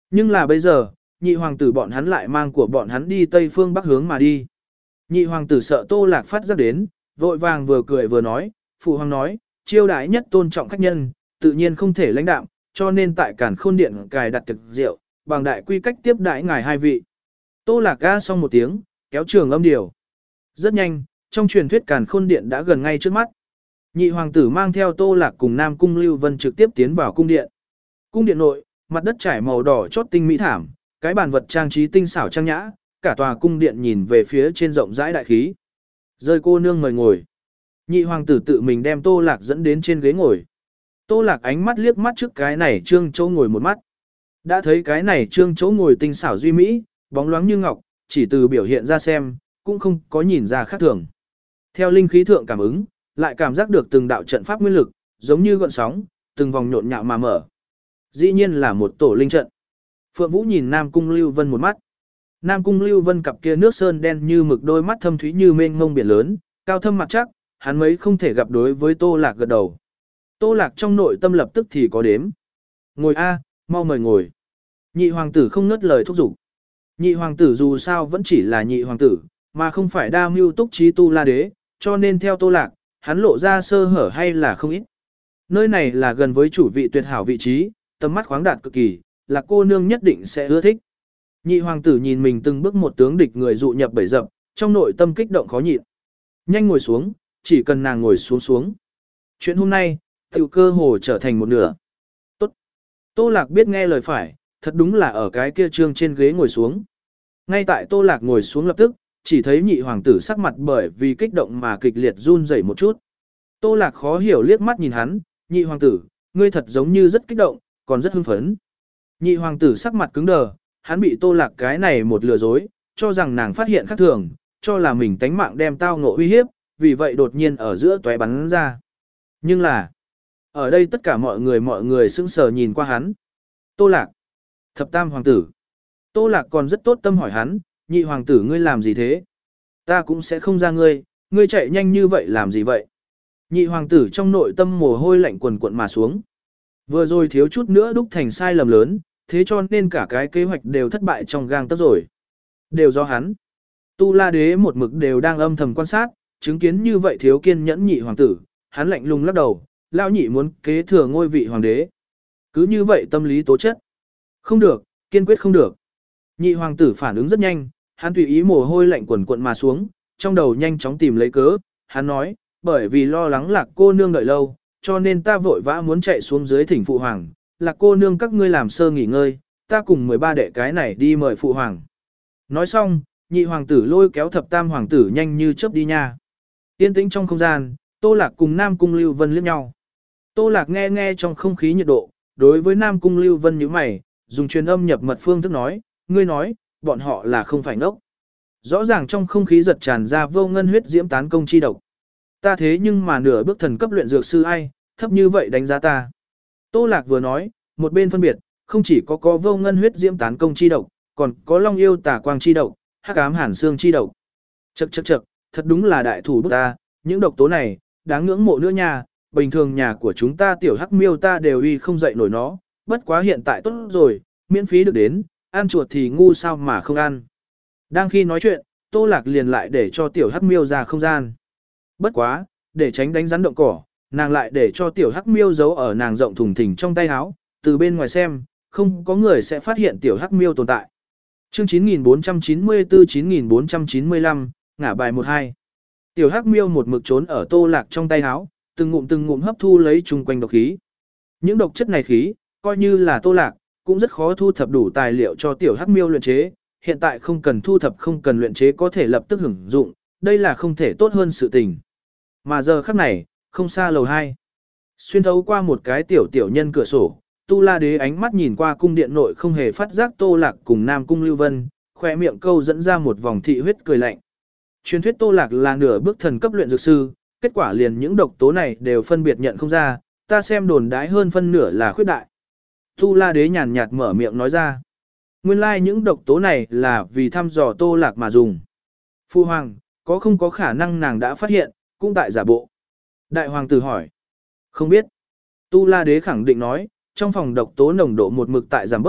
Nhưng là bây giờ, nhị hoàng tử bọn hắn lại mang của bọn hắn đi tây phương bắc hướng mà đi. Nhị hoàng tử sợ Tô Lạc phát giác đến, vội vàng vừa cười vừa nói, phụ hoàng nói, chiêu đãi nhất tôn trọng khách nhân, tự nhiên không thể lãnh đạm, cho nên tại Càn Khôn Điện cài đặt thực rượu, bằng đại quy cách tiếp đãi ngài hai vị. Tô Lạc ga xong một tiếng, kéo trường âm điều. Rất nhanh, trong truyền thuyết Càn Khôn Điện đã gần ngay trước mắt. Nhị hoàng tử mang theo Tô Lạc cùng Nam Cung Lưu Vân trực tiếp tiến vào cung điện. Cung điện nội, mặt đất trải màu đỏ chót tinh mỹ thảm, cái bàn vật trang trí tinh xảo trang nhã, cả tòa cung điện nhìn về phía trên rộng rãi đại khí. Rơi cô nương mời ngồi. Nhị hoàng tử tự mình đem Tô Lạc dẫn đến trên ghế ngồi. Tô Lạc ánh mắt liếc mắt trước cái này trương chỗ ngồi một mắt. Đã thấy cái này trương chỗ ngồi tinh xảo duy mỹ, bóng loáng như ngọc, chỉ từ biểu hiện ra xem, cũng không có nhìn ra khác thường. Theo linh khí thượng cảm ứng, lại cảm giác được từng đạo trận pháp nguyên lực, giống như gợn sóng, từng vòng nhộn nhạo mà mở. Dĩ nhiên là một tổ linh trận. Phượng Vũ nhìn Nam Cung Lưu Vân một mắt. Nam Cung Lưu Vân cặp kia nước sơn đen như mực, đôi mắt thâm thúy như mênh mông biển lớn, cao thâm mặt chắc, hắn mấy không thể gặp đối với Tô Lạc gật đầu. Tô Lạc trong nội tâm lập tức thì có đếm. Ngồi a, mau mời ngồi. Nhị hoàng tử không ngớt lời thúc giục. Nhị hoàng tử dù sao vẫn chỉ là nhị hoàng tử, mà không phải đa mưu túc trí tu la đế, cho nên theo Tô Lạc, hắn lộ ra sơ hở hay là không ít. Nơi này là gần với chủ vị tuyệt hảo vị trí, tầm mắt khoáng đạt cực kỳ, là cô nương nhất định sẽ ưa thích. Nhị hoàng tử nhìn mình từng bước một tướng địch người dụ nhập bẫy dập, trong nội tâm kích động khó nhịn. Nhanh ngồi xuống, chỉ cần nàng ngồi xuống xuống. Chuyện hôm nay, tiểu cơ hồ trở thành một nửa. Tốt. Tô Lạc biết nghe lời phải, thật đúng là ở cái kia trương trên ghế ngồi xuống. Ngay tại Tô Lạc ngồi xuống lập tức, chỉ thấy nhị hoàng tử sắc mặt bởi vì kích động mà kịch liệt run rẩy một chút. Tô Lạc khó hiểu liếc mắt nhìn hắn, nhị hoàng tử, ngươi thật giống như rất kích động, còn rất hưng phấn. Nhị hoàng tử sắc mặt cứng đờ, hắn bị Tô Lạc cái này một lừa dối, cho rằng nàng phát hiện khác thường, cho là mình tánh mạng đem tao ngộ uy hiếp, vì vậy đột nhiên ở giữa tóe bắn ra. Nhưng là, ở đây tất cả mọi người mọi người sững sờ nhìn qua hắn. Tô Lạc, thập tam hoàng tử. Tô Lạc còn rất tốt tâm hỏi hắn, nhị hoàng tử ngươi làm gì thế? Ta cũng sẽ không ra ngươi, ngươi chạy nhanh như vậy làm gì vậy? Nhị hoàng tử trong nội tâm mồ hôi lạnh quần quận mà xuống. Vừa rồi thiếu chút nữa đúc thành sai lầm lớn, thế cho nên cả cái kế hoạch đều thất bại trong gang tấc rồi. Đều do hắn. Tu La Đế một mực đều đang âm thầm quan sát, chứng kiến như vậy thiếu kiên nhẫn nhị hoàng tử, hắn lạnh lùng lắc đầu, lão nhị muốn kế thừa ngôi vị hoàng đế. Cứ như vậy tâm lý tố chất. Không được, kiên quyết không được. Nhị hoàng tử phản ứng rất nhanh, hắn tùy ý mồ hôi lạnh quần quận mà xuống, trong đầu nhanh chóng tìm lấy cớ, hắn nói, bởi vì lo lắng Lạc cô nương đợi lâu, cho nên ta vội vã muốn chạy xuống dưới thỉnh phụ hoàng, Lạc cô nương các ngươi làm sơ nghỉ ngơi, ta cùng mười ba đệ cái này đi mời phụ hoàng. Nói xong, nhị hoàng tử lôi kéo thập tam hoàng tử nhanh như chớp đi nha. Yên tĩnh trong không gian, Tô Lạc cùng Nam Cung Lưu Vân liếc nhau. Tô Lạc nghe nghe trong không khí nhiệt độ, đối với Nam Cung Lưu Vân nhíu mày, dùng truyền âm nhập mật phương thức nói, ngươi nói, bọn họ là không phải ngốc. Rõ ràng trong không khí giật tràn ra vô ngân huyết diễm tán công chi độc. Ta thế nhưng mà nửa bước thần cấp luyện dược sư ai, thấp như vậy đánh giá ta. Tô Lạc vừa nói, một bên phân biệt, không chỉ có có vô ngân huyết diễm tán công chi độc, còn có long yêu tà quang chi độc, hắc ám hàn xương chi độc. Chậc chậc chậc, thật đúng là đại thủ bút ta, những độc tố này, đáng ngưỡng mộ nữa nha, bình thường nhà của chúng ta tiểu hắc miêu ta đều uy không dậy nổi nó, bất quá hiện tại tốt rồi, miễn phí được đến, ăn chuột thì ngu sao mà không ăn. Đang khi nói chuyện, Tô Lạc liền lại để cho tiểu hắc miêu ra không gian. Bất quá, để tránh đánh rắn động cỏ, nàng lại để cho tiểu hắc miêu giấu ở nàng rộng thùng thình trong tay áo, từ bên ngoài xem, không có người sẽ phát hiện tiểu hắc miêu tồn tại. Chương chín nghìn bốn trăm chín mươi tư chín nghìn bốn trăm chín mươi lăm, ngả bài một hai. Tiểu hắc miêu một mực trốn ở Tô Lạc trong tay áo, từng ngụm từng ngụm hấp thu lấy chung quanh độc khí. Những độc chất này khí, coi như là Tô Lạc, cũng rất khó thu thập đủ tài liệu cho tiểu hắc miêu luyện chế, hiện tại không cần thu thập không cần luyện chế có thể lập tức hưởng dụng, đây là không thể tốt hơn sự tình. Mà giờ khắc này, không xa lầu hai. Xuyên thấu qua một cái tiểu tiểu nhân cửa sổ, Tu La Đế ánh mắt nhìn qua cung điện nội không hề phát giác Tô Lạc cùng Nam Cung Lưu Vân, khỏe miệng câu dẫn ra một vòng thị huyết cười lạnh. Truyền thuyết Tô Lạc là nửa bước thần cấp luyện dược sư, kết quả liền những độc tố này đều phân biệt nhận không ra, ta xem đồn đái hơn phân nửa là khuyết đại. Tu La Đế nhàn nhạt mở miệng nói ra. Nguyên lai like những độc tố này là vì thăm dò Tô Lạc mà dùng. Phu Hoàng, có không có khả năng nàng đã phát hiện, cũng tại giả bộ. Đại Hoàng tử hỏi. Không biết. Tu La Đế khẳng định nói, trong phòng độc tố nồng độ một mực tại giảm bớt,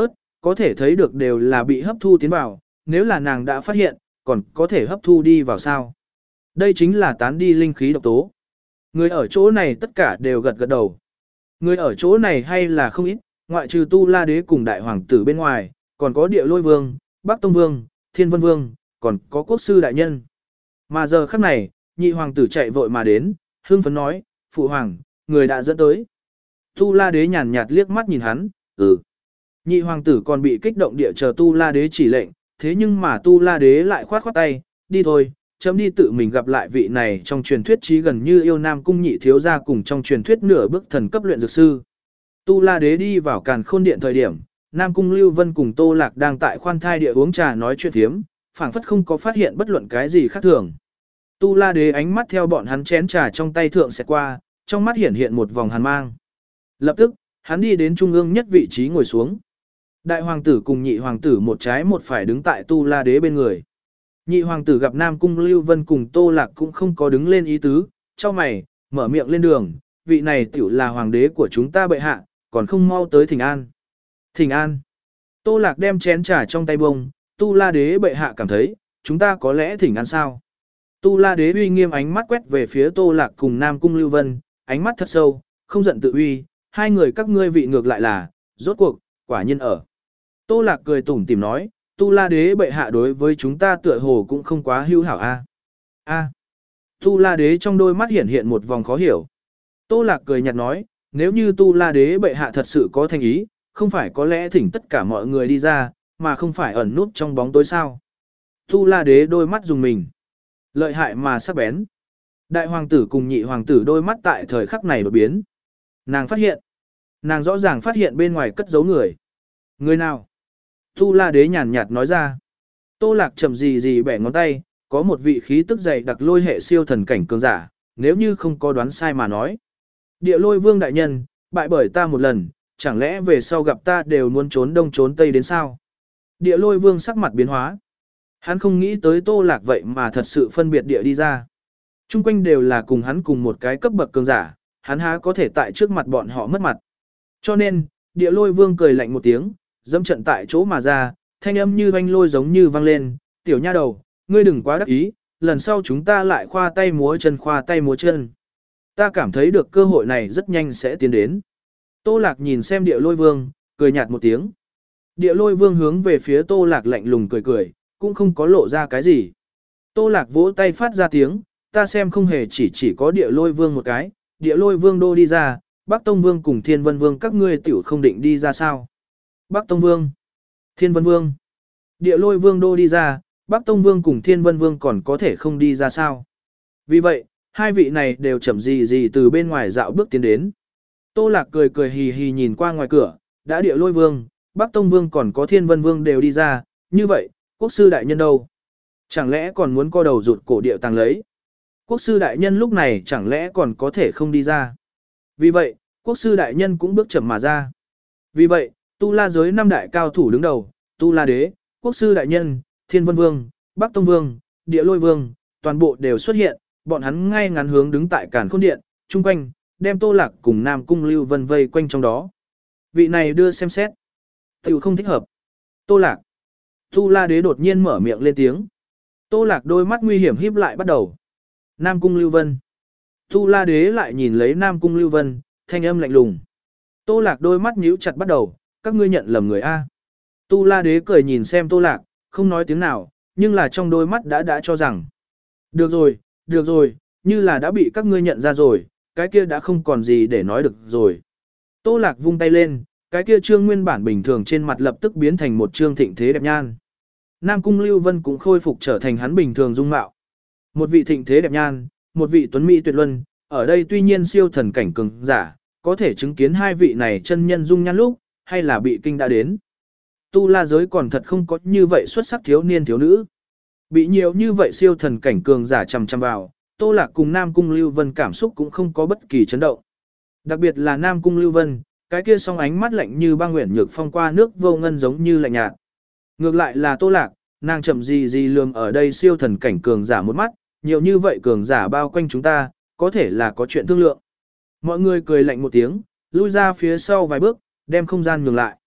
có thể thấy được đều là bị hấp thu tiến vào, nếu là nàng đã phát hiện, còn có thể hấp thu đi vào sao. Đây chính là tán đi linh khí độc tố. Người ở chỗ này tất cả đều gật gật đầu. Người ở chỗ này hay là không ít, ngoại trừ Tu La Đế cùng Đại Hoàng tử bên ngoài, còn có Địa Lôi Vương, Bắc Tông Vương, Thiên Vân Vương, còn có Quốc sư đại nhân. Mà giờ khắc này, nhị hoàng tử chạy vội mà đến, hưng phấn nói, Phụ hoàng, người đã dẫn tới. Tu La Đế nhàn nhạt liếc mắt nhìn hắn, ừ. Nhị hoàng tử còn bị kích động địa chờ Tu La Đế chỉ lệnh, thế nhưng mà Tu La Đế lại khoát khoát tay, đi thôi, chấm đi tự mình gặp lại vị này trong truyền thuyết chí gần như yêu Nam cung nhị thiếu gia cùng trong truyền thuyết nửa bước thần cấp luyện dược sư. Tu La Đế đi vào Càn Khôn Điện thời điểm, Nam cung Lưu Vân cùng Tô Lạc đang tại khoan thai địa uống trà nói chuyện thiếm, phảng phất không có phát hiện bất luận cái gì khác thường. Tu La Đế ánh mắt theo bọn hắn chén trà trong tay thượng sẽ qua, trong mắt hiện hiện một vòng hàn mang. Lập tức, hắn đi đến trung ương nhất vị trí ngồi xuống. Đại hoàng tử cùng nhị hoàng tử một trái một phải đứng tại Tu La Đế bên người. Nhị hoàng tử gặp Nam cung Lưu Vân cùng Tô Lạc cũng không có đứng lên ý tứ, cho mày, mở miệng lên đường, vị này tiểu là hoàng đế của chúng ta bệ hạ, còn không mau tới thỉnh an. Thỉnh an. Tô Lạc đem chén trà trong tay bông, Tu La Đế bệ hạ cảm thấy, chúng ta có lẽ thỉnh an sao. Tu La Đế uy nghiêm ánh mắt quét về phía Tô Lạc cùng Nam cung Lưu Vân, ánh mắt thật sâu, không giận tự uy, hai người các ngươi vị ngược lại là, rốt cuộc, quả nhiên ở. Tô Lạc cười tủm tỉm nói, Tu La Đế bệ hạ đối với chúng ta tựa hồ cũng không quá hữu hảo a. A. Tu La Đế trong đôi mắt hiện hiện một vòng khó hiểu. Tô Lạc cười nhạt nói, nếu như Tu La Đế bệ hạ thật sự có thành ý, không phải có lẽ thỉnh tất cả mọi người đi ra, mà không phải ẩn nút trong bóng tối sao. Tu La Đế đôi mắt dùng mình. Lợi hại mà sắc bén. Đại hoàng tử cùng nhị hoàng tử đôi mắt tại thời khắc này đột biến. Nàng phát hiện. Nàng rõ ràng phát hiện bên ngoài cất giấu người. Người nào? Tu La Đế nhàn nhạt nói ra. Tô Lạc chậm gì gì bẻ ngón tay, có một vị khí tức dày đặc lôi hệ siêu thần cảnh cường giả, nếu như không có đoán sai mà nói. Địa Lôi Vương đại nhân, bại bởi ta một lần, chẳng lẽ về sau gặp ta đều muốn trốn đông trốn tây đến sao? Địa Lôi Vương sắc mặt biến hóa. Hắn không nghĩ tới Tô Lạc vậy mà thật sự phân biệt địa đi ra. Trung quanh đều là cùng hắn cùng một cái cấp bậc cường giả, hắn há có thể tại trước mặt bọn họ mất mặt. Cho nên, Địa Lôi Vương cười lạnh một tiếng, dẫm trận tại chỗ mà ra, thanh âm như oanh lôi giống như vang lên, tiểu nha đầu, ngươi đừng quá đắc ý, lần sau chúng ta lại khoa tay múa chân khoa tay múa chân. Ta cảm thấy được cơ hội này rất nhanh sẽ tiến đến. Tô Lạc nhìn xem Địa Lôi Vương, cười nhạt một tiếng. Địa Lôi Vương hướng về phía Tô Lạc lạnh lùng cười cười, cũng không có lộ ra cái gì. Tô Lạc vỗ tay phát ra tiếng, ta xem không hề chỉ chỉ có Địa Lôi Vương một cái, Địa Lôi Vương đô đi ra, Bắc Tông Vương cùng Thiên Vân Vương các ngươi tiểu không định đi ra sao. Bắc Tông Vương, Thiên Vân Vương, Địa Lôi Vương đô đi ra, Bắc Tông Vương cùng Thiên Vân Vương còn có thể không đi ra sao. Vì vậy, hai vị này đều chậm gì gì từ bên ngoài dạo bước tiến đến. Tô Lạc cười cười hì hì nhìn qua ngoài cửa, đã Địa Lôi Vương, Bắc Tông Vương còn có Thiên Vân Vương đều đi ra, như vậy, quốc sư đại nhân đâu? Chẳng lẽ còn muốn co đầu rụt cổ điệu tàng lấy? Quốc sư đại nhân lúc này chẳng lẽ còn có thể không đi ra? Vì vậy, quốc sư đại nhân cũng bước chậm mà ra. Vì vậy, Tu La giới năm đại cao thủ đứng đầu, Tu La Đế, quốc sư đại nhân, Thiên Vân Vương, Bắc Tông Vương, Địa Lôi Vương, toàn bộ đều xuất hiện, bọn hắn ngay ngắn hướng đứng tại Càn Khôn Điện, chung quanh, đem Tô Lạc cùng Nam cung Lưu Vân vây quanh trong đó. Vị này đưa xem xét. Tiểu không thích hợp. Tô Lạc. Tu La Đế đột nhiên mở miệng lên tiếng. Tô Lạc đôi mắt nguy hiểm híp lại bắt đầu. Nam cung Lưu Vân. Tu La Đế lại nhìn lấy Nam cung Lưu Vân, thanh âm lạnh lùng. Tô Lạc đôi mắt nhíu chặt bắt đầu, các ngươi nhận lầm người A. Tu La Đế cười nhìn xem Tô Lạc, không nói tiếng nào, nhưng là trong đôi mắt đã đã cho rằng. Được rồi, được rồi, như là đã bị các ngươi nhận ra rồi, cái kia đã không còn gì để nói được rồi. Tô Lạc vung tay lên, cái kia trương nguyên bản bình thường trên mặt lập tức biến thành một trương thịnh thế đẹp nhan. Nam cung Lưu Vân cũng khôi phục trở thành hắn bình thường dung mạo. Một vị thịnh thế đẹp nhan, một vị tuấn mỹ tuyệt luân, ở đây tuy nhiên siêu thần cảnh cường giả, có thể chứng kiến hai vị này chân nhân dung nhan lúc, hay là bị kinh đã đến. Tu La giới còn thật không có như vậy xuất sắc thiếu niên thiếu nữ. Bị nhiều như vậy siêu thần cảnh cường giả chằm chằm vào, Tô Lạc cùng Nam cung Lưu Vân cảm xúc cũng không có bất kỳ chấn động. Đặc biệt là Nam cung Lưu Vân, cái kia song ánh mắt lạnh như băng nguyện nhược phong qua nước vô ngân giống như lạnh nhạt. Ngược lại là Tô Lạc, nàng chậm gì gì lườm ở đây siêu thần cảnh cường giả một mắt, nhiều như vậy cường giả bao quanh chúng ta, có thể là có chuyện thương lượng. Mọi người cười lạnh một tiếng, lui ra phía sau vài bước, đem không gian nhường lại.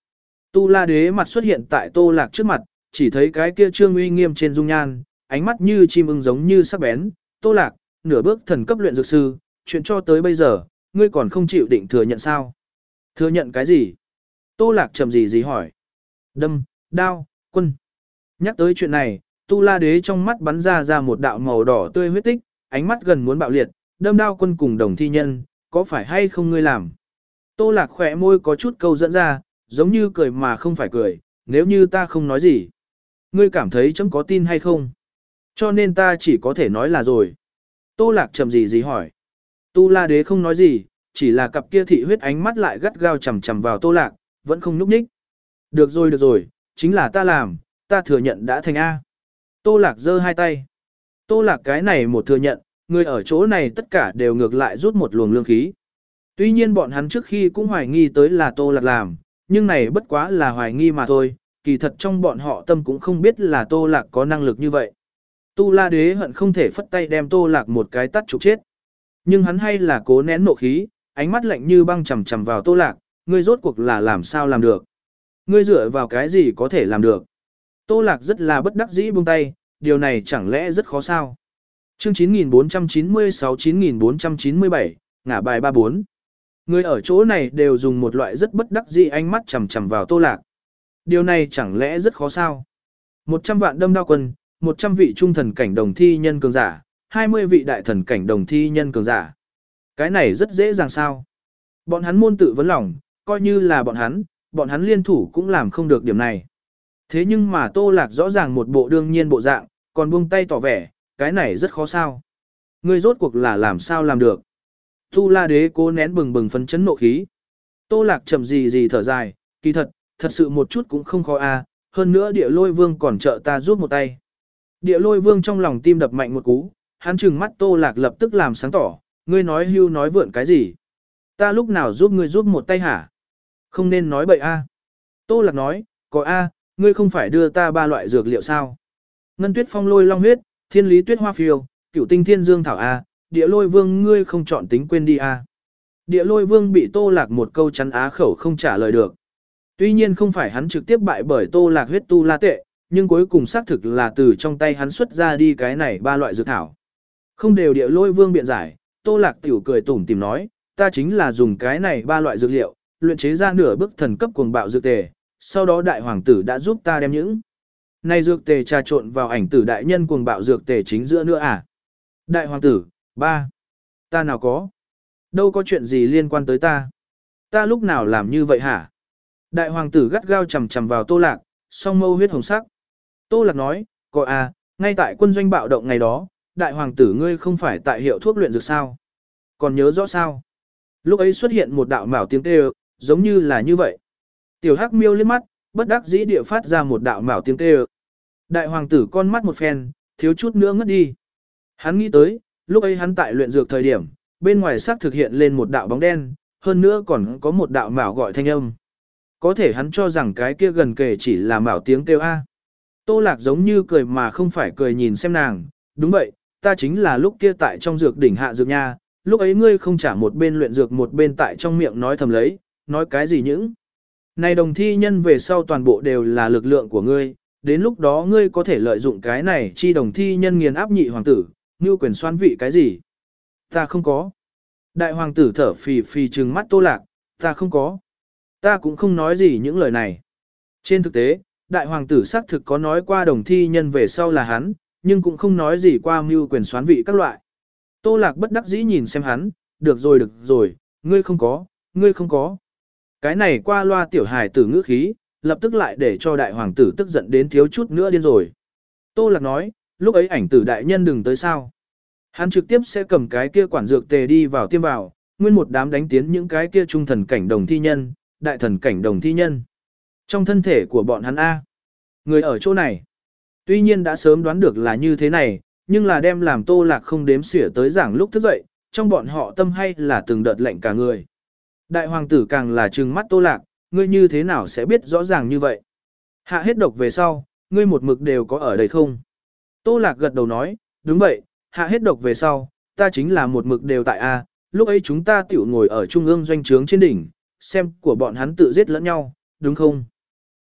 Tu La Đế mặt xuất hiện tại Tô Lạc trước mặt, chỉ thấy cái kia trương uy nghiêm trên dung nhan, ánh mắt như chim ưng giống như sắc bén. Tô Lạc, nửa bước thần cấp luyện dược sư, chuyện cho tới bây giờ, ngươi còn không chịu định thừa nhận sao? Thừa nhận cái gì? Tô Lạc chậm gì gì hỏi. Đâm, đao, quân. Nhắc tới chuyện này, Tu La Đế trong mắt bắn ra ra một đạo màu đỏ tươi huyết tích, ánh mắt gần muốn bạo liệt. Đâm đao quân cùng đồng thi nhân, có phải hay không ngươi làm? Tô Lạc khỏe môi có chút câu dẫn ra, giống như cười mà không phải cười, nếu như ta không nói gì. Ngươi cảm thấy chấm có tin hay không? Cho nên ta chỉ có thể nói là rồi. Tô Lạc chậm gì gì hỏi. Tu La Đế không nói gì, chỉ là cặp kia thị huyết ánh mắt lại gắt gao chằm chằm vào Tô Lạc, vẫn không nhúc nhích. Được rồi được rồi, chính là ta làm, ta thừa nhận đã thành A. Tô Lạc giơ hai tay. Tô Lạc cái này một thừa nhận, người ở chỗ này tất cả đều ngược lại rút một luồng lương khí. Tuy nhiên bọn hắn trước khi cũng hoài nghi tới là Tô Lạc làm, nhưng này bất quá là hoài nghi mà thôi, kỳ thật trong bọn họ tâm cũng không biết là Tô Lạc có năng lực như vậy. Tu La Đế hận không thể phất tay đem Tô Lạc một cái tắt trục chết. Nhưng hắn hay là cố nén nộ khí, ánh mắt lạnh như băng chằm chằm vào Tô Lạc, ngươi rốt cuộc là làm sao làm được? Ngươi dựa vào cái gì có thể làm được? Tô Lạc rất là bất đắc dĩ buông tay, điều này chẳng lẽ rất khó sao? Chương chín nghìn bốn trăm chín mươi sáu chín nghìn bốn trăm chín mươi bảy, ngả bài ba bốn. Người ở chỗ này đều dùng một loại rất bất đắc dĩ ánh mắt chằm chằm vào Tô Lạc. Điều này chẳng lẽ rất khó sao? một trăm vạn đâm đao quân, một trăm vị trung thần cảnh đồng thi nhân cường giả, hai mươi vị đại thần cảnh đồng thi nhân cường giả. Cái này rất dễ dàng sao? Bọn hắn môn tự vấn lòng, coi như là bọn hắn, bọn hắn liên thủ cũng làm không được điểm này. Thế nhưng mà Tô Lạc rõ ràng một bộ đương nhiên bộ dạng, còn buông tay tỏ vẻ, cái này rất khó sao? Ngươi rốt cuộc là làm sao làm được? Tu La Đế cố nén bừng bừng phấn chấn nộ khí. Tô Lạc chậm gì gì thở dài, kỳ thật, thật sự một chút cũng không khó a, hơn nữa Địa Lôi Vương còn trợ ta giúp một tay. Địa Lôi Vương trong lòng tim đập mạnh một cú, hắn trừng mắt Tô Lạc lập tức làm sáng tỏ, ngươi nói hưu nói vượn cái gì? Ta lúc nào giúp ngươi giúp một tay hả? Không nên nói bậy a. Tô Lạc nói, có a, ngươi không phải đưa ta ba loại dược liệu sao? Ngân Tuyết Phong Lôi Long huyết, Thiên Lý Tuyết Hoa phiêu, Cửu Tinh Thiên Dương thảo a, Địa Lôi Vương ngươi không chọn tính quên đi a. Địa Lôi Vương bị Tô Lạc một câu chắn á khẩu không trả lời được. Tuy nhiên không phải hắn trực tiếp bại bởi Tô Lạc huyết tu la tệ, nhưng cuối cùng xác thực là từ trong tay hắn xuất ra đi cái này ba loại dược thảo. Không đều Địa Lôi Vương biện giải, Tô Lạc tiểu cười tủm tìm nói, ta chính là dùng cái này ba loại dược liệu, luyện chế ra nửa bức thần cấp cuồng bạo dược tề, sau đó đại hoàng tử đã giúp ta đem những này dược tề trà trộn vào ảnh tử đại nhân cuồng bạo dược tề chính giữa nữa à. Đại hoàng tử, ba, ta nào có, đâu có chuyện gì liên quan tới ta, ta lúc nào làm như vậy hả? Đại hoàng tử gắt gao chầm chầm vào Tô Lạc, song mâu huyết hồng sắc. Tô Lạc nói, có à, ngay tại quân doanh bạo động ngày đó, đại hoàng tử ngươi không phải tại hiệu thuốc luyện dược sao? Còn nhớ rõ sao? Lúc ấy xuất hiện một đạo mảo tiếng kêu, giống như là như vậy. Tiểu Hắc Miêu liếc mắt, bất đắc dĩ địa phát ra một đạo mảo tiếng kêu. Đại hoàng tử con mắt một phen, thiếu chút nữa ngất đi. Hắn nghĩ tới, lúc ấy hắn tại luyện dược thời điểm, bên ngoài xác thực hiện lên một đạo bóng đen, hơn nữa còn có một đạo mảo gọi thanh âm. Có thể hắn cho rằng cái kia gần kề chỉ là mảo tiếng kêu A. Tô Lạc giống như cười mà không phải cười nhìn xem nàng, đúng vậy, ta chính là lúc kia tại trong dược đỉnh hạ dược nha, lúc ấy ngươi không trả một bên luyện dược một bên tại trong miệng nói thầm lấy, nói cái gì những. Này đồng thi nhân về sau toàn bộ đều là lực lượng của ngươi, đến lúc đó ngươi có thể lợi dụng cái này chi đồng thi nhân nghiền áp nhị hoàng tử, như quyền xoan vị cái gì. Ta không có. Đại hoàng tử thở phì phì trừng mắt Tô Lạc, ta không có. Ta cũng không nói gì những lời này. Trên thực tế, đại hoàng tử xác thực có nói qua đồng thi nhân về sau là hắn, nhưng cũng không nói gì qua mưu quyền xoán vị các loại. Tô Lạc bất đắc dĩ nhìn xem hắn, được rồi được rồi, ngươi không có, ngươi không có. Cái này qua loa tiểu hài tử ngữ khí, lập tức lại để cho đại hoàng tử tức giận đến thiếu chút nữa điên rồi. Tô Lạc nói, lúc ấy ảnh tử đại nhân đừng tới sao. Hắn trực tiếp sẽ cầm cái kia quản dược tề đi vào tiêm vào, nguyên một đám đánh tiến những cái kia trung thần cảnh đồng thi nhân, đại thần cảnh đồng thi nhân. Trong thân thể của bọn hắn A. Người ở chỗ này. Tuy nhiên đã sớm đoán được là như thế này, nhưng là đem làm Tô Lạc không đếm xỉa tới giảng lúc thức dậy, trong bọn họ tâm hay là từng đợt lệnh cả người. Đại hoàng tử càng là trừng mắt Tô Lạc, ngươi như thế nào sẽ biết rõ ràng như vậy? Hạ hết độc về sau, ngươi một mực đều có ở đây không? Tô Lạc gật đầu nói, đúng vậy, hạ hết độc về sau, ta chính là một mực đều tại A, lúc ấy chúng ta tiểu ngồi ở trung ương doanh trướng trên đỉnh, xem của bọn hắn tự giết lẫn nhau, đúng không?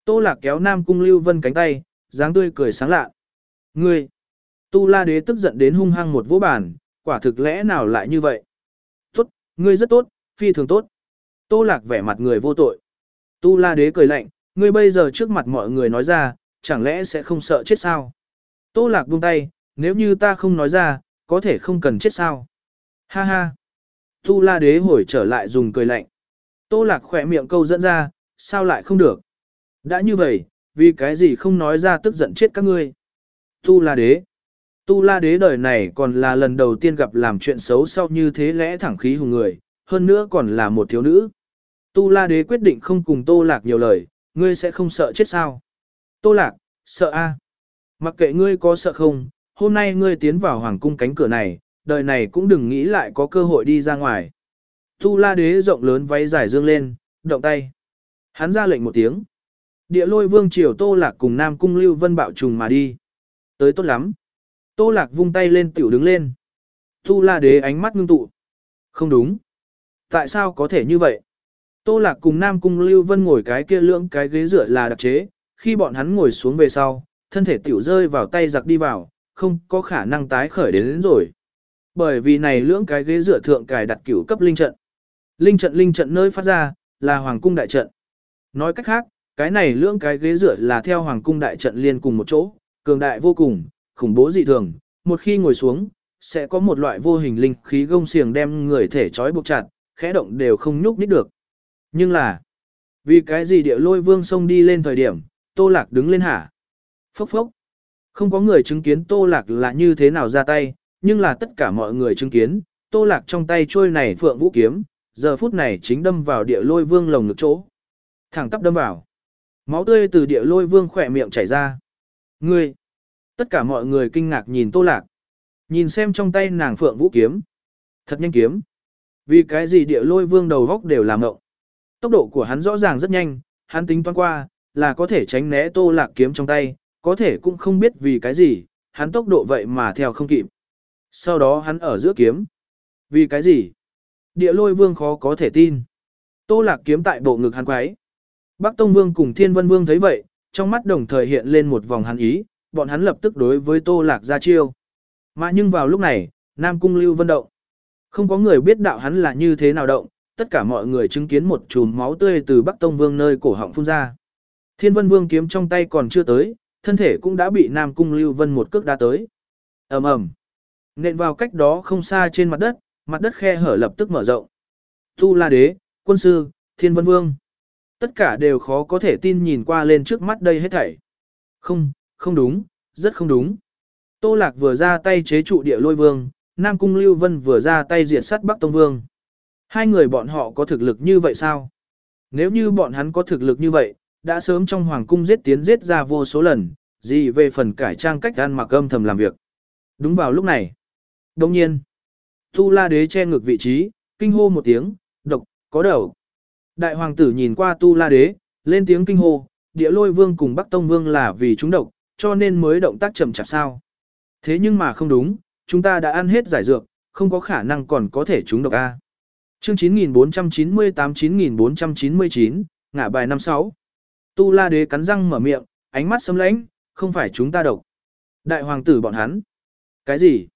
Tô Lạc kéo Nam Cung Lưu Vân cánh tay, dáng tươi cười sáng lạ. Ngươi! Tu La Đế tức giận đến hung hăng một vỗ bàn, quả thực lẽ nào lại như vậy? Tốt, ngươi rất tốt, phi thường tốt. Tô Lạc vẻ mặt người vô tội. Tu La Đế cười lạnh, ngươi bây giờ trước mặt mọi người nói ra, chẳng lẽ sẽ không sợ chết sao? Tô Lạc buông tay, nếu như ta không nói ra, có thể không cần chết sao? Ha ha! Tu La Đế hồi trở lại dùng cười lạnh. Tô Lạc khỏe miệng câu dẫn ra, sao lại không được? Đã như vậy, vì cái gì không nói ra tức giận chết các ngươi? Tu La Đế! Tu La Đế đời này còn là lần đầu tiên gặp làm chuyện xấu sau như thế lẽ thẳng khí hùng người, hơn nữa còn là một thiếu nữ. Tu La Đế quyết định không cùng Tô Lạc nhiều lời, ngươi sẽ không sợ chết sao? Tô Lạc, sợ a? Mặc kệ ngươi có sợ không, hôm nay ngươi tiến vào hoàng cung cánh cửa này, đời này cũng đừng nghĩ lại có cơ hội đi ra ngoài. Tu La Đế rộng lớn váy dài dương lên, động tay. Hắn ra lệnh một tiếng. Địa Lôi Vương triều Tô Lạc cùng Nam Cung Lưu Vân bạo trùng mà đi. Tới tốt lắm. Tô Lạc vung tay lên tiểu đứng lên. Tu La Đế ánh mắt ngưng tụ. Không đúng. Tại sao có thể như vậy? Tô Lạc cùng Nam Cung Lưu Vân ngồi cái kia lưỡng cái ghế dựa là đặc chế, khi bọn hắn ngồi xuống về sau, thân thể tiểu rơi vào tay giặc đi vào, không có khả năng tái khởi đến, đến rồi. Bởi vì này lưỡng cái ghế dựa thượng cài đặt cửu cấp linh trận. Linh trận linh trận nơi phát ra là hoàng cung đại trận. Nói cách khác, cái này lưỡng cái ghế dựa là theo hoàng cung đại trận liên cùng một chỗ, cường đại vô cùng, khủng bố dị thường, một khi ngồi xuống, sẽ có một loại vô hình linh khí gông xiềng đem người thể trói buộc chặt, khẽ động đều không nhúc nhích được. Nhưng là, vì cái gì Địa Lôi Vương xông đi lên thời điểm, Tô Lạc đứng lên hả? Phốc phốc. Không có người chứng kiến Tô Lạc là như thế nào ra tay, nhưng là tất cả mọi người chứng kiến, Tô Lạc trong tay trôi này phượng vũ kiếm, giờ phút này chính đâm vào Địa Lôi Vương lồng ngực chỗ. Thẳng tắp đâm vào. Máu tươi từ Địa Lôi Vương khỏe miệng chảy ra. Ngươi! Tất cả mọi người kinh ngạc nhìn Tô Lạc. Nhìn xem trong tay nàng phượng vũ kiếm. Thật nhanh kiếm. Vì cái gì Địa Lôi Vương đầu góc đều làm ngộng. Tốc độ của hắn rõ ràng rất nhanh, hắn tính toán qua, là có thể tránh né Tô Lạc kiếm trong tay, có thể cũng không biết vì cái gì, hắn tốc độ vậy mà theo không kịp. Sau đó hắn ở giữa kiếm. Vì cái gì? Địa Lôi Vương khó có thể tin. Tô Lạc kiếm tại bộ ngực hắn quái. Bắc Tông Vương cùng Thiên Vân Vương thấy vậy, trong mắt đồng thời hiện lên một vòng hắn ý, bọn hắn lập tức đối với Tô Lạc ra chiêu. Mà nhưng vào lúc này, Nam Cung Lưu Vân động. Không có người biết đạo hắn là như thế nào động, tất cả mọi người chứng kiến một chùm máu tươi từ Bắc Tông Vương nơi cổ họng phun ra. Thiên Vân Vương kiếm trong tay còn chưa tới, thân thể cũng đã bị Nam Cung Lưu Vân một cước đá tới. Ầm ầm. Nện vào cách đó không xa trên mặt đất, mặt đất khe hở lập tức mở rộng. Tu La Đế, Quân Sư, Thiên Vân Vương. Tất cả đều khó có thể tin nhìn qua lên trước mắt đây hết thảy. Không, không đúng, rất không đúng. Tô Lạc vừa ra tay chế trụ Địa Lôi Vương, Nam Cung Lưu Vân vừa ra tay diệt sát Bắc Tông Vương. Hai người bọn họ có thực lực như vậy sao? Nếu như bọn hắn có thực lực như vậy, đã sớm trong hoàng cung giết tiến giết ra vô số lần, gì về phần cải trang cách ăn mặc âm thầm làm việc. Đúng vào lúc này. Đồng nhiên, Tu La Đế che ngược vị trí, kinh hô một tiếng, độc, có đầu. Đại hoàng tử nhìn qua Tu La Đế, lên tiếng kinh hô, Địa Lôi Vương cùng Bắc Tông Vương là vì chúng độc, cho nên mới động tác chậm chạp sao. Thế nhưng mà không đúng, chúng ta đã ăn hết giải dược, không có khả năng còn có thể chúng độc A. Chương chín nghìn bốn trăm chín mươi tám chín nghìn bốn trăm chín mươi chín, ngã bài năm sáu. Tu La Đế cắn răng mở miệng, ánh mắt sấm lãnh, không phải chúng ta độc. Đại hoàng tử bọn hắn. Cái gì?